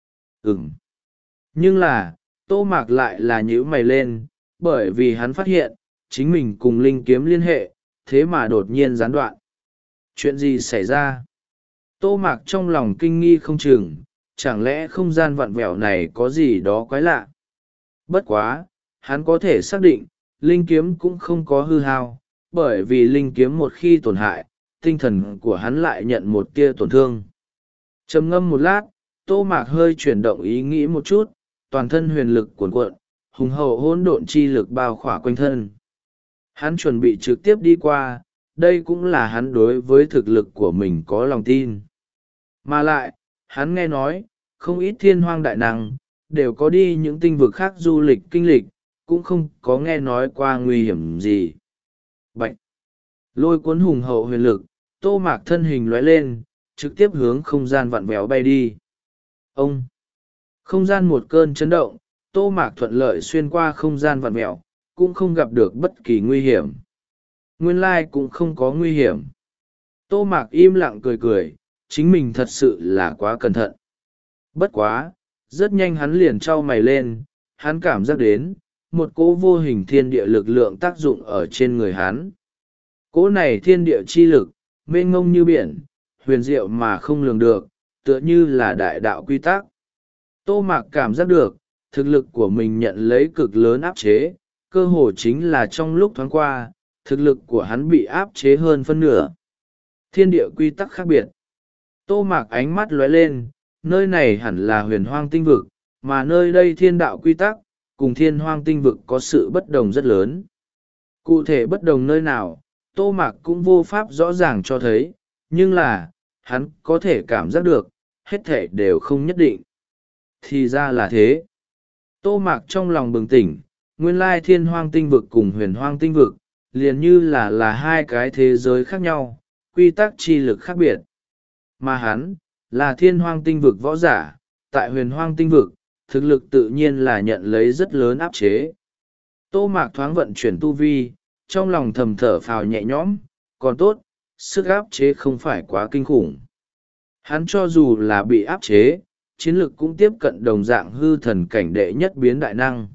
Ừm. Nhưng là, Tô Mạc lại là nhíu mày lên, bởi vì hắn phát hiện, chính mình cùng linh kiếm liên hệ, thế mà đột nhiên gián đoạn. Chuyện gì xảy ra? Tô Mạc trong lòng kinh nghi không chừng, chẳng lẽ không gian vặn vẹo này có gì đó quái lạ? Bất quá, hắn có thể xác định, linh kiếm cũng không có hư hao, bởi vì linh kiếm một khi tổn hại, tinh thần của hắn lại nhận một tia tổn thương. Trầm ngâm một lát, Tô Mạc hơi chuyển động ý nghĩ một chút, toàn thân huyền lực cuồn cuộn, hùng hậu hỗn độn chi lực bao khỏa quanh thân. Hắn chuẩn bị trực tiếp đi qua, đây cũng là hắn đối với thực lực của mình có lòng tin. Mà lại, hắn nghe nói, không ít thiên hoang đại năng, đều có đi những tinh vực khác du lịch kinh lịch, cũng không có nghe nói qua nguy hiểm gì. Bạch! Lôi cuốn hùng hậu huyền lực, Tô Mạc thân hình lóe lên, trực tiếp hướng không gian vặn vẹo bay đi. Ông! Không gian một cơn chấn động, Tô Mạc thuận lợi xuyên qua không gian vặn vẹo, cũng không gặp được bất kỳ nguy hiểm. Nguyên lai cũng không có nguy hiểm. Tô Mạc im lặng cười cười, chính mình thật sự là quá cẩn thận. Bất quá, rất nhanh hắn liền trao mày lên, hắn cảm giác đến, một cỗ vô hình thiên địa lực lượng tác dụng ở trên người hắn. Cỗ này thiên địa chi lực, mênh ngông như biển, huyền diệu mà không lường được, tựa như là đại đạo quy tắc. Tô Mạc cảm giác được, thực lực của mình nhận lấy cực lớn áp chế, cơ hồ chính là trong lúc thoáng qua, thực lực của hắn bị áp chế hơn phân nửa. Thiên địa quy tắc khác biệt. Tô Mạc ánh mắt lóe lên, nơi này hẳn là huyền hoang tinh vực, mà nơi đây thiên đạo quy tắc, cùng thiên hoang tinh vực có sự bất đồng rất lớn. Cụ thể bất đồng nơi nào, Tô Mạc cũng vô pháp rõ ràng cho thấy, nhưng là, hắn có thể cảm giác được, hết thể đều không nhất định. Thì ra là thế. Tô Mạc trong lòng bừng tỉnh, nguyên lai thiên hoang tinh vực cùng huyền hoang tinh vực, liền như là là hai cái thế giới khác nhau, quy tắc chi lực khác biệt. Mà hắn, là thiên hoang tinh vực võ giả, tại huyền hoang tinh vực, thực lực tự nhiên là nhận lấy rất lớn áp chế. Tô Mạc thoáng vận chuyển tu vi, trong lòng thầm thở phào nhẹ nhõm, còn tốt, sức áp chế không phải quá kinh khủng. Hắn cho dù là bị áp chế, chiến lực cũng tiếp cận đồng dạng hư thần cảnh đệ nhất biến đại năng.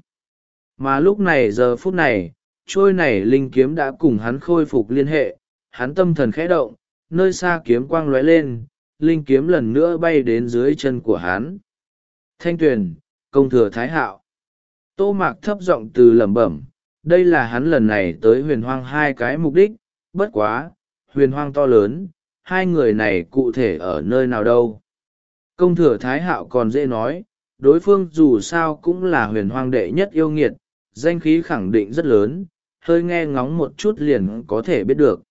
Mà lúc này giờ phút này, trôi này linh kiếm đã cùng hắn khôi phục liên hệ, hắn tâm thần khẽ động, nơi xa kiếm quang lóe lên, linh kiếm lần nữa bay đến dưới chân của hắn. Thanh Tuyền, công thừa Thái Hạo. Tô Mạc thấp giọng từ lẩm bẩm, đây là hắn lần này tới huyền hoang hai cái mục đích, bất quá, huyền hoang to lớn, hai người này cụ thể ở nơi nào đâu. Công thừa Thái Hạo còn dễ nói, đối phương dù sao cũng là huyền hoang đệ nhất yêu nghiệt, danh khí khẳng định rất lớn, hơi nghe ngóng một chút liền có thể biết được.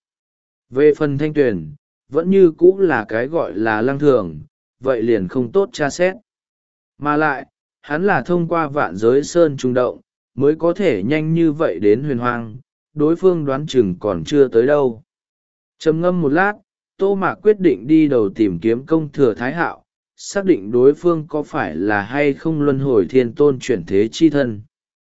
Về phần Thanh Tuyền, vẫn như cũ là cái gọi là lăng thường, vậy liền không tốt tra xét. Mà lại, hắn là thông qua vạn giới sơn trung động, mới có thể nhanh như vậy đến huyền hoang, đối phương đoán chừng còn chưa tới đâu. Trầm ngâm một lát, Tô Mạc quyết định đi đầu tìm kiếm công thừa Thái Hạo, xác định đối phương có phải là hay không luân hồi thiên tôn chuyển thế chi thân.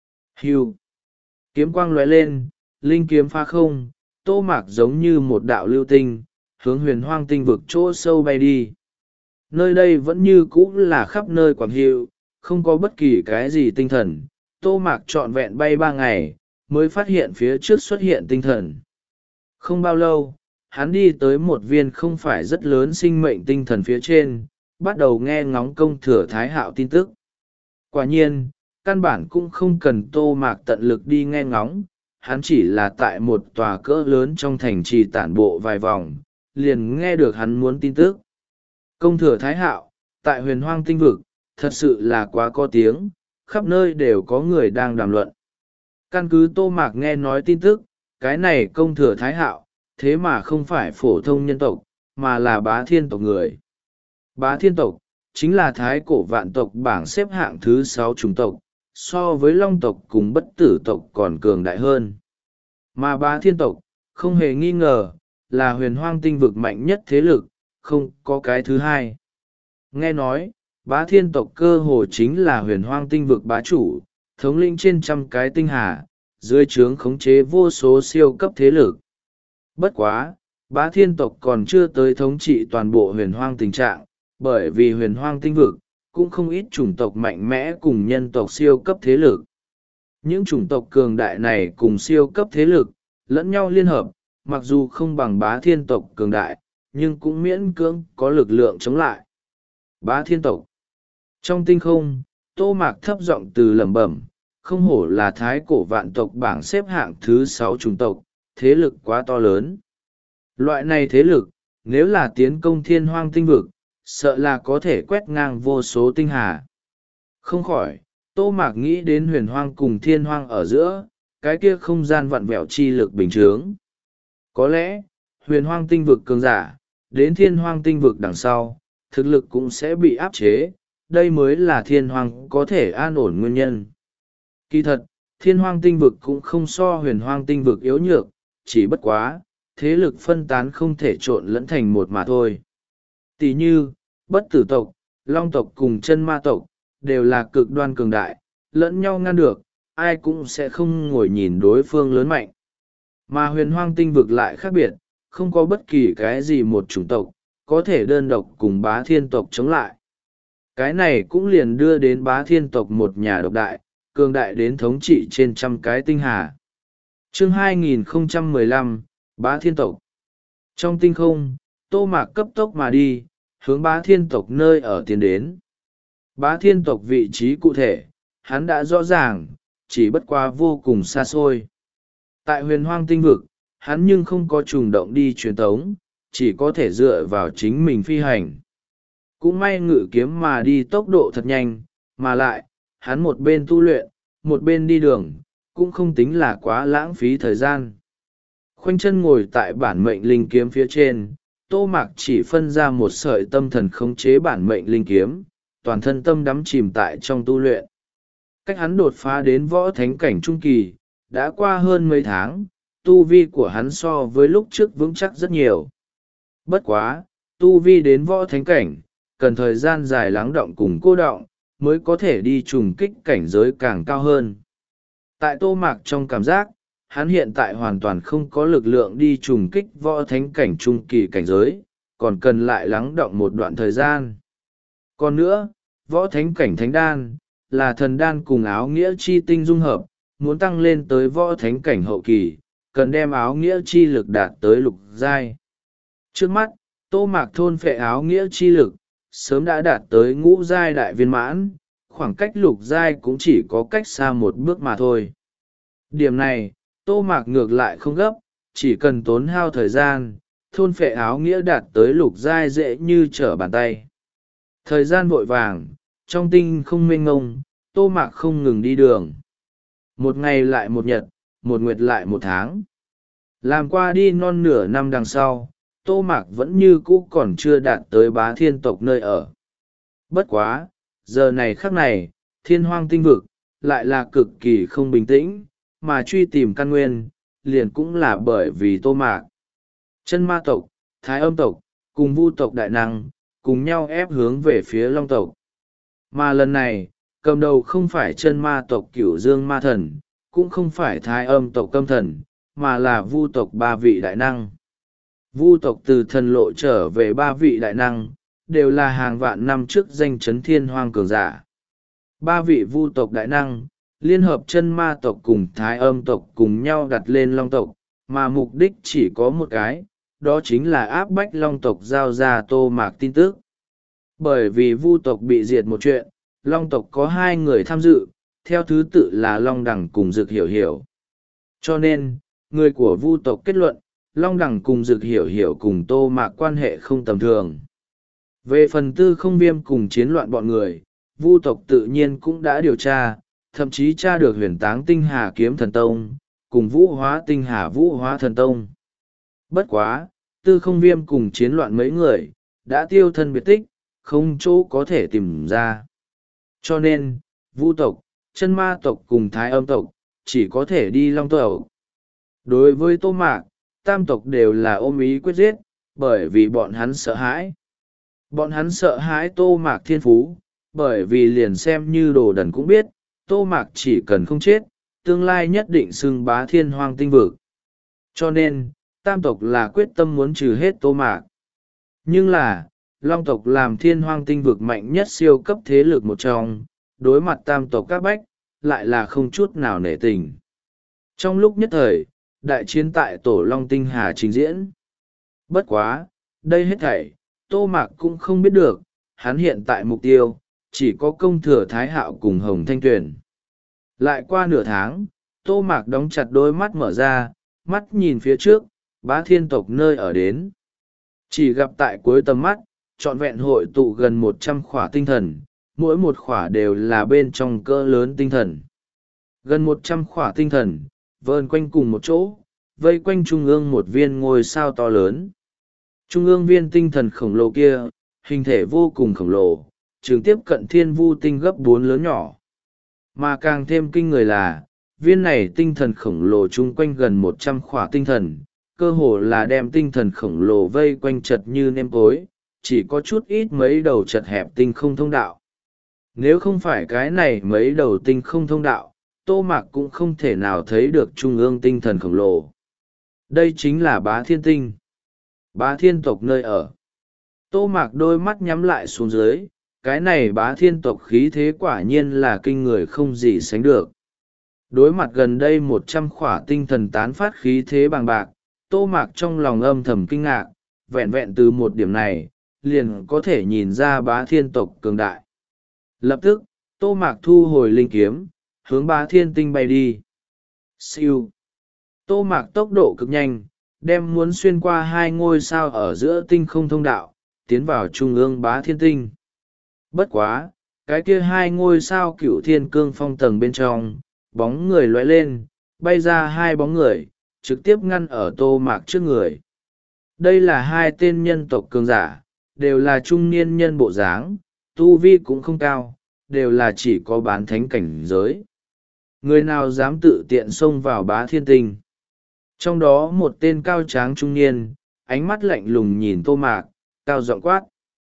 Hưu. Kiếm quang lóe lên, linh kiếm pha không, Tô Mạc giống như một đạo lưu tinh, hướng huyền hoang tinh vực chỗ sâu bay đi. Nơi đây vẫn như cũ là khắp nơi quảng hiệu, không có bất kỳ cái gì tinh thần. Tô Mạc trọn vẹn bay ba ngày, mới phát hiện phía trước xuất hiện tinh thần. Không bao lâu, hắn đi tới một viên không phải rất lớn sinh mệnh tinh thần phía trên, bắt đầu nghe ngóng công thừa Thái Hạo tin tức. Quả nhiên, căn bản cũng không cần Tô Mạc tận lực đi nghe ngóng, hắn chỉ là tại một tòa cỡ lớn trong thành trì tản bộ vài vòng, liền nghe được hắn muốn tin tức. Công thừa Thái Hạo, tại huyền hoang tinh vực, thật sự là quá có tiếng, khắp nơi đều có người đang đàm luận. Căn cứ Tô Mạc nghe nói tin tức, cái này công thừa Thái Hạo, thế mà không phải phổ thông nhân tộc, mà là bá thiên tộc người. Bá thiên tộc, chính là thái cổ vạn tộc bảng xếp hạng thứ sáu chủng tộc, so với long tộc cùng bất tử tộc còn cường đại hơn. Mà bá thiên tộc, không hề nghi ngờ, là huyền hoang tinh vực mạnh nhất thế lực, không có cái thứ hai. Nghe nói, bá thiên tộc cơ hồ chính là huyền hoang tinh vực bá chủ, thống lĩnh trên trăm cái tinh hà, dưới trướng khống chế vô số siêu cấp thế lực. Bất quá, bá thiên tộc còn chưa tới thống trị toàn bộ huyền hoang tình trạng, bởi vì huyền hoang tinh vực, cũng không ít chủng tộc mạnh mẽ cùng nhân tộc siêu cấp thế lực. Những chủng tộc cường đại này cùng siêu cấp thế lực, lẫn nhau liên hợp, mặc dù không bằng bá thiên tộc cường đại, nhưng cũng miễn cưỡng có lực lượng chống lại. Bá thiên tộc. Trong tinh không, Tô Mạc thấp giọng từ lẩm bẩm, không hổ là thái cổ vạn tộc bảng xếp hạng thứ sáu chủng tộc, thế lực quá to lớn. Loại này thế lực, nếu là tiến công thiên hoang tinh vực, sợ là có thể quét ngang vô số tinh hà. Không khỏi, Tô Mạc nghĩ đến huyền hoang cùng thiên hoang ở giữa, cái kia không gian vặn vẹo chi lực bình chướng. Có lẽ, huyền hoang tinh vực cường giả, đến thiên hoang tinh vực đằng sau, thực lực cũng sẽ bị áp chế, đây mới là thiên hoang có thể an ổn nguyên nhân. Kỳ thật, thiên hoang tinh vực cũng không so huyền hoang tinh vực yếu nhược, chỉ bất quá, thế lực phân tán không thể trộn lẫn thành một mà thôi. Tỷ như, bất tử tộc, long tộc cùng chân ma tộc, đều là cực đoan cường đại, lẫn nhau ngăn được, ai cũng sẽ không ngồi nhìn đối phương lớn mạnh. Mà huyền hoang tinh vực lại khác biệt, không có bất kỳ cái gì một chủng tộc, có thể đơn độc cùng bá thiên tộc chống lại. Cái này cũng liền đưa đến bá thiên tộc một nhà độc đại, cường đại đến thống trị trên trăm cái tinh hà. Chương hai nghìn không trăm mười lăm, Bá Thiên Tộc. Trong tinh không, Tô Mạc cấp tốc mà đi, hướng bá thiên tộc nơi ở tiến đến. Bá thiên tộc vị trí cụ thể, hắn đã rõ ràng, chỉ bất quá vô cùng xa xôi. Tại huyền hoang tinh vực, hắn nhưng không có trùng động đi truyền tống, chỉ có thể dựa vào chính mình phi hành. Cũng may ngự kiếm mà đi tốc độ thật nhanh, mà lại, hắn một bên tu luyện, một bên đi đường, cũng không tính là quá lãng phí thời gian. Khoanh chân ngồi tại bản mệnh linh kiếm phía trên, Tô Mạc chỉ phân ra một sợi tâm thần khống chế bản mệnh linh kiếm, toàn thân tâm đắm chìm tại trong tu luyện. Cách hắn đột phá đến võ thánh cảnh trung kỳ, đã qua hơn mấy tháng, tu vi của hắn so với lúc trước vững chắc rất nhiều. Bất quá, tu vi đến võ thánh cảnh, cần thời gian dài lắng động cùng cô đọng, mới có thể đi trùng kích cảnh giới càng cao hơn. Tại Tô Mạc trong cảm giác, hắn hiện tại hoàn toàn không có lực lượng đi trùng kích võ thánh cảnh trung kỳ cảnh giới, còn cần lại lắng động một đoạn thời gian. Còn nữa, võ thánh cảnh thánh đan, là thần đan cùng áo nghĩa chi tinh dung hợp, muốn tăng lên tới võ thánh cảnh hậu kỳ, cần đem áo nghĩa chi lực đạt tới lục giai. Trước mắt, Tô Mạc thôn phệ áo nghĩa chi lực, sớm đã đạt tới ngũ giai đại viên mãn, khoảng cách lục giai cũng chỉ có cách xa một bước mà thôi. Điểm này, Tô Mạc ngược lại không gấp, chỉ cần tốn hao thời gian, thôn phệ áo nghĩa đạt tới lục giai dễ như trở bàn tay. Thời gian vội vàng, trong tinh không mênh ngông, Tô Mạc không ngừng đi đường. Một ngày lại một nhật, một nguyệt lại một tháng. Làm qua đi non nửa năm đằng sau, Tô Mạc vẫn như cũ còn chưa đạt tới Bá Thiên tộc nơi ở. Bất quá, giờ này khắc này, Thiên Hoang tinh vực, lại là cực kỳ không bình tĩnh, mà truy tìm căn nguyên, liền cũng là bởi vì Tô Mạc. Chân ma tộc, Thái Âm tộc, cùng Vu tộc đại năng, cùng nhau ép hướng về phía Long tộc. Mà lần này, cầm đầu không phải chân ma tộc Cửu Dương ma thần, cũng không phải Thái Âm tộc Câm thần, mà là Vu tộc ba vị đại năng. Vu tộc từ thần lộ trở về ba vị đại năng, đều là hàng vạn năm trước danh chấn thiên hoang cường giả. Ba vị Vu tộc đại năng, liên hợp chân ma tộc cùng Thái Âm tộc cùng nhau đặt lên Long tộc, mà mục đích chỉ có một cái, đó chính là áp bách Long tộc giao ra Tô Mạc tin tức. Bởi vì Vu tộc bị diệt một chuyện, Long tộc có hai người tham dự, theo thứ tự là Long Đằng cùng Dực Hiểu Hiểu. Cho nên, người của Vu tộc kết luận, Long Đằng cùng Dực Hiểu Hiểu cùng Tô Mạc quan hệ không tầm thường. Về phần Tư Không Viêm cùng chiến loạn bọn người, Vu tộc tự nhiên cũng đã điều tra, thậm chí tra được huyền táng tinh hà kiếm thần tông, cùng vũ hóa tinh hà vũ hóa thần tông. Bất quá, Tư Không Viêm cùng chiến loạn mấy người, đã tiêu thân biệt tích, không chỗ có thể tìm ra. Cho nên, Vu tộc, chân ma tộc cùng Thái Âm tộc, chỉ có thể đi Long tộc. Đối với Tô Mạc, tam tộc đều là ôm ý quyết giết, bởi vì bọn hắn sợ hãi. Bọn hắn sợ hãi Tô Mạc thiên phú, bởi vì liền xem như đồ đần cũng biết, Tô Mạc chỉ cần không chết, tương lai nhất định xưng bá thiên hoang tinh vực. Cho nên, tam tộc là quyết tâm muốn trừ hết Tô Mạc. Nhưng là, Long tộc làm thiên hoang tinh vực mạnh nhất siêu cấp thế lực một trong, đối mặt tam tộc các bách, lại là không chút nào nể tình. Trong lúc nhất thời, đại chiến tại tổ Long Tinh Hà trình diễn. Bất quá, đây hết thảy, Tô Mạc cũng không biết được, hắn hiện tại mục tiêu, chỉ có công thừa Thái Hạo cùng Hồng Thanh Tuyền. Lại qua nửa tháng, Tô Mạc đóng chặt đôi mắt mở ra, mắt nhìn phía trước, Bá Thiên tộc nơi ở đến. Chỉ gặp tại cuối tầm mắt, trọn vẹn hội tụ gần một trăm khỏa tinh thần, mỗi một khỏa đều là bên trong cỡ lớn tinh thần. Gần một trăm khỏa tinh thần, vờn quanh cùng một chỗ, vây quanh trung ương một viên ngôi sao to lớn. Trung ương viên tinh thần khổng lồ kia, hình thể vô cùng khổng lồ, trường tiếp cận thiên vu tinh gấp bốn lớn nhỏ. Mà càng thêm kinh người là, viên này tinh thần khổng lồ chung quanh gần một trăm khỏa tinh thần, cơ hồ là đem tinh thần khổng lồ vây quanh chật như nêm cối, chỉ có chút ít mấy đầu chật hẹp tinh không thông đạo. Nếu không phải cái này mấy đầu tinh không thông đạo, Tô Mạc cũng không thể nào thấy được trung ương tinh thần khổng lồ. Đây chính là Bá Thiên tinh, Bá Thiên tộc nơi ở. Tô Mạc đôi mắt nhắm lại xuống dưới, cái này Bá Thiên tộc khí thế quả nhiên là kinh người không gì sánh được. Đối mặt gần đây một trăm khỏa tinh thần tán phát khí thế bằng bạc, Tô Mạc trong lòng âm thầm kinh ngạc, vẹn vẹn từ một điểm này, liền có thể nhìn ra Bá Thiên tộc cường đại. Lập tức, Tô Mạc thu hồi linh kiếm, hướng Bá Thiên tinh bay đi. Siêu. Tô Mạc tốc độ cực nhanh, đem muốn xuyên qua hai ngôi sao ở giữa tinh không thông đạo, tiến vào trung ương Bá Thiên tinh. Bất quá, cái kia hai ngôi sao cựu thiên cương phong tầng bên trong, bóng người lóe lên, bay ra hai bóng người, trực tiếp ngăn ở Tô Mạc trước người. Đây là hai tên nhân tộc cường giả, đều là trung niên nhân bộ dáng, tu vi cũng không cao, đều là chỉ có bán thánh cảnh giới. Người nào dám tự tiện xông vào Bá Thiên tinh? Trong đó một tên cao tráng trung niên, ánh mắt lạnh lùng nhìn Tô Mạc, cao giọng quát.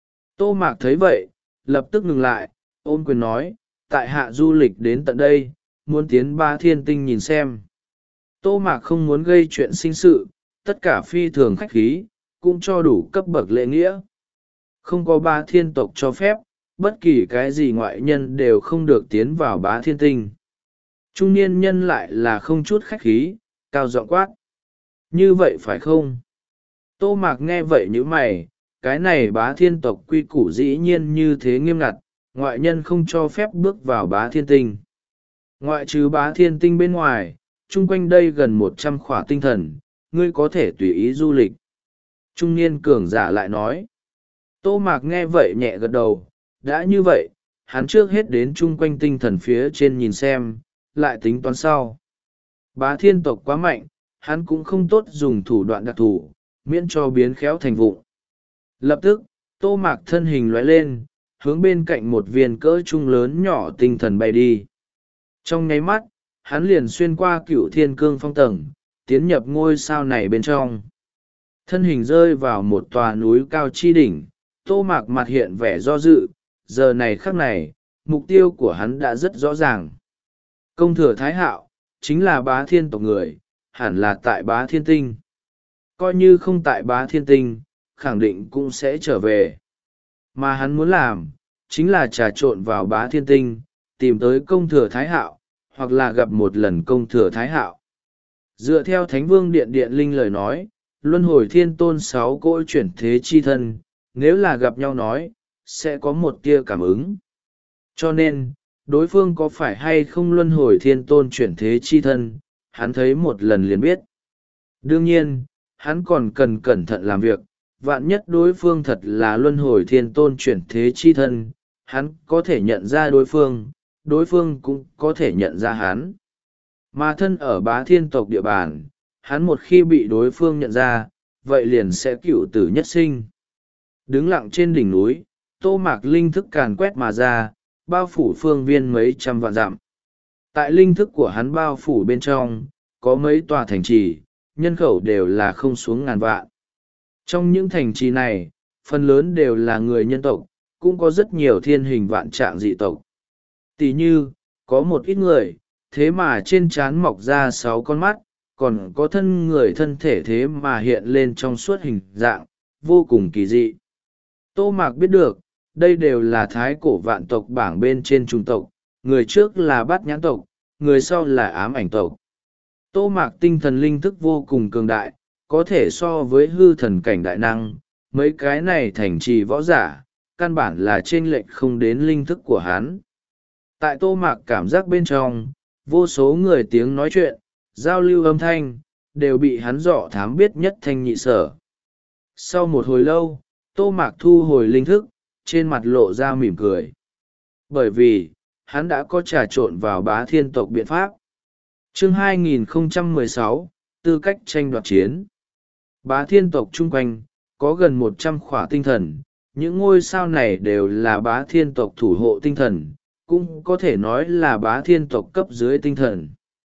Tô Mạc thấy vậy, lập tức ngừng lại, ôm quyền nói, tại hạ du lịch đến tận đây, muốn tiến Bá Thiên Tinh nhìn xem. Tô Mạc không muốn gây chuyện sinh sự, tất cả phi thường khách khí, cũng cho đủ cấp bậc lễ nghĩa. Không có Bá Thiên tộc cho phép, bất kỳ cái gì ngoại nhân đều không được tiến vào Bá Thiên Tinh. Trung niên nhân lại là không chút khách khí, cao giọng quát. Như vậy phải không? Tô Mạc nghe vậy như mày, cái này Bá Thiên tộc quy củ dĩ nhiên như thế nghiêm ngặt, ngoại nhân không cho phép bước vào Bá Thiên Tinh. Ngoại trừ Bá Thiên Tinh bên ngoài, chung quanh đây gần một trăm khỏa tinh thần, ngươi có thể tùy ý du lịch. Trung niên cường giả lại nói. Tô Mạc nghe vậy nhẹ gật đầu, đã như vậy, hắn trước hết đến chung quanh tinh thần phía trên nhìn xem, lại tính toán sau. Bá Thiên tộc quá mạnh, hắn cũng không tốt dùng thủ đoạn đặc thù, miễn cho biến khéo thành vụng. Lập tức, Tô Mạc thân hình lóe lên, hướng bên cạnh một viên cỡ trung lớn nhỏ tinh thần bay đi. Trong nháy mắt, hắn liền xuyên qua cựu thiên cương phong tầng, tiến nhập ngôi sao này bên trong. Thân hình rơi vào một tòa núi cao chi đỉnh, Tô Mạc mặt hiện vẻ do dự, giờ này khắc này, mục tiêu của hắn đã rất rõ ràng. Công thừa Thái Hạo, chính là Bá Thiên tộc người, hẳn là tại Bá Thiên Tinh. Coi như không tại Bá Thiên Tinh, khẳng định cũng sẽ trở về. Mà hắn muốn làm, chính là trà trộn vào Bá Thiên Tinh, tìm tới công thừa Thái Hạo, hoặc là gặp một lần công thừa Thái Hạo. Dựa theo Thánh Vương Điện Điện Linh lời nói, luân hồi thiên tôn sáu cỗ chuyển thế chi thân, nếu là gặp nhau nói, sẽ có một tia cảm ứng. Cho nên, đối phương có phải hay không luân hồi thiên tôn chuyển thế chi thân, hắn thấy một lần liền biết. Đương nhiên, hắn còn cần cẩn thận làm việc, vạn nhất đối phương thật là luân hồi thiên tôn chuyển thế chi thân, hắn có thể nhận ra đối phương, đối phương cũng có thể nhận ra hắn. Mà thân ở Bá Thiên tộc địa bàn, hắn một khi bị đối phương nhận ra, vậy liền sẽ cựu tử nhất sinh. Đứng lặng trên đỉnh núi, Tô Mạc linh thức càn quét mà ra, bao phủ phương viên mấy trăm vạn dặm. Tại linh thức của hắn bao phủ bên trong, có mấy tòa thành trì, nhân khẩu đều là không xuống ngàn vạn. Trong những thành trì này, phần lớn đều là người nhân tộc, cũng có rất nhiều thiên hình vạn trạng dị tộc. Tỷ như, có một ít người, thế mà trên trán mọc ra sáu con mắt, còn có thân người thân thể thế mà hiện lên trong suốt hình dạng, vô cùng kỳ dị. Tô Mạc biết được, đây đều là thái cổ vạn tộc bảng bên trên chủng tộc, người trước là bát nhãn tộc, người sau là ám ảnh tộc. Tô Mạc tinh thần linh thức vô cùng cường đại, có thể so với hư thần cảnh đại năng, mấy cái này thành trì võ giả, căn bản là chênh lệch không đến linh thức của hắn. Tại Tô Mạc cảm giác bên trong, vô số người tiếng nói chuyện, giao lưu âm thanh, đều bị hắn dọ thám biết nhất thanh nhị sở. Sau một hồi lâu, Tô Mạc thu hồi linh thức, trên mặt lộ ra mỉm cười. Bởi vì, hắn đã có trà trộn vào Bá Thiên tộc biện pháp. Chương hai nghìn không trăm mười sáu, tư cách tranh đoạt chiến. Bá Thiên tộc chung quanh, có gần một trăm khỏa tinh thần, những ngôi sao này đều là Bá Thiên tộc thủ hộ tinh thần, cũng có thể nói là Bá Thiên tộc cấp dưới tinh thần.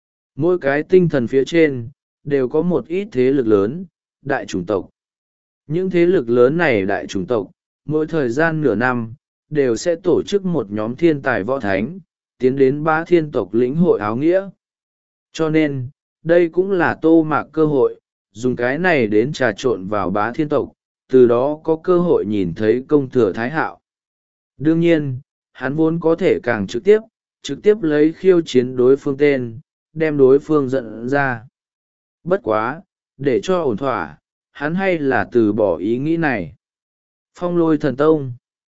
Mỗi cái tinh thần phía trên, đều có một ít thế lực lớn, đại chủng tộc. Những thế lực lớn này đại chủng tộc, mỗi thời gian nửa năm, đều sẽ tổ chức một nhóm thiên tài võ thánh, tiến đến Bá Thiên tộc lĩnh hội áo nghĩa. Cho nên, đây cũng là Tô Mạc cơ hội, dùng cái này đến trà trộn vào Bá Thiên tộc, từ đó có cơ hội nhìn thấy công thừa Thái Hạo. Đương nhiên, hắn vốn có thể càng trực tiếp, trực tiếp lấy khiêu chiến đối phương tên, đem đối phương dẫn ra. Bất quá, để cho ổn thỏa, hắn hay là từ bỏ ý nghĩ này. Phong Lôi Thần Tông.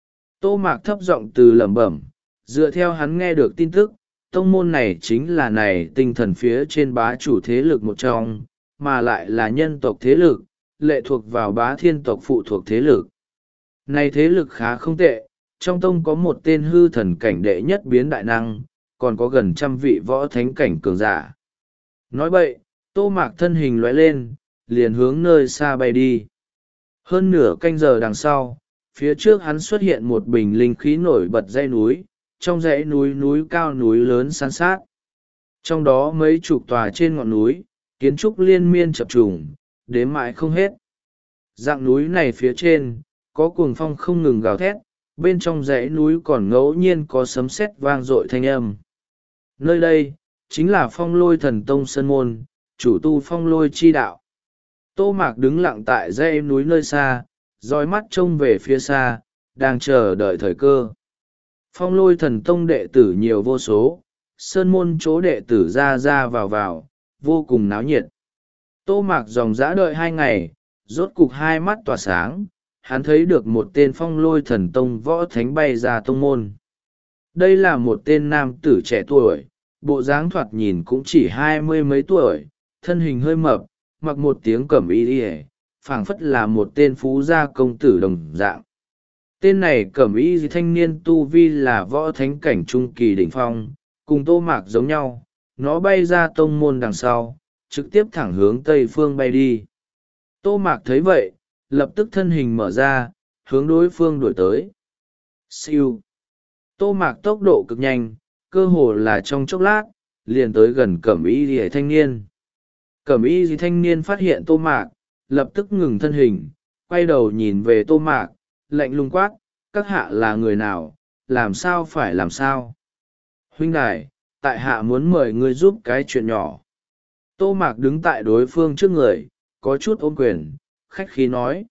Tô Mạc thấp giọng từ lẩm bẩm, dựa theo hắn nghe được tin tức, tông môn này chính là này tinh thần phía trên bá chủ thế lực một trong, mà lại là nhân tộc thế lực, lệ thuộc vào Bá Thiên tộc phụ thuộc thế lực. Này thế lực khá không tệ, trong tông có một tên hư thần cảnh đệ nhất biến đại năng, còn có gần trăm vị võ thánh cảnh cường giả. Nói vậy, Tô Mạc thân hình lóe lên, liền hướng nơi xa bay đi. Hơn nửa canh giờ đằng sau, phía trước hắn xuất hiện một bình linh khí nổi bật dãy núi, trong dãy núi núi cao núi lớn san sát. Trong đó mấy chục tòa trên ngọn núi, kiến trúc liên miên chập trùng, đếm mãi không hết. Dạng núi này phía trên, có cuồng phong không ngừng gào thét, bên trong dãy núi còn ngẫu nhiên có sấm sét vang dội thanh âm. Nơi đây, chính là Phong Lôi Thần Tông Sơn Môn, chủ tu phong lôi chi đạo. Tô Mạc đứng lặng tại dãy núi nơi xa, dõi mắt trông về phía xa, đang chờ đợi thời cơ. Phong Lôi Thần Tông đệ tử nhiều vô số, Sơn Môn chỗ đệ tử ra ra vào vào, vô cùng náo nhiệt. Tô Mạc dòng dã đợi hai ngày, rốt cục hai mắt tỏa sáng, hắn thấy được một tên Phong Lôi Thần Tông võ thánh bay ra tông môn. Đây là một tên nam tử trẻ tuổi, bộ dáng thoạt nhìn cũng chỉ hai mươi mấy tuổi, thân hình hơi mập, mặc một tiếng cẩm y ỉa, phảng phất là một tên phú gia công tử đồng dạng. Tên này cẩm y thanh niên tu vi là võ thánh cảnh trung kỳ đỉnh phong, cùng Tô Mạc giống nhau, nó bay ra tông môn đằng sau, trực tiếp thẳng hướng tây phương bay đi. Tô Mạc thấy vậy, lập tức thân hình mở ra, hướng đối phương đuổi tới. Siêu. Tô Mạc tốc độ cực nhanh, cơ hồ là trong chốc lát, liền tới gần cẩm y rìa thanh niên. Cẩm y rìa thanh niên phát hiện Tô Mạc, lập tức ngừng thân hình, quay đầu nhìn về Tô Mạc, lạnh lùng quát, các hạ là người nào, làm sao phải làm sao. Huynh đài, tại hạ muốn mời ngươi giúp cái chuyện nhỏ. Tô Mạc đứng tại đối phương trước người, có chút ôm quyền, khách khí nói.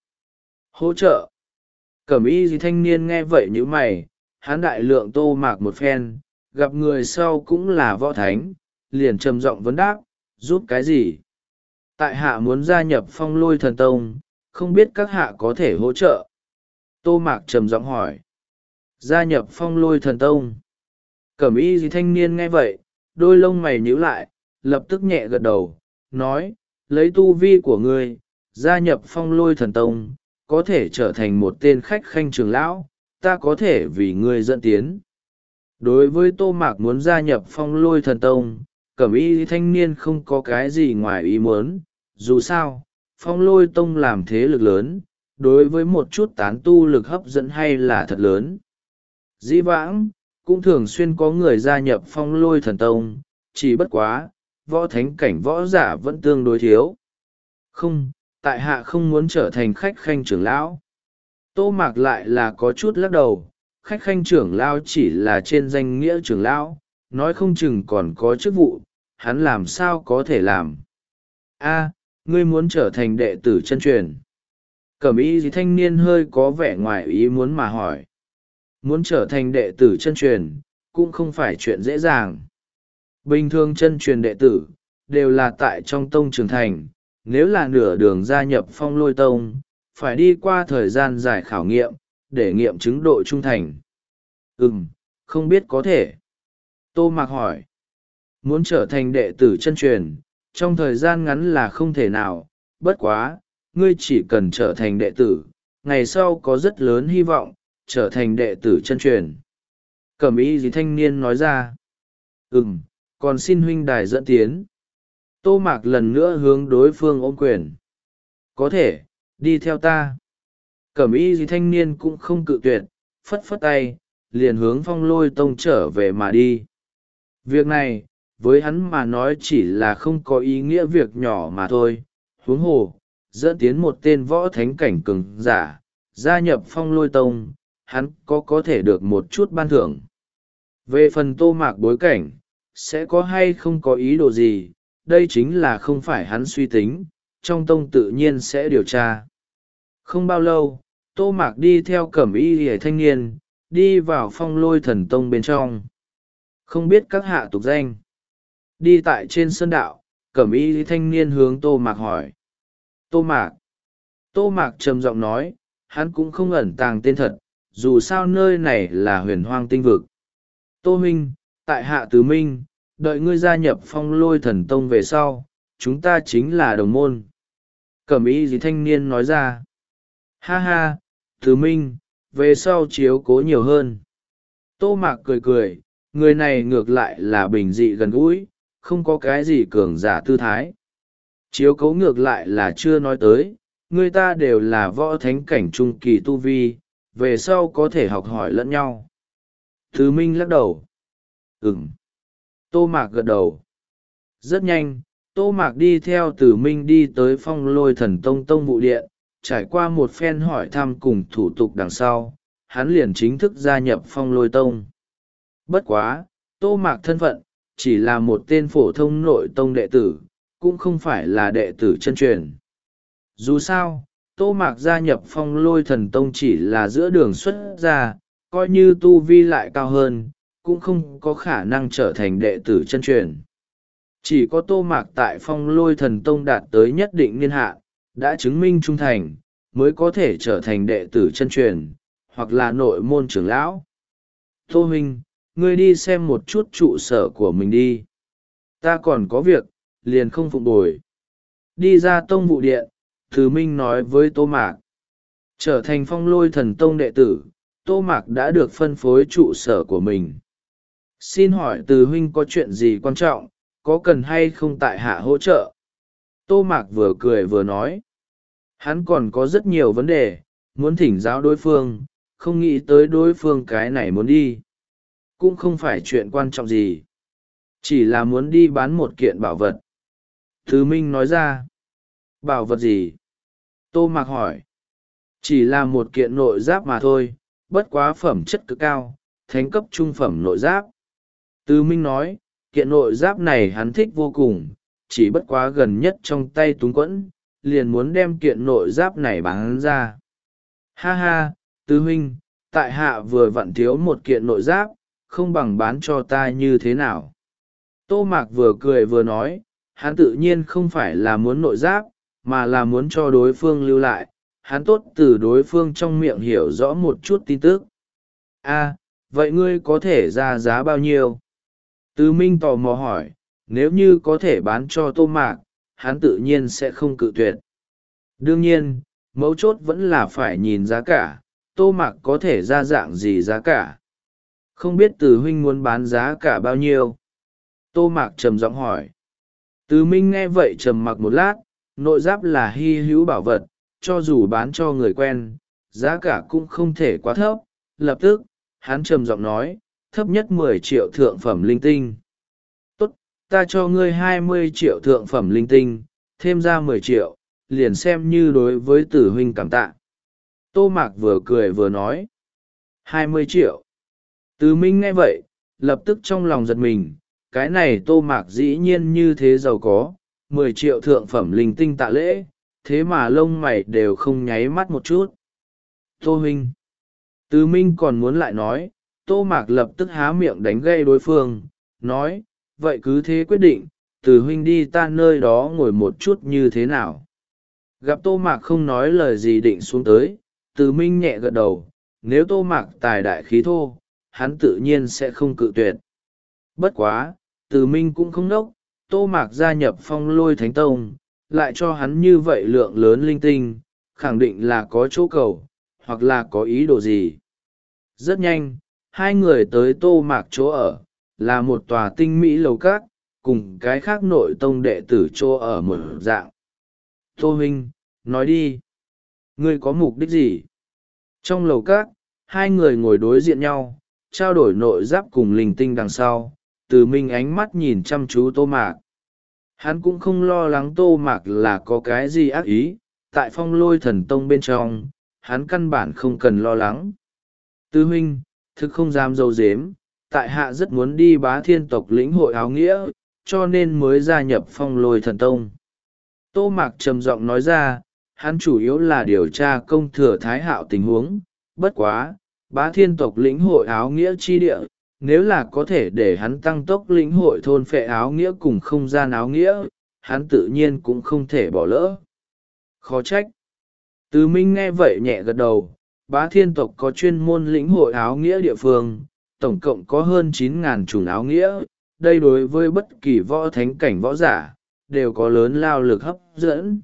Hỗ trợ. Cẩm y gì thanh niên nghe vậy như mày, hắn đại lượng Tô Mạc một phen, gặp người sau cũng là võ thánh, liền trầm giọng vấn đáp, giúp cái gì? Tại hạ muốn gia nhập Phong Lôi Thần Tông, không biết các hạ có thể hỗ trợ. Tô Mạc trầm giọng hỏi. Gia nhập Phong Lôi Thần Tông. Cẩm y gì thanh niên nghe vậy, đôi lông mày nhíu lại, lập tức nhẹ gật đầu, nói, lấy tu vi của ngươi, gia nhập Phong Lôi Thần Tông, có thể trở thành một tên khách khanh trưởng lão, ta có thể vì ngươi dẫn tiến. Đối với Tô Mạc muốn gia nhập Phong Lôi Thần Tông, Cẩm y thanh niên không có cái gì ngoài ý muốn, dù sao, Phong Lôi Tông làm thế lực lớn, đối với một chút tán tu lực hấp dẫn hay là thật lớn. Dĩ vãng, cũng thường xuyên có người gia nhập Phong Lôi Thần Tông, chỉ bất quá, võ thánh cảnh võ giả vẫn tương đối thiếu. Không, tại hạ không muốn trở thành khách khanh trưởng lão. Tô Mạc lại là có chút lắc đầu, khách khanh trưởng lão chỉ là trên danh nghĩa trưởng lão, nói không chừng còn có chức vụ, hắn làm sao có thể làm. A, ngươi muốn trở thành đệ tử chân truyền. Cẩm y gì thanh niên hơi có vẻ ngoài ý muốn mà hỏi. Muốn trở thành đệ tử chân truyền, cũng không phải chuyện dễ dàng. Bình thường chân truyền đệ tử, đều là tại trong tông trưởng thành, nếu là nửa đường gia nhập Phong Lôi Tông, phải đi qua thời gian dài khảo nghiệm, để nghiệm chứng độ trung thành. Ừm, không biết có thể. Tô Mạc hỏi. Muốn trở thành đệ tử chân truyền, trong thời gian ngắn là không thể nào, bất quá, ngươi chỉ cần trở thành đệ tử, ngày sau có rất lớn hy vọng, trở thành đệ tử chân truyền. Cẩm y gì thanh niên nói ra. Ừm, còn xin huynh đài dẫn tiến. Tô Mạc lần nữa hướng đối phương ôm quyền. Có thể, đi theo ta. Cẩm y gì thanh niên cũng không cự tuyệt, phất phất tay, liền hướng Phong Lôi Tông trở về mà đi. Việc này, với hắn mà nói chỉ là không có ý nghĩa việc nhỏ mà thôi. Huống hồ, dẫn tiến một tên võ thánh cảnh cường giả, gia nhập Phong Lôi Tông, hắn có có thể được một chút ban thưởng. Về phần Tô Mạc bối cảnh, sẽ có hay không có ý đồ gì, đây chính là không phải hắn suy tính, trong tông tự nhiên sẽ điều tra. Không bao lâu, Tô Mạc đi theo Cẩm y hề thanh niên, đi vào Phong Lôi Thần Tông bên trong. Không biết các hạ tục danh. Đi tại trên sơn đạo, Cẩm y thanh niên hướng Tô Mạc hỏi. Tô Mạc. Tô Mạc trầm giọng nói, hắn cũng không ẩn tàng tên thật, dù sao nơi này là huyền hoang tinh vực. Tô huynh, tại hạ tứ minh, đợi ngươi gia nhập Phong Lôi Thần Tông về sau, chúng ta chính là đồng môn. Cẩm y gì thanh niên nói ra. Ha ha, tứ minh, về sau chiếu cố nhiều hơn. Tô Mạc cười cười, người này ngược lại là bình dị gần gũi, không có cái gì cường giả tư thái. Chiếu cố ngược lại là chưa nói tới, người ta đều là võ thánh cảnh trung kỳ tu vi, về sau có thể học hỏi lẫn nhau. Thứ Minh lắc đầu. Ừm. Tô Mạc gật đầu. Rất nhanh, Tô Mạc đi theo Tử Minh đi tới Phong Lôi Thần Tông Tông vụ điện, trải qua một phen hỏi thăm cùng thủ tục đằng sau, hắn liền chính thức gia nhập Phong Lôi Tông. Bất quá, Tô Mạc thân phận, chỉ là một tên phổ thông nội tông đệ tử, cũng không phải là đệ tử chân truyền. Dù sao, Tô Mạc gia nhập Phong Lôi Thần Tông chỉ là giữa đường xuất gia, coi như tu vi lại cao hơn, cũng không có khả năng trở thành đệ tử chân truyền. Chỉ có Tô Mạc tại Phong Lôi Thần Tông đạt tới nhất định niên hạn, đã chứng minh trung thành, mới có thể trở thành đệ tử chân truyền, hoặc là nội môn trưởng lão. Tô huynh, ngươi đi xem một chút trụ sở của mình đi. Ta còn có việc, liền không phụng bồi. Đi ra tông vụ điện, Từ Minh nói với Tô Mạc. Trở thành Phong Lôi Thần Tông đệ tử, Tô Mạc đã được phân phối trụ sở của mình. Xin hỏi Từ huynh có chuyện gì quan trọng, có cần hay không tại hạ hỗ trợ? Tô Mạc vừa cười vừa nói. Hắn còn có rất nhiều vấn đề, muốn thỉnh giáo đối phương, không nghĩ tới đối phương cái này muốn đi. Cũng không phải chuyện quan trọng gì. Chỉ là muốn đi bán một kiện bảo vật. Từ Minh nói ra. Bảo vật gì? Tô Mạc hỏi. Chỉ là một kiện nội giáp mà thôi, bất quá phẩm chất cực cao, thánh cấp trung phẩm nội giáp. Từ Minh nói, kiện nội giáp này hắn thích vô cùng, chỉ bất quá gần nhất trong tay túng quẫn, liền muốn đem kiện nội giáp này bán ra. Ha ha, Từ huynh, tại hạ vừa vặn thiếu một kiện nội giáp, không bằng bán cho ta như thế nào? Tô Mạc vừa cười vừa nói, hắn tự nhiên không phải là muốn nội giáp, mà là muốn cho đối phương lưu lại, hắn tốt từ đối phương trong miệng hiểu rõ một chút tin tức. A, vậy ngươi có thể ra giá bao nhiêu? Từ Minh tò mò hỏi, nếu như có thể bán cho Tô Mạc, hắn tự nhiên sẽ không cự tuyệt. Đương nhiên, mấu chốt vẫn là phải nhìn giá cả, Tô Mạc có thể ra dạng gì giá cả. Không biết Từ huynh muốn bán giá cả bao nhiêu? Tô Mạc trầm giọng hỏi. Từ Minh nghe vậy trầm mặc một lát, nội giáp là hy hữu bảo vật, cho dù bán cho người quen, giá cả cũng không thể quá thấp. Lập tức, hắn trầm giọng nói, thấp nhất mười triệu thượng phẩm linh tinh. Tốt, ta cho ngươi hai mươi triệu thượng phẩm linh tinh, thêm ra mười triệu, liền xem như đối với Tử huynh cảm tạ. Tô Mạc vừa cười vừa nói. hai mươi triệu. Từ Minh nghe vậy, lập tức trong lòng giật mình, cái này Tô Mạc dĩ nhiên như thế giàu có, mười triệu thượng phẩm linh tinh tạ lễ, thế mà lông mày đều không nháy mắt một chút. Tô huynh. Từ Minh còn muốn lại nói, Tô Mạc lập tức há miệng đánh gây đối phương, nói, vậy cứ thế quyết định, Từ huynh đi ta nơi đó ngồi một chút như thế nào? Gặp Tô Mạc không nói lời gì định xuống tới, Từ Minh nhẹ gật đầu, nếu Tô Mạc tài đại khí thô, hắn tự nhiên sẽ không cự tuyệt. Bất quá, Từ Minh cũng không đốc, Tô Mạc gia nhập Phong Lôi Thánh Tông, lại cho hắn như vậy lượng lớn linh tinh, khẳng định là có chỗ cầu, hoặc là có ý đồ gì. Rất nhanh, hai người tới Tô Mạc chỗ ở, là một tòa tinh mỹ lầu cát, cùng cái khác nội tông đệ tử chỗ ở một dạng. Tô huynh, nói đi, ngươi có mục đích gì? Trong lầu cát, hai người ngồi đối diện nhau, trao đổi nội giáp cùng linh tinh đằng sau, Từ Minh ánh mắt nhìn chăm chú Tô Mạc. Hắn cũng không lo lắng Tô Mạc là có cái gì ác ý, tại Phong Lôi Thần Tông bên trong, hắn căn bản không cần lo lắng. Tư huynh, thực không dám dâu dếm, tại hạ rất muốn đi bá thiên tộc lĩnh hội áo nghĩa, cho nên mới gia nhập Phong Lôi Thần Tông. Tô Mạc trầm giọng nói ra, hắn chủ yếu là điều tra công thừa Thái Hạo tình huống, bất quá, bá thiên tộc lĩnh hội áo nghĩa chi địa, nếu là có thể để hắn tăng tốc lĩnh hội thôn phệ áo nghĩa cùng không gian áo nghĩa, hắn tự nhiên cũng không thể bỏ lỡ. Khó trách. Từ Minh nghe vậy nhẹ gật đầu, bá thiên tộc có chuyên môn lĩnh hội áo nghĩa địa phương, tổng cộng có hơn chín ngàn chủng áo nghĩa, đây đối với bất kỳ võ thánh cảnh võ giả, đều có lớn lao lực hấp dẫn.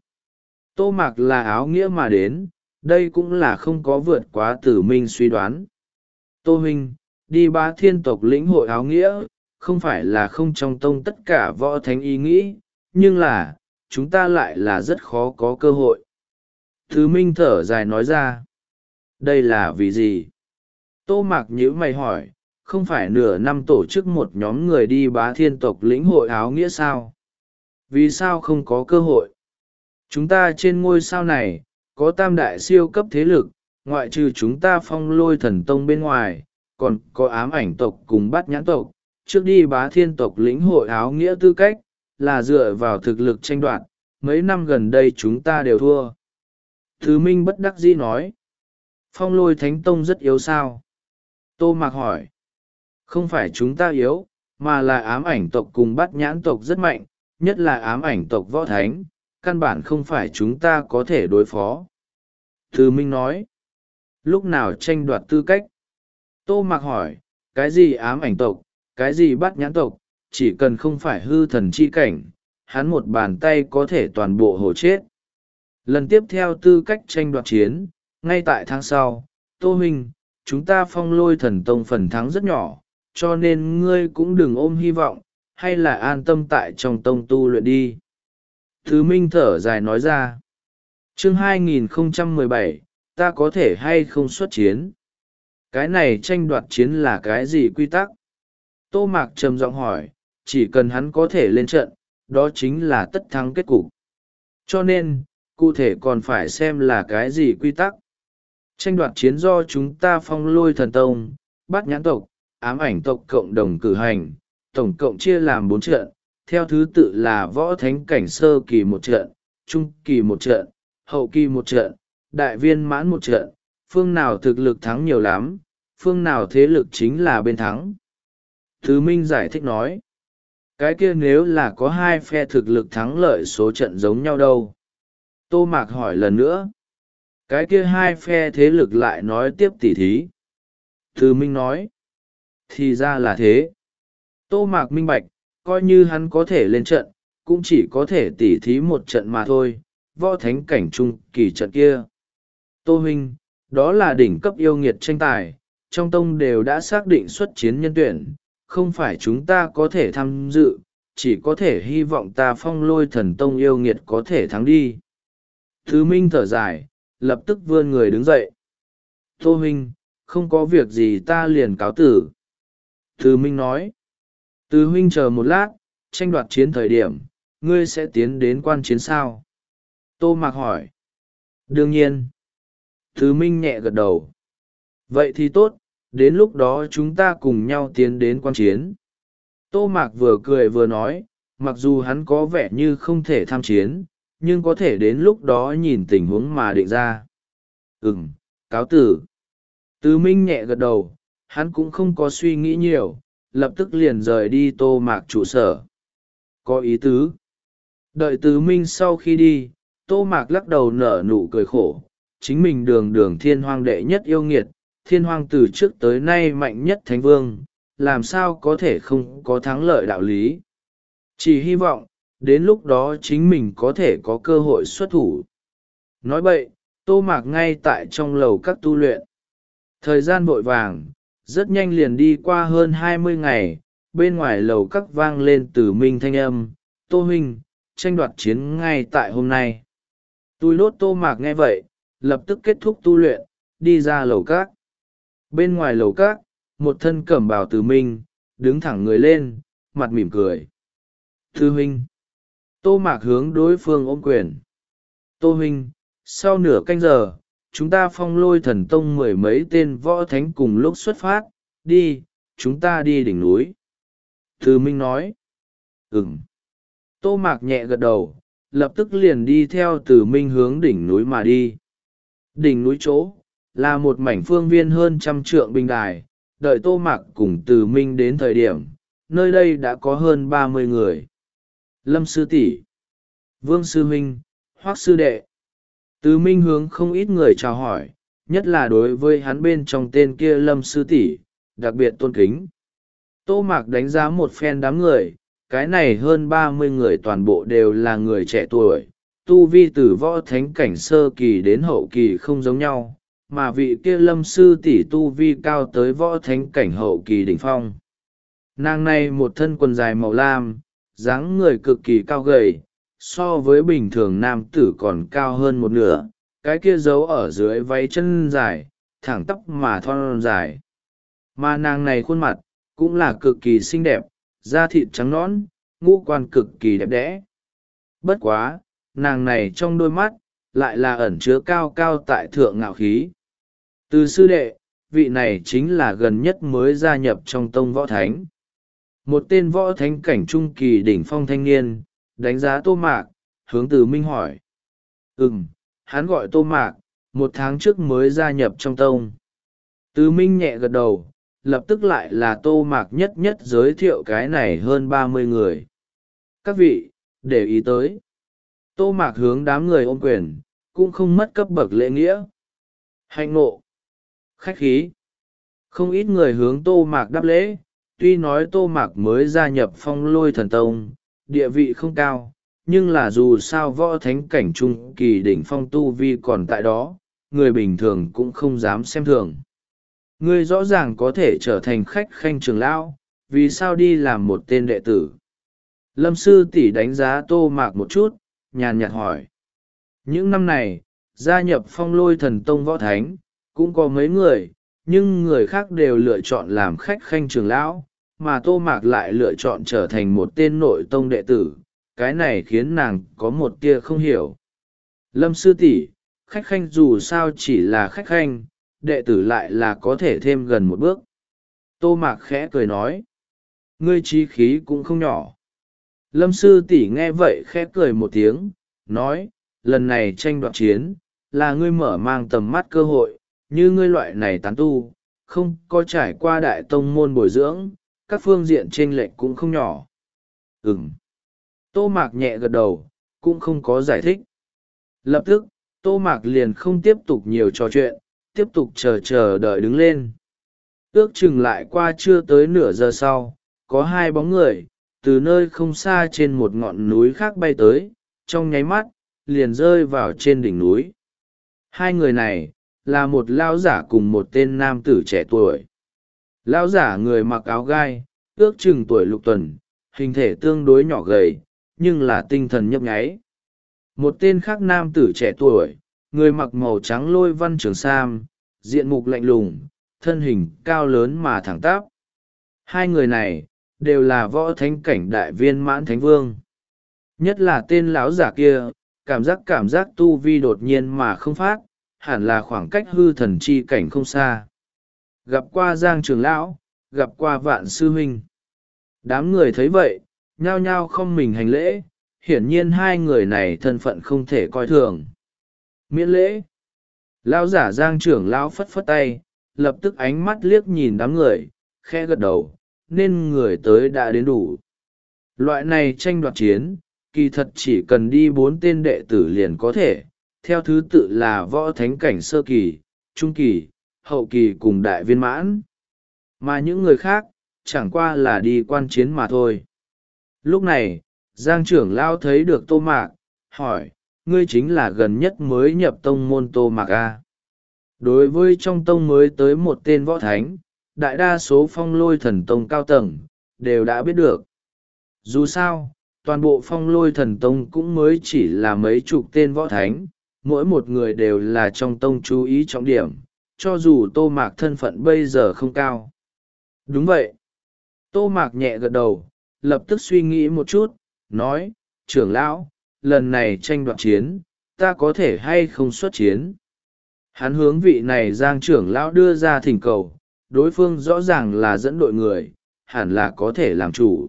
Tô Mạc là áo nghĩa mà đến, đây cũng là không có vượt quá Tử Minh suy đoán. Tô huynh, đi bá thiên tộc lĩnh hội áo nghĩa, không phải là không trong tông tất cả võ thánh ý nghĩ, nhưng là, chúng ta lại là rất khó có cơ hội. Thứ Minh thở dài nói ra. Đây là vì gì? Tô Mạc nhíu mày hỏi, không phải nửa năm tổ chức một nhóm người đi bá thiên tộc lĩnh hội áo nghĩa sao? Vì sao không có cơ hội? Chúng ta trên ngôi sao này, có tam đại siêu cấp thế lực, ngoại trừ chúng ta Phong Lôi Thần Tông bên ngoài, còn có ám ảnh tộc cùng bát nhãn tộc. Trước đi bá thiên tộc lĩnh hội áo nghĩa tư cách, là dựa vào thực lực tranh đoạt, mấy năm gần đây chúng ta đều thua. Thứ Minh bất đắc dĩ nói. Phong Lôi Thánh Tông rất yếu sao? Tô Mạc hỏi. Không phải chúng ta yếu, mà là ám ảnh tộc cùng bát nhãn tộc rất mạnh, nhất là ám ảnh tộc võ thánh, căn bản không phải chúng ta có thể đối phó. Thứ Minh nói. Lúc nào tranh đoạt tư cách? Tô Mạc hỏi, cái gì ám ảnh tộc, cái gì bát nhãn tộc, chỉ cần không phải hư thần chi cảnh, hắn một bàn tay có thể toàn bộ hổ chết. Lần tiếp theo tư cách tranh đoạt chiến, ngay tại tháng sau, Tô Huynh, chúng ta Phong Lôi Thần Tông phần thắng rất nhỏ, cho nên ngươi cũng đừng ôm hy vọng, hay là an tâm tại trong tông tu luyện đi. Thứ Minh thở dài nói ra. Chương hai nghìn không trăm mười bảy, ta có thể hay không xuất chiến? Cái này tranh đoạt chiến là cái gì quy tắc? Tô Mạc trầm giọng hỏi, chỉ cần hắn có thể lên trận, đó chính là tất thắng kết cục. Cho nên, cụ thể còn phải xem là cái gì quy tắc. Tranh đoạt chiến do chúng ta Phong Lôi Thần Tông, bát nhãn tộc, ám ảnh tộc cộng đồng cử hành, tổng cộng chia làm bốn trận, theo thứ tự là võ thánh cảnh sơ kỳ một trận, trung kỳ một trận, hậu kỳ một trận, đại viên mãn một trận, phương nào thực lực thắng nhiều lắm, phương nào thế lực chính là bên thắng. Thứ Minh giải thích nói, cái kia nếu là có hai phe thực lực thắng lợi số trận giống nhau đâu? Tô Mạc hỏi lần nữa, cái kia hai phe thế lực lại nói tiếp tỉ thí. Thứ Minh nói, thì ra là thế. Tô Mạc minh bạch, coi như hắn có thể lên trận, cũng chỉ có thể tỉ thí một trận mà thôi, võ thánh cảnh trung kỳ trận kia. Tô Huynh, đó là đỉnh cấp yêu nghiệt tranh tài, trong tông đều đã xác định xuất chiến nhân tuyển, không phải chúng ta có thể tham dự, chỉ có thể hy vọng ta Phong Lôi Thần Tông yêu nghiệt có thể thắng đi. Thứ Minh thở dài, lập tức vươn người đứng dậy. Tô Huynh, không có việc gì ta liền cáo tử. Thứ Minh nói, Từ Huynh chờ một lát, tranh đoạt chiến thời điểm, ngươi sẽ tiến đến quan chiến sao? Tô Mạc hỏi. Đương nhiên. Thứ Minh nhẹ gật đầu. Vậy thì tốt, đến lúc đó chúng ta cùng nhau tiến đến quan chiến. Tô Mạc vừa cười vừa nói, mặc dù hắn có vẻ như không thể tham chiến, nhưng có thể đến lúc đó nhìn tình huống mà định ra. Ừm, cáo tử. Từ Minh nhẹ gật đầu, hắn cũng không có suy nghĩ nhiều, lập tức liền rời đi Tô Mạc trụ sở. Có ý tứ. Đợi Từ Minh sau khi đi, Tô Mạc lắc đầu nở nụ cười khổ. Chính mình đường đường thiên hoang đệ nhất yêu nghiệt, thiên hoang từ trước tới nay mạnh nhất thánh vương, làm sao có thể không có thắng lợi đạo lý. Chỉ hy vọng, đến lúc đó chính mình có thể có cơ hội xuất thủ. Nói vậy, Tô Mạc ngay tại trong lầu các tu luyện. Thời gian vội vàng, rất nhanh liền đi qua hơn hai mươi ngày, bên ngoài lầu các vang lên từ Minh thanh âm, Tô Huynh, tranh đoạt chiến ngay tại hôm nay. Tui lốt Tô Mạc nghe vậy, lập tức kết thúc tu luyện, đi ra lầu các. Bên ngoài lầu các, một thân cẩm bào từ Minh, đứng thẳng người lên, mặt mỉm cười. Thư Huynh. Tô Mạc hướng đối phương ôm quyền. Tô Huynh, sau nửa canh giờ, chúng ta Phong Lôi Thần Tông mười mấy tên võ thánh cùng lúc xuất phát, đi, chúng ta đi đỉnh núi. Thư Minh nói. Ừm. Tô Mạc nhẹ gật đầu, lập tức liền đi theo Từ Minh hướng đỉnh núi mà đi. Đỉnh núi chỗ, là một mảnh phương viên hơn trăm trượng bình đài, đợi Tô Mạc cùng Từ Minh đến thời điểm, nơi đây đã có hơn ba mươi người. Lâm Sư Tỷ, Vương Sư Huynh, Hoác Sư Đệ. Từ Minh hướng không ít người chào hỏi, nhất là đối với hắn bên trong tên kia Lâm Sư Tỷ, đặc biệt tôn kính. Tô Mạc đánh giá một phen đám người, cái này hơn ba mươi người toàn bộ đều là người trẻ tuổi, tu vi từ võ thánh cảnh sơ kỳ đến hậu kỳ không giống nhau, mà vị kia Lâm Sư Tỷ tu vi cao tới võ thánh cảnh hậu kỳ đỉnh phong. Nàng này một thân quần dài màu lam, dáng người cực kỳ cao gầy, so với bình thường nam tử còn cao hơn một nửa, cái kia giấu ở dưới váy chân dài, thẳng tóc mà thon dài. Mà nàng này khuôn mặt, cũng là cực kỳ xinh đẹp, da thịt trắng nõn, ngũ quan cực kỳ đẹp đẽ. Bất quá, nàng này trong đôi mắt, lại là ẩn chứa cao cao tại thượng ngạo khí. Từ sư đệ, vị này chính là gần nhất mới gia nhập trong tông võ thánh. Một tên võ thánh cảnh trung kỳ đỉnh phong thanh niên, đánh giá Tô Mạc, hướng Từ Minh hỏi. Ừm, hắn gọi Tô Mạc, một tháng trước mới gia nhập trong tông. Từ Minh nhẹ gật đầu, lập tức lại là Tô Mạc nhất nhất giới thiệu cái này hơn ba mươi người. Các vị, để ý tới. Tô Mạc hướng đám người ôm quyền, cũng không mất cấp bậc lễ nghĩa. Hạnh ngộ. Khách khí. Không ít người hướng Tô Mạc đáp lễ, tuy nói Tô Mạc mới gia nhập Phong Lôi Thần Tông, địa vị không cao, nhưng là dù sao võ thánh cảnh trung kỳ đỉnh phong tu vi còn tại đó, người bình thường cũng không dám xem thường. Ngươi rõ ràng có thể trở thành khách khanh trưởng lão, vì sao đi làm một tên đệ tử? Lâm sư tỷ đánh giá Tô Mạc một chút, nhàn nhạt hỏi. Những năm này, gia nhập Phong Lôi Thần Tông võ thánh, cũng có mấy người, nhưng người khác đều lựa chọn làm khách khanh trưởng lão, mà Tô Mạc lại lựa chọn trở thành một tên nội tông đệ tử, cái này khiến nàng có một tia không hiểu. Lâm sư tỷ, khách khanh dù sao chỉ là khách khanh, đệ tử lại là có thể thêm gần một bước. Tô Mạc khẽ cười nói. Ngươi trí khí cũng không nhỏ. Lâm sư tỷ nghe vậy khẽ cười một tiếng, nói, lần này tranh đoạt chiến, là ngươi mở mang tầm mắt cơ hội, như ngươi loại này tán tu, không có trải qua đại tông môn bồi dưỡng, các phương diện chênh lệch cũng không nhỏ. Ừm. Tô Mạc nhẹ gật đầu, cũng không có giải thích. Lập tức, Tô Mạc liền không tiếp tục nhiều trò chuyện, tiếp tục chờ chờ đợi đứng lên. Ước chừng lại qua chưa tới nửa giờ sau, có hai bóng người, từ nơi không xa trên một ngọn núi khác bay tới, trong nháy mắt, liền rơi vào trên đỉnh núi. Hai người này, là một lão giả cùng một tên nam tử trẻ tuổi. Lão giả người mặc áo gai, ước chừng tuổi lục tuần, hình thể tương đối nhỏ gầy, nhưng là tinh thần nhấp nháy. Một tên khác nam tử trẻ tuổi, người mặc màu trắng lôi văn trường sam, diện mục lạnh lùng, thân hình cao lớn mà thẳng tắp. Hai người này, đều là võ thánh cảnh đại viên mãn thánh vương. Nhất là tên lão giả kia, cảm giác cảm giác tu vi đột nhiên mà không phát, hẳn là khoảng cách hư thần chi cảnh không xa. Gặp qua Giang trưởng lão, gặp qua Vạn sư huynh. Đám người thấy vậy, nhao nhao không mình hành lễ, hiển nhiên hai người này thân phận không thể coi thường. Miễn lễ. Lão giả Giang trưởng lão phất phất tay, lập tức ánh mắt liếc nhìn đám người, khẽ gật đầu, nên người tới đã đến đủ. Loại này tranh đoạt chiến, kỳ thật chỉ cần đi bốn tên đệ tử liền có thể, theo thứ tự là võ thánh cảnh sơ kỳ, trung kỳ, hậu kỳ cùng đại viên mãn. Mà những người khác, chẳng qua là đi quan chiến mà thôi. Lúc này, Giang trưởng lão thấy được Tô Mạc, hỏi, ngươi chính là gần nhất mới nhập tông môn Tô Mạc A. Đối với trong tông mới tới một tên võ thánh, đại đa số Phong Lôi Thần Tông cao tầng, đều đã biết được. Dù sao, toàn bộ Phong Lôi Thần Tông cũng mới chỉ là mấy chục tên võ thánh, mỗi một người đều là trong tông chú ý trọng điểm, cho dù Tô Mạc thân phận bây giờ không cao. Đúng vậy. Tô Mạc nhẹ gật đầu, lập tức suy nghĩ một chút, nói, trưởng lão, lần này tranh đoạt chiến, ta có thể hay không xuất chiến. Hắn hướng vị này Giang trưởng lão đưa ra thỉnh cầu, đối phương rõ ràng là dẫn đội người, hẳn là có thể làm chủ.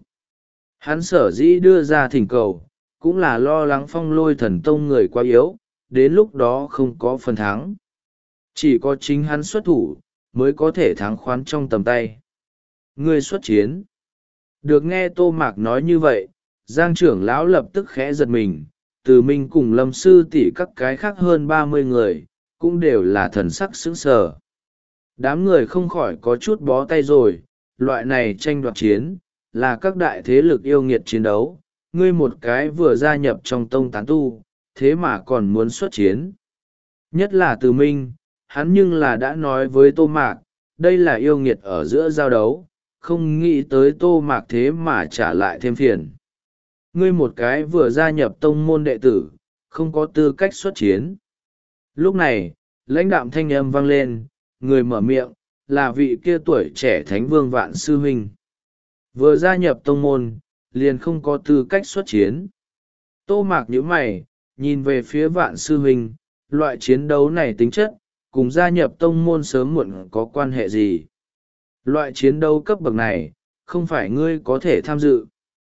Hắn sở dĩ đưa ra thỉnh cầu, cũng là lo lắng Phong Lôi Thần Tông người quá yếu, đến lúc đó không có phần thắng. Chỉ có chính hắn xuất thủ, mới có thể thắng khoán trong tầm tay. Ngươi xuất chiến. Được nghe Tô Mạc nói như vậy, Giang trưởng lão lập tức khẽ giật mình, Từ Minh cùng Lâm sư tỷ các cái khác hơn ba mươi người, cũng đều là thần sắc sững sờ. Đám người không khỏi có chút bó tay rồi, loại này tranh đoạt chiến, là các đại thế lực yêu nghiệt chiến đấu, ngươi một cái vừa gia nhập trong tông tán tu, thế mà còn muốn xuất chiến. Nhất là Từ Minh, hắn nhưng là đã nói với Tô Mạc, đây là yêu nghiệt ở giữa giao đấu, không nghĩ tới Tô Mạc thế mà trả lại thêm phiền. Ngươi một cái vừa gia nhập tông môn đệ tử, không có tư cách xuất chiến. Lúc này, lãnh đạm thanh âm vang lên, người mở miệng, là vị kia tuổi trẻ Thánh Vương Vạn sư huynh. Vừa gia nhập tông môn, liền không có tư cách xuất chiến. Tô Mạc nhíu mày, nhìn về phía Vạn sư huynh, loại chiến đấu này tính chất, cùng gia nhập tông môn sớm muộn có quan hệ gì? Loại chiến đấu cấp bậc này, không phải ngươi có thể tham dự.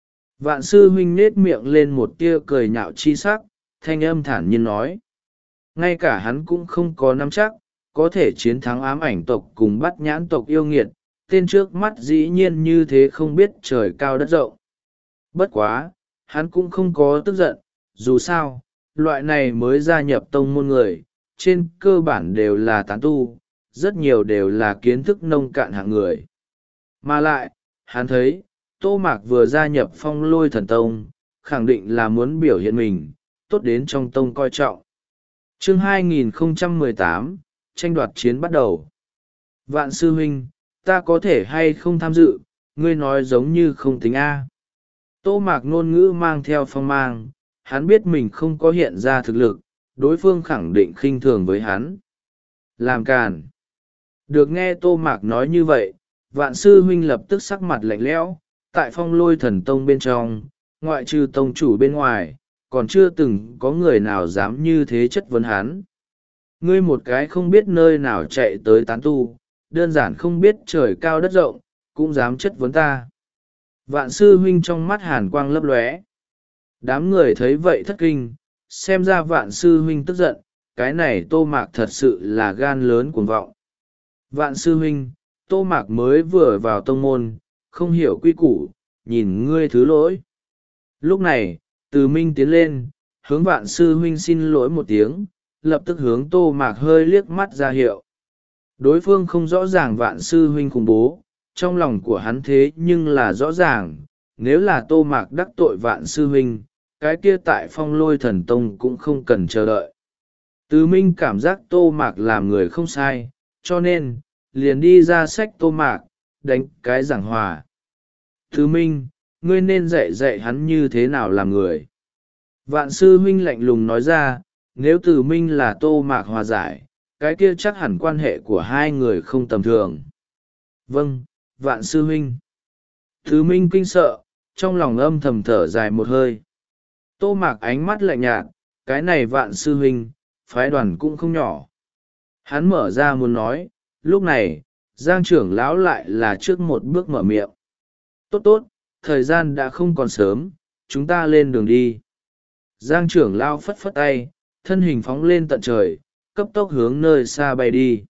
Vạn sư huynh nết miệng lên một tia cười nhạo chi sắc, thanh âm thản nhiên nói. Ngay cả hắn cũng không có nắm chắc, có thể chiến thắng ám ảnh tộc cùng bắt nhãn tộc yêu nghiệt, tên trước mắt dĩ nhiên như thế không biết trời cao đất rộng. Bất quá, hắn cũng không có tức giận, dù sao, loại này mới gia nhập tông môn người, trên cơ bản đều là tán tu, rất nhiều đều là kiến thức nông cạn hạng người. Mà lại, hắn thấy, Tô Mạc vừa gia nhập Phong Lôi Thần Tông, khẳng định là muốn biểu hiện mình, tốt đến trong tông coi trọng. Chương hai nghìn không trăm mười tám, tranh đoạt chiến bắt đầu. Vạn sư huynh, ta có thể hay không tham dự, ngươi nói giống như không tính A. Tô Mạc ngôn ngữ mang theo phong mang, hắn biết mình không có hiện ra thực lực, đối phương khẳng định khinh thường với hắn. Làm càn. Được nghe Tô Mạc nói như vậy, Vạn sư huynh lập tức sắc mặt lạnh lẽo. Tại Phong Lôi Thần Tông bên trong, ngoại trừ tông chủ bên ngoài, còn chưa từng có người nào dám như thế chất vấn hắn. Ngươi một cái không biết nơi nào chạy tới tán tu, đơn giản không biết trời cao đất rộng, cũng dám chất vấn ta. Vạn sư huynh trong mắt hàn quang lấp lóe. Đám người thấy vậy thất kinh, xem ra Vạn sư huynh tức giận, cái này Tô Mạc thật sự là gan lớn cuồng vọng. Vạn sư huynh, Tô Mạc mới vừa vào tông môn, không hiểu quy củ, nhìn ngươi thứ lỗi. Lúc này, Từ Minh tiến lên, hướng Vạn sư huynh xin lỗi một tiếng, lập tức hướng Tô Mạc hơi liếc mắt ra hiệu. Đối phương không rõ ràng Vạn sư huynh khủng bố, trong lòng của hắn thế nhưng là rõ ràng, nếu là Tô Mạc đắc tội Vạn sư huynh, cái kia tại Phong Lôi Thần Tông cũng không cần chờ đợi. Từ Minh cảm giác Tô Mạc làm người không sai, cho nên, liền đi ra sách Tô Mạc, đánh cái giảng hòa. Từ Minh, ngươi nên dạy dạy hắn như thế nào làm người. Vạn sư huynh lạnh lùng nói ra, nếu Từ Minh là Tô Mạc hòa giải, cái kia chắc hẳn quan hệ của hai người không tầm thường. Vâng, Vạn sư huynh. Từ Minh kinh sợ, trong lòng âm thầm thở dài một hơi. Tô Mạc ánh mắt lạnh nhạt, cái này Vạn sư huynh, phái đoàn cũng không nhỏ. Hắn mở ra muốn nói, lúc này, Giang trưởng lão lại là trước một bước mở miệng. Tốt tốt, thời gian đã không còn sớm, chúng ta lên đường đi. Giang trưởng lão phất phất tay, thân hình phóng lên tận trời, cấp tốc hướng nơi xa bay đi.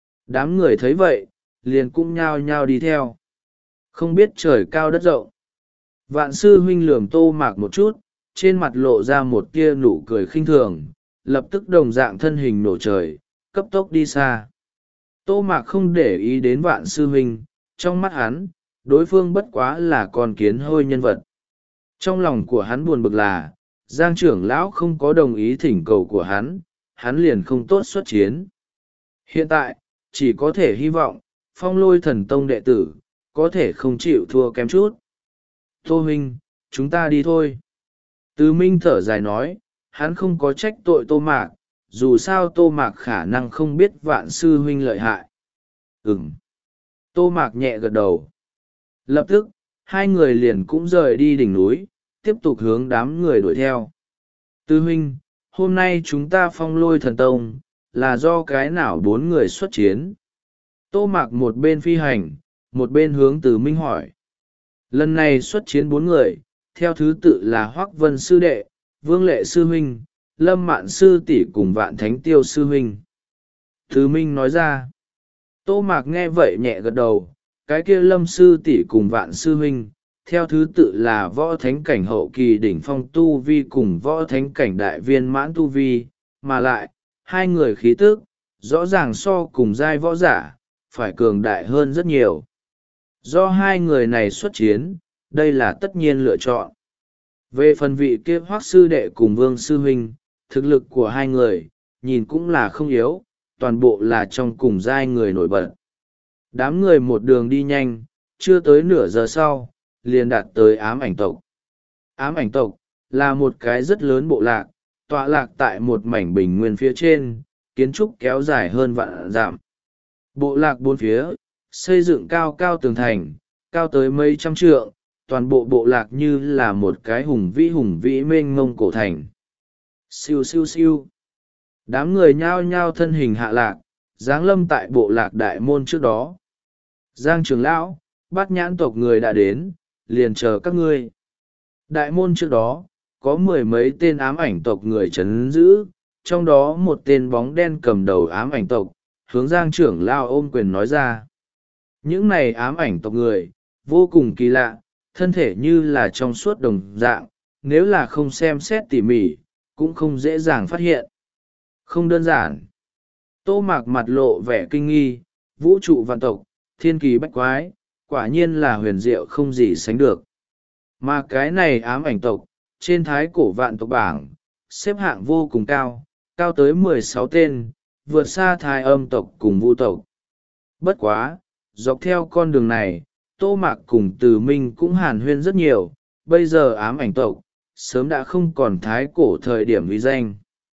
Đám người thấy vậy, liền cũng nhao nhao đi theo. Không biết trời cao đất rộng. Vạn sư huynh lườm Tô Mạc một chút, trên mặt lộ ra một tia nụ cười khinh thường, lập tức đồng dạng thân hình nổ trời, cấp tốc đi xa. Tô Mạc không để ý đến Vạn sư huynh, trong mắt hắn, đối phương bất quá là con kiến hôi nhân vật. Trong lòng của hắn buồn bực là, Giang trưởng lão không có đồng ý thỉnh cầu của hắn, hắn liền không tốt xuất chiến. Hiện tại, chỉ có thể hy vọng, Phong Lôi Thần Tông đệ tử, có thể không chịu thua kém chút. Tô huynh, chúng ta đi thôi. Từ Minh thở dài nói, hắn không có trách tội Tô Mạc, dù sao Tô Mạc khả năng không biết Vạn sư huynh lợi hại. Ừm. Tô Mạc nhẹ gật đầu. Lập tức, hai người liền cũng rời đi đỉnh núi, tiếp tục hướng đám người đuổi theo. Tư huynh, hôm nay chúng ta Phong Lôi Thần Tông, là do cái nào bốn người xuất chiến? Tô Mạc một bên phi hành, một bên hướng Từ Minh hỏi. Lần này xuất chiến bốn người, theo thứ tự là Hoắc Vân sư đệ, Vương Lệ sư huynh, Lâm Mạn sư tỷ cùng Vạn Thánh Tiêu sư huynh. Từ Minh nói ra. Tô Mạc nghe vậy nhẹ gật đầu, cái kia Lâm sư tỷ cùng Vạn sư huynh, theo thứ tự là võ thánh cảnh hậu kỳ đỉnh phong tu vi cùng võ thánh cảnh đại viên mãn tu vi, mà lại, hai người khí tức, rõ ràng so cùng giai võ giả, phải cường đại hơn rất nhiều. Do hai người này xuất chiến, đây là tất nhiên lựa chọn. Về phần vị kia Hoắc sư đệ cùng Vương sư huynh, thực lực của hai người, nhìn cũng là không yếu, toàn bộ là trong cùng giai người nổi bật. Đám người một đường đi nhanh, chưa tới nửa giờ sau, liền đạt tới ám ảnh tộc. Ám ảnh tộc, là một cái rất lớn bộ lạc, tọa lạc tại một mảnh bình nguyên phía trên, kiến trúc kéo dài hơn vạn dặm. Bộ lạc bốn phía, xây dựng cao cao tường thành, cao tới mấy trăm trượng, toàn bộ bộ lạc như là một cái hùng vĩ hùng vĩ mênh mông cổ thành. Siêu siêu siêu. Đám người nhao nhao thân hình hạ lạc, giáng lâm tại bộ lạc đại môn trước đó. Giang trưởng lão, Bát Nhãn tộc người đã đến, liền chờ các ngươi. Đại môn trước đó, có mười mấy tên ám ảnh tộc người trấn giữ, trong đó một tên bóng đen cầm đầu ám ảnh tộc, hướng Giang trưởng lão ôm quyền nói ra. Những này ám ảnh tộc người, vô cùng kỳ lạ, thân thể như là trong suốt đồng dạng, nếu là không xem xét tỉ mỉ, cũng không dễ dàng phát hiện. Không đơn giản. Tô Mạc mặt lộ vẻ kinh nghi, vũ trụ vạn tộc, thiên kỳ bách quái, quả nhiên là huyền diệu không gì sánh được. Mà cái này ám ảnh tộc, trên thái cổ vạn tộc bảng, xếp hạng vô cùng cao, cao tới mười sáu tên, vượt xa thái âm tộc cùng vu tộc. Bất quá, dọc theo con đường này, Tô Mạc cùng Từ Minh cũng hàn huyên rất nhiều, bây giờ ám ảnh tộc, sớm đã không còn thái cổ thời điểm uy danh.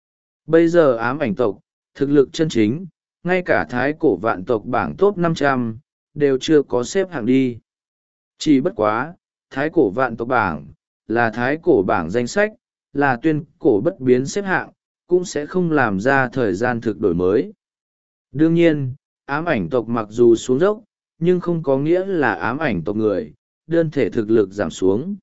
Bây giờ ám ảnh tộc, thực lực chân chính, ngay cả thái cổ vạn tộc bảng top năm trăm, đều chưa có xếp hạng đi. Chỉ bất quá, thái cổ vạn tộc bảng, là thái cổ bảng danh sách, là tuyên cổ bất biến xếp hạng, cũng sẽ không làm ra thời gian thực đổi mới. Đương nhiên, ám ảnh tộc mặc dù xuống dốc, nhưng không có nghĩa là ám ảnh tộc người, đơn thể thực lực giảm xuống.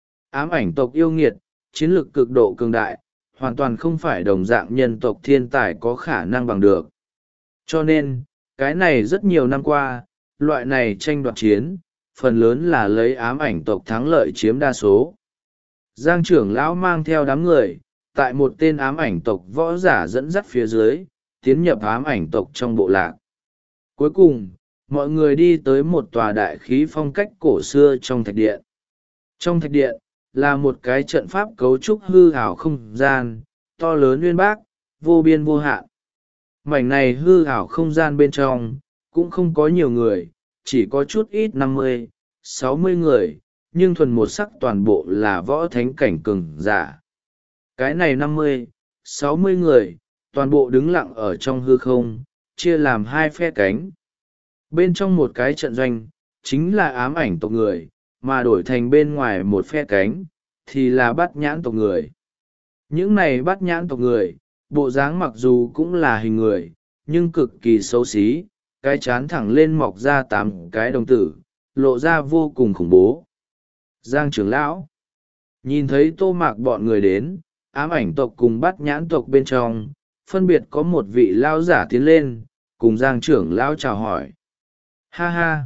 Ám ảnh tộc yêu nghiệt, chiến lược cực độ cường đại, hoàn toàn không phải đồng dạng nhân tộc thiên tài có khả năng bằng được. Cho nên, cái này rất nhiều năm qua, loại này tranh đoạt chiến, phần lớn là lấy ám ảnh tộc thắng lợi chiếm đa số. Giang trưởng lão mang theo đám người, tại một tên ám ảnh tộc võ giả dẫn dắt phía dưới, tiến nhập ám ảnh tộc trong bộ lạc. Cuối cùng, mọi người đi tới một tòa đại khí phong cách cổ xưa trong thạch điện. Trong thạch điện, là một cái trận pháp cấu trúc hư ảo không gian, to lớn uyên bác, vô biên vô hạn. Mảnh này hư ảo không gian bên trong, cũng không có nhiều người, chỉ có chút ít năm mươi, sáu mươi người, nhưng thuần một sắc toàn bộ là võ thánh cảnh cường giả. Cái này năm mươi, sáu mươi người, toàn bộ đứng lặng ở trong hư không, chia làm hai phe cánh. Bên trong một cái trận doanh, chính là ám ảnh tộc người, mà đổi thành bên ngoài một phe cánh, thì là bát nhãn tộc người. Những này bát nhãn tộc người, bộ dáng mặc dù cũng là hình người, nhưng cực kỳ xấu xí, cái chán thẳng lên mọc ra tám cái đồng tử, lộ ra vô cùng khủng bố. Giang trưởng lão, nhìn thấy Tô Mạc bọn người đến, ám ảnh tộc cùng bát nhãn tộc bên trong, phân biệt có một vị lao giả tiến lên, cùng Giang trưởng lão chào hỏi. Ha ha!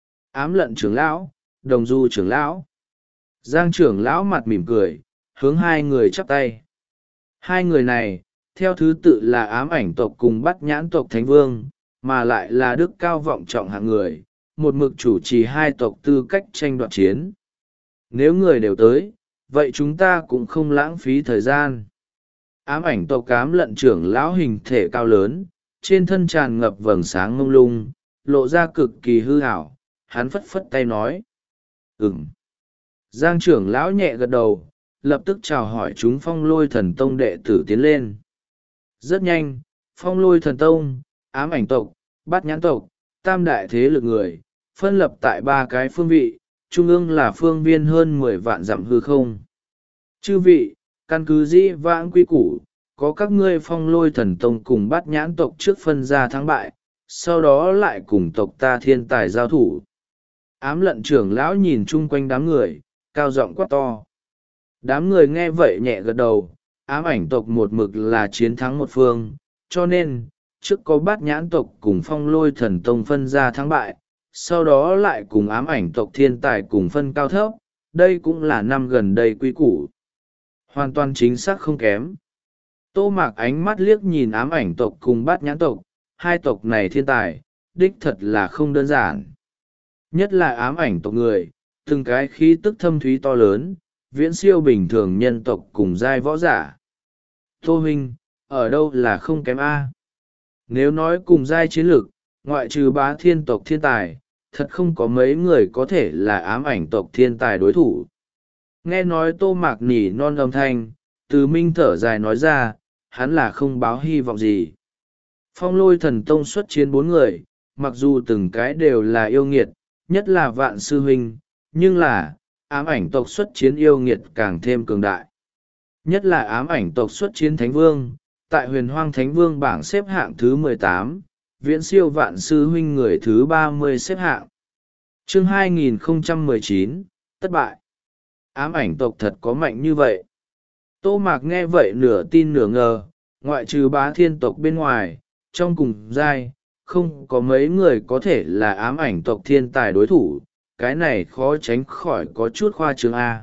Ám lận trưởng lão, đồng du trưởng lão. Giang trưởng lão mặt mỉm cười, hướng hai người chắp tay. Hai người này, theo thứ tự là ám ảnh tộc cùng bát nhãn tộc Thánh Vương, mà lại là đức cao vọng trọng hạng người, một mực chủ trì hai tộc tư cách tranh đoạt chiến. Nếu người đều tới, vậy chúng ta cũng không lãng phí thời gian. Ám ảnh tộc ám lận trưởng lão hình thể cao lớn, trên thân tràn ngập vầng sáng mông lung, lộ ra cực kỳ hư hảo, hắn phất phất tay nói. Ừm. Giang trưởng lão nhẹ gật đầu, lập tức chào hỏi chúng phong lôi thần tông đệ tử tiến lên. Rất nhanh, phong lôi thần tông, ám ảnh tộc, bát nhãn tộc, tam đại thế lực người, phân lập tại ba cái phương vị, trung ương là phương viên hơn mười vạn dặm hư không. Chư vị, căn cứ dĩ vãng quy củ, có các ngươi phong lôi thần tông cùng bát nhãn tộc trước phân ra thắng bại, sau đó lại cùng tộc ta thiên tài giao thủ. Ám lận trưởng lão nhìn chung quanh đám người, cao giọng quát to. Đám người nghe vậy nhẹ gật đầu, ám ảnh tộc một mực là chiến thắng một phương, cho nên, trước có bát nhãn tộc cùng phong lôi thần tông phân ra thắng bại, sau đó lại cùng ám ảnh tộc thiên tài cùng phân cao thấp, đây cũng là năm gần đây quy củ. Hoàn toàn chính xác không kém. Tô Mạc ánh mắt liếc nhìn ám ảnh tộc cùng bát nhãn tộc, hai tộc này thiên tài, đích thật là không đơn giản. Nhất là ám ảnh tộc người, từng cái khí tức thâm thúy to lớn, viễn siêu bình thường nhân tộc cùng giai võ giả. Tô huynh, ở đâu là không kém A? Nếu nói cùng giai chiến lược, ngoại trừ bá thiên tộc thiên tài, thật không có mấy người có thể là ám ảnh tộc thiên tài đối thủ. Nghe nói Tô Mạc nỉ non âm thanh, Từ Minh thở dài nói ra, hắn là không báo hy vọng gì. Phong lôi thần tông xuất chiến bốn người, mặc dù từng cái đều là yêu nghiệt, nhất là vạn sư huynh, nhưng là, ám ảnh tộc xuất chiến yêu nghiệt càng thêm cường đại. Nhất là ám ảnh tộc xuất chiến Thánh Vương, tại huyền hoang Thánh Vương bảng xếp hạng thứ mười tám, viễn siêu vạn sư huynh người thứ ba mươi xếp hạng. Chương hai nghìn không trăm mười chín, thất bại. Ám ảnh tộc thật có mạnh như vậy? Tô Mạc nghe vậy nửa tin nửa ngờ, ngoại trừ bá thiên tộc bên ngoài, trong cùng giai, không có mấy người có thể là ám ảnh tộc thiên tài đối thủ, cái này khó tránh khỏi có chút khoa trương A.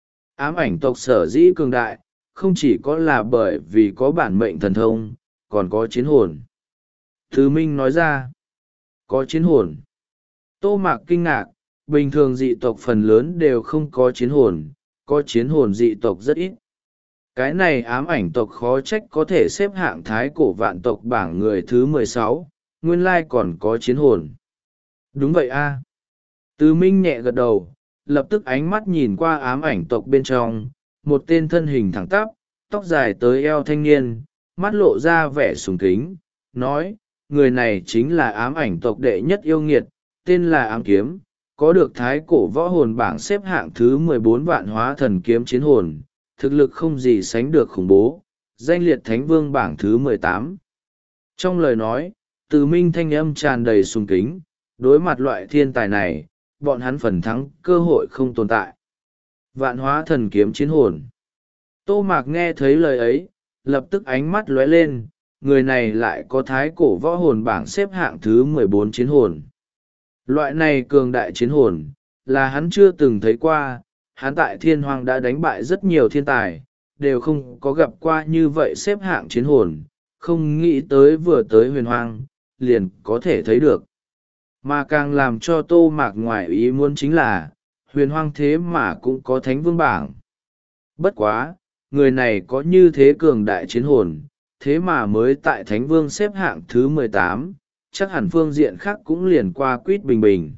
Ám ảnh tộc sở dĩ cường đại, không chỉ có là bởi vì có bản mệnh thần thông, còn có chiến hồn. Thứ Minh nói ra, có chiến hồn. Tô Mạc kinh ngạc, bình thường dị tộc phần lớn đều không có chiến hồn, có chiến hồn dị tộc rất ít. Cái này ám ảnh tộc khó trách có thể xếp hạng thái cổ vạn tộc bảng người thứ mười sáu, nguyên lai còn có chiến hồn. Đúng vậy a. Từ Minh nhẹ gật đầu, lập tức ánh mắt nhìn qua ám ảnh tộc bên trong, một tên thân hình thẳng tắp, tóc dài tới eo thanh niên, mắt lộ ra vẻ sùng kính, nói, người này chính là ám ảnh tộc đệ nhất yêu nghiệt, tên là Ám Kiếm, có được thái cổ võ hồn bảng xếp hạng thứ mười bốn vạn hóa thần kiếm chiến hồn, thực lực không gì sánh được khủng bố, danh liệt thánh vương bảng thứ mười tám. Trong lời nói, Từ Minh thanh âm tràn đầy sùng kính, đối mặt loại thiên tài này, bọn hắn phần thắng cơ hội không tồn tại. Vạn hóa thần kiếm chiến hồn. Tô Mạc nghe thấy lời ấy, lập tức ánh mắt lóe lên, người này lại có thái cổ võ hồn bảng xếp hạng thứ mười bốn chiến hồn. Loại này cường đại chiến hồn, là hắn chưa từng thấy qua, hắn tại thiên hoàng đã đánh bại rất nhiều thiên tài, đều không có gặp qua như vậy xếp hạng chiến hồn, không nghĩ tới vừa tới huyền hoàng, liền có thể thấy được. Mà càng làm cho Tô Mạc ngoài ý muốn chính là, huyền hoang thế mà cũng có thánh vương bảng. Bất quá, người này có như thế cường đại chiến hồn, thế mà mới tại thánh vương xếp hạng thứ mười tám, chắc hẳn phương diện khác cũng liền qua quýt bình bình.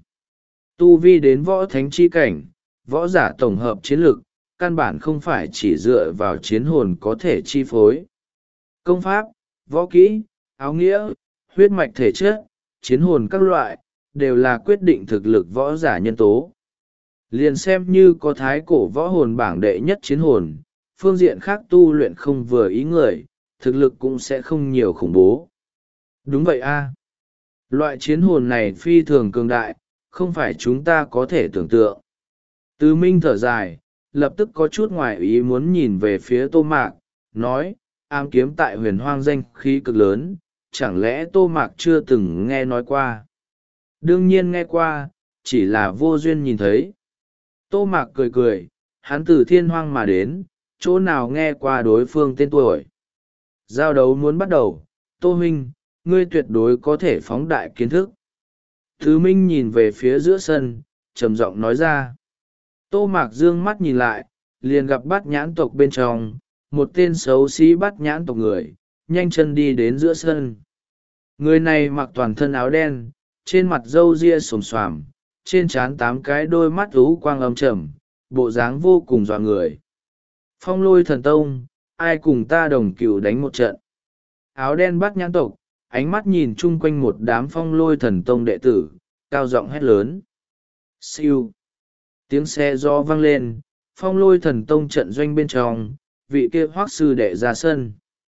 Tu vi đến võ thánh chi cảnh, võ giả tổng hợp chiến lực, căn bản không phải chỉ dựa vào chiến hồn có thể chi phối. Công pháp, võ kỹ, áo nghĩa, huyết mạch thể chất, chiến hồn các loại, đều là quyết định thực lực võ giả nhân tố. Liền xem như có thái cổ võ hồn bảng đệ nhất chiến hồn, phương diện khác tu luyện không vừa ý người, thực lực cũng sẽ không nhiều khủng bố. Đúng vậy a. Loại chiến hồn này phi thường cường đại, không phải chúng ta có thể tưởng tượng. Từ Minh thở dài, lập tức có chút ngoài ý muốn nhìn về phía Tô Mạc, nói, Ám Kiếm tại huyền hoang danh khí cực lớn, chẳng lẽ Tô Mạc chưa từng nghe nói qua? Đương nhiên nghe qua, chỉ là vô duyên nhìn thấy. Tô Mạc cười cười, hắn từ thiên hoang mà đến, chỗ nào nghe qua đối phương tên tuổi. Giao đấu muốn bắt đầu, Tô Minh, ngươi tuyệt đối có thể phóng đại kiến thức. Thứ Minh nhìn về phía giữa sân, trầm giọng nói ra. Tô Mạc dương mắt nhìn lại, liền gặp bát nhãn tộc bên trong, một tên xấu xí bát nhãn tộc người, nhanh chân đi đến giữa sân. Người này mặc toàn thân áo đen, trên mặt râu ria xồm xoàm, trên trán tám cái đôi mắt ú quang âm trầm, bộ dáng vô cùng dọa người. Phong Lôi Thần Tông, ai cùng ta đồng cựu đánh một trận. Áo đen bát nhãn tộc, ánh mắt nhìn chung quanh một đám Phong Lôi Thần Tông đệ tử, cao giọng hét lớn. Siêu. Tiếng xe gió vang lên, Phong Lôi Thần Tông trận doanh bên trong, vị kia Hoắc sư đệ ra sân.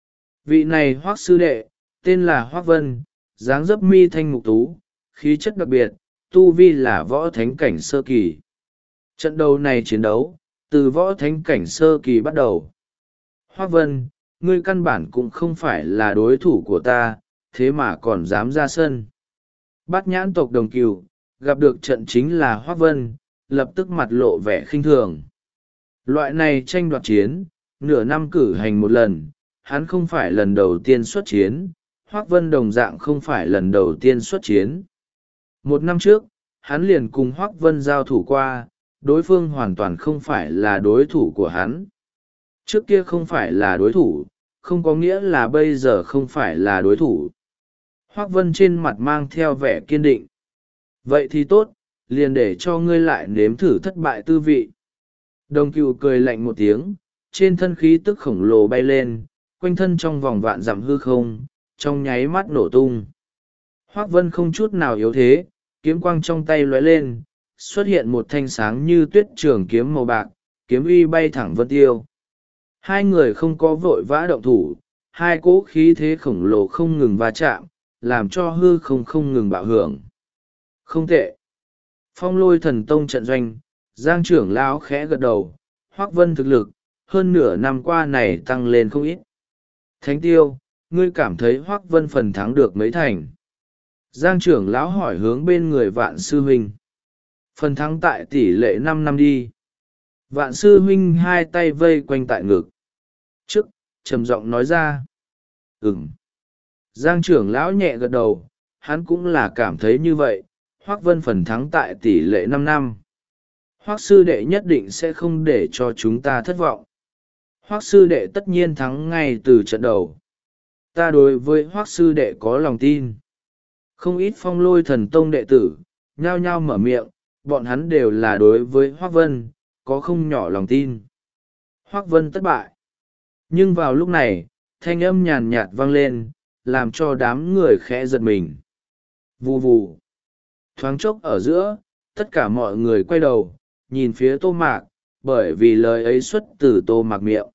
Vị này Hoắc sư đệ, tên là Hoắc Vân, dáng dấp mi thanh mục tú, khí chất đặc biệt, tu vi là võ thánh cảnh sơ kỳ. Trận đấu này chiến đấu, từ võ thánh cảnh sơ kỳ bắt đầu. Hoắc Vân, ngươi căn bản cũng không phải là đối thủ của ta, thế mà còn dám ra sân. Bát nhãn tộc đồng cừu, gặp được trận chính là Hoắc Vân, lập tức mặt lộ vẻ khinh thường. Loại này tranh đoạt chiến, nửa năm cử hành một lần, hắn không phải lần đầu tiên xuất chiến, Hoắc Vân đồng dạng không phải lần đầu tiên xuất chiến. Một năm trước, hắn liền cùng Hoắc Vân giao thủ qua, đối phương hoàn toàn không phải là đối thủ của hắn. Trước kia không phải là đối thủ, không có nghĩa là bây giờ không phải là đối thủ. Hoắc Vân trên mặt mang theo vẻ kiên định. Vậy thì tốt, liền để cho ngươi lại nếm thử thất bại tư vị. Đồng cựu cười lạnh một tiếng, trên thân khí tức khổng lồ bay lên, quanh thân trong vòng vạn dặm hư không, trong nháy mắt nổ tung. Hoắc Vân không chút nào yếu thế, kiếm quang trong tay lóe lên, xuất hiện một thanh sáng như tuyết trường kiếm màu bạc, kiếm uy bay thẳng vân tiêu. Hai người không có vội vã động thủ, hai cỗ khí thế khổng lồ không ngừng va chạm, làm cho hư không không ngừng bạo hưởng. Không tệ. Phong Lôi Thần Tông trận doanh, Giang trưởng lão khẽ gật đầu, Hoắc Vân thực lực, hơn nửa năm qua này tăng lên không ít. Thánh Tiêu, ngươi cảm thấy Hoắc Vân phần thắng được mấy thành? Giang trưởng lão hỏi hướng bên người Vạn sư huynh. Phần thắng tại tỷ lệ năm năm đi. Vạn sư huynh hai tay vây quanh tại ngực. Trước, trầm giọng nói ra. Ừm. Giang trưởng lão nhẹ gật đầu, hắn cũng là cảm thấy như vậy, Hoắc Vân phần thắng tại tỷ lệ năm năm. Hoắc sư đệ nhất định sẽ không để cho chúng ta thất vọng. Hoắc sư đệ tất nhiên thắng ngay từ trận đầu. Ta đối với Hoắc sư đệ có lòng tin. Không ít Phong Lôi Thần Tông đệ tử, nhao nhao mở miệng, bọn hắn đều là đối với Hoắc Vân, có không nhỏ lòng tin. Hoắc Vân thất bại. Nhưng vào lúc này, thanh âm nhàn nhạt vang lên, làm cho đám người khẽ giật mình. Vù vù. Thoáng chốc ở giữa, tất cả mọi người quay đầu, nhìn phía Tô Mạc, bởi vì lời ấy xuất từ Tô Mạc miệng.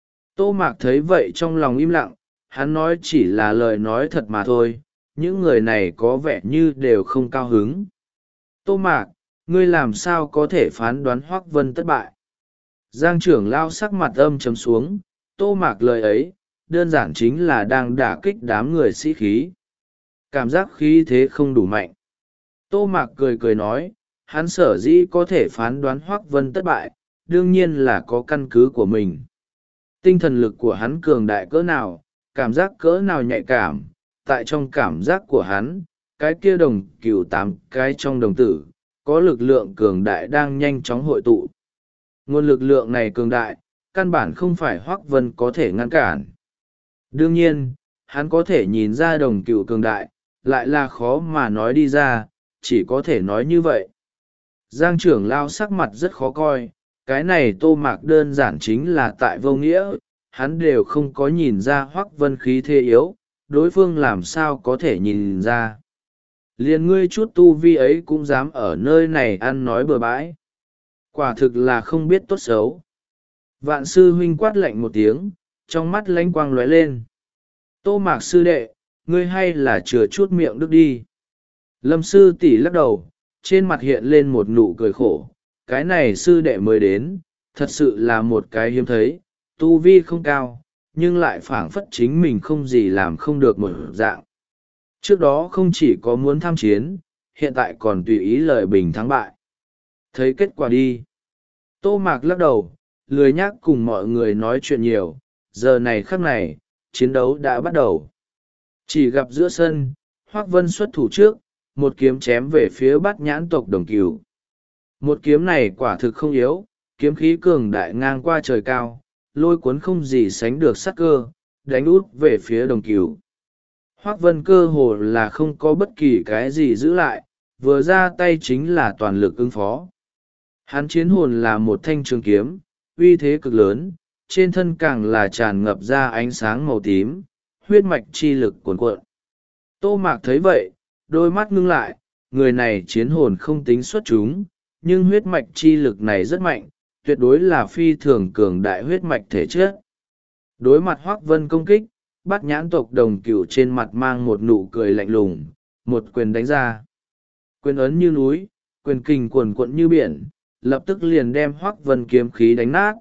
Tô Mạc thấy vậy trong lòng im lặng, hắn nói chỉ là lời nói thật mà thôi, những người này có vẻ như đều không cao hứng. Tô Mạc, ngươi làm sao có thể phán đoán Hoắc Vân thất bại? Giang trưởng lao sắc mặt âm trầm xuống, Tô Mạc lời ấy, đơn giản chính là đang đả kích đám người sĩ khí. Cảm giác khí thế không đủ mạnh. Tô Mạc cười cười nói, hắn sở dĩ có thể phán đoán Hoắc Vân thất bại, đương nhiên là có căn cứ của mình. Tinh thần lực của hắn cường đại cỡ nào, cảm giác cỡ nào nhạy cảm, tại trong cảm giác của hắn, cái kia đồng cửu tám cái trong đồng tử, có lực lượng cường đại đang nhanh chóng hội tụ. Nguồn lực lượng này cường đại, căn bản không phải Hoắc Vân có thể ngăn cản. Đương nhiên, hắn có thể nhìn ra đồng cửu cường đại, lại là khó mà nói đi ra, chỉ có thể nói như vậy. Giang trưởng lao sắc mặt rất khó coi, cái này Tô Mạc đơn giản chính là tại vô nghĩa, hắn đều không có nhìn ra Hoắc Vân khí thế yếu, đối phương làm sao có thể nhìn ra. Liền ngươi chút tu vi ấy cũng dám ở nơi này ăn nói bừa bãi. Quả thực là không biết tốt xấu. Vạn sư huynh quát lạnh một tiếng, trong mắt lánh quang lóe lên. Tô Mạc sư đệ, ngươi hay là chừa chút miệng đức đi. Lâm sư tỷ lắc đầu, trên mặt hiện lên một nụ cười khổ. Cái này sư đệ mới đến, thật sự là một cái hiếm thấy, tu vi không cao, nhưng lại phảng phất chính mình không gì làm không được một dạng. Trước đó không chỉ có muốn tham chiến, hiện tại còn tùy ý lời bình thắng bại. Thấy kết quả đi. Tô Mạc lắc đầu, lười nhác cùng mọi người nói chuyện nhiều, giờ này khắc này, chiến đấu đã bắt đầu. Chỉ gặp giữa sân, Hoắc Vân xuất thủ trước, một kiếm chém về phía Bát Nhãn tộc Đồng Cửu. Một kiếm này quả thực không yếu, kiếm khí cường đại ngang qua trời cao, lôi cuốn không gì sánh được sát cơ, đánh út về phía Đồng Cửu. Hoắc Vân cơ hồ là không có bất kỳ cái gì giữ lại, vừa ra tay chính là toàn lực ứng phó. Hắn chiến hồn là một thanh trường kiếm, uy thế cực lớn, trên thân càng là tràn ngập ra ánh sáng màu tím, huyết mạch chi lực cuồn cuộn. Tô Mạc thấy vậy, đôi mắt ngưng lại, người này chiến hồn không tính xuất chúng, nhưng huyết mạch chi lực này rất mạnh, tuyệt đối là phi thường cường đại huyết mạch thể chất. Đối mặt Hoắc Vân công kích, Bát Nhãn tộc Đồng Cửu trên mặt mang một nụ cười lạnh lùng, một quyền đánh ra. Quyền ấn như núi, quyền kình cuồn cuộn như biển, lập tức liền đem Hoắc Vân kiếm khí đánh nát.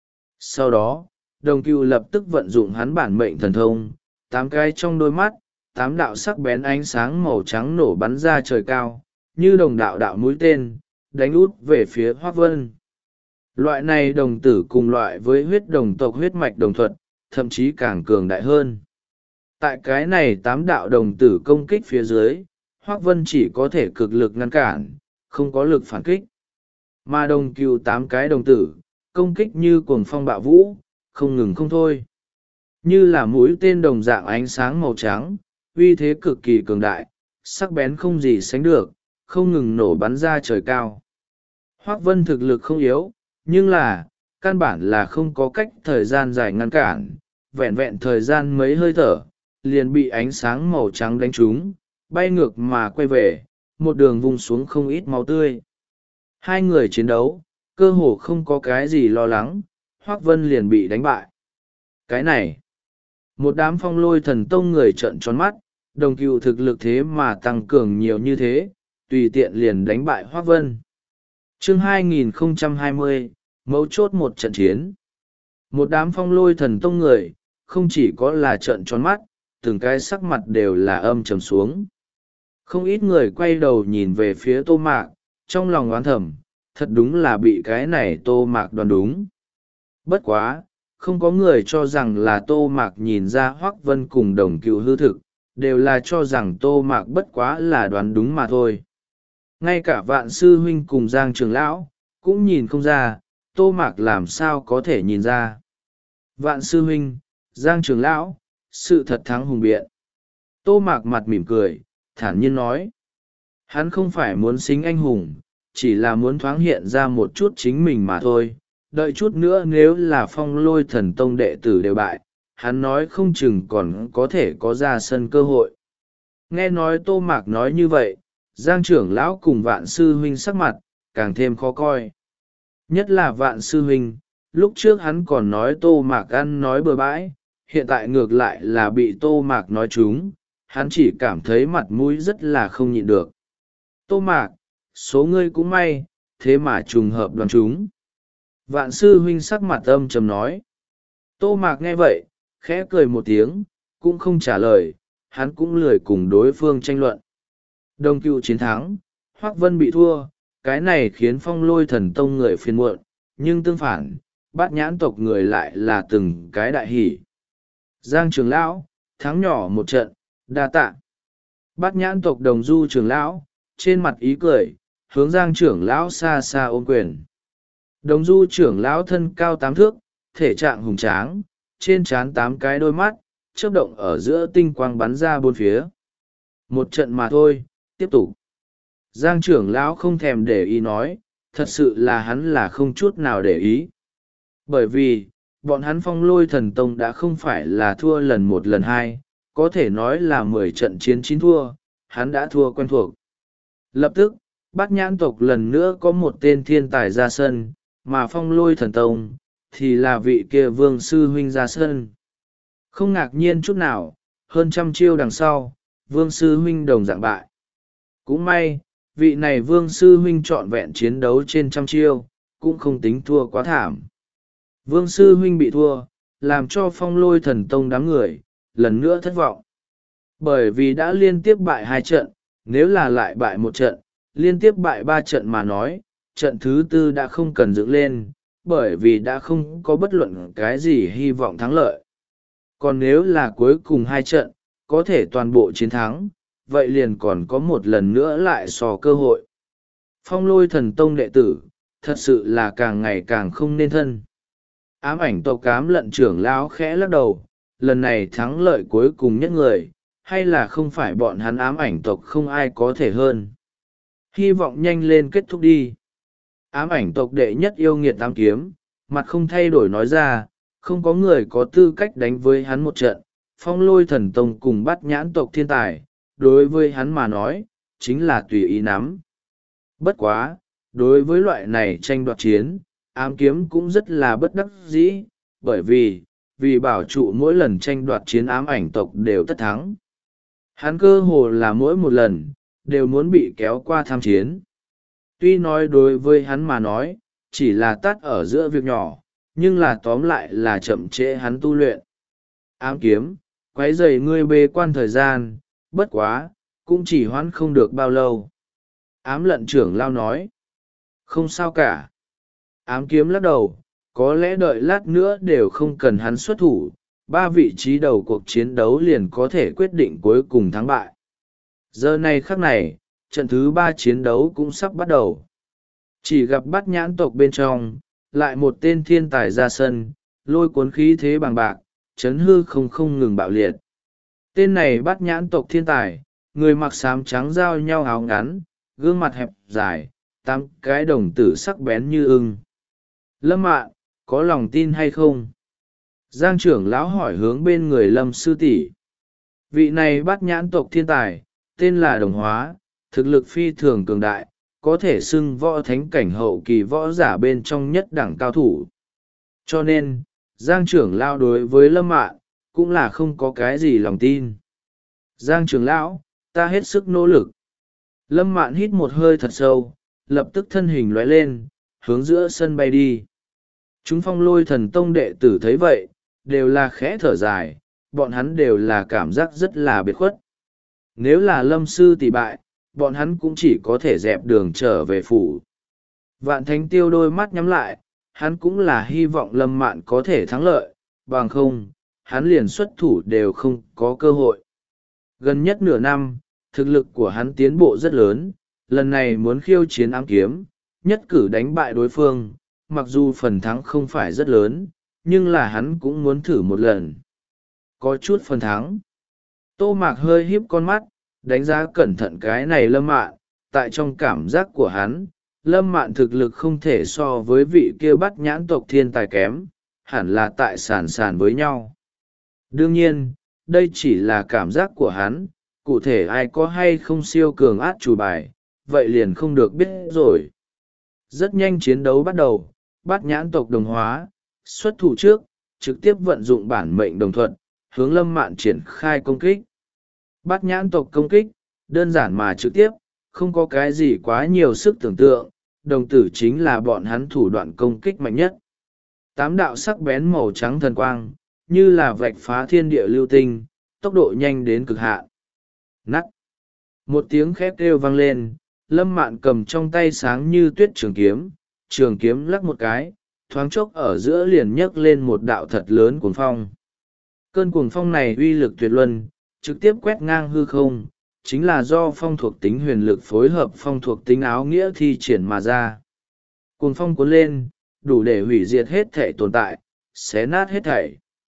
Sau đó, Đồng Cửu lập tức vận dụng hắn bản mệnh thần thông, tám cái trong đôi mắt, tám đạo sắc bén ánh sáng màu trắng nổ bắn ra trời cao, như đồng đạo đạo mũi tên, đánh út về phía Hoắc Vân. Loại này đồng tử cùng loại với huyết đồng tộc huyết mạch đồng thuật, thậm chí càng cường đại hơn. Tại cái này tám đạo đồng tử công kích phía dưới, Hoắc Vân chỉ có thể cực lực ngăn cản, không có lực phản kích. Mà Đồng Cửu tám cái đồng tử, công kích như cuồng phong bạo vũ, không ngừng không thôi. Như là mũi tên đồng dạng ánh sáng màu trắng, uy thế cực kỳ cường đại, sắc bén không gì sánh được, không ngừng nổ bắn ra trời cao. Hoắc Vân thực lực không yếu, nhưng là, căn bản là không có cách thời gian dài ngăn cản, vẹn vẹn thời gian mấy hơi thở, liền bị ánh sáng màu trắng đánh trúng, bay ngược mà quay về, một đường vung xuống không ít máu tươi. Hai người chiến đấu, cơ hồ không có cái gì lo lắng, Hoác Vân liền bị đánh bại. Cái này, một đám phong lôi thần tông người trợn tròn mắt, đồng cựu thực lực thế mà tăng cường nhiều như thế, tùy tiện liền đánh bại Hoác Vân. chương hai nghìn không trăm hai mươi, mấu chốt một trận chiến. Một đám phong lôi thần tông người, không chỉ có là trợn tròn mắt, từng cái sắc mặt đều là âm trầm xuống. Không ít người quay đầu nhìn về phía Tô Mạc, trong lòng oán thầm, thật đúng là bị cái này Tô Mạc đoán đúng. Bất quá, không có người cho rằng là Tô Mạc nhìn ra Hoác Vân cùng đồng cựu hư thực, đều là cho rằng Tô Mạc bất quá là đoán đúng mà thôi. Ngay cả Vạn Sư Huynh cùng Giang Trường Lão, cũng nhìn không ra, Tô Mạc làm sao có thể nhìn ra. Vạn Sư Huynh, Giang Trường Lão, sự thật thắng hùng biện. Tô Mạc mặt mỉm cười, thản nhiên nói. Hắn không phải muốn xính anh hùng, chỉ là muốn thoáng hiện ra một chút chính mình mà thôi. Đợi chút nữa nếu là phong lôi thần tông đệ tử đều bại, hắn nói không chừng còn có thể có ra sân cơ hội. Nghe nói Tô Mạc nói như vậy, Giang trưởng lão cùng Vạn Sư Huynh sắc mặt, càng thêm khó coi. Nhất là Vạn Sư Huynh, lúc trước hắn còn nói Tô Mạc ăn nói bừa bãi, hiện tại ngược lại là bị Tô Mạc nói trúng, hắn chỉ cảm thấy mặt mũi rất là không nhịn được. Tô Mạc, số ngươi cũng may, thế mà trùng hợp đoán chúng. Vạn Sư Huynh sắc mặt âm trầm nói. Tô Mạc nghe vậy, khẽ cười một tiếng, cũng không trả lời, hắn cũng lười cùng đối phương tranh luận. Đồng cựu chiến thắng, Hoác Vân bị thua, cái này khiến phong lôi thần tông người phiền muộn, nhưng tương phản, bát nhãn tộc người lại là từng cái đại hỷ. Giang trưởng lão, thắng nhỏ một trận, đa tạ. Bát nhãn tộc đồng du trưởng lão, trên mặt ý cười, hướng Giang trưởng lão xa xa ôm quyền. Đồng du trưởng lão thân cao tám thước, thể trạng hùng tráng, trên trán tám cái đôi mắt, chớp động ở giữa tinh quang bắn ra bốn phía. Một trận mà thôi, tiếp tục. Giang trưởng lão không thèm để ý nói, thật sự là hắn là không chút nào để ý. Bởi vì, bọn hắn phong lôi thần tông đã không phải là thua lần một lần hai, có thể nói là mười trận chiến chín thua, hắn đã thua quen thuộc. Lập tức, bát nhãn tộc lần nữa có một tên thiên tài ra sân, mà phong lôi thần tông, thì là vị kia Vương Sư Huynh ra sân. Không ngạc nhiên chút nào, hơn trăm chiêu đằng sau, Vương Sư Huynh đồng dạng bại. Cũng may, vị này Vương Sư Huynh trọn vẹn chiến đấu trên trăm chiêu, cũng không tính thua quá thảm. Vương Sư Huynh bị thua, làm cho phong lôi thần tông đám người, lần nữa thất vọng. Bởi vì đã liên tiếp bại hai trận, nếu là lại bại một trận, liên tiếp bại ba trận mà nói, trận thứ tư đã không cần dựng lên, bởi vì đã không có bất luận cái gì hy vọng thắng lợi. Còn nếu là cuối cùng hai trận, có thể toàn bộ chiến thắng, vậy liền còn có một lần nữa lại sò cơ hội. Phong lôi thần tông đệ tử, thật sự là càng ngày càng không nên thân. Ám ảnh tộc cám lận trưởng lão khẽ lắc đầu, lần này thắng lợi cuối cùng nhất người, hay là không phải bọn hắn ám ảnh tộc không ai có thể hơn. Hy vọng nhanh lên kết thúc đi. Ám ảnh tộc đệ nhất yêu nghiệt tam kiếm, mặt không thay đổi nói ra, không có người có tư cách đánh với hắn một trận, phong lôi thần tông cùng bắt nhãn tộc thiên tài, đối với hắn mà nói, chính là tùy ý nắm. Bất quá, đối với loại này tranh đoạt chiến, ám kiếm cũng rất là bất đắc dĩ, bởi vì, vì bảo trụ mỗi lần tranh đoạt chiến ám ảnh tộc đều tất thắng. Hắn cơ hồ là mỗi một lần, đều muốn bị kéo qua tham chiến. Tuy nói đối với hắn mà nói, chỉ là tắt ở giữa việc nhỏ, nhưng là tóm lại là chậm trễ hắn tu luyện. Ám kiếm, quấy rầy ngươi bê quan thời gian, bất quá, cũng chỉ hoãn không được bao lâu. Ám lận trưởng lao nói, không sao cả. Ám kiếm lắc đầu, có lẽ đợi lát nữa đều không cần hắn xuất thủ, ba vị trí đầu cuộc chiến đấu liền có thể quyết định cuối cùng thắng bại. Giờ này khắc này, trận thứ ba chiến đấu cũng sắp bắt đầu. Chỉ gặp bắt nhãn tộc bên trong, lại một tên thiên tài ra sân, lôi cuốn khí thế bằng bạc, chấn hư không không ngừng bạo liệt. Tên này bắt nhãn tộc thiên tài, người mặc xám trắng giao nhau áo ngắn, gương mặt hẹp dài, tám cái đồng tử sắc bén như ưng. Lâm Mạn, có lòng tin hay không? Giang trưởng lão hỏi hướng bên người Lâm sư tỷ. Vị này bắt nhãn tộc thiên tài, tên là Đồng Hóa, thực lực phi thường cường đại, có thể xưng võ thánh cảnh hậu kỳ võ giả bên trong nhất đẳng cao thủ. Cho nên, Giang trưởng lão đối với Lâm Mạn, cũng là không có cái gì lòng tin. Giang trưởng lão, ta hết sức nỗ lực. Lâm Mạn hít một hơi thật sâu, lập tức thân hình lóe lên, hướng giữa sân bay đi. Chúng Phong Lôi Thần Tông đệ tử thấy vậy, đều là khẽ thở dài, bọn hắn đều là cảm giác rất là biệt khuất. Nếu là Lâm sư tỷ bại, bọn hắn cũng chỉ có thể dẹp đường trở về phủ. Vạn Thánh Tiêu đôi mắt nhắm lại, hắn cũng là hy vọng Lâm Mạn có thể thắng lợi, bằng không, hắn liền xuất thủ đều không có cơ hội. Gần nhất nửa năm, thực lực của hắn tiến bộ rất lớn, lần này muốn khiêu chiến ám kiếm, nhất cử đánh bại đối phương, mặc dù phần thắng không phải rất lớn, nhưng là hắn cũng muốn thử một lần. Có chút phần thắng. Tô Mạc hơi híp con mắt, đánh giá cẩn thận cái này Lâm Mạn, tại trong cảm giác của hắn, Lâm Mạn thực lực không thể so với vị kia bắt nhãn tộc thiên tài kém, hẳn là tại sàn sàn với nhau. Đương nhiên, đây chỉ là cảm giác của hắn, cụ thể ai có hay không siêu cường át chủ bài, vậy liền không được biết rồi. Rất nhanh chiến đấu bắt đầu, bắt nhãn tộc đồng hóa, xuất thủ trước, trực tiếp vận dụng bản mệnh đồng thuận, hướng Lâm Mạn triển khai công kích. Bắt nhãn tộc công kích, đơn giản mà trực tiếp, không có cái gì quá nhiều sức tưởng tượng, đồng tử chính là bọn hắn thủ đoạn công kích mạnh nhất. Tám đạo sắc bén màu trắng thần quang, như là vạch phá thiên địa lưu tinh, tốc độ nhanh đến cực hạn. Nắt. Một tiếng khét kêu vang lên, Lâm Mạn cầm trong tay sáng như tuyết trường kiếm, trường kiếm lắc một cái, thoáng chốc ở giữa liền nhấc lên một đạo thật lớn cuồng phong. Cơn cuồng phong này uy lực tuyệt luân, trực tiếp quét ngang hư không, chính là do phong thuộc tính huyền lực phối hợp phong thuộc tính áo nghĩa thi triển mà ra. Cuồng phong cuốn lên, đủ để hủy diệt hết thể tồn tại, xé nát hết thảy.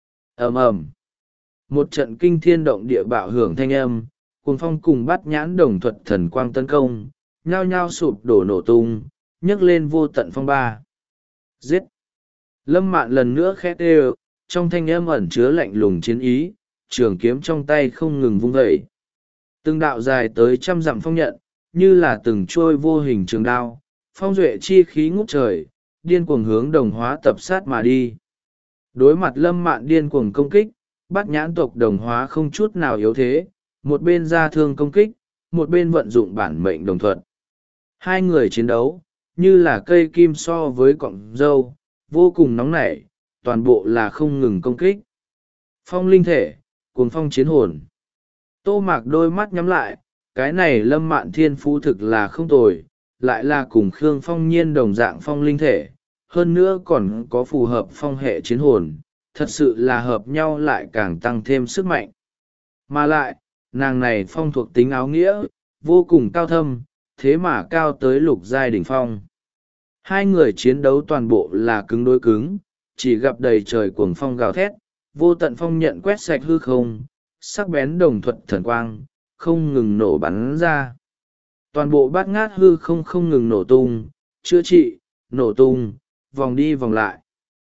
Ầm ầm. Một trận kinh thiên động địa bạo hưởng thanh âm, cuồng phong cùng bắt nhãn đồng thuật thần quang tấn công, nhao nhao sụp đổ nổ tung, nhấc lên vô tận phong ba. Giết! Lâm Mạn lần nữa khét đều, trong thanh âm ẩn chứa lạnh lùng chiến ý, trường kiếm trong tay không ngừng vung vẩy. Từng đạo dài tới trăm dặm phong nhận, như là từng trôi vô hình trường đao, phong duệ chi khí ngút trời, điên cuồng hướng đồng hóa tập sát mà đi. Đối mặt Lâm Mạn điên cuồng công kích, bắt nhãn tộc đồng hóa không chút nào yếu thế, một bên ra thương công kích, một bên vận dụng bản mệnh đồng thuận. Hai người chiến đấu, như là cây kim so với cọng dâu, vô cùng nóng nảy, toàn bộ là không ngừng công kích. Phong linh thể, cuồng phong chiến hồn. Tô Mạc đôi mắt nhắm lại, cái này Lâm Mạn thiên phú thực là không tồi, lại là cùng Khương Phong Nhiên đồng dạng phong linh thể, hơn nữa còn có phù hợp phong hệ chiến hồn, thật sự là hợp nhau lại càng tăng thêm sức mạnh. Mà lại, nàng này phong thuộc tính áo nghĩa, vô cùng cao thâm, thế mà cao tới lục giai đỉnh phong. Hai người chiến đấu toàn bộ là cứng đối cứng, chỉ gặp đầy trời cuồng phong gào thét, vô tận phong nhận quét sạch hư không, sắc bén đồng thuật thần quang, không ngừng nổ bắn ra. Toàn bộ bát ngát hư không không ngừng nổ tung, chữa trị, nổ tung, vòng đi vòng lại.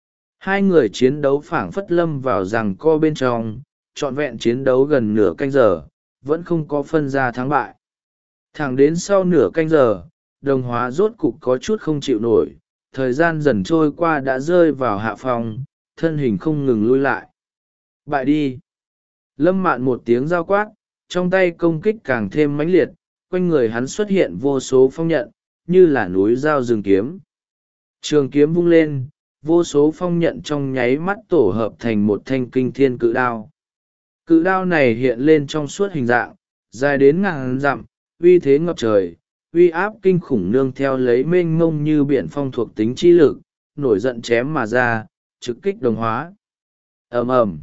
Hai người chiến đấu phảng phất lâm vào giằng co bên trong, trọn vẹn chiến đấu gần nửa canh giờ, vẫn không có phân ra thắng bại. Thẳng đến sau nửa canh giờ, đồng hóa rốt cục có chút không chịu nổi, thời gian dần trôi qua đã rơi vào hạ phòng, thân hình không ngừng lui lại. Bại đi! Lâm Mạn một tiếng giao quát, trong tay công kích càng thêm mãnh liệt, quanh người hắn xuất hiện vô số phong nhận, như là núi dao rừng kiếm. Trường kiếm vung lên, vô số phong nhận trong nháy mắt tổ hợp thành một thanh kinh thiên cự đao. Cự đao này hiện lên trong suốt hình dạng, dài đến ngàn dặm, uy thế ngập trời, uy áp kinh khủng nương theo lấy mênh mông như biển phong thuộc tính chi lực, nổi giận chém mà ra, trực kích đồng hóa. Ầm ầm.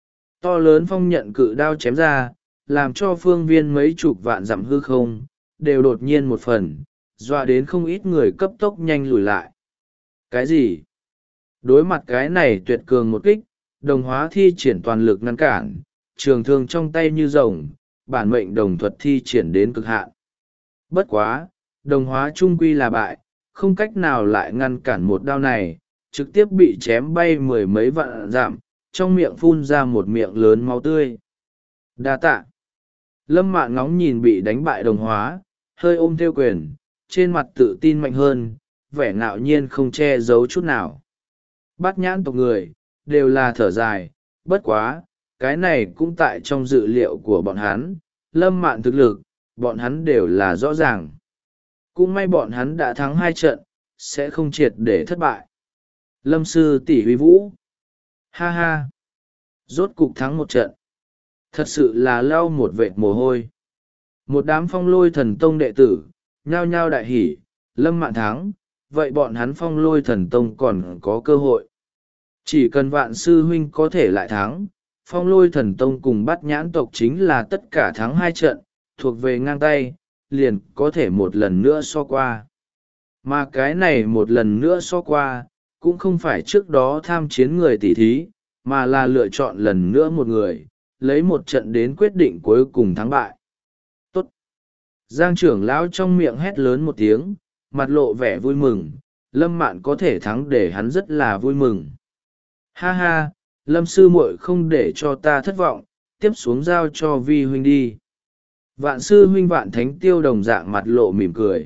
To lớn phong nhận cự đao chém ra, làm cho phương viên mấy chục vạn dặm hư không, đều đột nhiên một phần, dọa đến không ít người cấp tốc nhanh lùi lại. Cái gì? Đối mặt cái này tuyệt cường một kích, đồng hóa thi triển toàn lực ngăn cản, trường thương trong tay như rồng, bản mệnh đồng thuật thi triển đến cực hạn. Bất quá, đồng hóa trung quy là bại, không cách nào lại ngăn cản một đao này, trực tiếp bị chém bay mười mấy vạn dặm, trong miệng phun ra một miệng lớn máu tươi. Đa tạ. Lâm Mạn ngóng nhìn bị đánh bại đồng hóa, hơi ôm theo quyền, trên mặt tự tin mạnh hơn, vẻ ngạo nhiên không che giấu chút nào. Bát nhãn tộc người đều là thở dài, bất quá cái này cũng tại trong dự liệu của bọn hắn. Lâm Mạn thực lực bọn hắn đều là rõ ràng, cũng may bọn hắn đã thắng hai trận, sẽ không triệt để thất bại. Lâm sư tỷ huy vũ, ha ha, rốt cục thắng một trận, thật sự là lau một vệt mồ hôi. Một đám Phong Lôi Thần Tông đệ tử nhao nhao đại hỉ. Lâm Mạn thắng, vậy bọn hắn Phong Lôi Thần Tông còn có cơ hội. Chỉ cần Vạn sư huynh có thể lại thắng, Phong Lôi Thần Tông cùng Bát Nhãn tộc chính là tất cả thắng hai trận, thuộc về ngang tay, liền có thể một lần nữa so qua. Mà cái này một lần nữa so qua, cũng không phải trước đó tham chiến người tỉ thí, mà là lựa chọn lần nữa một người, lấy một trận đến quyết định cuối cùng thắng bại. Tốt! Giang trưởng lão trong miệng hét lớn một tiếng, mặt lộ vẻ vui mừng. Lâm Mạn có thể thắng để hắn rất là vui mừng. Ha ha, Lâm sư muội không để cho ta thất vọng, tiếp xuống giao cho vi huynh đi. Vạn sư huynh Vạn Thánh Tiêu đồng dạng mặt lộ mỉm cười.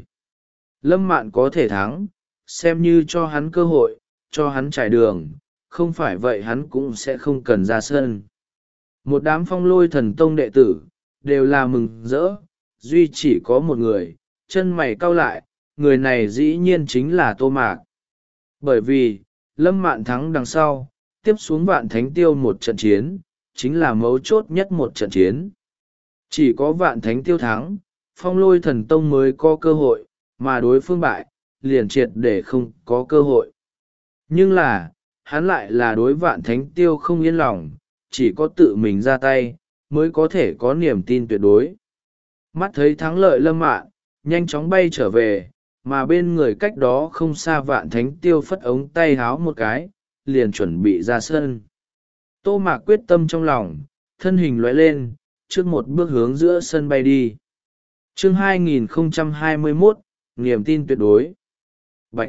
Lâm Mạn có thể thắng, xem như cho hắn cơ hội, cho hắn trải đường, không phải vậy hắn cũng sẽ không cần ra sân. Một đám Phong Lôi Thần Tông đệ tử đều là mừng rỡ, duy chỉ có một người chân mày cau lại, người này dĩ nhiên chính là Tô Mạc. Bởi vì Lâm Mạn thắng đằng sau, tiếp xuống Vạn Thánh Tiêu một trận chiến, chính là mấu chốt nhất một trận chiến. Chỉ có Vạn Thánh Tiêu thắng, Phong Lôi Thần Tông mới có cơ hội, mà đối phương bại, liền triệt để không có cơ hội. Nhưng là, hắn lại là đối Vạn Thánh Tiêu không yên lòng, chỉ có tự mình ra tay, mới có thể có niềm tin tuyệt đối. Mắt thấy thắng lợi Lâm Mạn, nhanh chóng bay trở về, mà bên người cách đó không xa Vạn Thánh Tiêu phất ống tay háo một cái, liền chuẩn bị ra sân. Tô Mạc quyết tâm trong lòng, thân hình lóe lên, trước một bước hướng giữa sân bay đi. Chương hai nghìn không trăm hai mươi mốt, niềm tin tuyệt đối. Bạch!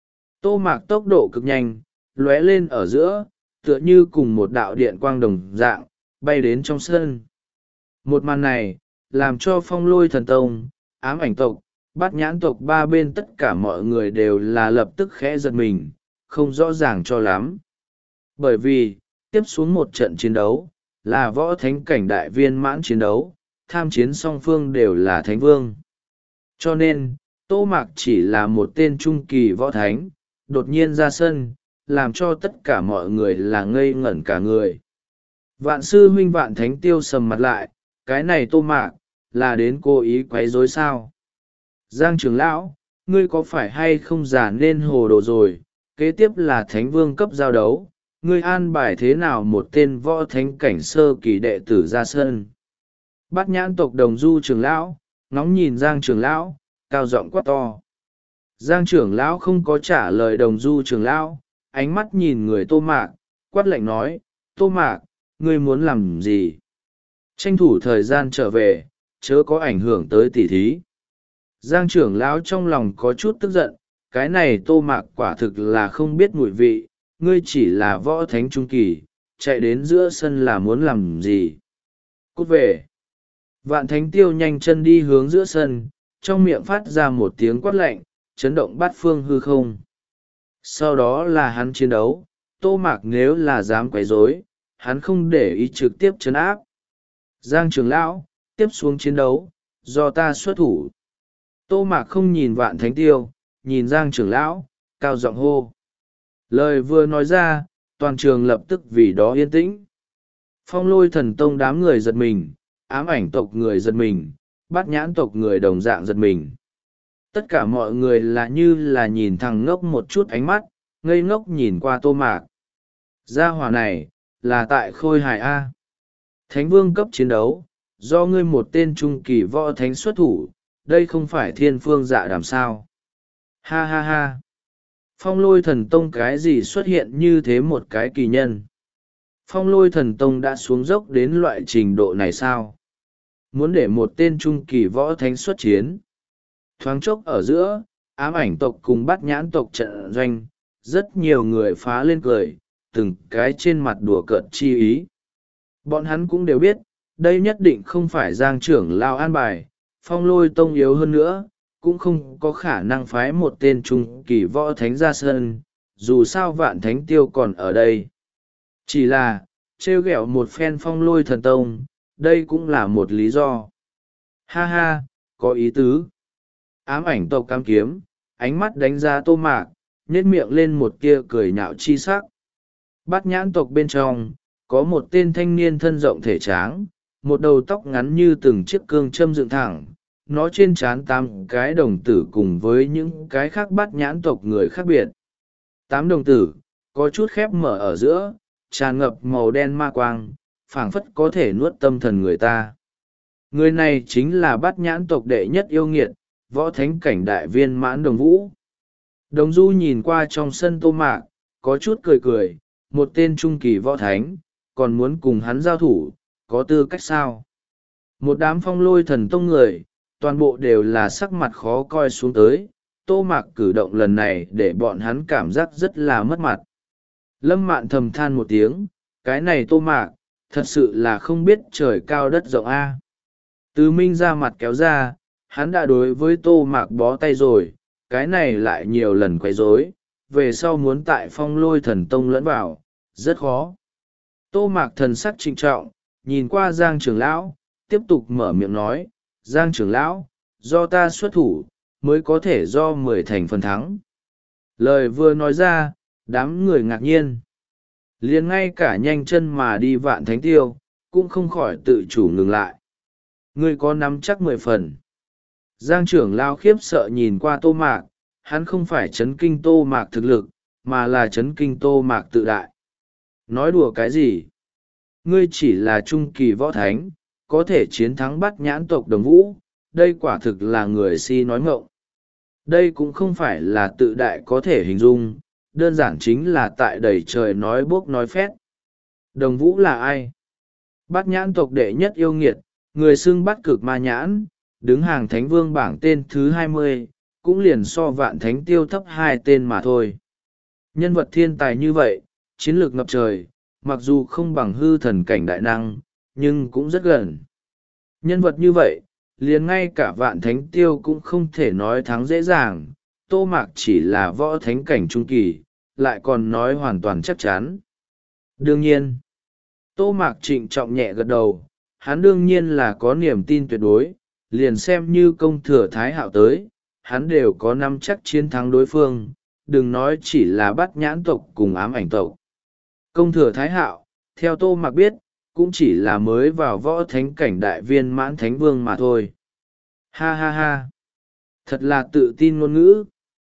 Tô Mạc tốc độ cực nhanh, lóe lên ở giữa, tựa như cùng một đạo điện quang đồng dạng, bay đến trong sân. Một màn này, làm cho Phong Lôi Thần Tông, Ám Ảnh tộc, Bát Nhãn tộc ba bên tất cả mọi người đều là lập tức khẽ giật mình, không rõ ràng cho lắm. Bởi vì, tiếp xuống một trận chiến đấu, là võ thánh cảnh đại viên mãn chiến đấu, tham chiến song phương đều là thánh vương. Cho nên, Tô Mạc chỉ là một tên trung kỳ võ thánh, đột nhiên ra sân, làm cho tất cả mọi người là ngây ngẩn cả người. Vạn sư huynh Vạn Thánh Tiêu sầm mặt lại, cái này Tô Mạc, là đến cố ý quấy rối sao? Giang trưởng lão, ngươi có phải hay không giả nên hồ đồ rồi, kế tiếp là thánh vương cấp giao đấu, ngươi an bài thế nào một tên võ thánh cảnh sơ kỳ đệ tử ra sân? Bát Nhãn tộc Đồng Du trưởng lão, ngóng nhìn Giang trưởng lão, cao giọng quát to. Giang trưởng lão không có trả lời Đồng Du trưởng lão, ánh mắt nhìn người Tô Mạc, quát lạnh nói, Tô Mạc, ngươi muốn làm gì? Tranh thủ thời gian trở về, chớ có ảnh hưởng tới tỷ thí. Giang trưởng lão trong lòng có chút tức giận, cái này Tô Mạc quả thực là không biết mùi vị, ngươi chỉ là võ thánh trung kỳ, chạy đến giữa sân là muốn làm gì? Cút về! Vạn Thánh Tiêu nhanh chân đi hướng giữa sân, trong miệng phát ra một tiếng quát lạnh, chấn động bát phương hư không. Sau đó là hắn chiến đấu, Tô Mạc nếu là dám quấy rối, hắn không để ý trực tiếp trấn áp. Giang trưởng lão, tiếp xuống chiến đấu, do ta xuất thủ. Tô Mạc không nhìn Vạn Thánh Tiêu, nhìn Giang trưởng lão, cao giọng hô. Lời vừa nói ra, toàn trường lập tức vì đó yên tĩnh. Phong Lôi Thần Tông đám người giật mình, Ám Ảnh tộc người giật mình, Bát Nhãn tộc người đồng dạng giật mình. Tất cả mọi người là như là nhìn thằng ngốc một chút ánh mắt, ngây ngốc nhìn qua Tô Mạc. Gia hỏa này, là tại Khôi Hải A. Thánh vương cấp chiến đấu, do ngươi một tên trung kỳ võ thánh xuất thủ, đây không phải thiên phương dạ đàm sao. Ha ha ha. Phong Lôi Thần Tông cái gì xuất hiện như thế một cái kỳ nhân? Phong Lôi Thần Tông đã xuống dốc đến loại trình độ này sao? Muốn để một tên trung kỳ võ thánh xuất chiến. Thoáng chốc ở giữa, Ám Ảnh tộc cùng Bát Nhãn tộc trận doanh, rất nhiều người phá lên cười, từng cái trên mặt đùa cợt chi ý. Bọn hắn cũng đều biết, đây nhất định không phải Giang trưởng lao an bài, Phong Lôi Tông yếu hơn nữa, cũng không có khả năng phái một tên trung kỳ võ thánh ra sân, dù sao Vạn Thánh Tiêu còn ở đây. Chỉ là, trêu ghẹo một phen Phong Lôi Thần Tông, đây cũng là một lý do. Ha ha, có ý tứ. Ám ảnh tộc cam kiếm, ánh mắt đánh giá Tô Mạc, nhếch miệng lên một tia cười nhạo chi sắc. Bát nhãn tộc bên trong, có một tên thanh niên thân rộng thể tráng, một đầu tóc ngắn như từng chiếc cương châm dựng thẳng, nó trên trán tám cái đồng tử cùng với những cái khác bát nhãn tộc người khác biệt. Tám đồng tử, có chút khép mở ở giữa, tràn ngập màu đen ma quang, phảng phất có thể nuốt tâm thần người ta. Người này chính là bát nhãn tộc đệ nhất yêu nghiệt, võ thánh cảnh đại viên mãn Đồng Vũ. Đồng Du nhìn qua trong sân Tô Mạc, có chút cười cười, một tên trung kỳ võ thánh, còn muốn cùng hắn giao thủ, có tư cách sao? Một đám Phong Lôi Thần Tông người, toàn bộ đều là sắc mặt khó coi xuống tới, Tô Mạc cử động lần này để bọn hắn cảm giác rất là mất mặt. Lâm Mạn thầm than một tiếng, cái này Tô Mạc, thật sự là không biết trời cao đất rộng a. Từ Minh ra mặt kéo ra, hắn đã đối với Tô Mạc bó tay rồi, cái này lại nhiều lần quấy rối, về sau muốn tại Phong Lôi Thần Tông lẫn vào, rất khó. Tô Mạc thần sắc trịnh trọng, nhìn qua Giang trưởng lão, tiếp tục mở miệng nói, Giang trưởng lão, do ta xuất thủ, mới có thể do mười thành phần thắng. Lời vừa nói ra, đám người ngạc nhiên. Liền ngay cả nhanh chân mà đi Vạn Thánh Tiêu, cũng không khỏi tự chủ ngừng lại. Ngươi có nắm chắc mười phần. Giang trưởng lão khiếp sợ nhìn qua Tô Mạc, hắn không phải chấn kinh Tô Mạc thực lực, mà là chấn kinh Tô Mạc tự đại. Nói đùa cái gì? Ngươi chỉ là trung kỳ võ thánh, có thể chiến thắng Bát nhãn tộc Đồng Vũ, đây quả thực là người si nói ngọng. Đây cũng không phải là tự đại có thể hình dung, đơn giản chính là tại đầy trời nói bốc nói phét. Đồng Vũ là ai? Bát nhãn tộc đệ nhất yêu nghiệt, người xưng Bát cực ma nhãn, đứng hàng thánh vương bảng tên thứ hai mươi, cũng liền so Vạn Thánh Tiêu thấp hai tên mà thôi. Nhân vật thiên tài như vậy, chiến lược ngập trời, mặc dù không bằng hư thần cảnh đại năng, nhưng cũng rất gần. Nhân vật như vậy, liền ngay cả Vạn Thánh Tiêu cũng không thể nói thắng dễ dàng, Tô Mạc chỉ là võ thánh cảnh trung kỳ, lại còn nói hoàn toàn chắc chắn. Đương nhiên, Tô Mạc trịnh trọng nhẹ gật đầu, hắn đương nhiên là có niềm tin tuyệt đối, liền xem như công thừa Thái Hạo tới, hắn đều có nắm chắc chiến thắng đối phương, đừng nói chỉ là Bát nhãn tộc cùng ám ảnh tộc. Công thừa Thái Hạo, theo Tô Mạc biết, cũng chỉ là mới vào võ thánh cảnh đại viên mãn thánh vương mà thôi. Ha ha ha! Thật là tự tin ngôn ngữ.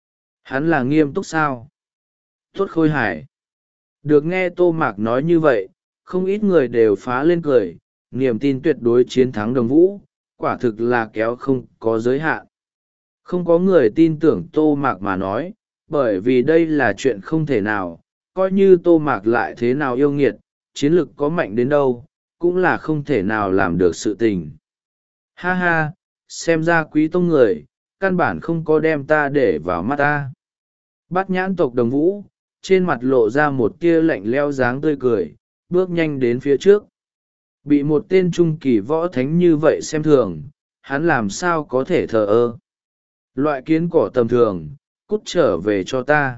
Hắn là nghiêm túc sao? Tốt khôi hải. Được nghe Tô Mạc nói như vậy, không ít người đều phá lên cười, niềm tin tuyệt đối chiến thắng Đồng Vũ, quả thực là kéo không có giới hạn. Không có người tin tưởng Tô Mạc mà nói, bởi vì đây là chuyện không thể nào, coi như Tô Mạc lại thế nào yêu nghiệt, chiến lực có mạnh đến đâu, cũng là không thể nào làm được sự tình. Ha ha, xem ra quý tông người, căn bản không có đem ta để vào mắt ta. Bát nhãn tộc Đồng Vũ, trên mặt lộ ra một tia lạnh leo dáng tươi cười, bước nhanh đến phía trước. Bị một tên trung kỳ võ thánh như vậy xem thường, hắn làm sao có thể thờ ơ. Loại kiến cỏ tầm thường, cút trở về cho ta.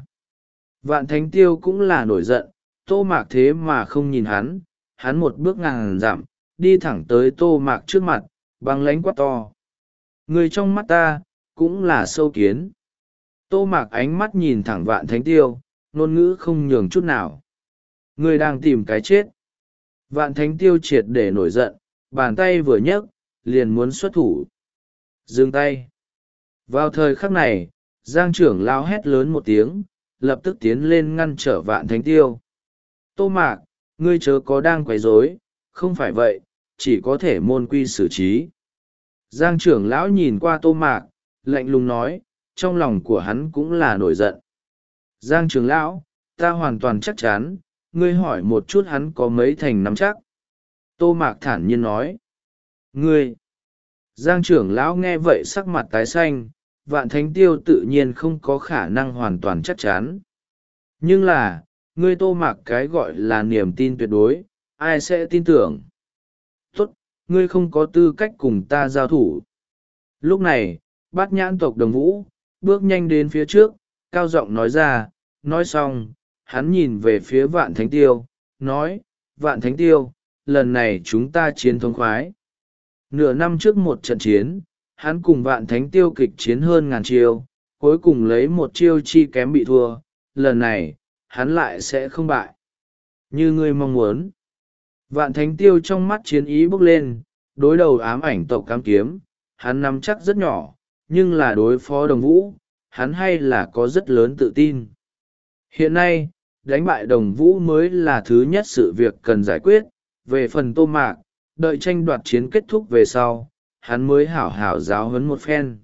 Vạn Thánh Tiêu cũng là nổi giận, Tô Mạc thế mà không nhìn hắn, hắn một bước ngàn dặm, đi thẳng tới Tô Mạc trước mặt, băng lãnh quát to. Người trong mắt ta, cũng là sâu kiến. Tô Mạc ánh mắt nhìn thẳng Vạn Thánh Tiêu, ngôn ngữ không nhường chút nào. Người đang tìm cái chết. Vạn Thánh Tiêu triệt để nổi giận, bàn tay vừa nhấc, liền muốn xuất thủ. Dừng tay. Vào thời khắc này, Giang trưởng lao hét lớn một tiếng, lập tức tiến lên ngăn trở Vạn Thánh Tiêu. Tô Mạc, ngươi chớ có đang quấy rối, không phải vậy, chỉ có thể môn quy xử trí. Giang trưởng lão nhìn qua Tô Mạc, lạnh lùng nói, trong lòng của hắn cũng là nổi giận. Giang trưởng lão, ta hoàn toàn chắc chắn, ngươi hỏi một chút hắn có mấy thành nắm chắc. Tô Mạc thản nhiên nói. Ngươi! Giang trưởng lão nghe vậy sắc mặt tái xanh, Vạn Thánh Tiêu tự nhiên không có khả năng hoàn toàn chắc chắn. Nhưng là, ngươi Tô Mạc cái gọi là niềm tin tuyệt đối, ai sẽ tin tưởng? Tốt, ngươi không có tư cách cùng ta giao thủ. Lúc này, Bát nhãn tộc Đồng Vũ bước nhanh đến phía trước, cao giọng nói ra. Nói xong hắn nhìn về phía Vạn Thánh Tiêu, nói: Vạn Thánh Tiêu, lần này chúng ta chiến thống khoái. Nửa năm trước một trận chiến, hắn cùng Vạn Thánh Tiêu kịch chiến hơn ngàn chiêu, cuối cùng lấy một chiêu chi kém bị thua. Lần này hắn lại sẽ không bại như ngươi mong muốn. Vạn Thánh Tiêu trong mắt chiến ý bốc lên, đối đầu ám ảnh tộc Cám Kiếm, hắn nắm chắc rất nhỏ, nhưng là đối phó Đồng Vũ, hắn hay là có rất lớn tự tin. Hiện nay, đánh bại Đồng Vũ mới là thứ nhất sự việc cần giải quyết. Về phần Tô Mạc, đợi tranh đoạt chiến kết thúc về sau, hắn mới hảo hảo giáo huấn một phen.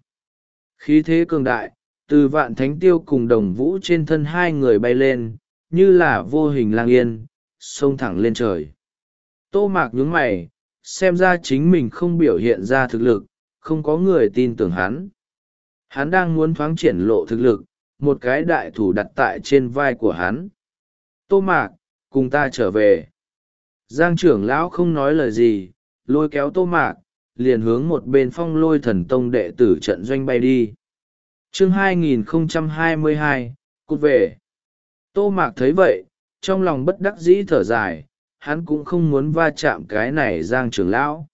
Khí thế cường đại, từ Vạn Thánh Tiêu cùng Đồng Vũ trên thân hai người bay lên, như là vô hình lang yên, xông thẳng lên trời. Tô Mạc nhướng mày, xem ra chính mình không biểu hiện ra thực lực, không có người tin tưởng hắn. Hắn đang muốn thoáng triển lộ thực lực, một cái đại thủ đặt tại trên vai của hắn. Tô Mạc, cùng ta trở về. Giang trưởng lão không nói lời gì, lôi kéo Tô Mạc, liền hướng một bên Phong Lôi Thần Tông đệ tử trận doanh bay đi. Chương hai nghìn không trăm hai mươi hai, cút về. Tô Mạc thấy vậy, trong lòng bất đắc dĩ thở dài, hắn cũng không muốn va chạm cái này Giang trưởng lão.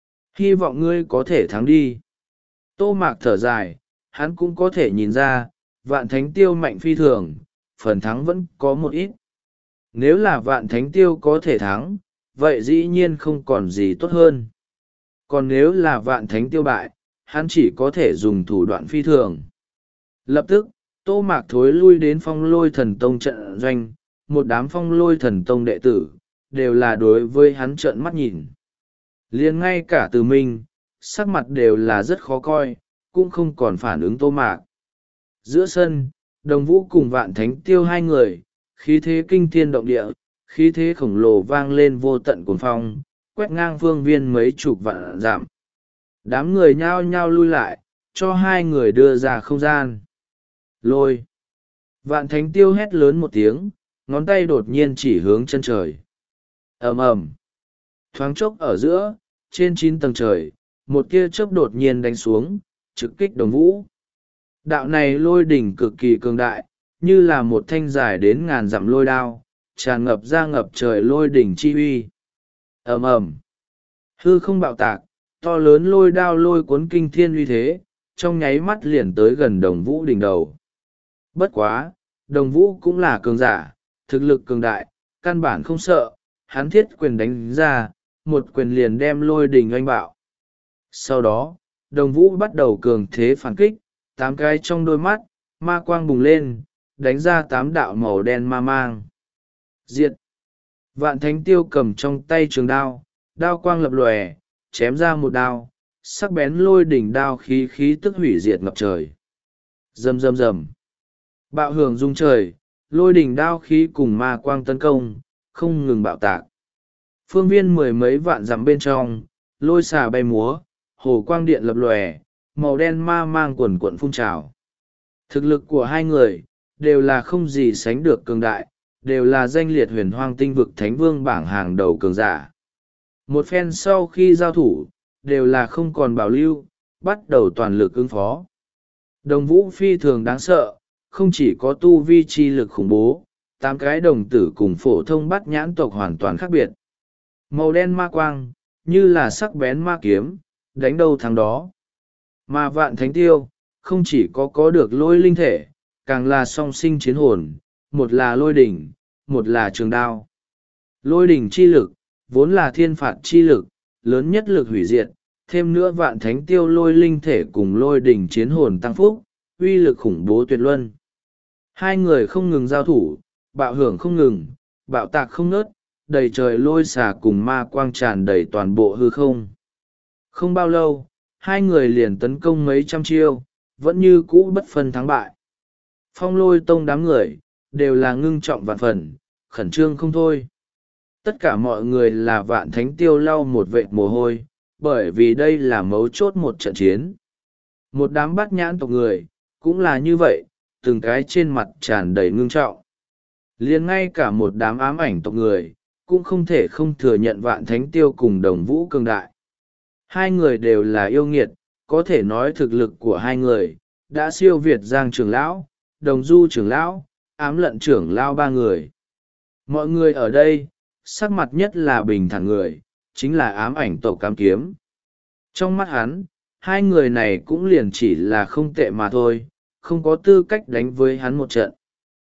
Hy vọng ngươi có thể thắng đi. Tô Mạc thở dài, hắn cũng có thể nhìn ra, Vạn Thánh Tiêu mạnh phi thường, phần thắng vẫn có một ít. Nếu là Vạn Thánh Tiêu có thể thắng, vậy dĩ nhiên không còn gì tốt hơn. Còn nếu là Vạn Thánh Tiêu bại, hắn chỉ có thể dùng thủ đoạn phi thường. Lập tức, Tô Mạc thối lui đến Phong Lôi Thần Tông trận doanh, một đám Phong Lôi Thần Tông đệ tử, đều là đối với hắn trợn mắt nhìn. Liền ngay cả Từ Minh, sắc mặt đều là rất khó coi, cũng không còn phản ứng Tô Mạc. Giữa sân, Đồng Vũ cùng Vạn Thánh Tiêu hai người, khí thế kinh thiên động địa, khí thế khổng lồ vang lên vô tận cuồng phong, quét ngang phương viên mấy chục vạn dặm. Đám người nhao nhao lui lại, cho hai người đưa ra không gian. Lôi! Vạn Thánh Tiêu hét lớn một tiếng, ngón tay đột nhiên chỉ hướng chân trời. Ầm ầm! Thoáng chốc ở giữa, trên chín tầng trời, một tia chớp đột nhiên đánh xuống, trực kích Đồng Vũ. Đạo này lôi đỉnh cực kỳ cường đại, như là một thanh dài đến ngàn dặm lôi đao, tràn ngập ra ngập trời lôi đỉnh chi uy. Ầm ầm! Hư không bạo tạc, to lớn lôi đao lôi cuốn kinh thiên uy thế, trong nháy mắt liền tới gần Đồng Vũ đỉnh đầu. Bất quá, Đồng Vũ cũng là cường giả, thực lực cường đại, căn bản không sợ, hắn thiết quyền đánh ra, một quyền liền đem lôi đỉnh oanh bạo. Sau đó, Đồng Vũ bắt đầu cường thế phản kích, tám cái trong đôi mắt, ma quang bùng lên, đánh ra tám đạo màu đen ma mang. Diệt! Vạn Thánh Tiêu cầm trong tay trường đao, đao quang lập lòe, chém ra một đao, sắc bén lôi đỉnh đao khí khí tức hủy diệt ngập trời. Rầm rầm rầm! Bạo hưởng rung trời, lôi đỉnh đao khí cùng ma quang tấn công, không ngừng bạo tạc. Phương viên mười mấy vạn dặm bên trong, lôi xà bay múa, hồ quang điện lập lòe, màu đen ma mang quần quận phun trào. Thực lực của hai người, đều là không gì sánh được cường đại, đều là danh liệt huyền hoang tinh vực thánh vương bảng hàng đầu cường giả. Một phen sau khi giao thủ, đều là không còn bảo lưu, bắt đầu toàn lực ứng phó. Đồng Vũ phi thường đáng sợ, không chỉ có tu vi chi lực khủng bố, tám cái đồng tử cùng phổ thông bắt nhãn tộc hoàn toàn khác biệt. Màu đen ma quang, như là sắc bén ma kiếm, đánh đâu thắng đó. Mà Vạn Thánh Tiêu, không chỉ có có được lôi linh thể, càng là song sinh chiến hồn, một là lôi đỉnh, một là trường đao. Lôi đỉnh chi lực, vốn là thiên phạt chi lực, lớn nhất lực hủy diệt, thêm nữa Vạn Thánh Tiêu lôi linh thể cùng lôi đỉnh chiến hồn tăng phúc, uy lực khủng bố tuyệt luân. Hai người không ngừng giao thủ, bạo hưởng không ngừng, bạo tạc không ngớt, đầy trời lôi xà cùng ma quang tràn đầy toàn bộ hư không. Không bao lâu, hai người liền tấn công mấy trăm chiêu, vẫn như cũ bất phân thắng bại. Phong Lôi Tông đám người, đều là ngưng trọng vạn phần, khẩn trương không thôi. Tất cả mọi người là Vạn Thánh Tiêu lau một vệt mồ hôi, bởi vì đây là mấu chốt một trận chiến. Một đám bát nhãn tộc người, cũng là như vậy, từng cái trên mặt tràn đầy ngưng trọng. Liền ngay cả một đám ám ảnh tộc người, cũng không thể không thừa nhận Vạn Thánh Tiêu cùng Đồng Vũ cường đại. Hai người đều là yêu nghiệt, có thể nói thực lực của hai người đã siêu việt Giang trưởng lão, Đồng Du trưởng lão, Ám Lận trưởng lão ba người. Mọi người ở đây, sắc mặt nhất là bình thản người, chính là Ám Ảnh tộc Cám Kiếm. Trong mắt hắn, hai người này cũng liền chỉ là không tệ mà thôi, không có tư cách đánh với hắn một trận.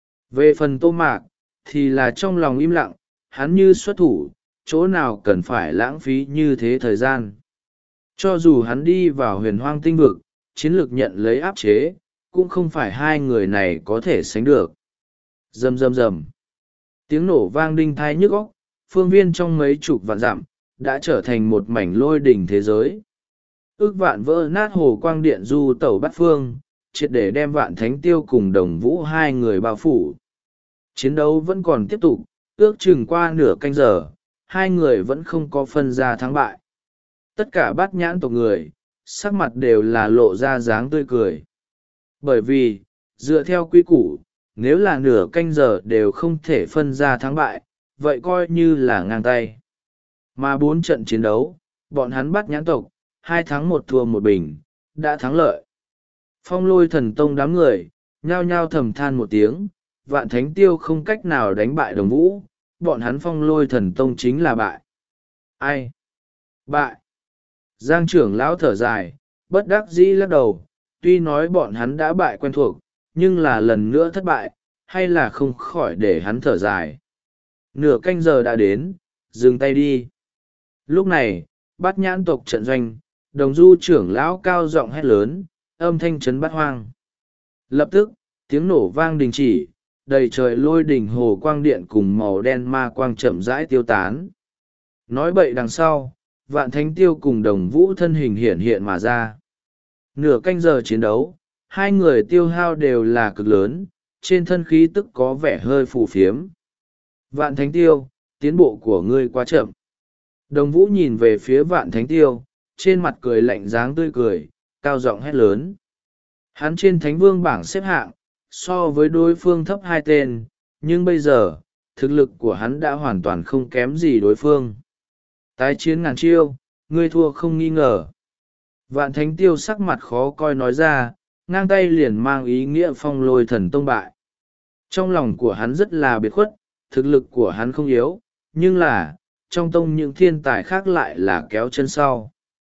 Về phần Tô Mạc, thì là trong lòng im lặng, hắn như xuất thủ, chỗ nào cần phải lãng phí như thế thời gian. Cho dù hắn đi vào huyền hoang tinh vực, chiến lược nhận lấy áp chế, cũng không phải hai người này có thể sánh được. Rầm rầm rầm. Tiếng nổ vang đinh thai nhức óc, phương viên trong mấy chục vạn dặm, đã trở thành một mảnh lôi đỉnh thế giới. Ước vạn vỡ nát hồ quang điện du tẩu bát phương, triệt để đem Vạn Thánh Tiêu cùng Đồng Vũ hai người bao phủ. Chiến đấu vẫn còn tiếp tục, ước chừng qua nửa canh giờ, hai người vẫn không có phân ra thắng bại. Tất cả bát nhãn tộc người, sắc mặt đều là lộ ra dáng tươi cười. Bởi vì, dựa theo quy củ, nếu là nửa canh giờ đều không thể phân ra thắng bại, vậy coi như là ngang tay. Mà bốn trận chiến đấu, bọn hắn bát nhãn tộc, hai thắng một thua một bình, đã thắng lợi. Phong Lôi Thần Tông đám người, nhao nhao thầm than một tiếng, Vạn Thánh Tiêu không cách nào đánh bại Đồng Vũ, bọn hắn Phong Lôi Thần Tông chính là bại. Ai? Bại. Giang trưởng lão thở dài, bất đắc dĩ lắc đầu, tuy nói bọn hắn đã bại quen thuộc, nhưng là lần nữa thất bại, hay là không khỏi để hắn thở dài. Nửa canh giờ đã đến, dừng tay đi. Lúc này, bát nhãn tộc trận doanh, Đồng Du trưởng lão cao giọng hét lớn, âm thanh chấn bát hoang. Lập tức, tiếng nổ vang đình chỉ, đầy trời lôi đỉnh hồ quang điện cùng màu đen ma quang chậm rãi tiêu tán. Nói bậy đằng sau, Vạn Thánh Tiêu cùng Đồng Vũ thân hình hiện hiện mà ra. Nửa canh giờ chiến đấu, hai người tiêu hao đều là cực lớn, trên thân khí tức có vẻ hơi phù phiếm. Vạn Thánh Tiêu, tiến bộ của ngươi quá chậm. Đồng Vũ nhìn về phía Vạn Thánh Tiêu, trên mặt cười lạnh dáng tươi cười, cao giọng hét lớn. Hắn trên Thánh Vương bảng xếp hạng, so với đối phương thấp hai tên, nhưng bây giờ, thực lực của hắn đã hoàn toàn không kém gì đối phương. Tái chiến ngàn chiêu, ngươi thua không nghi ngờ. Vạn Thánh Tiêu sắc mặt khó coi nói ra, ngang tay liền mang ý nghĩa Phong Lôi Thần Tông bại. Trong lòng của hắn rất là biệt khuất, thực lực của hắn không yếu, nhưng là, trong tông những thiên tài khác lại là kéo chân sau.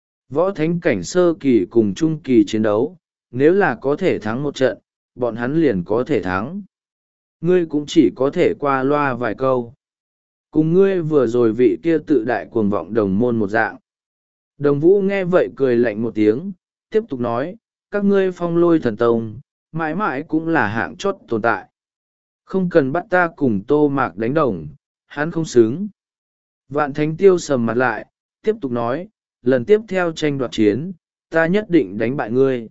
Võ thánh cảnh sơ kỳ cùng trung kỳ chiến đấu, nếu là có thể thắng một trận, bọn hắn liền có thể thắng. Ngươi cũng chỉ có thể qua loa vài câu. Cùng ngươi vừa rồi vị kia tự đại cuồng vọng đồng môn một dạng. Đồng Vũ nghe vậy cười lạnh một tiếng, tiếp tục nói, các ngươi Phong Lôi Thần Tông, mãi mãi cũng là hạng chót tồn tại. Không cần bắt ta cùng Tô Mạc đánh đồng, hắn không xứng. Vạn Thánh Tiêu sầm mặt lại, tiếp tục nói, lần tiếp theo tranh đoạt chiến, ta nhất định đánh bại ngươi.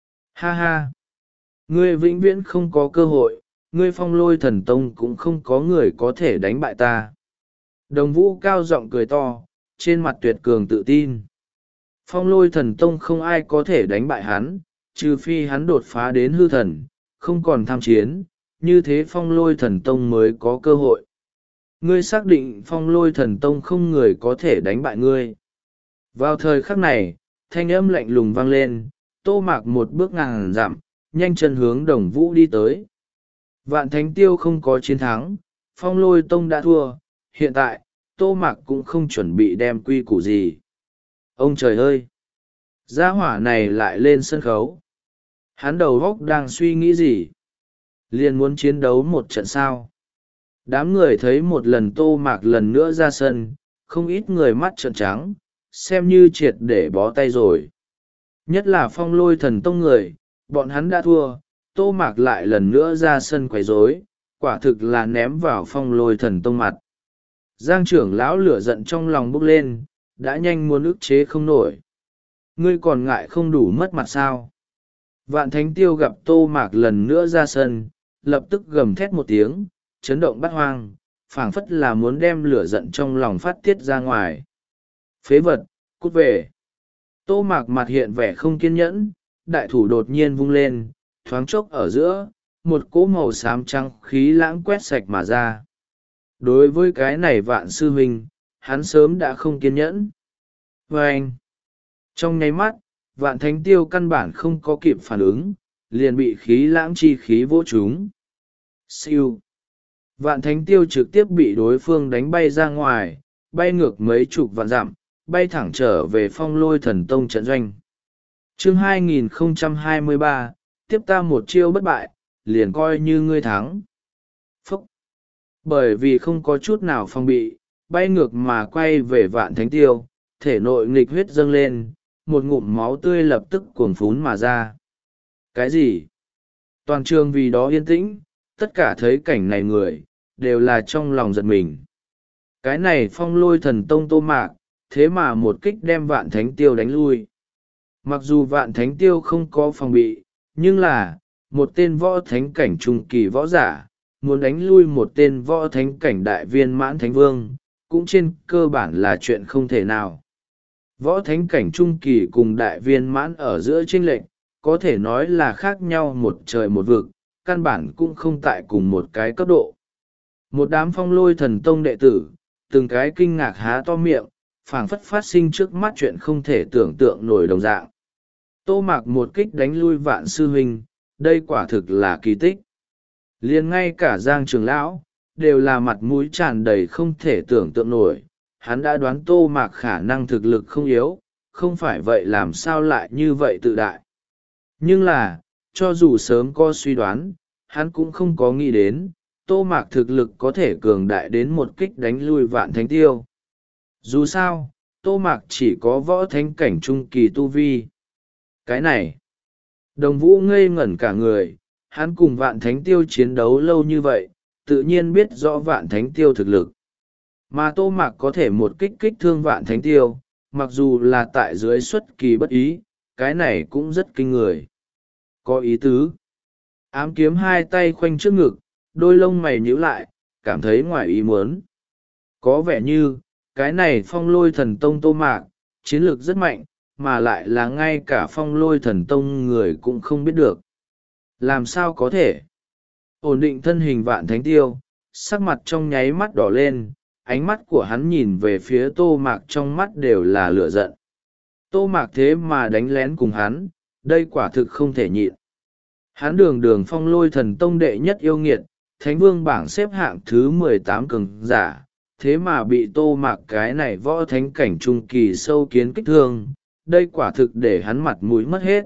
Ha ha! Ngươi vĩnh viễn không có cơ hội, ngươi Phong Lôi Thần Tông cũng không có người có thể đánh bại ta. Đồng Vũ cao giọng cười to, trên mặt tuyệt cường tự tin. Phong Lôi Thần Tông không ai có thể đánh bại hắn, trừ phi hắn đột phá đến hư thần, không còn tham chiến, như thế Phong Lôi Thần Tông mới có cơ hội. Ngươi xác định Phong Lôi Thần Tông không người có thể đánh bại ngươi. Vào thời khắc này, thanh âm lạnh lùng vang lên, Tô Mạc một bước ngàn dặm, nhanh chân hướng Đồng Vũ đi tới. Vạn Thánh Tiêu không có chiến thắng, Phong Lôi Tông đã thua, hiện tại, Tô Mạc cũng không chuẩn bị đem quy củ gì. Ông trời ơi! Gia hỏa này lại lên sân khấu. Hắn đầu góc đang suy nghĩ gì? Liền muốn chiến đấu một trận sao? Đám người thấy một lần Tô Mạc lần nữa ra sân, không ít người mắt trợn trắng, xem như triệt để bó tay rồi. Nhất là Phong Lôi Thần Tông người, bọn hắn đã thua, Tô Mạc lại lần nữa ra sân quấy rối, quả thực là ném vào Phong Lôi Thần Tông mặt. Giang trưởng lão lửa giận trong lòng bốc lên, đã nhanh muốn ức chế không nổi. Ngươi còn ngại không đủ mất mặt sao? Vạn Thánh Tiêu gặp Tô Mạc lần nữa ra sân, lập tức gầm thét một tiếng, chấn động bát hoang, phảng phất là muốn đem lửa giận trong lòng phát tiết ra ngoài. Phế vật, cút về. Tô Mạc mặt hiện vẻ không kiên nhẫn, đại thủ đột nhiên vung lên, thoáng chốc ở giữa, một cỗ màu xám trắng khí lãng quét sạch mà ra. Đối với cái này Vạn sư huynh, hắn sớm đã không kiên nhẫn. Và anh, trong nháy mắt, Vạn Thánh Tiêu căn bản không có kịp phản ứng, liền bị khí lãng chi khí vỗ chúng. Siêu. Vạn Thánh Tiêu trực tiếp bị đối phương đánh bay ra ngoài, bay ngược mấy chục vạn dặm, bay thẳng trở về Phong Lôi Thần Tông trận doanh. Chương hai nghìn không trăm hai mươi ba, tiếp ta một chiêu bất bại, liền coi như ngươi thắng. Phúc. Bởi vì không có chút nào phòng bị, bay ngược mà quay về Vạn Thánh Tiêu, thể nội nghịch huyết dâng lên, một ngụm máu tươi lập tức cuồn phún mà ra. Cái gì? Toàn trường vì đó yên tĩnh, tất cả thấy cảnh này người, đều là trong lòng giật mình. Cái này Phong Lôi Thần Tông Tô Mạc, thế mà một kích đem Vạn Thánh Tiêu đánh lui. Mặc dù Vạn Thánh Tiêu không có phòng bị, nhưng là, một tên võ thánh cảnh trung kỳ võ giả, muốn đánh lui một tên võ thánh cảnh đại viên mãn thánh vương, cũng trên cơ bản là chuyện không thể nào. Võ thánh cảnh trung kỳ cùng đại viên mãn ở giữa chênh lệch, có thể nói là khác nhau một trời một vực, căn bản cũng không tại cùng một cái cấp độ. Một đám Phong Lôi Thần Tông đệ tử, từng cái kinh ngạc há to miệng, phảng phất phát sinh trước mắt chuyện không thể tưởng tượng nổi đồng dạng. Tô Mạc một kích đánh lui Vạn sư huynh, đây quả thực là kỳ tích. Liền ngay cả Giang trưởng lão, đều là mặt mũi tràn đầy không thể tưởng tượng nổi. Hắn đã đoán Tô Mạc khả năng thực lực không yếu, không phải vậy làm sao lại như vậy tự đại. Nhưng là, cho dù sớm có suy đoán, hắn cũng không có nghĩ đến, Tô Mạc thực lực có thể cường đại đến một kích đánh lui Vạn Thánh Tiêu. Dù sao, Tô Mạc chỉ có võ thánh cảnh trung kỳ tu vi. Cái này, Đồng Vũ ngây ngẩn cả người, hắn cùng Vạn Thánh Tiêu chiến đấu lâu như vậy, tự nhiên biết rõ Vạn Thánh Tiêu thực lực. Mà Tô Mạc có thể một kích kích thương Vạn Thánh Tiêu, mặc dù là tại dưới xuất kỳ bất ý, cái này cũng rất kinh người. Có ý tứ. Ám kiếm hai tay khoanh trước ngực, đôi lông mày nhíu lại, cảm thấy ngoài ý muốn. Có vẻ như, cái này Phong Lôi Thần Tông Tô Mạc, chiến lược rất mạnh, mà lại là ngay cả Phong Lôi Thần Tông người cũng không biết được. Làm sao có thể? Ổn định thân hình Vạn Thánh Tiêu, sắc mặt trong nháy mắt đỏ lên, ánh mắt của hắn nhìn về phía Tô Mạc trong mắt đều là lửa giận. Tô Mạc thế mà đánh lén cùng hắn, đây quả thực không thể nhịn. Hắn đường đường Phong Lôi Thần Tông đệ nhất yêu nghiệt, Thánh Vương bảng xếp hạng thứ mười tám cường giả, thế mà bị Tô Mạc cái này võ thánh cảnh trung kỳ sâu kiến kích thương, đây quả thực để hắn mặt mũi mất hết.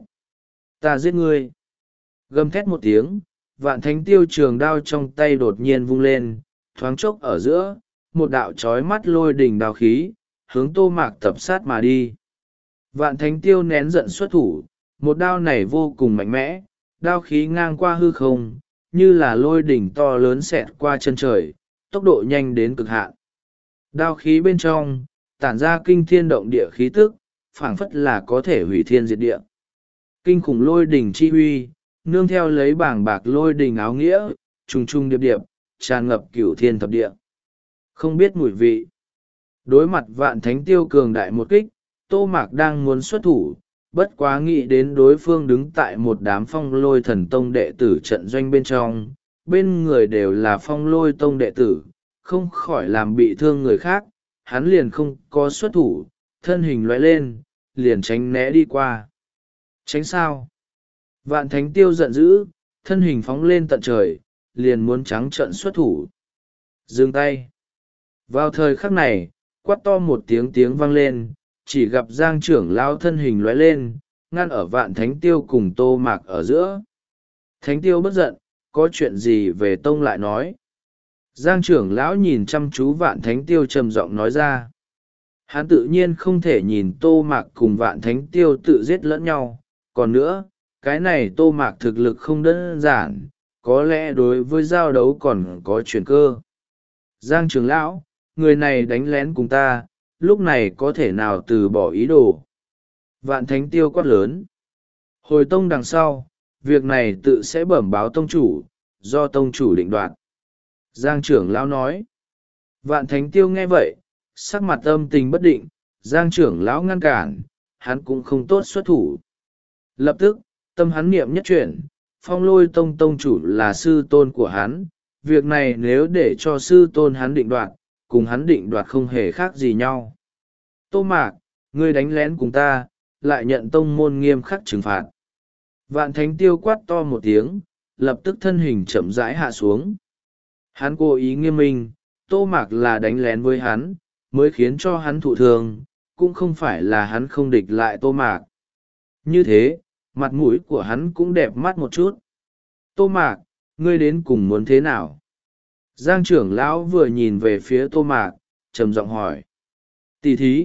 Ta giết ngươi. Gầm thét một tiếng, Vạn Thánh Tiêu trường đao trong tay đột nhiên vung lên, thoáng chốc ở giữa, một đạo chói mắt lôi đỉnh đao khí, hướng Tô Mạc tập sát mà đi. Vạn Thánh Tiêu nén giận xuất thủ, một đao này vô cùng mạnh mẽ, đao khí ngang qua hư không, như là lôi đỉnh to lớn xẹt qua chân trời, tốc độ nhanh đến cực hạn. Đao khí bên trong, tản ra kinh thiên động địa khí tức, phảng phất là có thể hủy thiên diệt địa. Kinh khủng lôi đỉnh chi huy, nương theo lấy bảng bạc lôi đỉnh áo nghĩa, trùng trùng điệp điệp, tràn ngập cửu thiên thập địa. Không biết mùi vị. Đối mặt Vạn Thánh Tiêu cường đại một kích, Tô Mạc đang muốn xuất thủ, bất quá nghĩ đến đối phương đứng tại một đám Phong Lôi Thần Tông đệ tử trận doanh bên trong, bên người đều là Phong Lôi Tông đệ tử, không khỏi làm bị thương người khác, hắn liền không có xuất thủ, thân hình lóe lên, liền tránh né đi qua. Tránh sao? Vạn Thánh Tiêu giận dữ, thân hình phóng lên tận trời, liền muốn trắng trợn xuất thủ. Dừng tay. Vào thời khắc này, quát to một tiếng tiếng vang lên, chỉ gặp Giang trưởng lão thân hình lóe lên, ngăn ở Vạn Thánh Tiêu cùng Tô Mạc ở giữa. Thánh Tiêu bất giận, có chuyện gì về tông lại nói. Giang trưởng lão nhìn chăm chú Vạn Thánh Tiêu trầm giọng nói ra. Hắn tự nhiên không thể nhìn Tô Mạc cùng Vạn Thánh Tiêu tự giết lẫn nhau. Còn nữa, cái này Tô Mạc thực lực không đơn giản, có lẽ đối với giao đấu còn có chuyển cơ. Giang trưởng lão, người này đánh lén cùng ta, lúc này có thể nào từ bỏ ý đồ. Vạn Thánh Tiêu quát lớn. Hồi tông đằng sau, việc này tự sẽ bẩm báo tông chủ, do tông chủ định đoạt. Giang trưởng lão nói. Vạn Thánh Tiêu nghe vậy, sắc mặt âm tình bất định, Giang trưởng lão ngăn cản, hắn cũng không tốt xuất thủ. Lập tức, tâm hắn niệm nhất chuyển, Phong Lôi Tông tông chủ là sư tôn của hắn, việc này nếu để cho sư tôn hắn định đoạt, cùng hắn định đoạt không hề khác gì nhau. Tô Mạc, ngươi đánh lén cùng ta, lại nhận tông môn nghiêm khắc trừng phạt. Vạn Thánh Tiêu quát to một tiếng, lập tức thân hình chậm rãi hạ xuống. Hắn cố ý nghiêm minh, Tô Mạc là đánh lén với hắn, mới khiến cho hắn thụ thương, cũng không phải là hắn không địch lại Tô Mạc. Như thế, mặt mũi của hắn cũng đẹp mắt một chút. Tô Mạc, ngươi đến cùng muốn thế nào? Giang trưởng lão vừa nhìn về phía Tô Mạc, trầm giọng hỏi. Tỷ thí.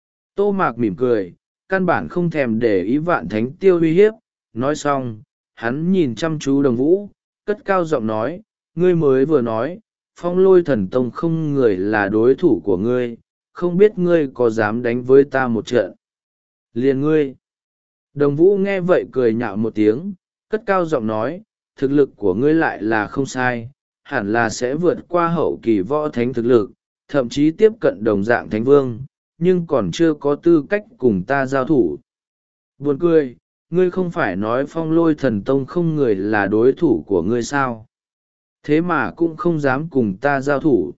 Tô Mạc mỉm cười, căn bản không thèm để ý Vạn Thánh Tiêu uy hiếp. Nói xong, hắn nhìn chăm chú Đồng Vũ, cất cao giọng nói, ngươi mới vừa nói, Phong Lôi Thần Tông không người là đối thủ của ngươi, không biết ngươi có dám đánh với ta một trận. Liền ngươi. Đồng Vũ nghe vậy cười nhạo một tiếng, cất cao giọng nói, thực lực của ngươi lại là không sai, hẳn là sẽ vượt qua hậu kỳ võ thánh thực lực, thậm chí tiếp cận đồng dạng thánh vương, nhưng còn chưa có tư cách cùng ta giao thủ. Buồn cười, ngươi không phải nói Phong Lôi Thần Tông không người là đối thủ của ngươi sao? Thế mà cũng không dám cùng ta giao thủ.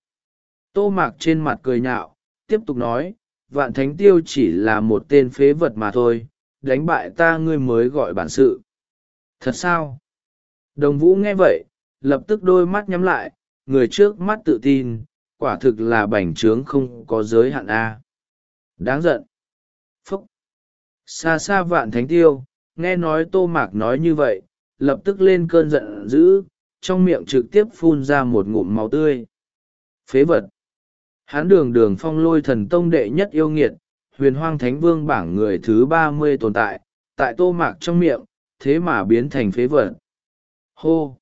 Tô Mạc trên mặt cười nhạo, tiếp tục nói, Vạn Thánh Tiêu chỉ là một tên phế vật mà thôi, đánh bại ta ngươi mới gọi bản sự. Thật sao? Đồng Vũ nghe vậy, lập tức đôi mắt nhắm lại, người trước mắt tự tin, quả thực là bành trướng không có giới hạn A. Đáng giận. Phúc. Xa xa Vạn Thánh Tiêu, nghe nói Tô Mạc nói như vậy, lập tức lên cơn giận dữ, trong miệng trực tiếp phun ra một ngụm máu tươi. Phế vật. Hán đường đường Phong Lôi Thần Tông đệ nhất yêu nghiệt, huyền hoang thánh vương bảng người thứ ba mươi tồn tại, tại Tô Mạc trong miệng, thế mà biến thành phế vật. Hô!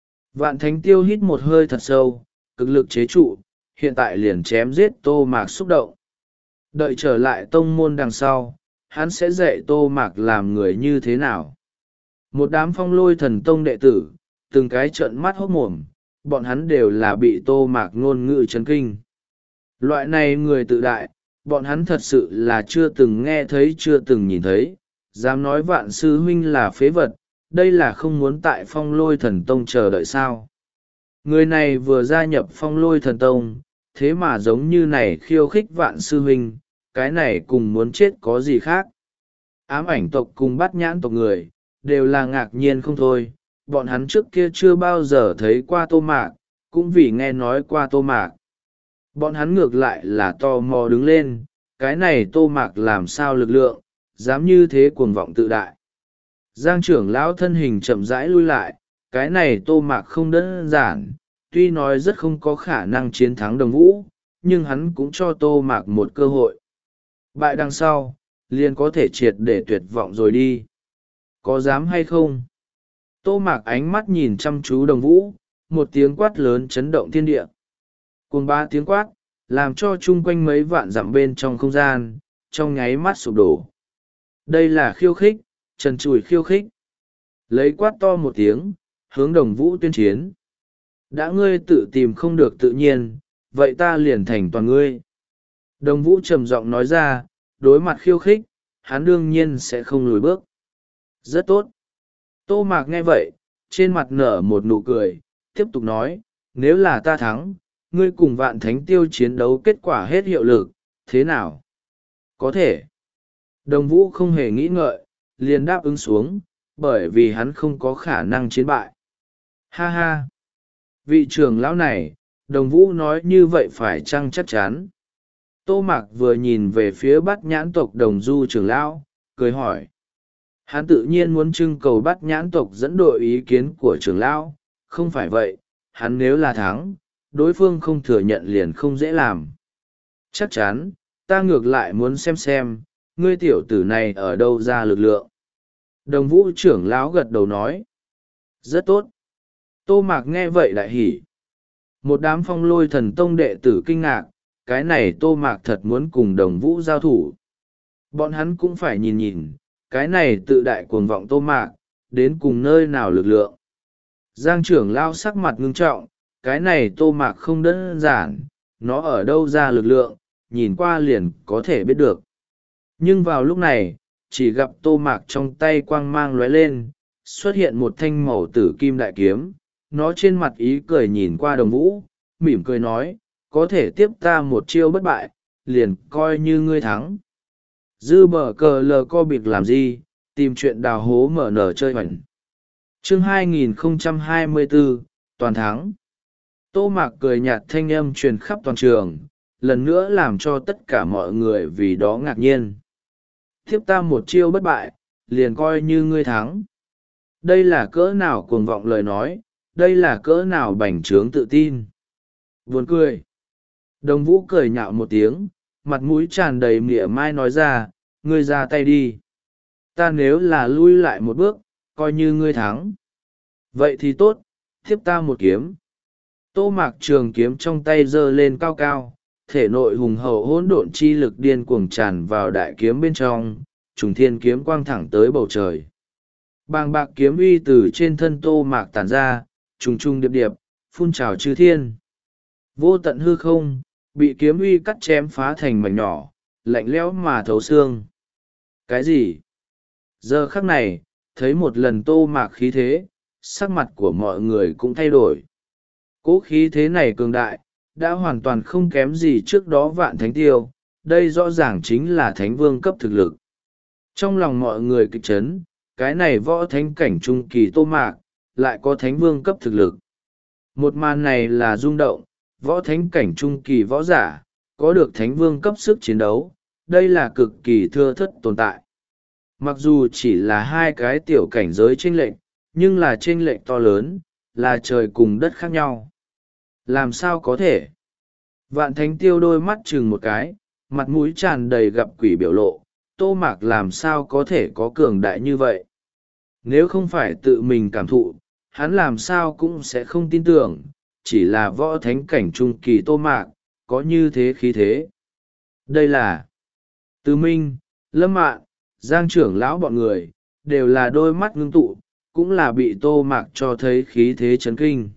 Vạn Thánh Tiêu hít một hơi thật sâu, cực lực chế trụ, hiện tại liền chém giết Tô Mạc xúc động. Đợi trở lại tông môn đằng sau, hắn sẽ dạy Tô Mạc làm người như thế nào. Một đám Phong Lôi Thần Tông đệ tử, từng cái trợn mắt hốt mồm, bọn hắn đều là bị Tô Mạc ngôn ngữ chấn kinh. Loại này người tự đại, bọn hắn thật sự là chưa từng nghe thấy chưa từng nhìn thấy, dám nói Vạn sư huynh là phế vật, đây là không muốn tại Phong Lôi Thần Tông chờ đợi sao. Người này vừa gia nhập Phong Lôi Thần Tông, thế mà giống như này khiêu khích Vạn sư huynh, cái này cùng muốn chết có gì khác. Ám ảnh tộc cùng Bát Nhãn tộc người, đều là ngạc nhiên không thôi, bọn hắn trước kia chưa bao giờ thấy qua Tô Mạc, cũng vì nghe nói qua Tô Mạc. Bọn hắn ngược lại là tò mò đứng lên, cái này Tô Mạc làm sao lực lượng, dám như thế cuồng vọng tự đại. Giang trưởng lão thân hình chậm rãi lui lại, cái này Tô Mạc không đơn giản, tuy nói rất không có khả năng chiến thắng Đồng Vũ, nhưng hắn cũng cho Tô Mạc một cơ hội. Bại đằng sau, liền có thể triệt để tuyệt vọng rồi đi. Có dám hay không? Tô Mạc ánh mắt nhìn chăm chú Đồng Vũ, một tiếng quát lớn chấn động thiên địa. Cuồng ba tiếng quát, làm cho chung quanh mấy vạn dặm bên trong không gian, trong nháy mắt sụp đổ. Đây là khiêu khích, trần trùi khiêu khích. Lấy quát to một tiếng, hướng Đồng Vũ tuyên chiến. Đã ngươi tự tìm không được tự nhiên, vậy ta liền thành toàn ngươi. Đồng Vũ trầm giọng nói ra, đối mặt khiêu khích, hắn đương nhiên sẽ không lùi bước. Rất tốt. Tô Mạc nghe vậy, trên mặt nở một nụ cười, tiếp tục nói, nếu là ta thắng, ngươi cùng Vạn Thánh Tiêu chiến đấu kết quả hết hiệu lực, thế nào? Có thể. Đồng Vũ không hề nghĩ ngợi, liền đáp ứng xuống, bởi vì hắn không có khả năng chiến bại. Ha ha! Vị trưởng lão này, Đồng Vũ nói như vậy phải chăng chắc chắn? Tô Mạc vừa nhìn về phía Bát Nhãn tộc Đồng Du trưởng lão, cười hỏi. Hắn tự nhiên muốn trưng cầu Bát Nhãn tộc dẫn đội ý kiến của trưởng lão, không phải vậy, hắn nếu là thắng, đối phương không thừa nhận liền không dễ làm. Chắc chắn, ta ngược lại muốn xem xem, ngươi tiểu tử này ở đâu ra lực lượng. Đồng Vũ trưởng lão gật đầu nói. Rất tốt. Tô Mạc nghe vậy lại hỉ. Một đám Phong Lôi Thần Tông đệ tử kinh ngạc, cái này Tô Mạc thật muốn cùng Đồng Vũ giao thủ. Bọn hắn cũng phải nhìn nhìn, cái này tự đại cuồng vọng Tô Mạc, đến cùng nơi nào lực lượng. Giang trưởng lão sắc mặt ngưng trọng, cái này Tô Mạc không đơn giản, nó ở đâu ra lực lượng, nhìn qua liền có thể biết được. Nhưng vào lúc này, chỉ gặp Tô Mạc trong tay quang mang lóe lên, xuất hiện một thanh màu tử kim đại kiếm, nó trên mặt ý cười nhìn qua Đồng Vũ, mỉm cười nói, có thể tiếp ta một chiêu bất bại, liền coi như ngươi thắng. Dư bờ cờ lờ co biệt làm gì, tìm chuyện đào hố mở nở chơi hoành. Chương hai nghìn không trăm hai mươi bốn, toàn thắng. Tô Mạc cười nhạt, thanh âm truyền khắp toàn trường, lần nữa làm cho tất cả mọi người vì đó ngạc nhiên. Thiếp ta một chiêu bất bại, liền coi như ngươi thắng. Đây là cỡ nào cuồng vọng lời nói, đây là cỡ nào bành trướng tự tin. Buồn cười. Đồng Vũ cười nhạo một tiếng, mặt mũi tràn đầy mỉa mai nói ra, ngươi ra tay đi. Ta nếu là lui lại một bước, coi như ngươi thắng. Vậy thì tốt, thiếp ta một kiếm. Tô Mạc trường kiếm trong tay giơ lên cao cao, thể nội hùng hậu hỗn độn chi lực điên cuồng tràn vào đại kiếm bên trong, trùng thiên kiếm quang thẳng tới bầu trời. Bàng bạc kiếm uy từ trên thân Tô Mạc tản ra, trùng trùng điệp điệp, phun trào chư thiên. Vô tận hư không, bị kiếm uy cắt chém phá thành mảnh nhỏ, lạnh lẽo mà thấu xương. Cái gì? Giờ khắc này, thấy một lần Tô Mạc khí thế, sắc mặt của mọi người cũng thay đổi. Cố khí thế này cường đại, đã hoàn toàn không kém gì trước đó Vạn Thánh Tiêu, đây rõ ràng chính là thánh vương cấp thực lực. Trong lòng mọi người kịch chấn, cái này võ thánh cảnh trung kỳ Tô Mạc, lại có thánh vương cấp thực lực. Một màn này là rung động, võ thánh cảnh trung kỳ võ giả, có được thánh vương cấp sức chiến đấu, đây là cực kỳ thưa thất tồn tại. Mặc dù chỉ là hai cái tiểu cảnh giới chênh lệch, nhưng là chênh lệch to lớn, là trời cùng đất khác nhau. Làm sao có thể? Vạn Thánh Tiêu đôi mắt chừng một cái, mặt mũi tràn đầy gặp quỷ biểu lộ, Tô Mạc làm sao có thể có cường đại như vậy? Nếu không phải tự mình cảm thụ, hắn làm sao cũng sẽ không tin tưởng, chỉ là võ thánh cảnh trung kỳ Tô Mạc, có như thế khí thế. Đây là Từ Minh, Lâm Mạn, Giang trưởng lão bọn người, đều là đôi mắt ngưng tụ, cũng là bị Tô Mạc cho thấy khí thế chấn kinh.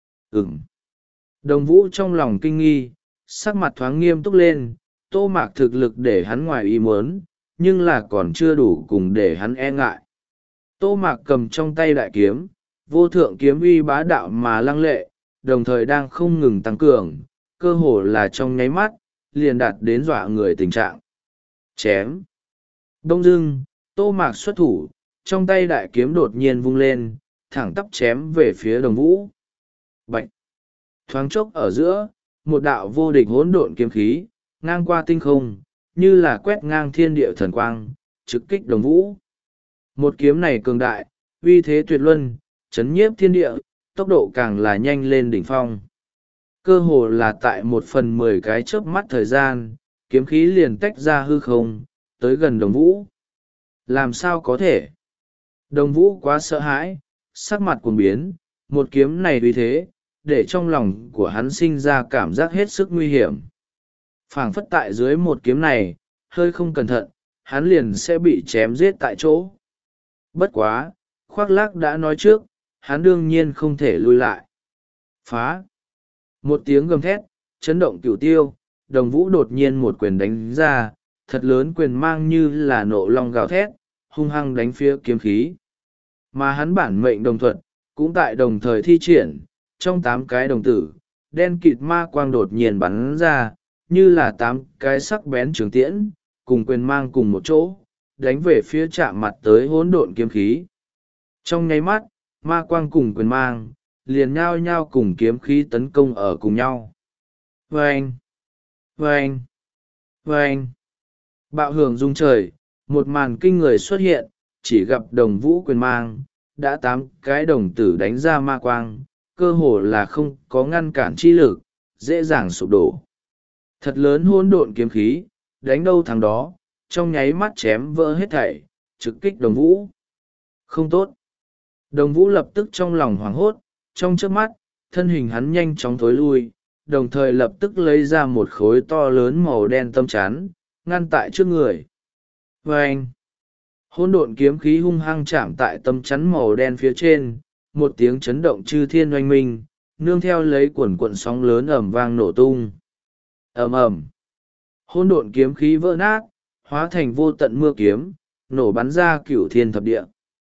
Ừm. Đồng Vũ trong lòng kinh nghi, sắc mặt thoáng nghiêm túc lên, Tô Mạc thực lực để hắn ngoài ý muốn, nhưng là còn chưa đủ cùng để hắn e ngại. Tô Mạc cầm trong tay đại kiếm, vô thượng kiếm uy bá đạo mà lăng lệ, đồng thời đang không ngừng tăng cường, cơ hồ là trong nháy mắt, liền đạt đến dọa người tình trạng. Chém. Đông dưng, Tô Mạc xuất thủ, trong tay đại kiếm đột nhiên vung lên, thẳng tắp chém về phía Đồng Vũ. Bạch. Thoáng chốc ở giữa, một đạo vô địch hỗn độn kiếm khí, ngang qua tinh không, như là quét ngang thiên địa thần quang, trực kích Đồng Vũ. Một kiếm này cường đại, uy thế tuyệt luân, chấn nhiếp thiên địa, tốc độ càng là nhanh lên đỉnh phong. Cơ hồ là tại một phần mười cái chớp mắt thời gian, kiếm khí liền tách ra hư không, tới gần Đồng Vũ. Làm sao có thể? Đồng Vũ quá sợ hãi, sắc mặt cuồng biến, một kiếm này uy thế, để trong lòng của hắn sinh ra cảm giác hết sức nguy hiểm. Phảng phất tại dưới một kiếm này, hơi không cẩn thận, hắn liền sẽ bị chém giết tại chỗ. Bất quá, Khoác Lác đã nói trước, hắn đương nhiên không thể lui lại. Phá! Một tiếng gầm thét, chấn động cửu tiêu, Đồng Vũ đột nhiên một quyền đánh ra, thật lớn quyền mang như là nộ long gào thét, hung hăng đánh phía kiếm khí. Mà hắn bản mệnh đồng thuật, cũng tại đồng thời thi triển, trong tám cái đồng tử, đen kịt ma quang đột nhiên bắn ra, như là tám cái sắc bén trường tiễn, cùng quyền mang cùng một chỗ, đánh về phía chạm mặt tới hỗn độn kiếm khí. Trong nháy mắt, ma quang cùng quyền mang, liền nhao nhao cùng kiếm khí tấn công ở cùng nhau. Vâng! Vâng! Vâng! Bạo hưởng rung trời, một màn kinh người xuất hiện, chỉ gặp Đồng Vũ quyền mang, đã tám cái đồng tử đánh ra ma quang, cơ hồ là không có ngăn cản chi lực, dễ dàng sụp đổ. Thật lớn hỗn độn kiếm khí, đánh đâu thắng đó, trong nháy mắt chém vỡ hết thảy, trực kích Đồng Vũ. Không tốt. Đồng Vũ lập tức trong lòng hoảng hốt, trong chớp mắt, thân hình hắn nhanh chóng thối lui, đồng thời lập tức lấy ra một khối to lớn màu đen tâm chắn, ngăn tại trước người. Vâng! Hỗn độn kiếm khí hung hăng chạm tại tâm chắn màu đen phía trên, một tiếng chấn động chư thiên oanh minh, nương theo lấy quần quận sóng lớn ầm vang nổ tung. Ầm ầm! Hỗn độn kiếm khí vỡ nát, hóa thành vô tận mưa kiếm, nổ bắn ra cửu thiên thập địa.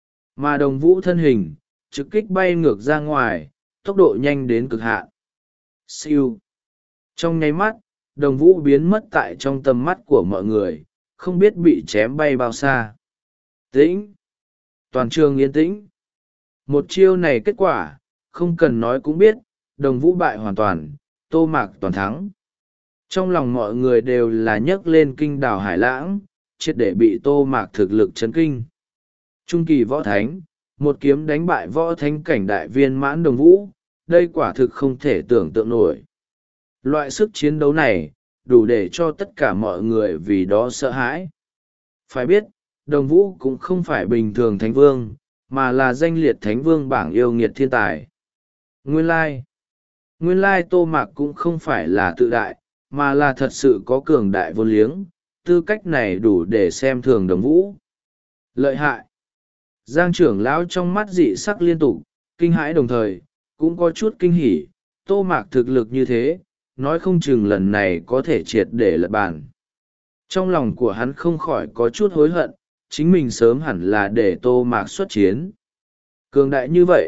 Mà Đồng Vũ thân hình, trực kích bay ngược ra ngoài, tốc độ nhanh đến cực hạn. Siêu! Trong nháy mắt, Đồng Vũ biến mất tại trong tầm mắt của mọi người, không biết bị chém bay bao xa. Tĩnh. Toàn trường yên tĩnh. Một chiêu này kết quả, không cần nói cũng biết, Đồng Vũ bại hoàn toàn, Tô Mạc toàn thắng. Trong lòng mọi người đều là nhấc lên kinh đào hải lãng, triệt để bị Tô Mạc thực lực chấn kinh. Trung kỳ võ thánh, một kiếm đánh bại võ thánh cảnh đại viên mãn Đồng Vũ, đây quả thực không thể tưởng tượng nổi. Loại sức chiến đấu này, đủ để cho tất cả mọi người vì đó sợ hãi. Phải biết, Đồng Vũ cũng không phải bình thường thánh vương, mà là danh liệt thánh vương bảng yêu nghiệt thiên tài. Nguyên lai, nguyên lai Tô Mạc cũng không phải là tự đại, mà là thật sự có cường đại vô liếng, tư cách này đủ để xem thường Đồng Vũ. Lợi hại. Giang trưởng lão trong mắt dị sắc liên tục, kinh hãi đồng thời, cũng có chút kinh hỉ, Tô Mạc thực lực như thế, nói không chừng lần này có thể triệt để lật bàn. Trong lòng của hắn không khỏi có chút hối hận, chính mình sớm hẳn là để Tô Mạc xuất chiến. Cường đại như vậy.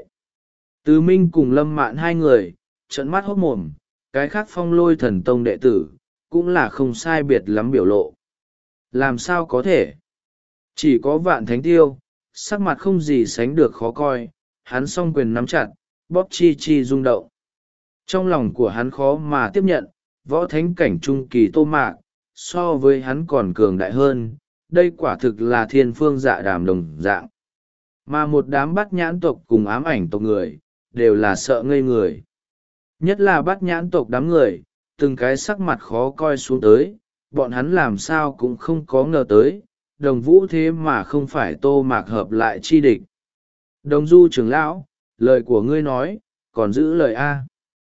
Từ Minh cùng Lâm Mạn hai người, trợn mắt hốt mồm, cái khác Phong Lôi Thần Tông đệ tử, cũng là không sai biệt lắm biểu lộ. Làm sao có thể? Chỉ có Vạn Thánh Tiêu, sắc mặt không gì sánh được khó coi, hắn song quyền nắm chặt, bóp chi chi rung động. Trong lòng của hắn khó mà tiếp nhận, võ thánh cảnh trung kỳ Tô Mạc, so với hắn còn cường đại hơn, đây quả thực là thiên phương dạ đàm đồng dạng. Mà một đám bát nhãn tộc cùng ám ảnh tộc người, đều là sợ ngây người. Nhất là bát nhãn tộc đám người, từng cái sắc mặt khó coi xuống tới, bọn hắn làm sao cũng không có ngờ tới, Đồng Vũ thế mà không phải Tô Mạc hợp lại chi địch. Đồng Du trưởng lão, lời của ngươi nói, còn giữ lời A.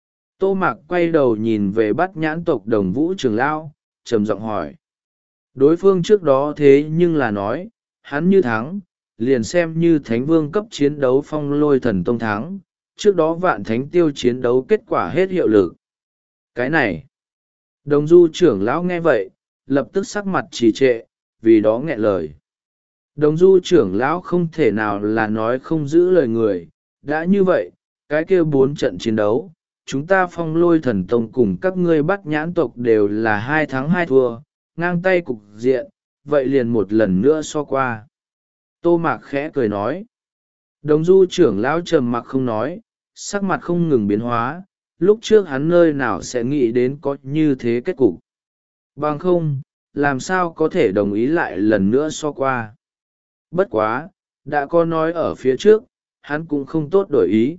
Tô Mạc quay đầu nhìn về bát nhãn tộc Đồng Vũ trưởng lão, trầm giọng hỏi. Đối phương trước đó thế nhưng là nói, hắn như thắng, liền xem như thánh vương cấp chiến đấu Phong Lôi Thần Tông thắng, trước đó Vạn Thánh Tiêu chiến đấu kết quả hết hiệu lực. Cái này, Đồng Du trưởng lão nghe vậy, lập tức sắc mặt trì trệ, vì đó nghẹn lời. Đồng Du trưởng lão không thể nào là nói không giữ lời người, đã như vậy, cái kia bốn trận chiến đấu, chúng ta Phong Lôi Thần Tông cùng các ngươi bắt nhãn tộc đều là hai thắng hai thua, ngang tay cục diện, vậy liền một lần nữa so qua. Tô Mạc khẽ cười nói. Đồng Du trưởng lão trầm mặc không nói, sắc mặt không ngừng biến hóa, lúc trước hắn nơi nào sẽ nghĩ đến có như thế kết cục. Bằng không, làm sao có thể đồng ý lại lần nữa so qua. Bất quá, đã có nói ở phía trước, hắn cũng không tốt đổi ý.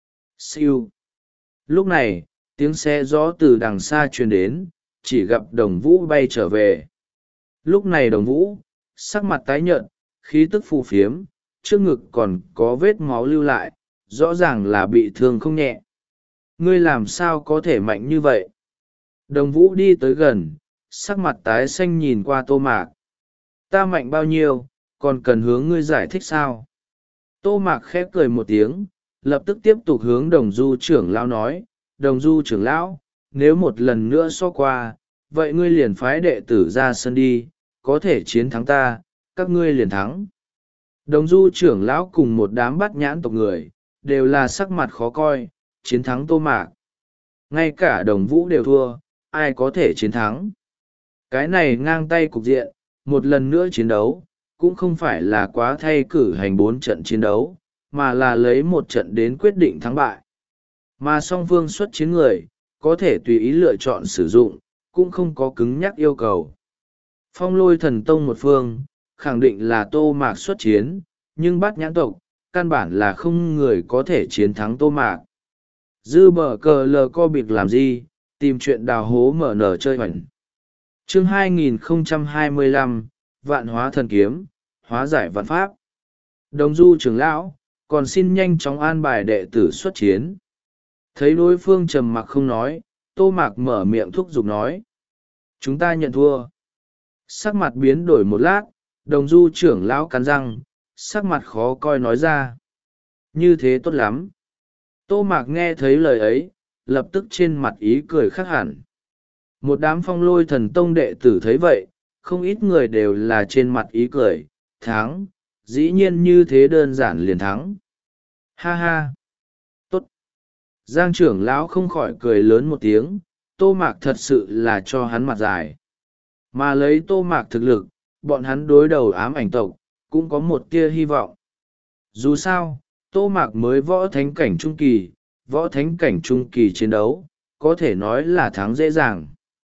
Siêu. Lúc này, tiếng xe gió từ đằng xa truyền đến, chỉ gặp Đồng Vũ bay trở về. Lúc này Đồng Vũ, sắc mặt tái nhợt, khí tức phù phiếm, trước ngực còn có vết máu lưu lại, rõ ràng là bị thương không nhẹ. Ngươi làm sao có thể mạnh như vậy? Đồng Vũ đi tới gần, sắc mặt tái xanh nhìn qua Tô Mạc. Ta mạnh bao nhiêu, còn cần hướng ngươi giải thích sao? Tô Mạc khép cười một tiếng, lập tức tiếp tục hướng Đồng Du trưởng lão nói. Đồng Du trưởng lão, nếu một lần nữa so qua, vậy ngươi liền phái đệ tử ra sân đi, có thể chiến thắng ta, các ngươi liền thắng. Đồng Du trưởng lão cùng một đám bát nhãn tộc người, đều là sắc mặt khó coi, chiến thắng Tô Mạc. Ngay cả Đồng Vũ đều thua, ai có thể chiến thắng. Cái này ngang tay cục diện, một lần nữa chiến đấu, cũng không phải là quá thay cử hành bốn trận chiến đấu, mà là lấy một trận đến quyết định thắng bại. Mà song phương xuất chiến người, có thể tùy ý lựa chọn sử dụng, cũng không có cứng nhắc yêu cầu. Phong Lôi Thần Tông một phương, khẳng định là Tô Mạc xuất chiến, nhưng bát nhãn tộc, căn bản là không người có thể chiến thắng Tô Mạc. Dư bờ cờ lờ co biệt làm gì, tìm chuyện đào hố mở nở chơi hoành. Chương hai nghìn không trăm hai mươi lăm, Vạn Hóa Thần Kiếm, hóa giải vạn pháp. Đồng Du trưởng lão, còn xin nhanh chóng an bài đệ tử xuất chiến. Thấy đối phương trầm mặc không nói, Tô Mạc mở miệng thúc giục nói. Chúng ta nhận thua. Sắc mặt biến đổi một lát, Đồng Du trưởng lão cắn răng, sắc mặt khó coi nói ra. Như thế tốt lắm. Tô Mạc nghe thấy lời ấy, lập tức trên mặt ý cười khác hẳn. Một đám Phong Lôi Thần Tông đệ tử thấy vậy, không ít người đều là trên mặt ý cười, thắng, dĩ nhiên như thế đơn giản liền thắng. Ha ha! Tốt! Giang trưởng lão không khỏi cười lớn một tiếng, Tô Mạc thật sự là cho hắn mặt dài. Mà lấy Tô Mạc thực lực, bọn hắn đối đầu ám ảnh tộc cũng có một tia hy vọng. Dù sao Tô Mạc mới võ thánh cảnh trung kỳ, võ thánh cảnh trung kỳ chiến đấu có thể nói là thắng dễ dàng.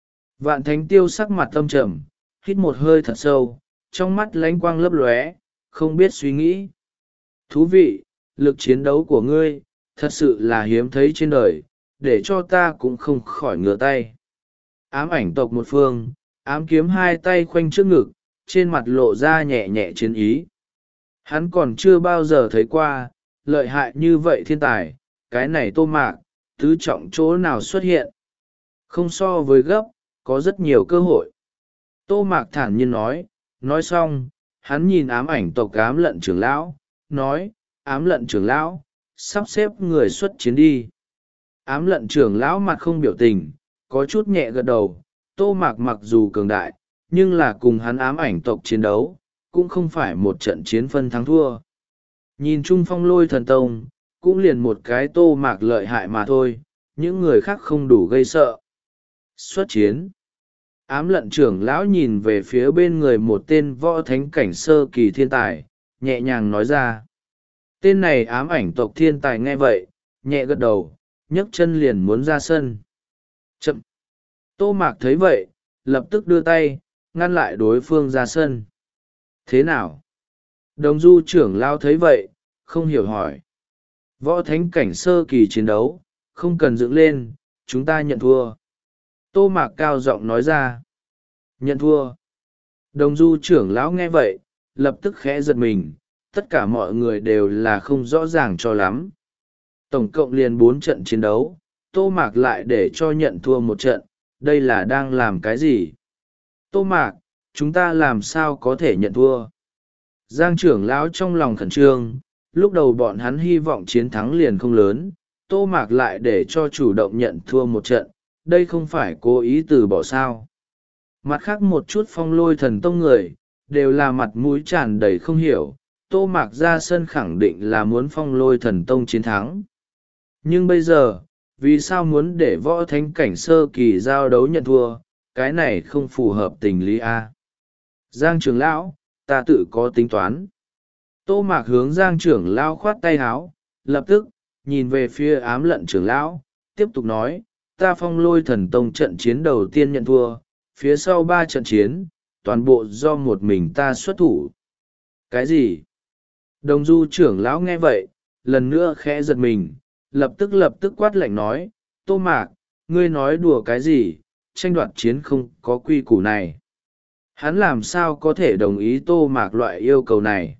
Vạn Thánh Tiêu sắc mặt âm trầm, hít một hơi thật sâu, trong mắt lánh quang lấp lóe, không biết suy nghĩ. Thú vị, lực chiến đấu của ngươi thật sự là hiếm thấy trên đời, để cho ta cũng không khỏi ngửa tay. Ám ảnh tộc một phương, ám kiếm hai tay khoanh trước ngực, trên mặt lộ ra nhẹ nhẹ chiến ý. Hắn còn chưa bao giờ thấy qua lợi hại như vậy thiên tài, cái này Tô Mạc tứ trọng chỗ nào xuất hiện. Không so với gấp, có rất nhiều cơ hội. Tô Mạc thản nhiên nói, nói xong hắn nhìn ám ảnh tộc ám lận trưởng lão, nói, ám lận trưởng lão, sắp xếp người xuất chiến đi. Ám lận trưởng lão mặt không biểu tình, có chút nhẹ gật đầu. Tô Mạc mặc dù cường đại, nhưng là cùng hắn ám ảnh tộc chiến đấu, cũng không phải một trận chiến phân thắng thua. Nhìn chung Phong Lôi Thần Tông, cũng liền một cái Tô Mạc lợi hại mà thôi, những người khác không đủ gây sợ. Xuất chiến. Ám lận trưởng lão nhìn về phía bên người một tên võ thánh cảnh sơ kỳ thiên tài, nhẹ nhàng nói ra. Tên này ám ảnh tộc thiên tài nghe vậy, nhẹ gật đầu, nhấc chân liền muốn ra sân. Chậm. Tô Mạc thấy vậy, lập tức đưa tay, ngăn lại đối phương ra sân. Thế nào? Đồng du trưởng lão thấy vậy, không hiểu hỏi. Võ thánh cảnh sơ kỳ chiến đấu, không cần dựng lên, chúng ta nhận thua. Tô Mạc cao giọng nói ra. Nhận thua. Đồng du trưởng lão nghe vậy, lập tức khẽ giật mình, tất cả mọi người đều là không rõ ràng cho lắm. Tổng cộng liền bốn trận chiến đấu, Tô Mạc lại để cho nhận thua một trận, đây là đang làm cái gì? Tô Mạc, chúng ta làm sao có thể nhận thua? Giang trưởng lão trong lòng khẩn trương, lúc đầu bọn hắn hy vọng chiến thắng liền không lớn, Tô Mạc lại để cho chủ động nhận thua một trận, đây không phải cố ý từ bỏ sao. Mặt khác một chút Phong Lôi Thần Tông người, đều là mặt mũi tràn đầy không hiểu, Tô Mạc ra sân khẳng định là muốn Phong Lôi Thần Tông chiến thắng. Nhưng bây giờ, vì sao muốn để võ thánh cảnh sơ kỳ giao đấu nhận thua, cái này không phù hợp tình lý a. Giang trưởng lão, ta tự có tính toán. Tô Mạc hướng Giang trưởng lão khoát tay háo, lập tức, nhìn về phía ám lận trưởng lão, tiếp tục nói, ta Phong Lôi Thần Tông trận chiến đầu tiên nhận thua, phía sau ba trận chiến, toàn bộ do một mình ta xuất thủ. Cái gì? Đồng du trưởng lão nghe vậy, lần nữa khẽ giật mình, lập tức lập tức quát lạnh nói, Tô Mạc, ngươi nói đùa cái gì, tranh đoạt chiến không có quy củ này. Hắn làm sao có thể đồng ý Tô Mạc loại yêu cầu này?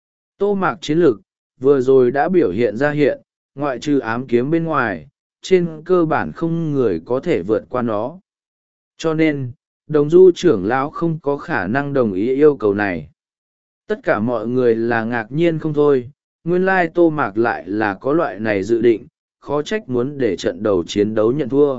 Tô Mạc chiến lược, vừa rồi đã biểu hiện ra hiện, ngoại trừ ám kiếm bên ngoài, trên cơ bản không người có thể vượt qua nó. Cho nên, đồng du trưởng lão không có khả năng đồng ý yêu cầu này. Tất cả mọi người là ngạc nhiên không thôi, nguyên lai Tô Mạc lại là có loại này dự định, khó trách muốn để trận đầu chiến đấu nhận thua.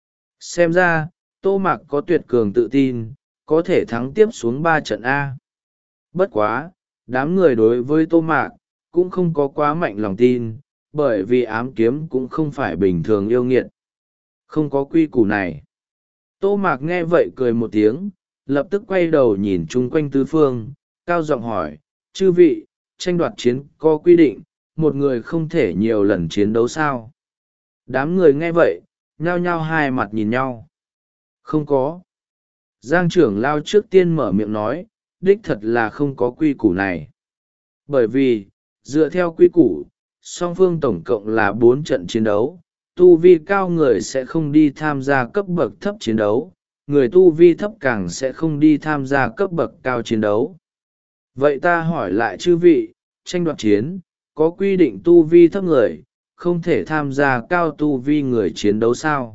Xem ra, Tô Mạc có tuyệt cường tự tin, có thể thắng tiếp xuống ba trận A. Bất quá, đám người đối với Tô Mạc, cũng không có quá mạnh lòng tin, bởi vì ám kiếm cũng không phải bình thường yêu nghiệt. Không có quy củ này. Tô Mạc nghe vậy cười một tiếng, lập tức quay đầu nhìn chung quanh tứ phương, cao giọng hỏi, chư vị, tranh đoạt chiến có quy định, một người không thể nhiều lần chiến đấu sao? Đám người nghe vậy, nhao nhao hai mặt nhìn nhau. Không có. Giang trưởng lao trước tiên mở miệng nói, đích thật là không có quy củ này. Bởi vì, dựa theo quy củ, song phương tổng cộng là bốn trận chiến đấu, tu vi cao người sẽ không đi tham gia cấp bậc thấp chiến đấu, người tu vi thấp càng sẽ không đi tham gia cấp bậc cao chiến đấu. Vậy ta hỏi lại chư vị, tranh đoạt chiến, có quy định tu vi thấp người, không thể tham gia cao tu vi người chiến đấu sao?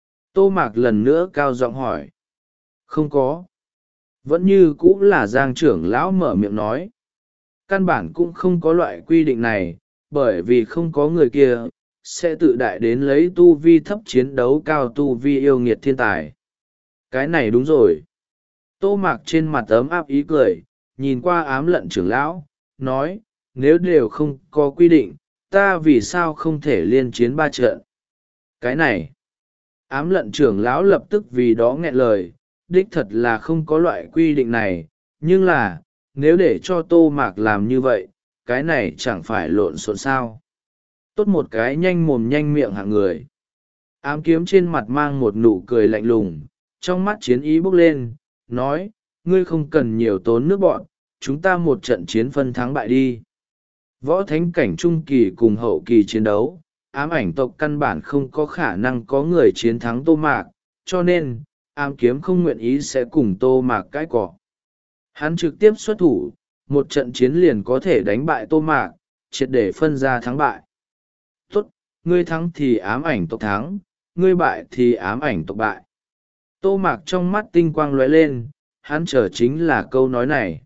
Tô Mạc lần nữa cao giọng hỏi. Không có. Vẫn như cũng là Giang trưởng lão mở miệng nói. Căn bản cũng không có loại quy định này, bởi vì không có người kia, sẽ tự đại đến lấy tu vi thấp chiến đấu cao tu vi yêu nghiệt thiên tài. Cái này đúng rồi. Tô Mạc trên mặt ấm áp ý cười, nhìn qua ám lận trưởng lão, nói, nếu đều không có quy định, ta vì sao không thể liên chiến ba trận? Cái này, ám lận trưởng lão lập tức vì đó nghẹn lời, đích thật là không có loại quy định này, nhưng là nếu để cho tô mạc làm như vậy cái này chẳng phải lộn xộn sao. Tốt một cái nhanh mồm nhanh miệng hạng người. Ám kiếm trên mặt mang một nụ cười lạnh lùng, trong mắt chiến ý bốc lên, nói, ngươi không cần nhiều tốn nước bọn, chúng ta một trận chiến phân thắng bại đi. Võ thánh cảnh trung kỳ cùng hậu kỳ chiến đấu, ám ảnh tộc căn bản không có khả năng có người chiến thắng tô mạc, cho nên, ám kiếm không nguyện ý sẽ cùng tô mạc cãi cọ. Hắn trực tiếp xuất thủ, một trận chiến liền có thể đánh bại tô mạc, triệt để phân ra thắng bại. Tốt, ngươi thắng thì ám ảnh tộc thắng, ngươi bại thì ám ảnh tộc bại. Tô mạc trong mắt tinh quang lóe lên, hắn chờ chính là câu nói này.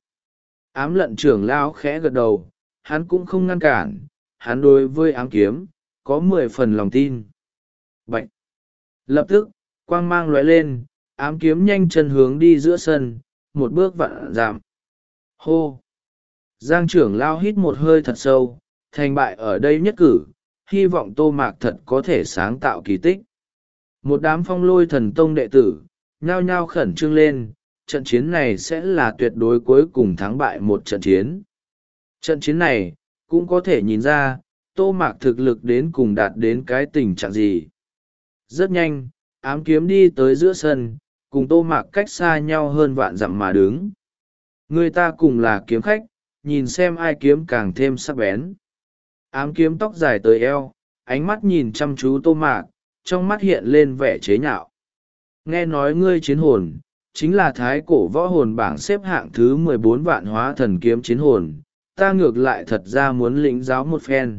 Ám lận trưởng lão khẽ gật đầu, hắn cũng không ngăn cản, hắn đối với ám kiếm, có mười phần lòng tin. Bạch! Lập tức, quang mang lóe lên, ám kiếm nhanh chân hướng đi giữa sân, một bước vạn giảm. Hô! Giang trưởng lão hít một hơi thật sâu, thành bại ở đây nhất cử, hy vọng tô mạc thật có thể sáng tạo kỳ tích. Một đám phong lôi thần tông đệ tử, nhao nhao khẩn trương lên, trận chiến này sẽ là tuyệt đối cuối cùng thắng bại một trận chiến. Trận chiến này, cũng có thể nhìn ra, tô mạc thực lực đến cùng đạt đến cái tình trạng gì. Rất nhanh, ám kiếm đi tới giữa sân, cùng tô mạc cách xa nhau hơn vạn dặm mà đứng. Người ta cùng là kiếm khách, nhìn xem ai kiếm càng thêm sắc bén. Ám kiếm tóc dài tới eo, ánh mắt nhìn chăm chú tô mạc, trong mắt hiện lên vẻ chế nhạo. Nghe nói ngươi chiến hồn, chính là thái cổ võ hồn bảng xếp hạng thứ mười bốn vạn hóa thần kiếm chiến hồn, ta ngược lại thật ra muốn lĩnh giáo một phen.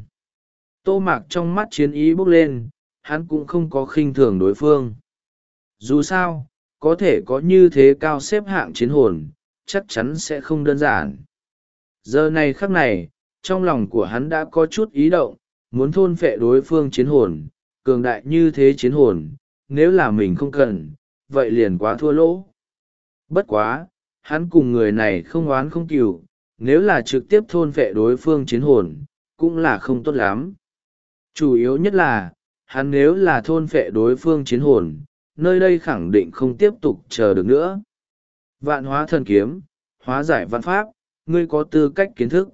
Tô mạc trong mắt chiến ý bốc lên, hắn cũng không có khinh thường đối phương. Dù sao, có thể có như thế cao xếp hạng chiến hồn, chắc chắn sẽ không đơn giản. Giờ này khắc này, trong lòng của hắn đã có chút ý động, muốn thôn phệ đối phương chiến hồn, cường đại như thế chiến hồn, nếu là mình không cần, vậy liền quá thua lỗ. Bất quá, hắn cùng người này không oán không cừu, nếu là trực tiếp thôn phệ đối phương chiến hồn, cũng là không tốt lắm. Chủ yếu nhất là, hắn nếu là thôn phệ đối phương chiến hồn, nơi đây khẳng định không tiếp tục chờ được nữa. Vạn hóa thần kiếm, hóa giải văn pháp, ngươi có tư cách kiến thức.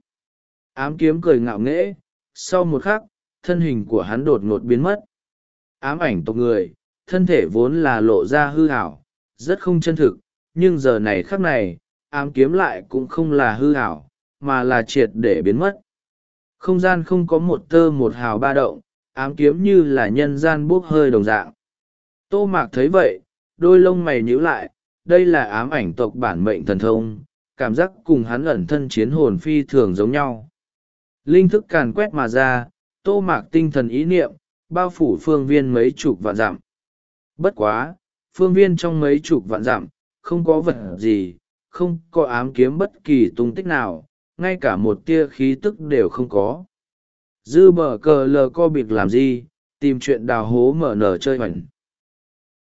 Ám kiếm cười ngạo nghễ, sau một khắc, thân hình của hắn đột ngột biến mất. Ám ảnh tộc người, thân thể vốn là lộ ra hư ảo, rất không chân thực, nhưng giờ này khắc này, ám kiếm lại cũng không là hư ảo, mà là triệt để biến mất. Không gian không có một tơ một hào ba động, ám kiếm như là nhân gian bốc hơi đồng dạng. Tô mạc thấy vậy, đôi lông mày nhíu lại, đây là ám ảnh tộc bản mệnh thần thông, cảm giác cùng hắn ẩn thân chiến hồn phi thường giống nhau. Linh thức càn quét mà ra, tô mạc tinh thần ý niệm, bao phủ phương viên mấy chục vạn dặm. Bất quá, phương viên trong mấy chục vạn dặm, không có vật gì, không có ám kiếm bất kỳ tung tích nào, ngay cả một tia khí tức đều không có. Dư bờ cờ lờ co bịt làm gì, tìm chuyện đào hố mở nở chơi hoành.